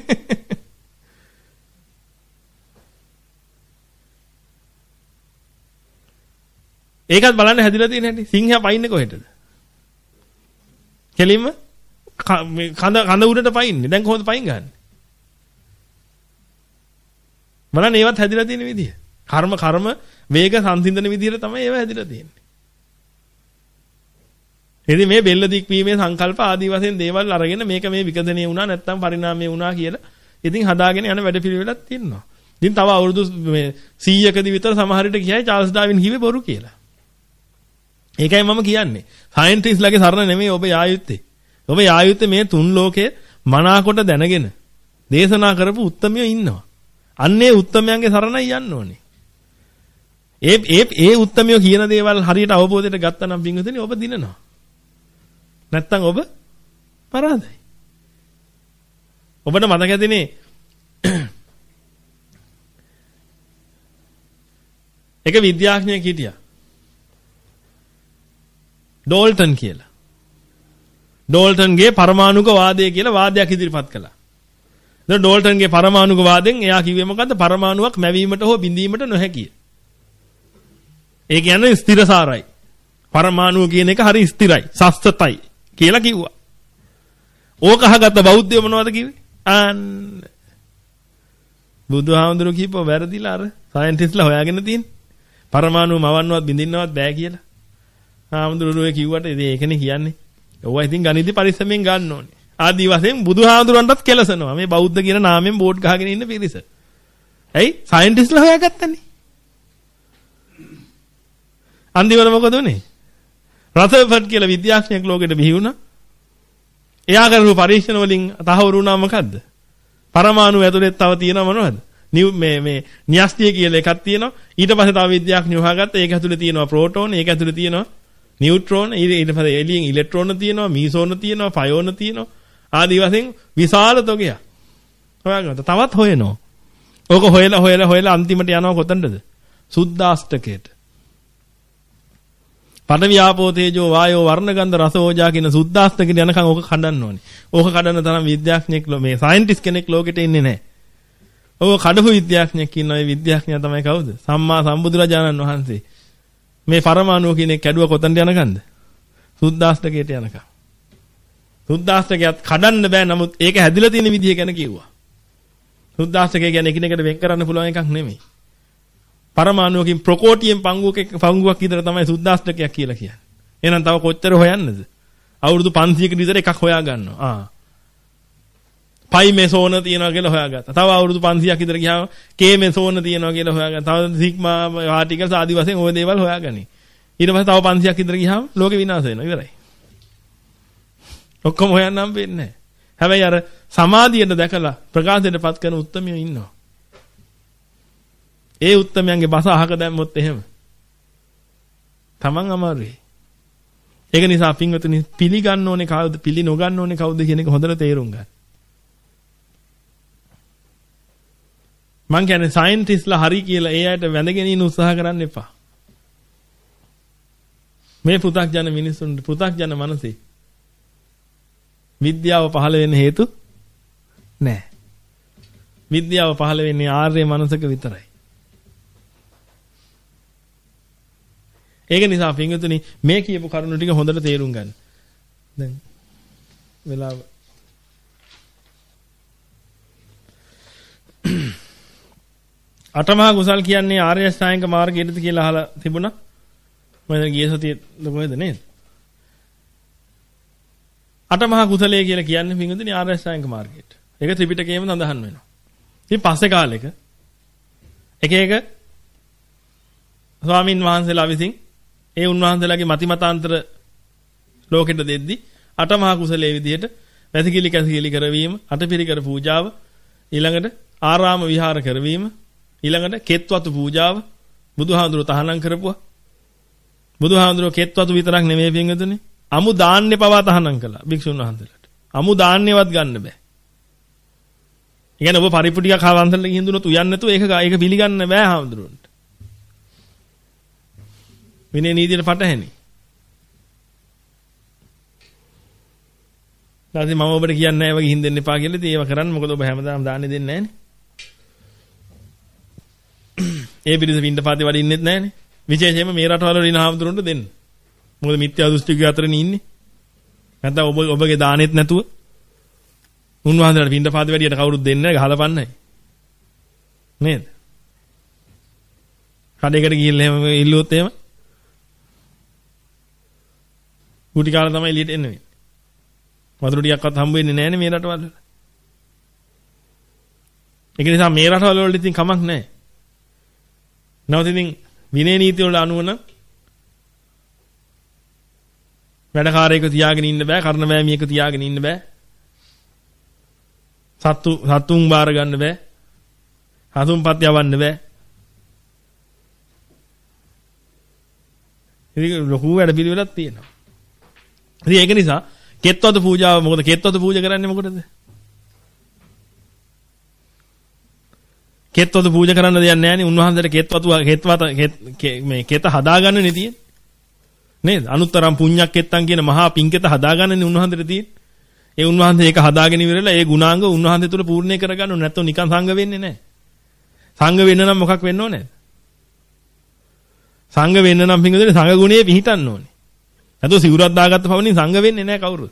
ඒකත් බලන්න හැදිලා තියෙන හැටි. සිංහයා පයින්නේ කොහෙටද? කෙලින්ම කඳ කඳ උඩට පයින්නේ. දැන් කොහොමද පයින් ගන්නේ? බලන්න ඒවත් හැදිලා තියෙන විදිය. කර්ම කර්ම වේග සංසිඳන විදියට තමයි ඒව හැදිලා තියෙන්නේ. ඉතින් මේ බෙල්ල දික්වීමේ සංකල්ප ආදී වශයෙන් දේවල් අරගෙන මේක මේ විකදණය වුණා නැත්නම් පරිණාමය වුණා කියලා ඉතින් හදාගෙන යන වැඩපිළිවෙලක් තියෙනවා. ඉතින් තව අවුරුදු මේ සීයකදී විතර සමහර විට කියයි චාල්ස් ඩාවින් කිව්වේ බොරු කියලා. ඒකයි මම කියන්නේ. සයන්ටිස්ට්ලාගේ සරණ නෙමෙයි ඔබ යායුත්තේ. ඔබ යායුත්තේ මේ තුන් ලෝකයේ මනාකොට දැනගෙන දේශනා කරපු උත්තමයෝ ඉන්නවා. අන්නේ උත්තමයන්ගේ සරණයි යන්න ඕනේ. ඒ ඒ ඒ උත්තමයෝ කියන දේවල් හරියට අවබෝධයට ගත්තා නම් පින්වතුනි ඔබ දිනනවා. නැත්තම් ඔබ පරාදයි. ඔබට මතක ඇතිනේ එක විද්‍යාඥයෙක් හිටියා. ඩෝල්ටන් කියලා. ඩෝල්ටන්ගේ පරමාණුක වාදය කියලා වාදයක් ඉදිරිපත් කළා. දැන් ඩෝල්ටන්ගේ පරමාණුක වාදෙන් එයා කිව්වේ මොකද්ද? පරමාණුවක් මැවීමට හෝ බිඳීමට නොහැකිය. ඒ කියන්නේ ස්ථිරසාරයි. පරමාණුව කියන එක හරි ස්ථිරයි, සස්තතයි කියලා කිව්වා. ඕක අහගත්ත බෞද්ධයෝ මොනවද කිව්වේ? අන්න බුදුහාමුදුරුවෝ කියපුව වැරදිලා අර සයන්ටිස්ට්ලා හොයාගෙන තියෙන්නේ. පරමාණුව මවන්නවත් බිඳින්නවත් බෑ කියලා. හාමුදුරුවෝ කිව්වට ඉතින් ඒකනේ කියන්නේ. ඔව්වා ඉතින් ගණිතය පරිස්සමෙන් ගන්න ඕනේ. ආදී වශයෙන් බුදුහාමුදුරන්ටත් කෙලසනවා. මේ බෞද්ධ කියන නාමයෙන් බෝඩ් ගහගෙන ඉන්න පිරිස. ඇයි? සයන්ටිස්ට්ලා හොයාගත්තනේ. අන්තිමට මොකද උනේ? රතර්ෆර්ඩ් කියලා විද්‍යාඥයෙක් ලෝකෙට බිහි වුණා. එයා කරපු පරීක්ෂණ වලින් තහවුරු වුණා මොකද්ද? පරමාණු ඇතුලේ තව තියෙනව මොනවද? මේ මේ න්‍යෂ්ටිය කියලා එකක් තියෙනවා. ඊට පස්සේ තව විද්‍යාඥයෝ හොයාගත්තා ඒක ඇතුලේ තියෙනවා ප්‍රෝටෝන, ඒක ඇතුලේ තියෙනවා නියුට්‍රෝන, ඊට පස්සේ එළියෙන් ඉලෙක්ට්‍රෝන තියෙනවා, මීසෝන තියෙනවා, ෆයෝන තියෙනවා. ආදී වශයෙන් විශාල තොගයක්. හොයාගත්තා. තවත් හොයනවා. ඕක හොයලා හොයලා හොයලා අන්තිමට යනවා කොතනද? සුද්ධාෂ්ටකයට. පඨවි ආපෝ තේජෝ වායෝ වර්ණ ගන්ධ රස ඕජා කියන සුද්ධාෂ්ටකෙට යනකම් ඕක කඩන්න ඕනේ. ඕක කඩන්න තරම් විද්‍යාඥයෙක් මේ සයන්ටිස්ට් කෙනෙක් ලෝකෙට ඉන්නේ නැහැ. ඕක කඩපු විද්‍යාඥයෙක් ඉන්නවා. ඒ විද්‍යාඥයා තමයි කවුද? සම්මා සම්බුදුරජාණන් වහන්සේ. මේ පරමාණු කියන එක කැඩුව කොතනට යනකන්ද? සුද්ධාෂ්ටකයට යනකම්. සුද්ධාෂ්ටකයත් කඩන්න බෑ. නමුත් ඒක හැදිලා තියෙන විදිය ගැන කිව්වා. සුද්ධාෂ්ටකය කියන්නේ එකිනෙකට වෙන් කරන්න පුළුවන් එකක් නෙමෙයි. පරමාණුවකින් ප්‍රකෝටියෙන් පංගුවක පංගුවක් විතර තමයි සුද්ධාෂ්ටකයක් කියලා කියන්නේ. එහෙනම් තව කොච්චර හොයන්නද? අවුරුදු පන්සීයකට විතර එකක් හොයා ගන්නවා. ආ. පයි මෙසෝන තියනවා කියලා හොයාගත්තා. තව අවුරුදු පන්සීයක් විතර ගියාම කේ මෙසෝන තියනවා කියලා හොයාගත්තා. තව සිග්මා ආටිකල්ස් ආදි වශයෙන් ওই දේවල් හොයාගනි. ඊට පස්සේ තව පන්සීයක් විතර ගියාම ලෝකෙ විනාශ වෙනවා. ඉවරයි. ඔක්කොම හොයන්න හම්බ වෙන්නේ නැහැ. හැබැයි අර සමාධියට දැකලා ප්‍රකාශයටපත් කරන උත්තරමියෝ ඉන්නවා. ඒ උත්තරමයන්ගේ බස අහක දැම්මොත් එහෙම තමන් අමාරුයි. ඒක නිසා පින්වතුනි පිළිගන්න ඕනේ කවුද පිළි නොගන්න ඕනේ කවුද කියන එක හොඳට තේරුම් ගන්න. මං කියන්නේ සයන්ටිස්ලා හරි කියලා ඒ අයට වැඳගෙන ඉන්න උත්සාහ කරන්න එපා. මේ පෘථග්ජන මිනිස්සුන්ට පෘථග්ජන මනසේ විද්‍යාව පහළ වෙන්න හේතු නැහැ. විද්‍යාව පහළ වෙන්නේ ආර්ය මනසක විතරයි. ඒක නිසා පින්වතුනි මේ කියපු කරුණු ටික හොඳට තේරුම් ගන්න. දැන් වෙලාව අටමහා කුසල් කියන්නේ ආර්ය අෂ්ටාංගික මාර්ගයේද කියලා අහලා තිබුණා. මම ගිය සතියේ කොහෙද නේද? අටමහා කුසලයේ කියලා කියන්නේ පින්වතුනි ආර්ය අෂ්ටාංගික මාර්ගයට. ඒක ත්‍රිපිටකයේම සඳහන් වෙනවා. ඉතින් පස්සේ කාලෙක එක එක ස්වාමින් වහන්සේලා විසින් ඒ උන්වහන්සේලාගේ මති මතාන්තර ලෝකෙට දෙද්දි අටමහා කුසලයේ විදිහට වැසිකිලි කැසිකිලි කරවීම, අටපිරිකර පූජාව, ඊළඟට ආරාම විහාර කරවීම, ඊළඟට කෙත්වතු පූජාව බුදුහාඳුර තහනම් කරපුවා. බුදුහාඳුර කෙත්වතු විතරක් නෙමෙයි පින්වතුනි, අමු දාන්නේ පවා තහනම් කළා භික්ෂුන් වහන්සේලාට. අමු දාන්නේවත් ගන්න බෑ. ඒ කියන්නේ ඔබ පරිප්පු ටිකක් ආවන්සලට ගිහින් දුනොත් උයන්නේ නැතුව ඒක ඒක පිළිගන්න බෑ හාමුදුරුවන්ට. විනය නීතියට පටහැනි. ඊට මම ඔබට කියන්නේ නැහැ වගේ හින්දෙන්න එපා කියලා. ඉතින් ඒව කරන්න මොකද ඔබ හැමදාම දාන්නේ දෙන්නේ නැහනේ. ඒ පිළිස පින්ඩ පාතේ වඩින්නෙත් නැහනේ. විශේෂයෙන්ම මේ රටවල ඉන්න හාමුදුරන්ට දෙන්න. මොකද මිත්‍යා දෘෂ්ටික අතරනේ ඉන්නේ. නැත්නම් ඔබ ඔබගේ දානෙත් නැතුව උන්වහන්සේලාට පින්ඩ පාතේ වැඩියට කවුරුත් දෙන්නේ නැහැ ගහලපන්නයි. නේද? කඩේකට ගිහිල්ලා එහෙම ඉල්ලුවොත් එහෙම කුටි කාලා තමයි එළියට එන්නේ. වතුර ටිකක්වත් හම්බ වෙන්නේ නැහනේ මේ රටවල. ඒක නිසා මේ රටවල වල ඉතින් කමක් නැහැ. නැවත ඉතින් විනය නීති වල අනුව නම් වැඩකාරයෙක් තියාගෙන ඉන්න බෑ, කර්ණ වෑමියෙක් තියාගෙන ඉන්න බෑ. සත්තු සතුන් බාර ගන්න බෑ. හතුන්පත් යවන්න බෑ. ඉතින් ලොකු වැඩ පිළිවෙලක් තියෙනවා. ඉතින් ඒක නිසා කෙත්වතු පූජාව මොකද කෙත්වතු පූජා කරන්නේ මොකටද? කෙත්වතු පූජා කරන්න දෙයක් නැහැ නේ. උන්වහන්සේට කෙත්වතු කෙත්වත මේ කෙත හදාගන්නනේ තියෙන්නේ. නේද? අනුත්තරම් පුඤ්ඤක් කෙත්තන් කියන මහා පිංකෙත හදාගන්නනේ උන්වහන්සේට තියෙන්නේ. ඒ උන්වහන්සේ ඒක හදාගෙන ඉවරලා ඒ ගුණාංග උන්වහන්සේ තුල පූර්ණේ කරගන්න ඕනේ. නැත්නම් නිකන් සංඝ වෙන්නේ නැහැ. සංඝ වෙන්න නම් මොකක් වෙන්න ඕනේද? සංඝ වෙන්න නම් පිංගුදේ සංඝ ගුණයේ පිහිටන්න ඕනේ. නැත්නම් සිවුරක් දාගත්ත පමණින් සංඝ වෙන්නේ නැහැ කවුරුත්.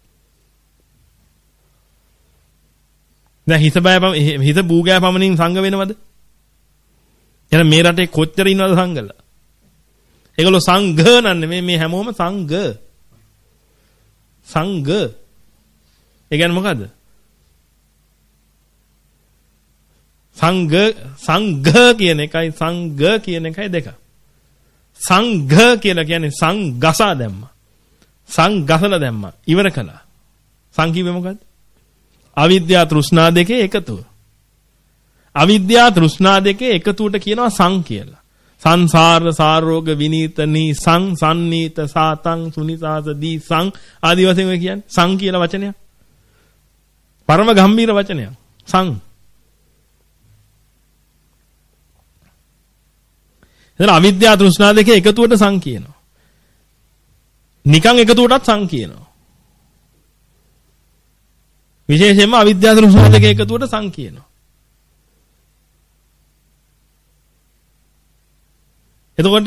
දැන් හිත බය හිත බූගෑ පමණින් සංඝ වෙනවද? එහෙනම් මේ රටේ කොච්චර ඉන්නවද සංඝලා? ඒගොල්ලෝ සංඝ නන්නේ මේ මේ හැමෝම සංඝ. සංඝ. ඒ කියන්නේ මොකද්ද? සංඝ සංඝ කියන එකයි සංඝ කියන එකයි දෙක. සංඝ කියලා කියන්නේ සංගසා දැම්මා. සංගසලා දැම්මා. ඉවර කළා. සංකීවේ මොකද්ද? අවිද්‍යා තෘෂ්ණා දෙකේ එකතුව. අවිද්‍යා තෘෂ්ණා දෙකේ එකතුවට කියනවා සං කියලා. සංසාර සාරෝග විනීතනි සං සම්නීත සාතං සුනිසාස දී සං ආදි වශයෙන් ඔය කියන්නේ සං කියලා වචනයක්. පරම ගම්බීර වචනයක්. සං. එතන අවිද්‍යාව තෘෂ්ණා දෙකේ එකතුවට සං කියනවා. නිකන් එකතුවටත් සං කියනවා. විශේෂයෙන්ම අවිද්‍යාව තෘෂ්ණා දෙකේ එකතුවට සං කියනවා. එතකොට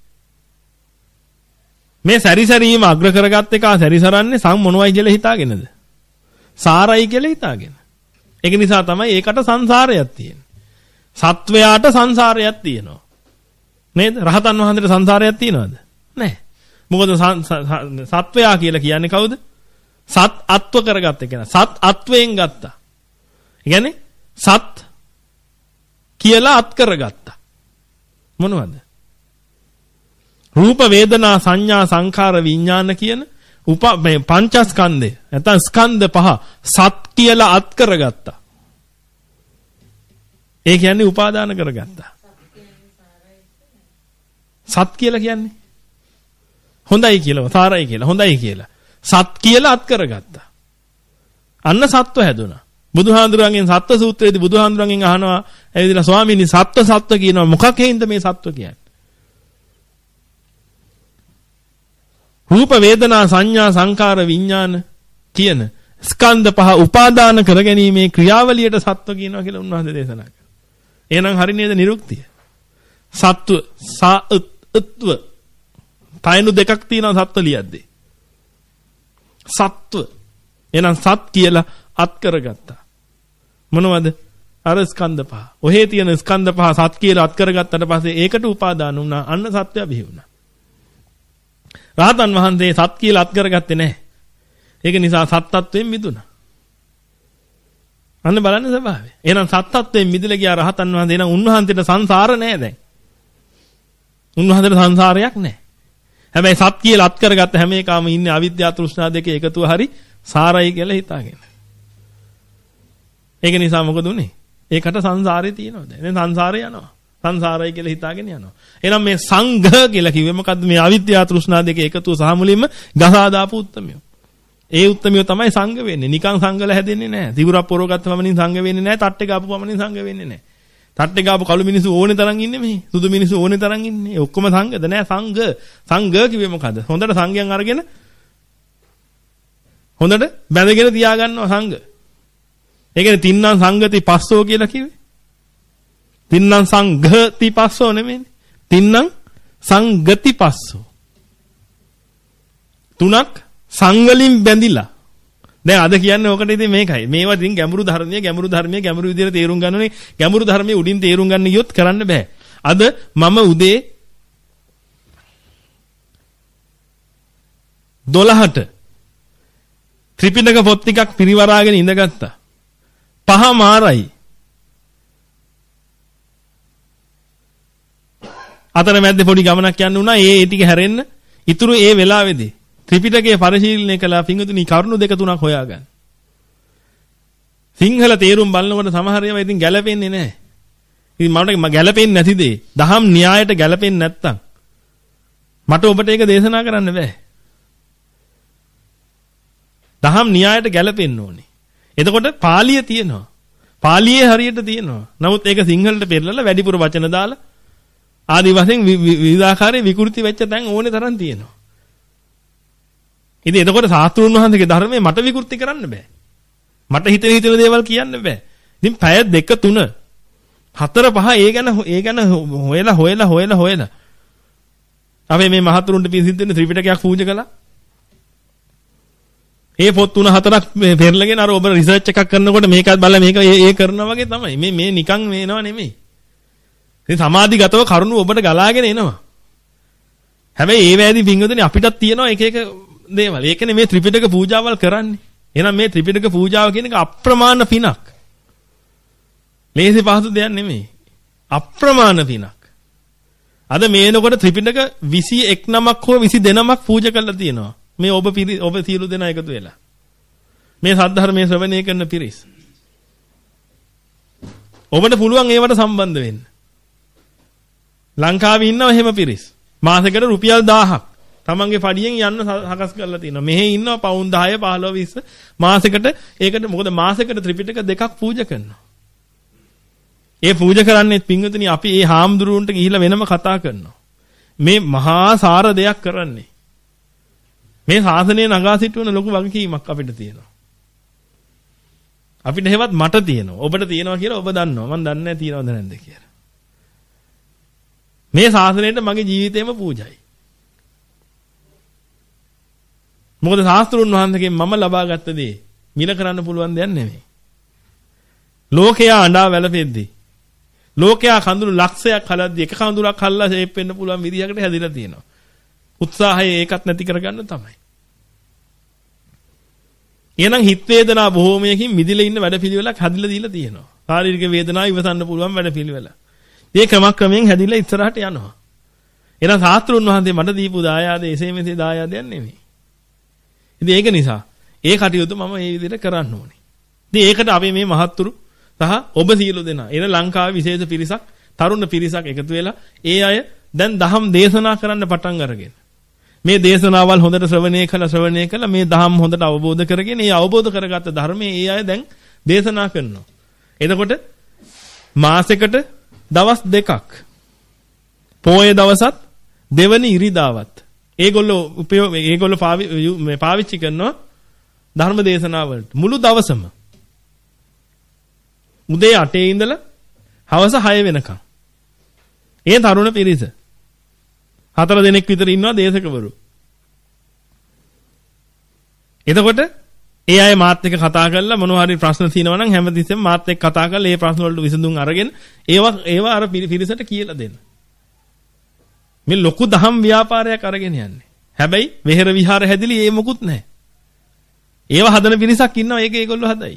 මේ සැරිසරීම අග්‍ර කරගත් එක සැරිසරන්නේ සම් මොනවයි කියලා හිතාගෙනද? සාරයි කියලා හිතාගෙන. ඒක නිසා තමයි ඒකට සංසාරයක් තියෙන්නේ. සත්වයාට සංසාරයක් තියෙනවා. නේද? රහතන් වහන්සේට සංසාරයක් තියෙනවද? නැහැ. මොකද සත්වයා කියලා කියන්නේ කවුද? සත් අත්ව කරගත්ත කෙනා. සත් අත්වයෙන් ගත්තා. ඒ කියන්නේ සත් කියලා අත් කරගත්තා. මොනවද? රූප වේදනා සංඥා සංඛාර විඥාන කියන උප මේ පංචස්කන්ධය නැත්නම් ස්කන්ධ පහ සත් කියලා අත් කරගත්තා. ඒ කියන්නේ උපාදාන කරගත්තා. සත් කියලා කියන්නේ හොඳයි කියලා, සාරයි කියලා, හොඳයි කියලා. සත් කියලා අත් කරගත්තා. අන්න සත්ව හැදුනා. බුදුහාඳුරන්ගෙන් සත්ව සූත්‍රයේදී බුදුහාඳුරන්ගෙන් අහනවා එවිදලා ස්වාමීනි සත්ව සත්ව කියනවා මොකක් හේින්ද මේ සත්ව කියන්නේ? රූප වේදනා සංඥා සංකාර විඥාන කියන ස්කන්ධ පහ උපාදාන කරගැනීමේ ක්‍රියාවලියට සත්ව කියනවා කියලා උන්වහන්සේ දේශනා කළා. එහෙනම් හරි නේද නිරුක්තිය? සත්ව සත්ව තයනු දෙකක් තියෙනවා සත්ව ලියද්දී. සත්ව එහෙනම් සත් කියලා අත් කරගත්තා. මොනවද? අර ස්කන්ධ පහ. ඔහේ තියෙන ස්කන්ධ පහ සත් කියලා අත් කරගත්තට පස්සේ ඒකට උපාදාන වුණා. අන්න සත්වය බිහි වුණා. රහතන් වහන්සේ සත් කියලා අත් කරගත්තේ නැහැ. ඒක නිසා සත්ත්වයෙන් මිදුණා. අන්න බලන්න ස්වභාවය. එහෙනම් සත්ත්වයෙන් මිදලා ගියා රහතන් වහන්සේ. එහෙනම් උන්වහන්සේට සංසාර නැහැ දැන්. උන්වහන්සේට සංසාරයක් නැහැ. හැබැයි සත් කියලා අත් කරගත්ත හැම එකම ඉන්නේ අවිද්‍යාව තෘෂ්ණා දෙකේ එකතුව හරි සාරයි කියලා හිතාගෙන. ඒක නිසා මොකද උනේ? ඒකට සංසාරේ තියෙනවා දැන්. දැන් සංසාරේ යනවා. සංසාරයි කියලා හිතාගෙන යනවා. එහෙනම් මේ සංඝ කියලා කිව්වේ මොකද්ද? මේ අවිද්‍යාව තෘෂ්ණා දෙකේ එකතුව සහ මුලින්ම ගසා දාපු උත්තමියෝ. ඒ උත්තමියෝ තමයි සංඝ වෙන්නේ. නිකන් සංඝල හැදෙන්නේ නැහැ. තිබුරක් පොරගත්ත පමණින් සංඝ වෙන්නේ නැහැ. තට්ටේ ගාපු පමණින් සංඝ වෙන්නේ නැහැ. තට්ටේ ගාපු කළු මිනිස්සු ඕනේ තරම් ඉන්නේ මෙහි. සුදු මිනිස්සු ඕනේ තරම් ඉන්නේ. ඒ ඔක්කොම සංඝද නෑ සංඝ. සංඝ කිව්වේ මොකද්ද? හොඳට සංඝයන් අරගෙන හොඳට බැඳගෙන තියා ගන්නවා සංඝ. ඒ කියන්නේ තින්නම් සංගති පස්සෝ කියලා කිව්වේ. තින්නම් සංඝති පස්සෝ නෙමෙයිනේ. තින්නම් සංගති පස්සෝ. තුනක් සංවලින් බැඳිලා. දැන් අද කියන්නේ ඕකට ඉතින් මේකයි. මේවා ඉතින් ගැඹුරු ධර්මයේ ගැඹුරු ධර්මයේ ගැඹුරු විදිහට තේරුම් ගන්නනේ. ගැඹුරු ධර්මයේ උඩින් තේරුම් ගන්න ගියොත් කරන්න බෑ. අද මම උදේ දොළහට ත්‍රිපිටක පොත් ටිකක් පිරිවරාගෙන ඉඳගත්තා. පහ මාරයි. අතර මැද්දේ පොඩි ගමනක් යන්න උනා. ඒ ඒ ටික හැරෙන්න. ඊතුරු ඒ වෙලාවේදී ත්‍රිපිටකය පරිශීලනය කළා. පිංගුතුනි කරුණු දෙක තුනක් හොයාගන්න. සිංහල තේරුම් බලනකොට සමහර ඒවා ඉතින් ගැලපෙන්නේ නැහැ. ඉතින් මට ගැලපෙන්නේ නැති දේ දහම් න්‍යායට ගැලපෙන්නේ නැත්තම් මට ඔබට ඒක දේශනා කරන්න බෑ. දහම් න්‍යායට ගැලපෙන්න ඕනේ. එතකොට පාලිය තියෙනවා. පාලියේ හරියට තියෙනවා. නමුත් ඒක සිංහලට පෙරලලා වැඩිපුර වචන දාලා ආදි වශයෙන් විවිධාකාරයේ විකෘති වෙච්ච තැන් ඕනේ තරම් තියෙනවා. ඉතින් එතකොට සාස්ත්‍රුන් වහන්සේගේ ධර්මයේ මට විකෘති කරන්න බෑ. මට හිතෙන හිතෙන දේවල් කියන්න බෑ. ඉතින් පැය දෙක තුන හතර පහ ඒ ගැන ඒ ගැන හොයලා හොයලා හොයලා හොයලා අපි මේ මහතුරුන්ට පින් සිද්ධ වෙන ත්‍රිපිටකයක් පූජා කළා. ඒ පොත් තුන හතරක් පෙරලගෙන අර ඔබ රිසර්ච් එකක් කරනකොට මේකත් බලලා මේක ඒ කරනවා වගේ තමයි. මේ මේ නිකන් මේනව නෙමෙයි. ඉතින් සමාධිගතව කරුණු ඔබට ගලාගෙන එනවා. හැබැයි ඒ වෑදී පින්වතුනි අපිටත් තියෙනවා එක එක දේවල්. ඒකනේ මේ ත්‍රිපිටක පූජාවල් කරන්නේ. එහෙනම් මේ ත්‍රිපිටක පූජාව කියන එක අප්‍රමාණ පිනක්. ලේසි පහසු දෙයක් නෙමෙයි. අප්‍රමාණ පිනක්. අද මේනකොට ත්‍රිපිටක විසි එක් නමක් හෝ විසි දෙනමක් පූජා කරලා තියෙනවා. මේ ඔබ ඔබ සියලු දෙනා එකතු වෙලා. මේ සද්ධර්මයේ ශ්‍රවණය කරන පිරිස්. ඔබට පුළුවන් ඒවට සම්බන්ධ වෙන්න. ලංකාවේ ඉන්නව එහෙම පිරිස්. මාසෙකට රුපියල් දහයක් තමන්ගේ පඩියෙන් යන්න හකස් කරලා තියෙනවා. මෙහි ඉන්නවා පවුන් දහය පහළොව විස්ස මාසෙකට ඒකට මොකද මාසෙකට ත්‍රිපිටක දෙකක් පූජා කරනවා. ඒ පූජා කරන්නේ පින්වතුනි අපි ඒ හාමුදුරුවන්ට ගිහිල්ලා වෙනම කතා කරනවා. මේ මහා සාර දෙයක් කරන්නේ. මේ ශාසනය නගා සිටවන ලොකු වගකීමක් අපිට තියෙනවා. අපිට හැවත් මට තියෙනවා. ඔබට තියෙනවා කියලා ඔබ දන්නවා. මම දන්නේ නැහැ තියෙනවද නැද්ද කියලා. මේ ශාසනයට මගේ ජීවිතේම පූජයි. මොකද ශාස්ත්‍රුන් වහන්සේගෙන් මම ලබාගත්ත දේ මිල කරන්න පුළුවන් දෙයක් නෙමෙයි. ලෝකයා අඬා වැළපෙද්දී ලෝකයා කඳුළු ලක්ෂයක් හලද්දී එක කඳුලක් හල්ලා ෂේප් වෙන්න පුළුවන් විදිහකට හැදිලා තියෙනවා. උත්සාහය ඒකත් නැති කරගන්න තමයි. එහෙනම් හිත වේදනා බොහෝමයකින් මිදිලා ඉන්න වැඩපිළිවෙලක් හදිලා දීලා තියෙනවා. ශාරීරික වේදනාව ඉවසන්න පුළුවන් වැඩපිළිවෙල. මේ ක්‍රමක්‍රමයෙන් හැදිලා ඉස්සරහට යනවා. එහෙනම් ශාස්ත්‍රුන් වහන්සේ මට දීපු දායාදේ එසේ මෙසේ දායාදයක් නෙමෙයි. ඉතින් ඒක නිසා ඒ කටයුතු මම මේ විදිහට කරන්න ඕනේ. ඉතින් ඒකට අපි මේ මහත්තුරු සහ ඔබ සියලු දෙනා එන ලංකාවේ විශේෂ පිරිසක් තරුණ පිරිසක් එකතු වෙලා ඒ අය දැන් දහම් දේශනා කරන්න පටන් අරගෙන මේ දේශනාවල් හොඳට ශ්‍රවණය කළා ශ්‍රවණය කළා මේ දහම් හොඳට අවබෝධ කරගෙන ඒ අවබෝධ කරගත්ත ධර්මයේ ඒ අය දැන් දේශනා කරනවා. එතකොට මාසෙකට දවස් දෙකක් පොයේ දවසත් දෙවනි ඉරිදාවත් ඒගොල්ලෝ උපයෝග ඒගොල්ලෝ පාවිච්චි කරනවා ධර්ම දේශනාවලට මුළු දවසම උදේ අටේ ඉඳලා හවස හය වෙනකම්. ඒ තරුණ පිරිස හතර දෙනෙක් විතර ඉන්නවා දේශකවරු. එතකොට ඒ අය මාත් එක්ක කතා කරලා මොනවා හරි ප්‍රශ්න තියෙනවා නම් හැමතිස්සෙම මාත් එක්ක කතා කරලා ඒ ප්‍රශ්න වලට විසඳුම් අරගෙන ඒවා ඒවා අර පිරිසට කියලා දෙන්න. මේ ලොකු දහම් ව්‍යාපාරයක් අරගෙන යන්නේ. හැබැයි වෙහෙර විහාර හැදිලි ඒ මොකුත් නැහැ. ඒව හදන පිරිසක් ඉන්නවා ඒක ඒගොල්ලෝ හදයි.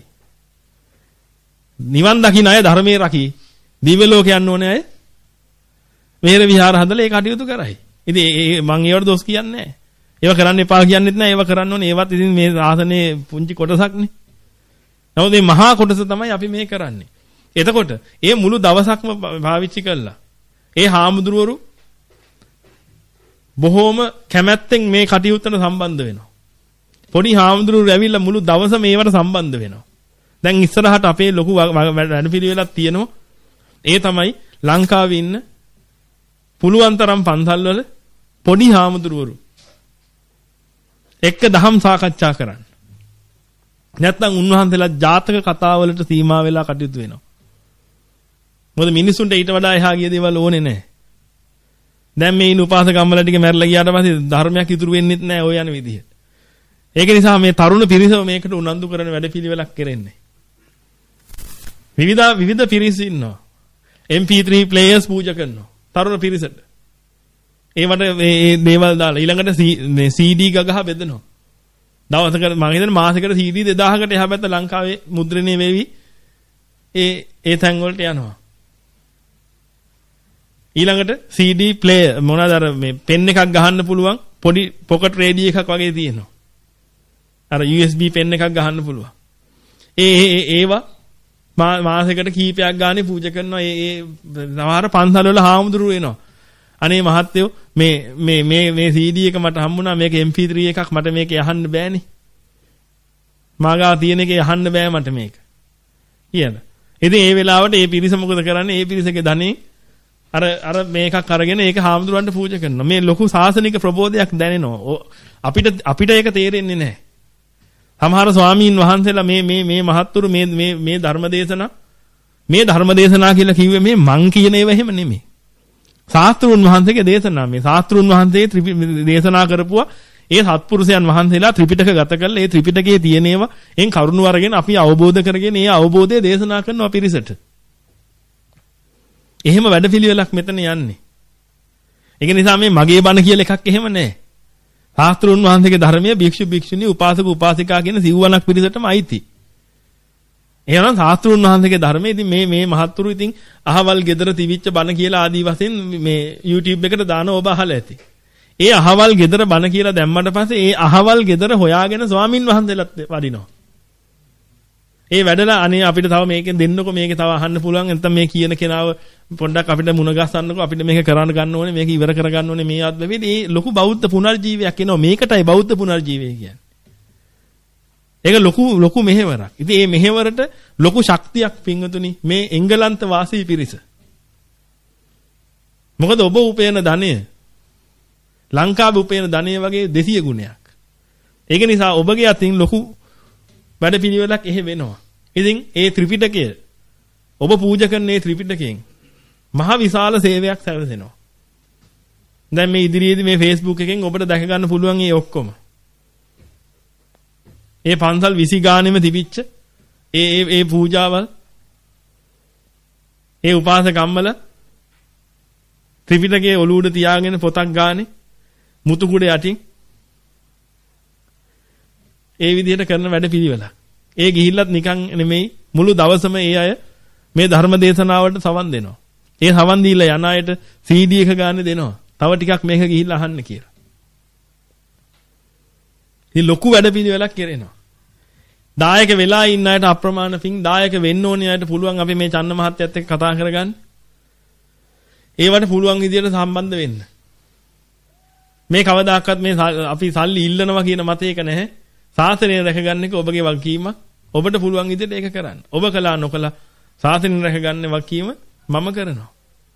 නිවන් දකින්න අය ධර්මයේ රකි. දිව්‍ය ලෝක යන්න ඕනේ අය. වෙහෙර විහාර හදලා ඒ කටයුතු කරයි. ඉතින් ඒ මම ඒවට දොස් කියන්නේ නැහැ. ඒව කරන්න එපා කියන්නෙත් නැහැ. ඒව කරන්න ඕනේ. ඒවත් ඉතින් මේ ආසනේ පුංචි කොටසක්නේ. නමුත් මේ මහා කොටස තමයි අපි මේ කරන්නේ. එතකොට ඒ මුළු දවසක්ම පාවිච්චි කළා. ඒ හාමුදුරුවරු බොහෝම කැමැත්තෙන් මේ කටයුත්තට සම්බන්ධ වෙනවා. පොඩි හාමුදුරුවෝ ඇවිල්ලා මුළු දවස මේවට සම්බන්ධ වෙනවා. දැන් ඉස්සරහට අපේ ලොකු වැඩපිළිවෙලක් තියෙනවා. ඒ තමයි ලංකාවේ ඉන්න පුළුවන් තරම් පන්සල්වල පොඩි හාමුදුරුවරු එක්ක දහම් සාකච්ඡා කරන්න. නැත්නම් උන්වහන්සේලා ජාතක කතාවලට සීමා වෙලා කටයුතු වෙනවා. මොකද මිනිසුන්ට ඊට වඩා එහා ගිය දේවල් ඕනේ නැහැ. දැන් මේ ඉන්න උපාසකම්මලා ටික මැරලා ගියාට පස්සේ ධර්මයක් ඉතුරු වෙන්නේ නැහැ ඔය යන විදිහට. ඒක නිසා මේ තරුණ පිරිසම මේකට උනන්දු කරන වැඩපිළිවෙලක් කරන්නේ. විවිධ විවිධ පිරිස් ඉන්නවා. එම් පී ත්‍රී players පූජා කරනවා. තරුණ පිරිසට. ඒවට මේ දේවල් දාලා ඊළඟට මේ සී ඩී ගගහ බෙදනවා. දවසකට මම හිතන්නේ මාසෙකට සී ඩී දෙදාහකට එහා පැත්ත ලංකාවේ මුද්‍රණය වෙවි. ඒ ඒ තැන් වලට යනවා. ඊළඟට සී ඩී player මොනවාද අර මේ පෙන් එකක් ගහන්න පුළුවන් පොඩි පොකට් රේඩියෝ එකක් වගේ තියෙනවා. අර යූ එස් බී පෙන් එකක් ගහන්න පුළුවන්. ඒ ඒ ඒවා මාසෙකට කීපයක් ගානේ පූජා කරනවා. ඒ ඒ සමහර පන්සල් වල හාමුදුරුවෝ එනවා. අනේ මහත්තයෝ මේ මේ මේ මේ සී ඩී එක මට හම්බුණා. මේක එම් පී ත්‍රී එකක් මට මේක යහන්න බෑනේ. මාගා තියෙන එකේ යහන්න බෑ මට මේක. කියලා. ඉතින් ඒ වෙලාවට ඒ පිරිස මොකද කරන්නේ? ඒ පිරිසගේ ධනෙ අර අර මේකක් අරගෙන ඒක හාමුදුරන්ට පූජා කරනවා. මේ ලොකු සාසනික ප්‍රබෝධයක් දැනෙනවා. අපිට අපිට ඒක තේරෙන්නේ නැහැ. සමහර ස්වාමීන් වහන්සේලා මේ මේ මේ මහත්තුරු මේ මේ මේ ධර්මදේශනා මේ ධර්මදේශනා කියලා කිව්වේ මේ මං කියන ඒවා එහෙම නෙමෙයි. ශාස්ත්‍රුන් වහන්සේගේ දේශනා මේ ශාස්ත්‍රුන් වහන්සේ දේශනා කරපුවා ඒ සත්පුරුෂයන් වහන්සේලා ත්‍රිපිටක ගත කරලා ඒ ත්‍රිපිටකයේ තියෙන ඒවා එන් කරුණු අරගෙන අපි අවබෝධ කරගෙන ඒ අවබෝධය දේශනා කරනවා පිරිසට. එහෙම වැඩපිළිවෙලක් මෙතන යන්නේ. ඒක නිසා මේ මගේ බණ කියලා එකක් එහෙම නැහැ. ශාස්ත්‍රුන් වහන්සේගේ ධර්මයේ භික්ෂු භික්ෂුණී උපාසක උපාසිකා කියන සිව්වණක් පිරිසටම අයිති. එහෙනම් ශාස්ත්‍රුන් වහන්සේගේ ධර්මයේ ඉතින් මේ මේ මහත්තුරු ඉතින් අහවල් ගෙදර තිවිච්ච බණ කියලා ආදී වශයෙන් මේ YouTube එකට දාන ඔබ අහලා ඇති. ඒ අහවල් ගෙදර බණ කියලා දැම්මට පස්සේ ඒ අහවල් ගෙදර හොයාගෙන ස්වාමින් වහන්සේලාත් වඩිනවා. ඒ වැඩලා අනේ අපිට තව මේකෙන් දෙන්නකො මේකේ තව අහන්න පුළුවන් නැත්නම් මේ කියන කෙනාව පොඩ්ඩක් අපිට මුණ ගස්සන්නකො අපිට මේක කරන්න ගන්න ඕනේ මේක ඉවර කර ගන්න ඕනේ මේ ආත්මෙදී ඒ ලොකු බෞද්ධ පුනර්ජීවයක් එනවා මේකටයි බෞද්ධ පුනර්ජීවය කියන්නේ. ඒක ලොකු ලොකු මෙහෙවරක්. ඉතින් මේ මෙහෙවරට ලොකු ශක්තියක් පින්වතුනි මේ එංගලන්ත වාසී පිරිස. මොකද ඔබ උපයන ධනය ලංකාවේ උපයන ධනය වගේ දෙසිය ගුණයක්. ඒක නිසා ඔබගේ අතින් ලොකු වැඩපිළිවෙලක් එහෙ වෙනවා. ඉතින් ඒ ත්‍රිපිටකය ඔබ පූජා කරන මේ ත්‍රිපිටකයෙන් මහ විශාල සේවයක් සැලසෙනවා. දැන් මේ ඉදිරියේදී මේ Facebook එකෙන් ඔබට දැක ගන්න පුළුවන් මේ ඔක්කොම. ඒ පන්සල් විසි ගානෙම තිබිච්ච ඒ ඒ ඒ පූජාවල් ඒ උපාසකම්මල ත්‍රිපිටකයේ ඔලුවට තියාගෙන පොතක් ගානේ මුතු කුඩ යටින් ඒ විදිහට කරන වැඩ පිළිවෙලක්. ඒ ගිහිල්ලත් නිකන් නෙමෙයි මුළු දවසම ඒ අය මේ ධර්ම දේශනාවට සවන් දෙනවා. ඒ සවන් දීලා යන අයට සී ඩී එක ගන්න දෙනවා. තව ටිකක් මේක ගිහිල්ලා අහන්න කියලා. ඉතින් ලොකු වැඩ පිළිවෙලක් කරනවා. දායක වෙලා ඉන්න අයට අප්‍රමාණ පිං දායක වෙන්න ඕනේ අයට පුළුවන් අපි මේ චන්න මහත්තයත් එක්ක කතා කරගන්න. ඒවට පුළුවන් විදියට සම්බන්ධ වෙන්න. මේ කවදාකවත් මේ අපි සල්ලි ඉල්ලනවා කියන මතයක නැහැ. සාසනය රැකගන්න එක ඔබගේ වගකීමක්. ඔබට පුළුවන් විදියට ඒක කරන්න. ඔබ කළා නොකළා සාසනය රැකගන්න වගකීම මම කරනවා.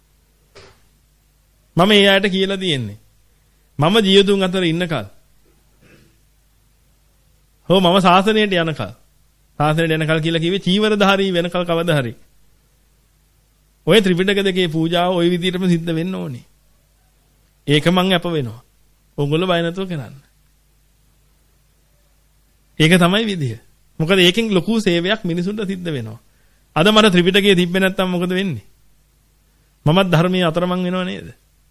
මම ඒ අයට කියලා තියෙන්නේ. මම ජීවතුන් අතර ඉන්නකල්. හෝ මම සාසනයට යනකල්. සාසනයට යනකල් කියලා කිව්වේ චීවරධාරී වෙනකල් කවදා හරි. ඔය ත්‍රිපිටක දෙකේ පූජාව ওই විදිහටම සිද්ධ වෙන්න ඕනේ. ඒක මං අප වෙනවා. ඕගොල්ලෝ බය නැතුව කරන්න. ඒක තමයි විදිය. මොකද ඒකෙන් ලොකු සේවයක් මිනිසුන්ට සිද්ධ වෙනවා. අද මට ත්‍රිපිටකයේ තිබ්බේ නැත්තම් මොකද වෙන්නේ? මමත් ධර්මයේ අතරමං වෙනව නේද?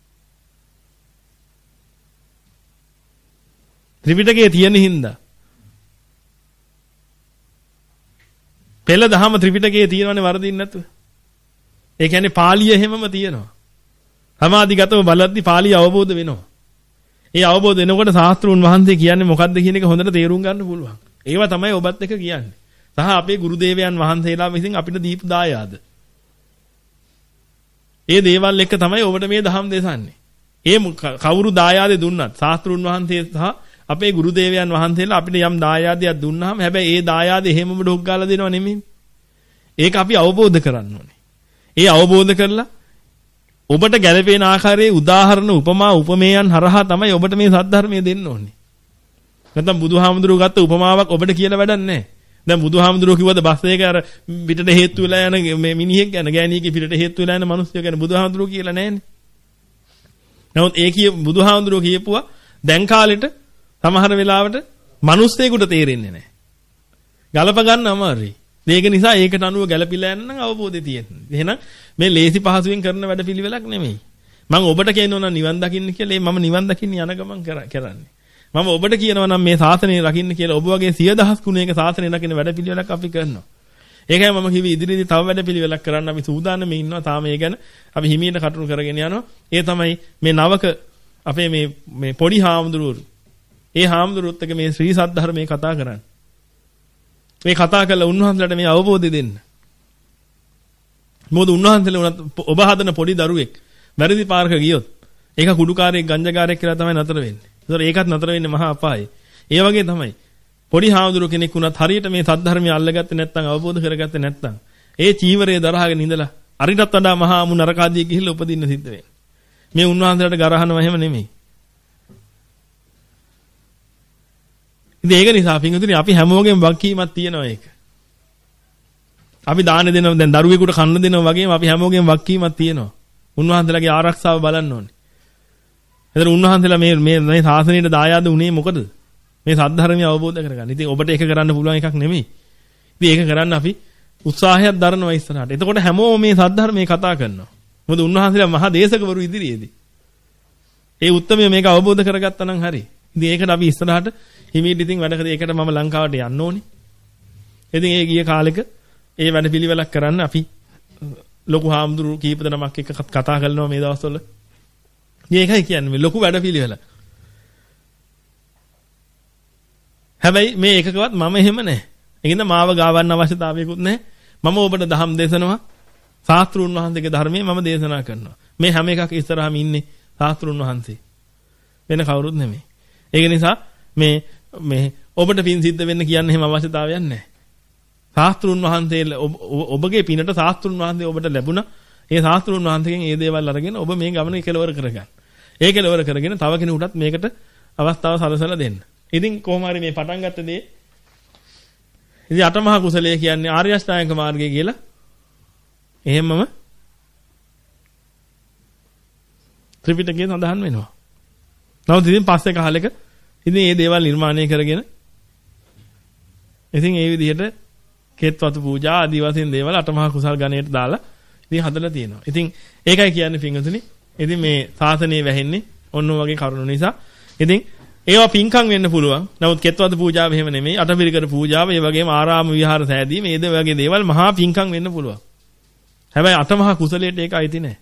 ත්‍රිපිටකයේ තියෙන හින්දා පෙළ දහම ත්‍රිපිටකයේ තියෙනවනේ වරදින් නැතුව. ඒ කියන්නේ පාලිය හැමම තියෙනවා. සමාධිගතව බලද්දි පාලිය අවබෝධ වෙනවා. ඒ අවබෝධ වෙනකොට ශාස්ත්‍රූන් වහන්සේ කියන්නේ මොකද්ද කියන එක හොඳට තේරුම් ගන්න පුළුවන්. ඒවා තමයි ඔබත් එක්ක කියන්නේ. සහ අපේ ගුරු දේවයන් වහන්සේලා විසින් අපිට දීපු දායාද. ඒ දේවල් එක්ක තමයි ඔබට මේ දහම් දෙසන්නේ. ඒ කවුරු දායාදේ දුන්නත් ශාස්ත්‍රූන් වහන්සේ සහ අපේ ගුරු දේවයන් වහන්සේලා අපිට යම් දායාදයක් දුන්නාම හැබැයි ඒ දායාදේ හැමම ඩොක් ගාලා දෙනව නෙමෙයි. ඒක අපි අවබෝධ කරන්න ඕනේ. ඒ අවබෝධ කරලා ඔබට ගැළපෙන ආකාරයේ උදාහරණ උපමා උපමේයන් හරහා තමයි ඔබට මේ සද්ධර්මය දෙන්න ඕනේ. නැත්නම් බුදුහාමුදුරුවෝ ගත්ත උපමාවක් ඔබට කියලා වැඩක් නැහැ. දැන් බුදුහාමුදුරුවෝ කිව්වද බස් එකේ අර පිටට හේතු වෙලා යන මේ මිනිහෙක් ගැන ගෑණියෙක්ගේ පිටට හේතු වෙලා යන මිනිස්සු ගැන බුදුහාමුදුරුවෝ කියලා නැහැනේ. නමුත් ඒ කිය බුදුහාමුදුරුවෝ කියපුවා දැන් කාලෙට සමහර වෙලාවට මිනිස්සෙකුට තේරෙන්නේ නැහැ. ගලප ගන්න අමාරුයි. ඒක නිසා ඒකට අනුව ගැළපිලා යන්න නම් අවබෝධය තියෙන්න. එහෙනම් මේ ලේසි පහසුවෙන් කරන වැඩ පිළිවෙලක් නෙමෙයි. මම ඔබට කියනවා නම් නිවන් දකින්න කියලා ඒ මම නිවන් දකින්න යන ගමන් කරන්නේ. මම ඔබට කියනවා නම් මේ ශාසනය රකින්න කියලා ඔබ වගේ සිය දහස් ගුණයක ශාසනය රකින්න වැඩ පිළිවෙලක් අපි කරනවා. ඒකයි මම කිව්වේ ඉදිරියේදී තව වැඩ පිළිවෙලක් කරන්න අපි සූදානම්ව ඉන්නවා. තාම ඒ ගැන අපි හිමියට කටයුතු කරගෙන යනවා. ඒ තමයි මේ නවක අපේ මේ මේ පොඩි හාමුදුරුවෝ. ඒ හාමුදුරුවොත් එක මේ ශ්‍රී සද්ධර්මයේ කතා කරන්නේ. මේ කතා කරලා උන්වහන්සේලාට මේ අවබෝධය දෙන්න. මොකද උන්වහන්සේලා උනත් ඔබ හදන පොඩි දරුවෙක් වැරදි පාරක ගියොත් ඒක කුඩුකාරයෙක් ගංජාකාරයෙක් කියලා තමයි නතර වෙන්නේ. ඒතර ඒකත් නතර වෙන්නේ මහා අපායයි. ඒ වගේ තමයි. පොඩි හාමුදුරුව කෙනෙක් උනත් හරියට මේ සද්ධර්මය අල්ලගත්තේ නැත්නම් අවබෝධ කරගත්තේ නැත්නම් ඒ චීවරයේ දරහගෙන ඉඳලා අරිටත් වඩා මහා අමු නරකාදී ගිහිල්ලා උපදින්න සිද්ධ වෙනවා. මේ උන්වහන්සේලාට ගරහනවා එහෙම නෙමෙයි. ඉතින් ඒක නිසා පින්වතුනි අපි හැමෝගෙම වගකීමක් තියෙනවා ඒක. අපි දාන දෙනවා දැන් දරුවෙකුට කන්න දෙනවා වගේම අපි හැමෝගෙම වගකීමක් තියෙනවා. උන්වහන්සේලාගේ ආරක්ෂාව බලන්න ඕනේ. එතන උන්වහන්සේලා මේ මේ මේ ශාසනයට දායාද උනේ මොකද? මේ සද්ධර්මය අවබෝධ කරගන්න. ඉතින් ඔබට ඒක කරන්න පුළුවන් එකක් නෙමෙයි. ඉතින් ඒක කරන්න අපි උත්සාහයක් දරනවා ඉස්සරහට. එතකොට හැමෝම මේ සද්ධර්මයේ කතා කරනවා. මොකද උන්වහන්සේලා මහා දේශකවරු ඉදිරියේදී. ඒ උත්තරය මේක අවබෝධ කරගත්තා නම් හරි. ඉතින් ඒකට අපි ඉස්සරහට හිමීට ඉතින් වැඩ කරේ. ඒකට මම ලංකාවට යන්න ඕනේ. ඉතින් ඒ ගිය කාලෙක ඒ වැඩ පිළිවෙලක් කරන්න අපි ලොකු හාමුදුරු කීප දෙනෙක් එක්ක කතා කරනවා මේ දවස්වල. මේකයි කියන්නේ මේ ලොකු වැඩ පිළිවෙල. හැබැයි මේ එකකවත් මම එහෙම නැහැ. ඒකින්ද මාව ගාවන්න අවශ්‍යතාවයකුත් නැහැ. මම ඔබට දහම් දේශනවා. ශාස්ත්‍රූන් වහන්සේගේ ධර්මයේ මම දේශනා කරනවා. මේ හැම එකක් ඉස්සරහම ඉන්නේ ශාස්ත්‍රූන් වහන්සේ. වෙන කවුරුත් නෙමෙයි. ඒක නිසා මේ මේ ඔබට පින් සිද්ධ වෙන්න කියන්නේ එහෙම අවශ්‍යතාවයක් නැහැ. ශාස්ත්‍රුන් වහන්සේ ඔබගේ පිනට ශාස්ත්‍රුන් වහන්සේ ඔබට ලැබුණා. ඒ ශාස්ත්‍රුන් වහන්සේගෙන් ඒ දේවල් අරගෙන ඔබ මේ ගමන කෙලවර කරගන්න. ඒ කෙලවර කරගෙන තව කෙනෙකුටත් මේකට අවස්ථාව සලසලා දෙන්න. ඉතින් කොහොම හරි මේ පටන් ගත්ත දේ ඉතින් අටමහා කුසලයේ කියන්නේ ආර්ය අෂ්ටාංග මාර්ගය කියලා. එහෙමම ත්‍රිපිටකයේ සඳහන් වෙනවා. නමුත් ඉතින් පස්සේ කාලෙක ඉතින් මේ දේවල් නිර්මාණය කරගෙන ඉතින් ඒ විදිහට කෙත්වතු පූජා ආදී වශයෙන් දේවල් අටමහා කුසල් ගණයට දාලා ඉතින් හදලා තියෙනවා. ඉතින් ඒකයි කියන්නේ පින්වතුනි. ඉතින් මේ සාසනය වැහෙන්නේ ඔන්න වගේ කරුණු නිසා. ඉතින් ඒවා පින්කම් වෙන්න පුළුවන්. නමුත් කෙත්වතු පූජාව එහෙම නෙමෙයි. අටපිරිකර පූජාව, ඒ වගේම ආරාම විහාර සෑදීම, මේ වගේ දේවල් මහා පින්කම් වෙන්න පුළුවන්. හැබැයි අටමහා කුසලයට ඒක අයිති නැහැ.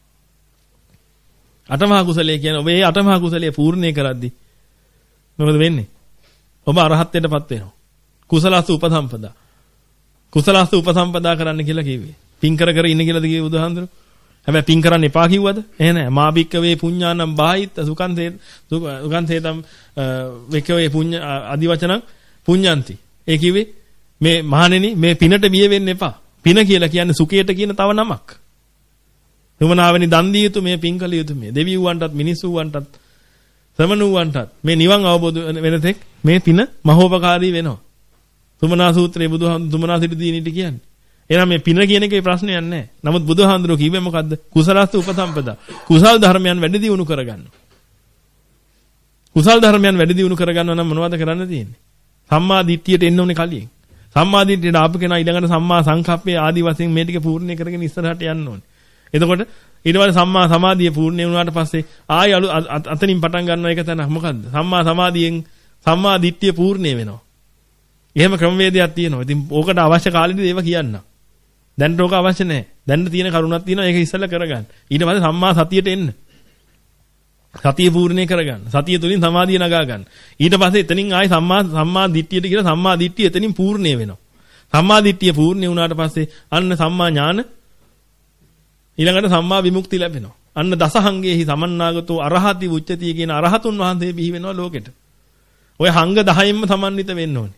අටමහා කුසලයේ කියන්නේ ඔබ මේ අටමහා කුසලයේ පූර්ණේ කරද්දී මොකද වෙන්නේ? ඔබ අරහත්ත්වයටපත් වෙනවා. කුසලස්ස උපසම්පදා. කුසලස්ස උපසම්පදා කරන්න කියලා කිව්වේ. පින් කර කර ඉන්න කියලාද කිව්වේ බුදුහාඳුරු? හැබැයි පින් කරන්න එපා කිව්වද? එහෙ නෑ. මා භික්කවේ පුඤ්ඤානම් බාහිත සුඛන්තේ සුඛන්තේතම් වෙකවේ පුඤ්ඤ අදිවචනං පුඤ්ඤන්ති. ඒ කිව්වේ මේ මහණෙනි මේ පිනට බිය වෙන්න එපා. පින කියලා කියන්නේ සුඛයට කියන තව නමක්. නුමනාවෙනි දන් දිය යුතු මේ පින් කළ යුතු මේ දෙවියන්ටත් මිනිස්සුන්ටත් ශ්‍රමණුවන්ටත් මේ නිවන් අවබෝධ වෙන තෙක් මේ පින මහෝපකාරී වෙනවා. තුමනා සූත්‍රයේ බුදුහාමුදුරු තුමනා සිටු දීනිට කියන්නේ. එහෙනම් මේ පින කියන එකේ ප්‍රශ්නයක් නැහැ. නමුත් බුදුහාමුදුරු කිව්වේ මොකද්ද? කුසලස්ස උපසම්පදා. කුසල් ධර්මයන් වැඩි දියුණු කරගන්න. කුසල් ධර්මයන් වැඩි දියුණු කරගන්නවා නම් මොනවද කරන්න තියෙන්නේ? සම්මා දිට්ඨියට එන්න ඕනේ කලින්. සම්මා දිට්ඨියට ආපු කෙනා ඊළඟට සම්මා සංකප්පේ ආදී වශයෙන් මේ ටික පූර්ණේ කරගෙන ඉස්සරහට යන්න ඕනේ. එතකොට ඊට පස්සේ සම්මා සමාධිය පූර්ණේ වුණාට පස්සේ ආය අතනින් පටන් ගන්නවා එක තැනක්. මොකද්ද? සම්මා සමාධියෙන් සම්මා දිට්ඨිය පූර්ණේ වෙනවා. එහෙම ක්‍රමවේදයක් තියෙනවා. ඉතින් ඕකට අවශ්‍ය කාලෙදී ඒව කියන්න. දැන්ට ඕක අවශ්‍ය නැහැ. දැන් තියෙන කරුණක් තියෙනවා. ඒක ඉස්සෙල්ලා කරගන්න. ඊට පස්සේ සම්මා සතියට එන්න. සතිය පූර්ණේ කරගන්න. සතිය තුලින් සමාධිය නගා ගන්න. ඊට පස්සේ එතනින් ආයි සම්මා සම්මා දිට්ඨියට කියලා සම්මා දිට්ඨිය එතනින් පූර්ණේ වෙනවා. සම්මා දිට්ඨිය පූර්ණේ වුණාට පස්සේ අන්න සම්මා ඥාන ඊළඟට සම්මා විමුක්ති ලැබෙනවා. අන්න දසහංගයේහි සමන්නාගතෝ අරහති උච්චති කියන අරහතුන් වහන්සේ බිහි වෙනවා ලෝකෙට. ඔය හංග දහයෙන්ම සමන්විත වෙන්න ඕනේ.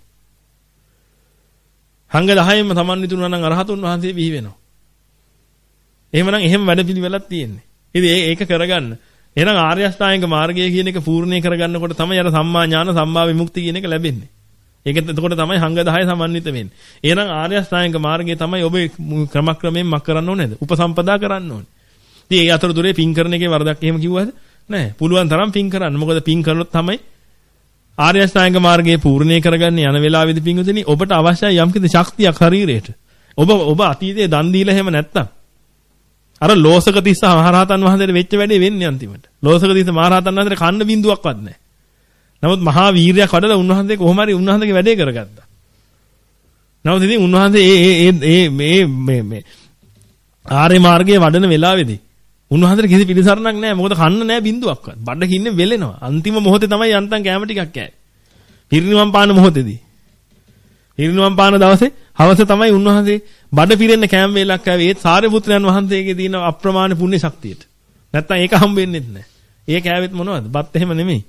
හංග දහයෙන්ම සමන්විත වුණා නම් අරහතුන් වහන්සේ බිහි වෙනවා. එහෙමනම් එහෙම වැඩපිළිවෙලක් තියෙන්නේ. ඉතින් ඒක කරගන්න. එහෙනම් ආර්ය අෂ්ටාංගික මාර්ගය කියන එක පූර්ණේ කරගන්නකොට තමයි අර සම්මා ඥාන සම්මා විමුක්ති කියන එක ලැබෙන්නේ. ඒක එතකොට තමයි හංග දහය සමන්විත වෙන්නේ. එහෙනම් ආර්ය අෂ්ටාංගික මාර්ගය තමයි ඔබ ක්‍රමක්‍රමයෙන් මක් කරන්න ඕනේද? උපසම්පදා කරන්න ඕනේ. ඉතින් ඒ අතරතුරේ පින් කරන එකේ වරදක් එහෙම කිව්වද? නැහැ. පුළුවන් තරම් පින් කරන්න. මොකද පින් කරලොත් තමයි ආර්ය අෂ්ටාංගික මාර්ගයේ පූර්ණේ කරගන්න යන වෙලාවෙදී පින්වතුනි ඔබට අවශ්‍යයි යම්කිසි ශක්තියක් ශරීරයට. ඔබ ඔබ අතීතයේ දන් දීලා එහෙම නැත්තම් අර ලෝසක තිස්ස මහරහතන් වහන්සේට වෙච්ච වැඩේ වෙන්නේ අන්තිමට. ලෝසක තිස්ස මහරහතන් වහන්සේට කන්න බින්දුවක්වත් නැහැ. නමුත් මහා වීරයක් වඩලා උන්වහන්සේ කොහොම හරි උන්වහන්සේගේ වැඩේ කරගත්තා. නමුත් ඉතින් උන්වහන්සේ ඒ ඒ ඒ මේ මේ මේ ආර්ය මාර්ගයේ වඩන වෙලාවේදී උන්වහන්සේට කිසි පිළිසරණක් නැහැ. මොකද කන්න නැහැ බින්දුවක්වත්. බඩකින්නේ වෙලෙනවා. අන්තිම මොහොතේ තමයි යන්තම් කැම ටිකක් කෑවේ. පිරිනිවන් පාන මොහොතේදී. පිරිනිවන් පාන දවසේ හවස තමයි උන්වහන්සේ බඩ පිරෙන්න කැම වේලක් ආවේ. ඒත් සාරිපුත්‍රයන් වහන්සේගේ තියෙන අප්‍රමාණ පුණ්‍ය ශක්තියට. නැත්තම් ඒක හම්බ වෙන්නේ නැහැ. ඒ කෑවෙත් මොනවද? බත් එහෙම නෙමෙයි.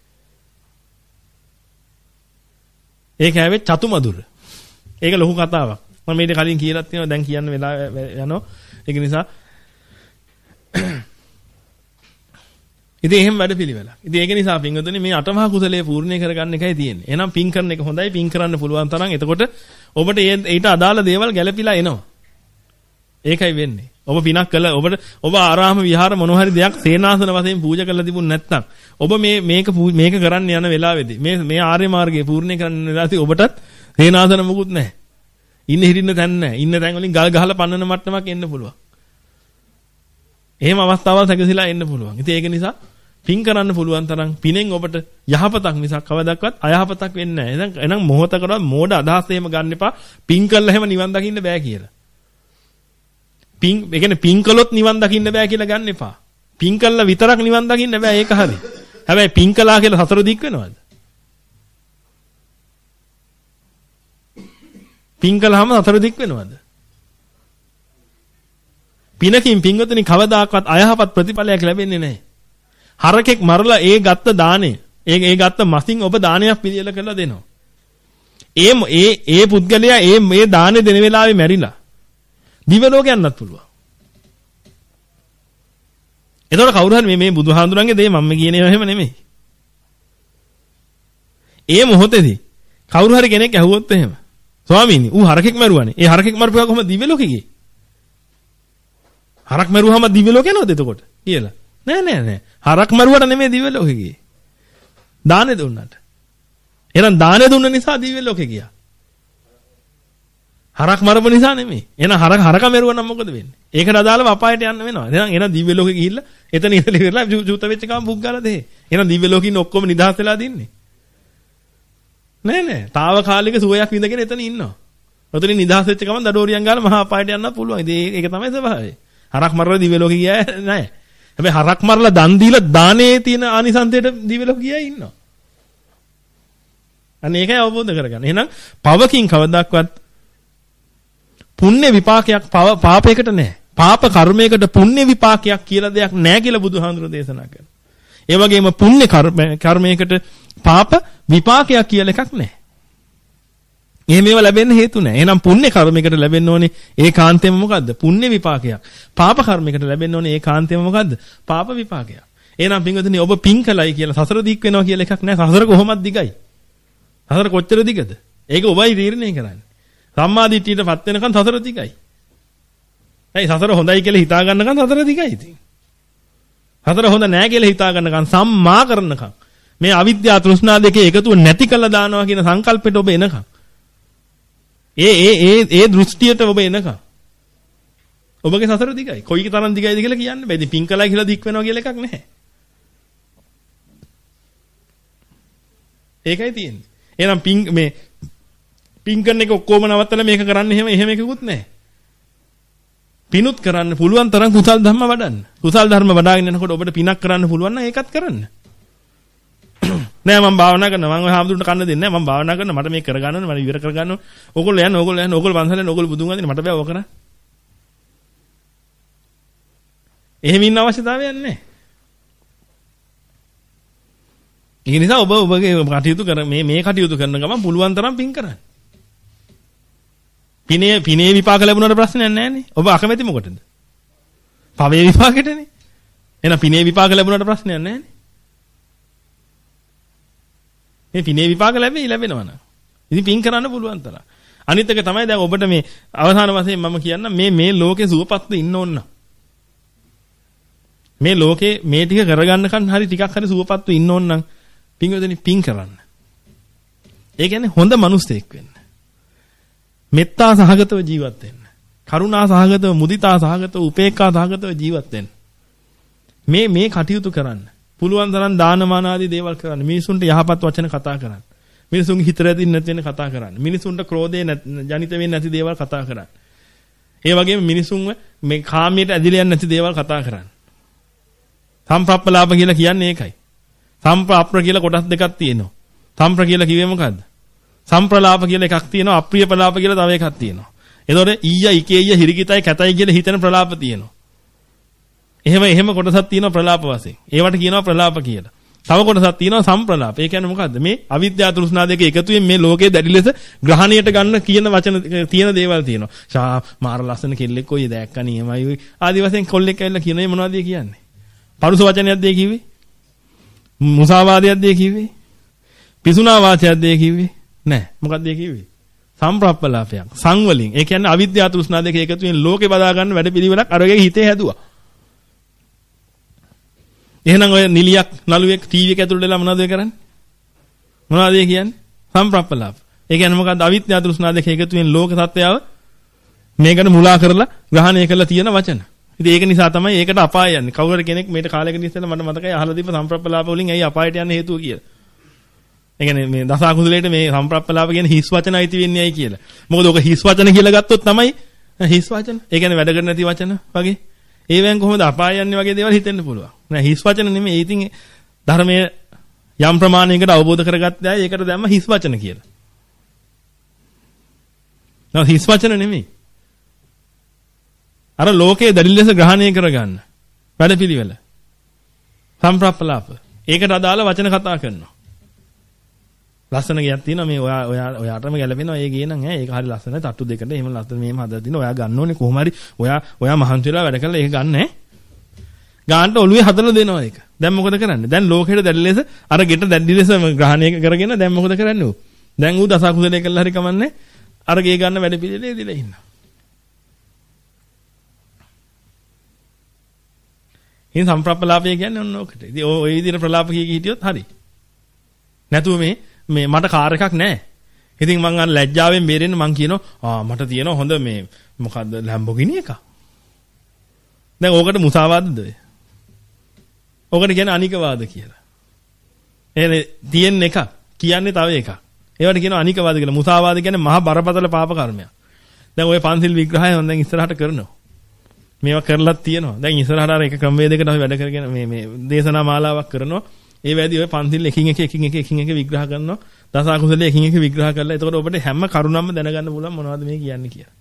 ඒක හැවෙ චතුමදුර. ඒක ලොකු කතාවක්. මම මේක කලින් කියලා තියෙනවා දැන් කියන්න වෙලා යනවා. ඒක නිසා ඉතින් එහෙම වැඩපිළිවෙලක්. ඉතින් ඒක නිසා පින්වතුනි මේ අටමහා කුසලයේ පූර්ණේ කරගන්න එකයි තියෙන්නේ. එහෙනම් පින් කරන එක හොඳයි. පින් කරන්න පුළුවන් තරම්. එතකොට ඔබට ඊට අදාළ දේවල් ගැළපීලා එනවා. ඒකයි වෙන්නේ. ඔබ පිනක් කළා ඔබට ඔබ ආරාම විහාර මොන හරි දෙයක් සේනාසන වශයෙන් පූජා කරලා තිබුණ නැත්නම් ඔබ මේ මේක මේක කරන්න යන වෙලාවේදී මේ මේ ආර්ය මාර්ගයේ පූර්ණේ කරන්න වෙලාවදී ඔබටත් සේනාසන මොකුත් නැහැ. ඉන්න හිටින්න තැන නැහැ. ඉන්න තැන් වලින් ගල් ගහලා පන්නන මට්ටමක් එන්න පුළුවන්. එහෙම අවස්ථාවල් සැකසීලා එන්න පුළුවන්. ඉතින් ඒක නිසා පින් කරන්න පුළුවන් තරම් පිනෙන් ඔබට යහපතක් මිසක් කවදාවත් අයහපතක් වෙන්නේ නැහැ. එහෙනම් එහෙනම් මොහොතකටවත් මෝඩ අදහස් එහෙම ගන්න එපා. පින් කළා එහෙම නිවන් දකින්න බෑ කියලා. පින් ඒ කියන්නේ පින් කළොත් නිවන් දකින්න බෑ කියලා ගන්න එපා. පින් කළා විතරක් නිවන් දකින්න බෑ ඒක හරි. හැබැයි පින් කළා කියලා සතර දික් වෙනවද? පින් කළාම සතර දික් වෙනවද? පිනකින් පින්වතුනි කවදාකවත් අයහපත් ප්‍රතිඵලයක් ලැබෙන්නේ නැහැ. හරකෙක් මරලා ඒ ගත්ත දාණය, ඒ ඒ ගත්ත මසින් ඔබ දානයක් පිළියෙල කරලා දෙනවා. ඒ ඒ ඒ පුද්ගලයා ඒ මේ දානේ දෙන වෙලාවේ මැරිලා දිව්‍ය ලෝක යන්නත් පුළුවන්. එතකොට කවුරු හරි මේ මේ බුදුහාඳුරන්ගේ දේ මම කියන්නේ එහෙම නෙමෙයි. ඒ මොහොතේදී කවුරු හරි කෙනෙක් ඇහුවොත් එහෙම ස්වාමීනි ඌ හරකෙක් මරුවානේ. ඒ හරකෙක් මරපුවා කොහොමද දිව්‍ය ලෝකෙ ගියේ? හරක් මරුවාම දිව්‍ය ලෝක යනවද එතකොට කියලා. නෑ නෑ නෑ. හරක් මරුවට නෙමෙයි දිව්‍ය ලෝකෙ ගියේ. දානේ දුන්නට. එහෙනම් දානේ දුන්න නිසා දිව්‍ය ලෝකෙ ගියා. හරක් මරපු නිසා නෙමෙයි. එහෙනම් හරක හරක මරුවා නම් මොකද වෙන්නේ? ඒකට අදාළව අපායට යන්න වෙනවා. එහෙනම් එහෙනම් දිව්‍ය ලෝකෙ ගිහිල්ලා එතන ඉඳලා ඉවරලා ජූත වෙච්ච කම බුක් ගාලා දෙහේ. එහෙනම් දිව්‍ය ලෝකෙ ඉන්න ඔක්කොම නිදහස් වෙලා දින්නේ. නෑ නෑ. తాවකාලික සුවයක් විඳගෙන එතන ඉන්නවා. ඔතනින් නිදහස් වෙච්ච ගමන් දඩෝරියන් ගාලා මහා අපායට යන්න පුළුවන්. ඉතින් ඒක තමයි ස්වභාවය. හරක් මරලා දිව්‍ය ලෝකෙ ගියා නෑ. හැබැයි හරක් මරලා දන් දීලා දානේ තියෙන ආනිසන්තයට දිව්‍ය ලෝකෙ ගියා ඉන්නවා. අන්න ඒකයි අවබෝධ කරගන්න. එහෙනම් පවකින් කවදාක්වත් පුණ්‍ය විපාකයක් පාපයකට නැහැ. පාප කර්මයකට පුණ්‍ය විපාකයක් කියලා දෙයක් නැහැ කියලා බුදුහාඳුර දේශනා කරනවා. ඒ වගේම පුණ්‍ය කර්මයකට පාප විපාකයක් කියලා එකක් නැහැ. එහෙම ඒවා ලැබෙන්න හේතු නැහැ. එහෙනම් පුණ්‍ය කර්මයකට ලැබෙන්න ඕනේ ඒකාන්තයෙන්ම මොකද්ද? පුණ්‍ය විපාකයක්. පාප කර්මයකට ලැබෙන්න ඕනේ ඒකාන්තයෙන්ම මොකද්ද? පාප විපාකයක්. එහෙනම් පින්වතුනි ඔබ පින් කළයි කියලා සසර දික් වෙනවා කියලා එකක් නැහැ. සසර කොහොමද දිගයි? සසර කොච්චර දිගද? ඒක ඔබයි තීරණය කරන්නේ. සම්මා දිට්ඨියටපත් වෙනකන් සසර දිගයි. ඇයි සසර හොඳයි කියලා හිතා ගන්නකන් සසර දිගයි ඉතින්. සසර හොඳ නැහැ කියලා හිතා ගන්නකන් සම්මා කරනකන් මේ අවිද්‍යාව තෘෂ්ණා දෙකේ එකතුව නැති කළා දානවා කියන සංකල්පෙට ඔබ එනකන්. ඒ ඒ ඒ ඒ දෘෂ්ටියට ඔබ එනකන්. ඔබගේ සසර දිගයි. කොයි තරම් දිගයිද කියලා කියන්න බෑ. ඉතින් පින් කළා කියලා දික් වෙනවා කියලා එකක් නැහැ. ඒකයි තියෙන්නේ. එහෙනම් පින් මේ පින් කරන එක ඔක්කොම නවත්තලා මේක කරන්න එහෙම එහෙම එකකුත් නැහැ. පිනුත් කරන්න පුළුවන් තරම් කුසල් ධර්ම වඩන්න. කුසල් ධර්ම වඩාගෙන යනකොට ඔබට පිනක් කරන්න පුළුවන් නම් ඒකත් කරන්න. නෑ මම භාවනා කරනවා. මම ඔය හාමුදුරන්ට කන්න දෙන්නේ නෑ. මම භාවනා කරනවා. මට මේක කරගන්න ඕනේ. මට ඉවර කරගන්න ඕනේ. ඕගොල්ලෝ යන්න ඕගොල්ලෝ යන්න ඕගොල්ලෝ පන්සලෙන් ඕගොල්ලෝ බුදුන් වහන්සේ මට බෑ ඕක කරන්න. එහෙම ඉන්න අවශ්‍යතාවයක් නැහැ. ඒ නිසා ඔබ ඔබගේ කටයුතු කර මේ මේ කටයුතු කරන ගමන් පුළුවන් තරම් පින් කරන්න. පිනේ පිනේ විපාක ලැබුණාට ප්‍රශ්නයක් නැහැ නේ. ඔබ අකමැති මොකටද? පවේ විපාකෙටනේ. එහෙනම් පිනේ විපාක ලැබුණාට ප්‍රශ්නයක් නැහැ නේ. මේ පිනේ විපාක ලැබෙයි ලැබෙනවා නම්. ඉතින් පින් කරන්න පුළුවන් තරම්. අනිත් එක තමයි දැන් ඔබට මේ අවසාන වශයෙන් මම කියන්න මේ මේ ලෝකේ සුවපත්ව ඉන්න ඕන. මේ ලෝකේ මේ ටික කරගන්නකන් හරි ටිකක් හරි සුවපත්ව ඉන්න ඕන නම් පින්වදනි පින් කරන්න. ඒ කියන්නේ හොඳ මිනිස්සෙක් වෙන්න. මෙත්තා සහගතව ජීවත් වෙන්න. කරුණා සහගතව, මුදිතා සහගතව, උපේක්ඛා සහගතව ජීවත් වෙන්න. මේ මේ කටයුතු කරන්න. පුළුවන් තරම් දානමාන ආදී දේවල් කරන්න. මිනිසුන්ට යහපත් වචන කතා කරන්න. මිනිසුන්ගේ හිත රැඳෙන්නේ නැති වෙන කතා කරන්න. මිනිසුන්ට ක්‍රෝධය ජනිත වෙන්නේ නැති දේවල් කතා කරන්න. ඒ වගේම මිනිසුන්ව මේ කාමයට ඇදිලා යන්නේ නැති දේවල් කතා කරන්න. සම්ප්‍රප්පලාප කියලා කියන්නේ ඒකයි. සම්ප්‍රාප්‍ර කියලා කොටස් දෙකක් තියෙනවා. සම්ප්‍ර කියලා කිව්වේ මොකද්ද? සම්ප්‍රලාප කියලා එකක් තියෙනවා. අප්‍රිය ප්‍රලාප කියලා තව එකක් තියෙනවා. එතකොට ඊය, ඉකේය, හිරිකිතයි, කැතයි කියලා හිතෙන ප්‍රලාප තියෙනවා. එහෙම එහෙම කොටසක් තියෙනවා ප්‍රලාප වශයෙන්. ඒවට කියනවා ප්‍රලාප කියලා. තව කොටසක් තියෙනවා සම්ප්‍රලාප. ඒ කියන්නේ මොකද්ද? මේ අවිද්‍යාව තෘෂ්ණා දෙක එකතුවෙන් මේ ලෝකයේ දැඩි ලෙස ග්‍රහණයට ගන්න කියන වචන තියෙන දේවල් තියෙනවා. ෂා මාර ලස්සන කෙල්ලෙක් කොයි දැක්කා නියමයි. ආදි වශයෙන් කොල්ලෙක් ඇවිල්ලා කියනවා මොනවද කියන්නේ? පරුස වචනයක් දෙය කිව්වේ? මුසාවාදයක් දෙය කිව්වේ? පිසුනා වාචයක් දෙය කිව්වේ? නැහැ. මොකක්ද දෙය කිව්වේ? සම්ප්‍රප්පලාපයක්. සංවලින්. ඒ කියන්නේ අවිද්‍යාව තෘෂ්ණා දෙක එකතුවෙන් ලෝකේ බදා ගන්න වැඩ පිළිවෙලක් අරගේ හිතේ හැදුවා. එහෙනම් ඔය නිලියක් නළුවෙක් ටීවී එක ඇතුළට වෙලා මොනවද කරන්නේ? මොනවද ඒ කියන්නේ? සම්ප්‍රප්පලාප. ඒ කියන්නේ මොකද්ද? අවිද්‍යාව තෘෂ්ණා දෙක එකතුවෙන් ලෝක සත්‍යයව මේකට මුලා කරලා ග්‍රහණය කරලා තියෙන වචන. ඉතින් ඒක නිසා තමයි ඒකට අපාය යන්නේ. කවුරු හරි කෙනෙක් මේට කාලයකට ඉස්සෙල්ලා මට මතකයි අහලා දීප සම්ප්‍රප්පලාප වලින් ඇයි අපායට යන්න හේතුව කියලා. ඒ කියන්නේ මේ දස අකුසලයට මේ සම්ප්‍රප්පලාප කියන්නේ හිස් වචන අයිති වෙන්නේ ඇයි කියලා. මොකද ඔක හිස් වචන කියලා ගත්තොත් තමයි හිස් වචන. ඒ කියන්නේ වැඩ කර නැති වචන වගේ. ඒවෙන් කොහොමද අපාය යන්නේ වගේ දේවල් හිතෙන්න පුළුවන්. නෑ හිස් වචන නෙමෙයි. ඉතින් ධර්මයේ යම් ප්‍රමාණයකට අවබෝධ කරගත්ත අය ඒකට දැම්ම හිස් වචන කියලා. නෑ හිස් වචන නෙමෙයි. අර ලෝකයේ දැඩි ලෙස ග්‍රහණය කරගන්න වැඩපිළිවෙල. සම්ප්‍රප්පලාප. ඒකට අදාළ වචන කතා කරනවා. ලස්සන ගයක් තියෙනවා මේ ඔයා ඔයා ඔයාටම ගැලපෙනවා ඒ ගේ නම් ඈ ඒක හරි ලස්සනයි තට්ටු දෙකට එහෙම ලස්සන මේම හදලා තිනවා ඔයා ගන්න ඕනේ කොහොම හරි ඔයා ඔයා මහන්සි වෙලා වැඩ කරලා ඒක ගන්න ඈ ගානට ඔළුවේ හදලා දෙනවා ඒක දැන් මොකද කරන්නේ දැන් ලෝකෙට දැඩි ලෙස අර ගෙට දැඩි ලෙස ග්‍රහණය කරගෙන දැන් මොකද කරන්නේ ඌ දැන් ඌ දසකුසලයේ කළා හරි කමන්නේ අර ගේ ගන්න වැඩ පිළිලේ දීලා ඉන්නවා ඉතින් සම්ප්‍රප්පලාපය කියන්නේ ඔන්න ඔකට ඉතින් ඔය විදිහට ප්‍රලාප කී කී හිටියොත් හරි නැතුව මේ මේ මට කාර් එකක් නැහැ. ඉතින් මං අර ලැජ්ජාවෙන් බේරෙන්න මං කියනවා ආ මට තියෙනවා හොඳ මේ මොකද්ද ලැම්බෝගිනි එකක්. දැන් ඕකට මුසාවාදද ඔය? ඕකට කියන්නේ අනිකවාද කියලා. එහෙනම් තියෙන එක කියන්නේ තව එකක්. ඒවට කියනවා අනිකවාද කියලා. මුසාවාද කියන්නේ මහා බරපතල පාප කර්මයක්. දැන් ඔය පන්සිල් විග්‍රහය මම දැන් ඉස්සරහට කරනවා. මේවා කරලත් තියෙනවා. දැන් ඉස්සරහට අර එක ක්‍රමවේදයකට අපි වැඩ කරගෙන මේ මේ දේශනා මාලාවක් කරනවා. ඒ වැඩි ඔය පන්සිල් එකින් එක එකින් එක එකින් එක විග්‍රහ කරනවා. දස අකුසලයේ එකින් එක විග්‍රහ කරලා එතකොට ඔබට හැම කරුණක්ම දැනගන්න පුළුවන් මොනවද මේ කියන්නේ කියලා.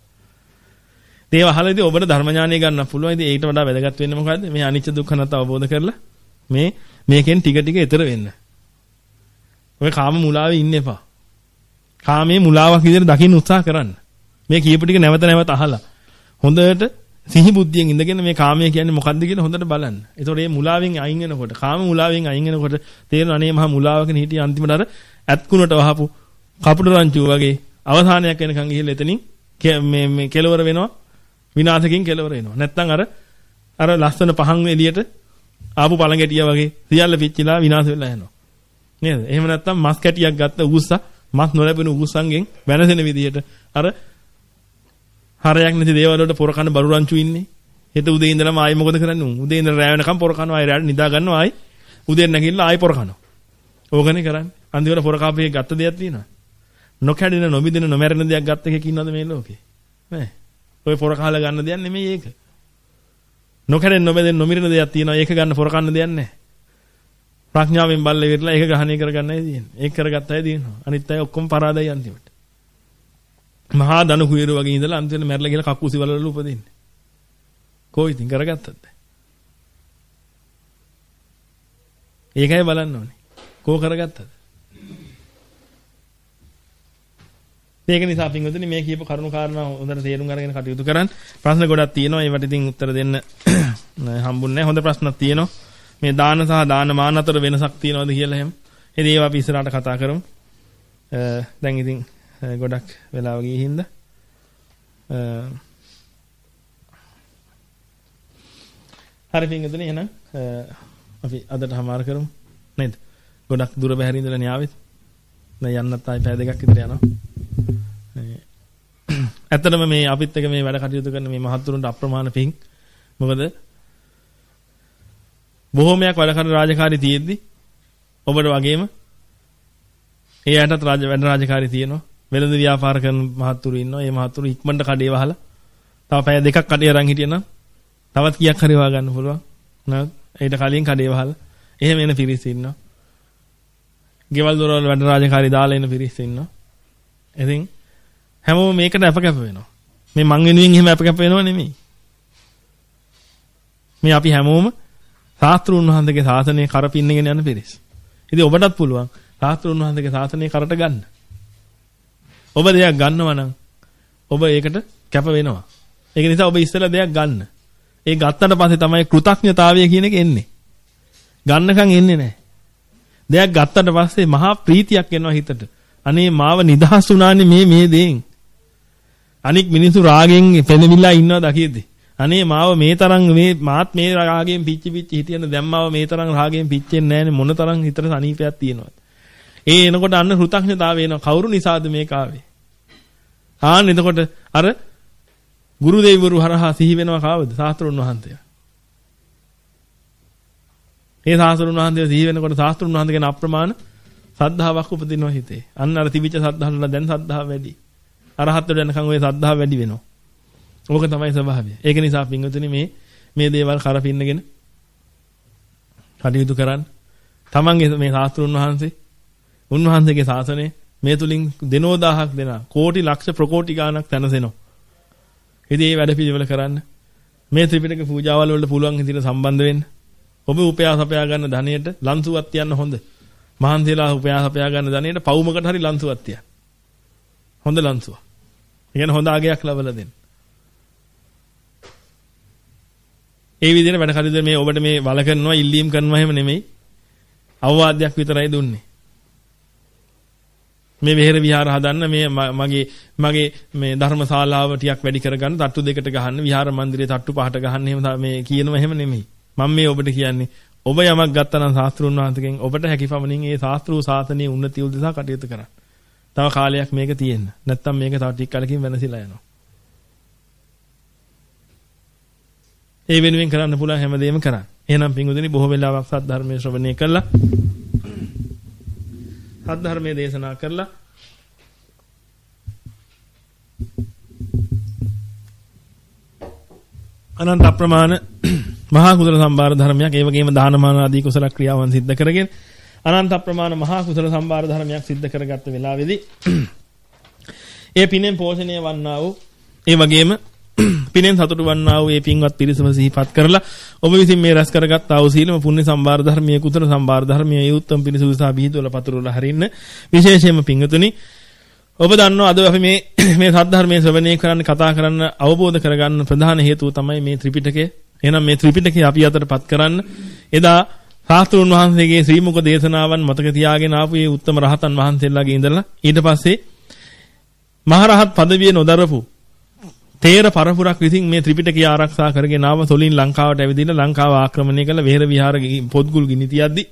ඒ වහලදී ඔබට ධර්ම ඥානය ගන්න පුළුවන්. ඉතින් ඒකට වඩා වැදගත් වෙන්නේ මොකද්ද? මේ අනිච්ච දුක්ඛ නැත අවබෝධ කරලා මේ මේකෙන් ටික ටික ඈතර වෙන්න. ඔය කාම මුලාවේ ඉන්න එපා. කාමයේ මුලාවක් විදිහට දකින්න උත්සාහ කරන්න. මේ කියපු ටික නැවත නැවත අහලා හොඳට සිහි බුද්ධියෙන් ඉඳගෙන මේ කාමය කියන්නේ මොකද්ද කියලා හොඳට බලන්න. ඒතකොට මේ මුලාවෙන් අයින් වෙනකොට, කාම මුලාවෙන් අයින් වෙනකොට තේරෙනවා අනේ මහා මුලාවකනේ හිටිය අන්තිමට අර ඇත්කුණට වහපු කපුට රංචුව වගේ අවසානයක් වෙනකන් ගිහිල්ලා එතනින් මේ මේ කෙලවර වෙනවා. විනාශකින් කෙලවර වෙනවා. නැත්තම් අර අර ලස්සන පහන් එළියට ආපු පළඟැටියා වගේ සියල්ල පිච්චිලා විනාශ වෙලා යනවා. නේද? එහෙම නැත්තම් මස් කැටියක් ගත්ත උගුස්සා මස් නොලැබෙන උගුස්සන්ගෙන් වෙනසෙන විදිහට අර හරයක් නැති දේවල් වලට පොර කන බරු රංචු ඉන්නේ. හෙට උදේ ඉඳලාම ආයි මොකද කරන්නේ? උදේ ඉඳලා රැ වෙනකම් පොර කනවා. ආයි රැට නිදා ගන්නවා. ආයි උදේ නැගිටලා ආයි පොර කනවා. ඕකනේ කරන්නේ. අන්තිමට පොර කාපේ ගත්ත දෙයක් තියෙනවා. නොකැඩෙන නොබිදෙන නොමැරෙන දෙයක් ගත්ත එකක ඉන්නවද මේ ලෝකේ? නෑ. ඔය පොර කහලා ගන්න දෙයක් නෙමෙයි ඒක. නොකැඩෙන නොබෙදෙන නොමිරෙන දෙයක් තියෙනවා. ඒක ගන්න පොර කන්න දෙයක් නෑ. ප්‍රඥාවෙන් බල්ලේ විරලා ඒක ග්‍රහණය කරගන්නයි තියෙන්නේ. ඒක කරගත්ත අය දිනනවා. අනිත් අය ඔක්කොම පරාදයි අන්තිමට. මහා දනු කුයරු වගේ ඉඳලා අන්තිමට මැරලා ගිහලා කක්කුසි වලවල උපදින්නේ. කොයි ඉතින් කරගත්තද? ඒකයි බලන්න ඕනේ. කෝ කරගත්තද? ඒක නිසා පින්වතුනි මේ කියපු කරුණු කාරණා හොඳට තේරුම් අරගෙන කටයුතු කරන්න. ප්‍රශ්න ගොඩක් තියෙනවා. ඒවට ඉතින් උත්තර දෙන්න හම්බුන්නේ නැහැ. හොඳ ප්‍රශ්නක් තියෙනවා. මේ දාන සහ දාන මාන අතර වෙනසක් තියෙනවද කියලා එහෙම. ඉතින් ඒවා අපි ඉස්සරහට කතා කරමු. දැන් ඉතින් ගොඩක් වෙලාව ගියේ හින්දා හරි පින්වතුනි එහෙනම් අපි අදට හමාර කරමු නේද? ගොඩක් දුර බැහැර ඉඳලා න්යාවෙත්. දැන් යන්නත් ආයි පැය දෙකක් විතර යනවා. ඇත්තටම මේ අපිත් එක මේ වැඩ කටයුතු කරන මේ මහත්තුරුන්ට අප්‍රමාණ පිං. මොකද බොහෝමයක් වැඩ කරන රාජකාරී තියෙද්දි ඔබට වගේම ඒ ඇටත් රාජ වැඩ රාජකාරී තියෙනවා. වෙළඳ ව්‍යාපාර කරන මහත්තුරු ඉන්නවා. මේ මහත්තුරු ඉක්මනට කඩේ වහලා තව පැය දෙකක් කඩේ අරන් හිටියනම් තවත් කීයක් හරි වා ගන්න පුළුවන්. නේද? ඊට කලින් කඩේ වහලා එහෙම එන පිරිස් ඉන්නවා. ගෙවල් දොරවල් වැඩ රාජකාරී දාලා එන පිරිස් ඉන්නවා. ඉතින් හැමෝම මේකට අපකැප වෙනවා. මේ මං වෙනුවෙන් එහෙම අපකැප වෙනව නෙමෙයි. මේ අපි හැමෝම ශාස්ත්‍රුන් වහන්සේගේ ශාසනය කරපින්නගෙන යන පිරිස්. ඉතින් ඔබටත් පුළුවන් ශාස්ත්‍රුන් වහන්සේගේ ශාසනය කරට ගන්න. ඔබ දෙයක් ගන්නවා නම් ඔබ ඒකට කැප වෙනවා. ඒක නිසා ඔබ ඉස්සෙල්ලා දෙයක් ගන්න. ඒ ගත්තට පස්සේ තමයි කෘතඥතාවය කියන එක එන්නේ. ගන්නකම් එන්නේ නැහැ. දෙයක් ගත්තට පස්සේ මහා ප්‍රීතියක් එනවා හිතට. අනේ මාව නිදහස් වුණානේ මේ මේ දෙයෙන්. අනික් මිනිස්සු රාගෙන් පෙළමිලා ඉන්නවා දකියදී. අනේ මාව මේ තරම් මේ මාත් මේ රාගෙන් පිච්චි පිච්චි හිටියන දැන් මාව මේ තරම් රාගෙන් පිච්චෙන්නේ නැහැනේ මොන තරම් හිතට සනීපයක් තියෙනවද? ඒ එනකොට අන්න කෘතඥතාවය එනවා. කවුරු නිසාද මේක ආවේ? ආන්න එතකොට අර ගුරු දෙවිවරු හරහා සිහි වෙනවා කාවද? ශාස්ත්‍රුන් වහන්සේ. ඒ ශාස්ත්‍රුන් වහන්සේ සිහි වෙනකොට ශාස්ත්‍රුන් වහන්සේ ගැන අප්‍රමාණ සද්ධාාවක් උපදිනවා හිතේ. අන්න අර තිබිච්ච සද්ධාහල දැන් සද්ධාව වැඩි. අරහත් වෙන්න යනකම් ওই සද්ධාව වැඩි වෙනවා. ඕක තමයි ස්වභාවය. ඒක නිසා පින්වතුනි මේ මේ දේවල් කරපින්නගෙන කටයුතු කරන්න. තමන්ගේ මේ ශාස්ත්‍රුන් වහන්සේ උන්වහන්සේගේ ශාසනය මේ තුලින් දෙනෝ දහයක් දෙනා කෝටි ලක්ෂ ප්‍රකෝටි ගාණක් තනසෙනවා. ඉතින් මේ වැඩ පිළිවෙල කරන්න. මේ ත්‍රිපිටක පූජාවල් වලට පුළුවන් විදිහට සම්බන්ධ වෙන්න. ඔබ උපයා සපයා ගන්න ධනයට ලන්සුවක් තියන්න හොඳ. මහන්සියලා උපයාස අපයා ගන්න ධනෙට පවුමකට හරි ලන්සුවක් තියන්න. හොඳ ලන්සුවක්. ඒ කියන්නේ හොඳ ආගයක් ලබලා දෙන්න. ඒ විදිහට වැඩ කටයුතු මේ ඔබට මේ වල කරනවා ඉල්ලීම් කරනවා එහෙම නෙමෙයි. අවවාදයක් විතරයි දුන්නේ. මේ විහෙර විහාර හදන්න මේ මගේ මගේ මේ ධර්මශාලාව ටිකක් වැඩි කරගන්න තට්ටු දෙකට ගහන්න විහාර මන්දිරේ තට්ටු පහට ගහන්න එහෙම මේ කියනවා එහෙම නෙමෙයි. මම මේ ඔබට කියන්නේ ඔබ යමක් ගත්තා නම් ශාස්ත්‍රුන් වහන්සේගෙන් ඔබට හැකියපමණින් ඒ ශාස්ත්‍රූ ශාසනයේ උන්නතිය උදෙසා කටයුතු කරන්න. තව කාලයක් මේක තියෙන්න. නැත්තම් මේක තව ටික කලකින් වෙනසිලා යනවා. ඒ වෙනුවෙන් කරන්න පුළුවන් හැමදේම කරන්න. එහෙනම් පින්වතුනි බොහෝ වෙලාවක් සත්‍ය ධර්මයේ ශ්‍රවණය කළා. සත්‍ය ධර්මයේ දේශනා කරලා අනන්ත අප්‍රමාණ මහා කුසල සම්භාර ධර්මයක් ඒ වගේම දානමාන ආදී කුසල ක්‍රියාවන් සිද්ධ කරගෙන අනන්ත අප්‍රමාණ මහා කුසල සම්භාර ධර්මයක් සිද්ධ කරගත්ත වෙලාවේදී ඒ පිනෙන් පෝෂණය වන්නා වූ ඒ වගේම පිනෙන් සතුටු වන්නා වූ ඒ පින්වත් පිරිසම සිහිපත් කරලා ඔබ විසින් මේ රැස් කරගත් ආ වූ සීලම පුණ්‍ය සම්භාර ධර්මයේ කුසල සම්භාර ධර්මයේ ඒ උත්තම පිරිස උසා බිහිදවල පතුරවලා හරින්න විශේෂයෙන්ම පින්වතුනි ඔබ දන්නවා අද අපි මේ මේ සත්‍ය ධර්මයේ ශ්‍රවණය කරන්න කතා කරන්න අවබෝධ කරගන්න ප්‍රධාන හේතුව තමයි මේ ත්‍රිපිටකය. එහෙනම් මේ ත්‍රිපිටකය අපි අතරපත් කරන්න එදා ශාස්ත්‍රඥ වහන්සේගේ ශ්‍රී මුක දේශනාවන් මතක තියාගෙන ආපු මේ උත්තම රහතන් වහන්සේලාගේ ඉඳලා ඊට පස්සේ මහරහත් පදවිය නොදරපු තේර පරපුරක් විසින් මේ ත්‍රිපිටකය ආරක්ෂා කරගෙන ආව සොලින් ලංකාවට ඇවිදින්න ලංකාව ආක්‍රමණය කළ වෙහෙර විහාර පොත්ගුල් ගිනි තියද්දි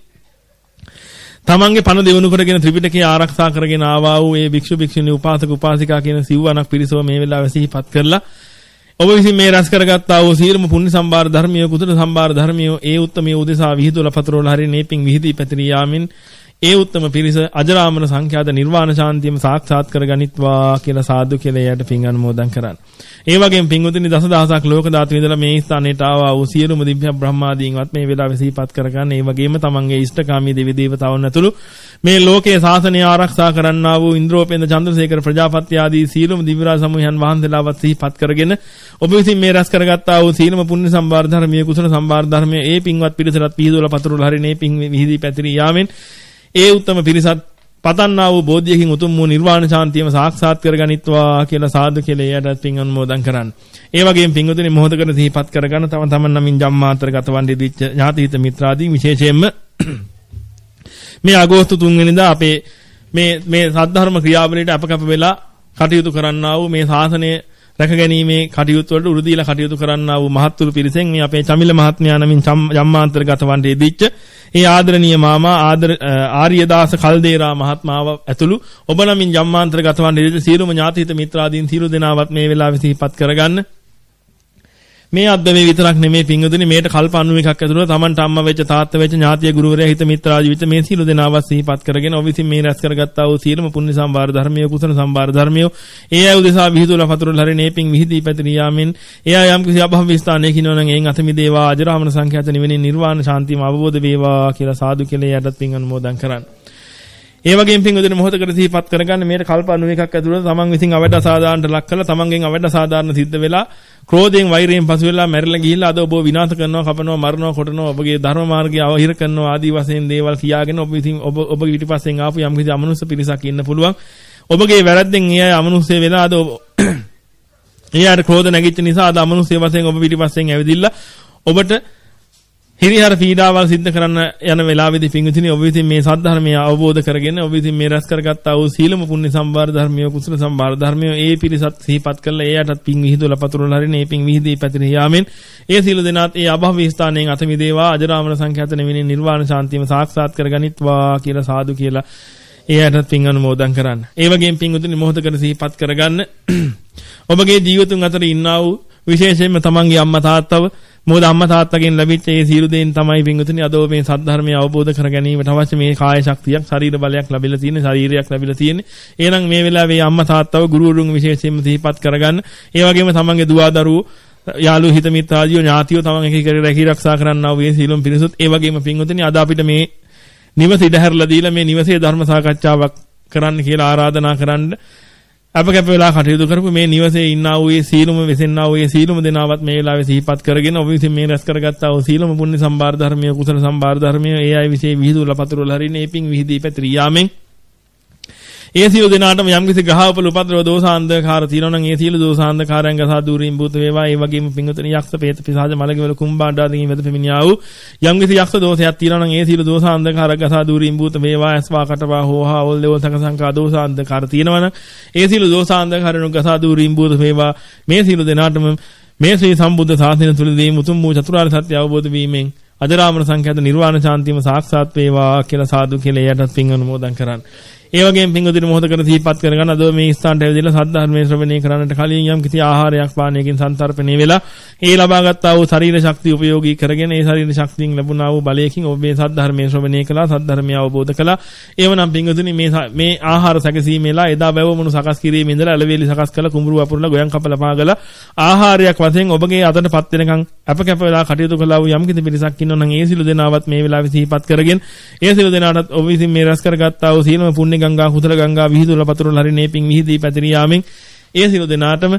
තමන්ගේ පණ දෙවනු කරගෙන ත්‍රිපිටකය ආරක්ෂා කරගෙන ආවා වූ ඒ භික්ෂු භික්ෂුණී උපාසක උපාසිකා කියන සිව්වණක් පිරිසව මේ වෙලාවේ සිහිපත් කරලා ඔබ විසින් මේ රැස් කරගත්තා වූ සීලම පුණ්‍ය සම්භාර ධර්මිය කුසල සම්භාර ධර්මිය ඒ උත්තමයේ උදෙසා විහිදුල පතරවල හරින මේ පිං විහිදී පැතිරී යාමින් ඒ උත්තම පිරිස අජරාමර සංඛ්‍යාත නිර්වාණ ශාන්තියම සාක්ෂාත් කරගනිත්වා කියලා සාදු කියලා එයට පිං අනුමෝදන් කරන්න. ඒ වගේම පින්වතුනි දසදහසක් ලෝක ධාතු ඉඳලා මේ ස්ථානයට ආවා වූ සියලුම දිව්‍ය බ්‍රහ්මාදීන්වත් මේ වෙලාවේ සිහිපත් කරගන්න. ඒ වගේම තමන්ගේ ඉෂ්ඨකාමී දෙවි දේවතාවුන් ඇතුළු මේ ලෝකයේ ශාසනය ආරක්ෂා කරන්නා වූ ඉන්ද්‍රෝපේන්ද්‍ර චන්ද්‍රසේකර ප්‍රජාපති ආදී සියලුම දිව්‍ය රාජ සමූහයන් වහන්සේලාවත් සිහිපත් කරගෙන ඔබ විසින් මේ රැස් කරගත්තා වූ සීලම පුණ්‍ය සම්භාර ධර්මයේ කුසල සම්භාර ධර්මයේ ඒ පින්වත් පිරිසට පිහිදුවලා පතුරුල හරින මේ පින් විහිදී පැතිරී යාමෙන් ඒ උත්තම පිරිසත් පතන්නා වූ බෝධියකින් උතුම් වූ නිර්වාණ ශාන්තියම සාක්ෂාත් කරගනිත්වා කියලා සාදු කියලා එයට පින් අනුමෝදන් කරන්න. ඒ වගේම පින්වතුනි මොහොතකට සිහිපත් කරගන්න තම තමන් නමින් ජම්මාන්තර ගත වන්නේ දිච්ච ඥාතිහිත මිත්‍රාදී විශේෂයෙන්ම මේ අගෝස්තු තුන් වෙනිදා අපේ මේ මේ සද්ධර්ම ක්‍රියාවලියට අපකප වෙලා කටයුතු කරන්නා වූ මේ ශාසනය රැකගැනීමේ කටයුතු වලට උරු දීලා කටයුතු කරන්නා වූ මහත්තුරු පිරිසෙන් මේ අපේ චමිල මහත්මයා නමින් ජම්මාන්තර ගත වන්නේ දිච්ච ඒ ආදරණීය මාමා ආදර ආර්යදාස කල්දේරා මහත්මාව ඇතුළු ඔබ නමින් ජම්මාන්තර ගත වන්නේ දිච්ච සියලුම ඥාතිහිත මිත්‍රාදීන් සියලු දෙනාවත් මේ වෙලාවේ සිහිපත් කරගන්න. මේ අද්දමේ විතරක් නෙමේ පින්වතුනි මේට කල්ප අනූ එකක් ඇතුළත තමන්ට අම්මා වෙච්ච තාත්තා වෙච්ච ඥාතිය ගුරුවරයා හිත මිත්‍රාදී විත මේ සියලු දෙනාවත් සිහිපත් කරගෙන ඔබ විසින් මේ රැස් කරගත්තා වූ සියලුම පුණ්‍ය සම්භාර ධර්මයේ කුසල සම්භාර ධර්මයේ ඒ අය උදෙසා විහිදුවලා පතුරුල හරින මේ පිං විහිදී පැතිරී යාමෙන් ඒ අය යම් කිසි අභව ස්ථානයක ඉන්නවනම් එයින් අත මිදේවා අජරාමර සංඛ්‍යාත නිවෙනින් නිර්වාණ ශාන්තියම අවබෝධ වේවා කියලා සාදු කියලා යටත් පිං අනුමෝදන් කරන්න. ඒ වගේම පින්වතුනි මොහොතකට සිහිපත් කරගන්න මේට කල්ප අනූ එකක් ඇතුළත තමන් විසින් අවඩ අසාධාරණට ලක් කළා තමන්ගෙන් අවඩ අසාධාරණ සිද්ධ වෙලා ක්‍රෝධයෙන් වෛරයෙන් පසු වෙලා මැරිලා ගිහිල්ලා අද ඔබ විනාශ කරනවා කපනවා මරනවා කොටනවා ඔබගේ ධර්ම මාර්ගය අවහිර කරනවා ආදී වශයෙන් දේවල් කියාගෙන ඔබ විසින් ඔබ ඔබ ඊටපස්සෙන් ආපු යම් කිසි අමනුෂ්‍ය පිරිසක් ඉන්න පුළුවන් ඔබගේ වැරද්දෙන් ඒ අය අමනුෂ්‍ය වෙලා අද ඒ අය ක්‍රෝධ නැගිච්ච නිසා අද අමනුෂ්‍ය වශයෙන් ඔබ ඊටපස්සෙන් ඇවිදින්න ඔබට හිරිහර පීඩාවල් සිද්ධ කරන්න යන වෙලාවේදී පින්විතිනි ඔබ විසින් මේ සද්ධර්මය අවබෝධ කරගෙන ඔබ විසින් මේ රැස් කරගත්තා වූ සීලම පුණ්‍ය සම්භාර ධර්මයේ කුසල සම්භාර ධර්මයේ ඒ පිරිසත් සිහිපත් කරලා ඒ යටත් පින් විහිදුවලා පතුරුල හරින මේ පින් විහිදී පැතිරී යාමෙන් ඒ සීල දෙනාත් ඒ අභව ස්ථානයෙන් අත මිදේවා අජරාමර සංඛ්‍යාත නිවෙනින් නිර්වාණ ශාන්තියම සාක්ෂාත් කරගනිත්වා කියලා සාදු කියලා ඒ යටත් පින් අනුමෝදන් කරන්න. ඒ වගේම පින්විතිනි මොහොතකට සිහිපත් කරගන්න ඔබගේ ජීවිතුන් අතර ඉන්නා වූ විශේෂයෙන්ම තමන්ගේ අම්මා තාත්තව මොකද අම්මා තාත්තගෙන් ලැබිච්ච ඒ සියලු දේන් තමයි පින්වතුනි අද මේ සද්ධර්මය අවබෝධ කර ගැනීමට අවශ්‍ය මේ කාය ශක්තියක් ශරීර බලයක් ලැබිලා තියෙන ශරීරයක් ලැබිලා තියෙන. එහෙනම් මේ වෙලාවේ අම්මා තාත්තව ගුරුවරුන් විශේෂයෙන්ම සිහිපත් කරගන්න. ඒ වගේම තමන්ගේ දුව දරුවෝ යාළුවෝ හිත මිත්‍රාදියෝ ඥාතියෝ තමන් එක එක රැකී ආරක්ෂා කරන්නා වූ සියලුම පිරිසුත් ඒ වගේම පින්වතුනි අද අපිට මේ නිවස ඉඩ හැරලා දීලා මේ නිවසේ ධර්ම සාකච්ඡාවක් කරන්න කියලා ආරාධනා කරන්න අප කැප වෙලා කටයුතු කරපු මේ නිවසේ ඉන්නා වූ ඒ සීලම වෙසෙන්නා වූ ඒ සීලම දෙනාවත් මේ වෙලාවේ සිහිපත් කරගෙන ඔබ විසින් මේ රැස් කරගත්තා වූ සීලම පුණ්‍ය සම්භාර ධර්මයේ කුසල සම්භාර ධර්මයේ ඒ අය විශේෂ විහිදුල පතුරවල හරිනේ පිං විහිදී පැතිරී යාමෙන් ඒ සියලු දෙනාටම යම්කිසි ග්‍රහෝපල උපද්‍රව දෝසාන්ධකාර තියෙනවා නම් ඒ සියලු දෝසාන්ධකාරයන් ගසා දුරින් භූත වේවා. ඒ වගේම පිංගුතුනි යක්ෂ පේත පිසාජ මලගෙවල කුම්බාණ්ඩාදීන් වෙත පෙමිනියා වූ යම්කිසි යක්ෂ දෝෂයක් තියෙනවා නම් ඒ සියලු දෝසාන්ධකාර ගසා දුරින් භූත වේවා. ඇස්වා කටවා හෝහා ඔල් දෙවල් සංකසංකා දෝසාන්ධකාර තියෙනවා නම් ඒ සියලු දෝසාන්ධකාරයන් ගසා දුරින් භූත වේවා. මේ සියලු දෙනාටම මේ ශ්‍රී සම්බුද්ධ ශාසනය තුලදී මුතුන් වූ චතුරාර්ය සත්‍ය අවබෝධ වීමෙන් අජරාමර සංඛ්‍යාත නිර්වාණ ශාන්තියම සාක්ෂාත් වේවා කියලා සාදු කියලා එයටත් පින් අනුමෝදන් කරන්න. ඒ වගේම පින්වදින මොහොතකට සිහිපත් කරගන්න අද මේ ස්ථානට ඇවිදලා සද්ධර්මයේ ශ්‍රවණය කරන්නට කලින් යම් කිසි ආහාරයක් පානයකින් සංතරපණය වෙලා ඒ ලබාගත් ආ වූ ශරීර ශක්තිය උපයෝගී කරගෙන ඒ ශරීර ශක්තියෙන් ලැබුණා වූ බලයකින් ඔබ මේ සද්ධර්මයේ ශ්‍රවණය කළා සද්ධර්මය අවබෝධ කළා. එවනම් පින්වදින මේ මේ ආහාර සැකසීමේලා එදා බැවමුණු සකස් කිරීමේ ඉඳලා අලවේලි සකස් කළ කුඹුරු වපුරලා ගොයන් කපලා පාගලා ආහාරයක් වශයෙන් ඔබගේ අතටපත් වෙනකන් අප කැප වෙලා කටයුතු කළා වූ යම් කිසි පිරිසක් ඉන්නවා නම් ඒ සිළු දෙනාවත් මේ වෙලාවේ සිහිපත් කරගෙන ඒ සිළු දෙනාටත් ඔබ විසින් මේ රැස් කරගත් ආ වූ සීලම පුණ්‍ය ගංගා කුසල ගංගා විහිදුල පතුරුල හරිනේ පිං විහිදී පැතිරී යාමෙන් ඒ සිළු දෙනාටම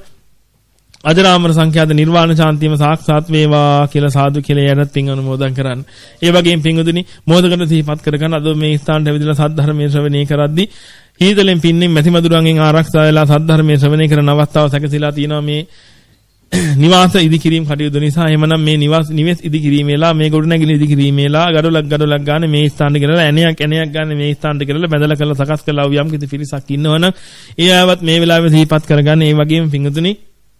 අජරාමර සංඛ්‍යාත නිර්වාණ ශාන්තියම සාක්ෂාත් වේවා කියලා සාදු කියලා යනත් පිං අනුමෝදන් කරන්න. ඒ වගේම පිංගුතුනි මොහොතකට සිහිපත් කරගන්න අද මේ ස්ථානට ඇවිදලා සද්ධර්මයේ ශ්‍රවණය කරද්දී හීතලෙන් පින්නෙන් මැසි මදුරුවන්ගෙන් ආරක්ෂා වෙලා සද්ධර්මයේ ශ්‍රවණය කරන අවස්ථාව සැකසීලා තියෙනවා මේ නිවාස ඉදිකිරීම කටයුතු නිසා. එහෙමනම් මේ නිවාස නිවෙස් ඉදිකිරීමේලා මේ ගොඩනැගිලි ඉදිකිරීමේලා ගඩොලක් ගඩොලක් ගන්න මේ ස්ථානට ගෙනලා ඇණයක් ඇණයක් ගන්න මේ ස්ථානට ගෙනලා බැඳලා කරලා සකස් කළා වූ යම් කිසි පිරිසක් ඉන්නවනම් ඒ ආවත් මේ වෙලාවේ සිහිපත් කරගන්න. ඒ වගේම පිංගුතුනි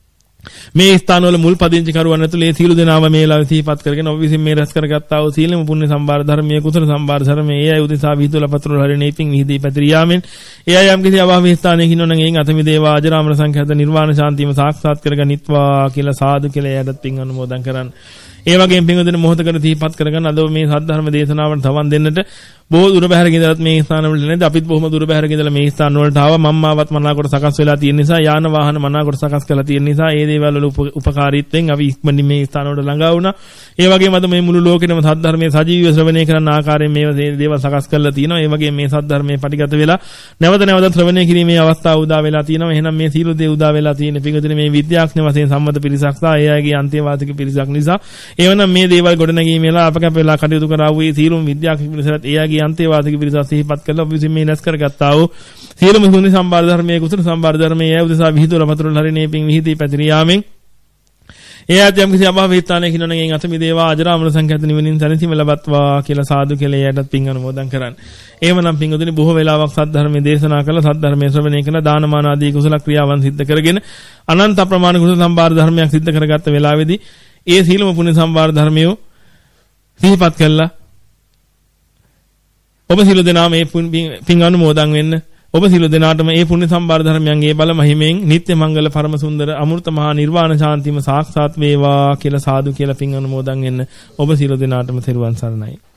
මේ ස්ථානවල මුල් පදිංචි කරුවන් ඇතුළේ ඒ සීල දෙනාම මේ වෙලාවේ සිහිපත් කරගෙන ඔබ විසින් මේ රැස් කරගත්තා වූ සීලම පුණ්‍ය සම්භාර ධර්මයේ කුසල සම්භාර ධර්මයේ ඒ අය උදෙසා විහිදුල පතුරුල හරිනේ පිං විහිදී පැතිරී යාමෙන් ඒ අය යම් කිසි අභාවී ස්ථානයක ඉන්නවනම් එයින් අත මිදේවා අජරාමර සංඛ්‍යාත නිර්වාණ ශාන්තියම සාක්ෂාත් කරගනිත්වා කියලා සාදු කියලා එයටත් පිං අනුමෝදන් කරන්න. ඒ වගේම පිංගුතුනි මොහොතකට සිහිපත් කරගන්න අද මේ සද්ධර්ම දේශනාවට සවන් දෙන්නට බොහෝ දුර බැහැර ගෙදරත් මේ ස්ථාන වලට නේද අපිත් බොහොම දුර බැහැර ගෙදලා මේ ස්ථාන වලට ආවා. මම්මාවත් මනාකොට සකස් වෙලා තියෙන නිසා යාන වාහන මනාකොට සකස් කරලා තියෙන නිසා ඒ දේවල් වල උපකාරීත්වයෙන් අපි ඉක්මනින් මේ ස්ථාන වලට ළඟා වුණා. ඒ වගේම අද මේ මුළු ලෝකෙටම සද්ධර්මයේ සජීවීව ශ්‍රවණය කරන ආකාරයෙන් මේ දේවල් සකස් කරලා තියෙනවා. ඒ වගේම මේ සද්ධර්මයේ පටිගත වෙලා නැවත නැවත ශ්‍රවණය කිරීමේ අවස්ථාව උදා වෙලා තියෙනවා. එහෙනම් මේ සීල දේ උදා වෙලා තියෙන පිඟුතුනේ මේ විද්‍යාඥ වශයෙන් සම්මත පිරිසක් සහ ඒ අයගේ අන්තිවාදික පිරිසක් නිසා එවනම් මේ දේවල් ගොඩනැගීමේලා අප කැප වෙලා කටයුතු කරා වූ සීලුම් විද්‍යාඥ පිරිසත් ඒ අයගේ අන්තිවාදික පිරිස සිහිපත් කළා ඔබ විසින් මේ නැස් කරගත්තා වූ සියලුම පුණ්‍ය සම්භාර ධර්මයේ කුසල සම්භාර ධර්මයේ ඒ උදෙසා විහිදුල පතුරුල හරිනේ පිං විහිදී පැතිරී යාමෙන් ඒ ආත්‍යම් කිසි අභාවී ස්ථානයක ඉන්නවනම් එයින් අත මිදේවා අජරාමර සංඛ්‍යාත නිවනින් සැනසීම ලබත්වා කියලා සාදු කියලා එයටත් පිං අනුමෝදන් කරන්න. එහෙමනම් පිංගුතුනි බොහෝ වෙලාවක් සද්ධර්මයේ දේශනා කළා සද්ධර්මයේ ශ්‍රවණය කළා දානමාන ආදී කුසල ක්‍රියාවන් සිද්ධ කරගෙන අනන්ත ප්‍රමාණ කුසල සම්භාර ධර්මයක් සිද්ධ කරගත්ත වෙලාවේදී ඒ සීලම පුණ්‍ය සම්භාර ධර්මියෝ සිහිපත් කළා. ඔබ සියලු දෙනා මේ පින් අනුමෝදන් වෙන්න. ඔබ සියලු දෙනාටම මේ පුණ්‍ය සම්භාර ධර්මයන්ගේ බල මහිමෙන් නිත්‍ය මංගල පරම සුන්දර අමෘත මහා නිර්වාණ ශාන්තියම සාක්ෂාත් වේවා කියලා සාදු කියලා පින් අනුමෝදන් වෙන්න. ඔබ සියලු දෙනාටම තෙරුවන් සරණයි.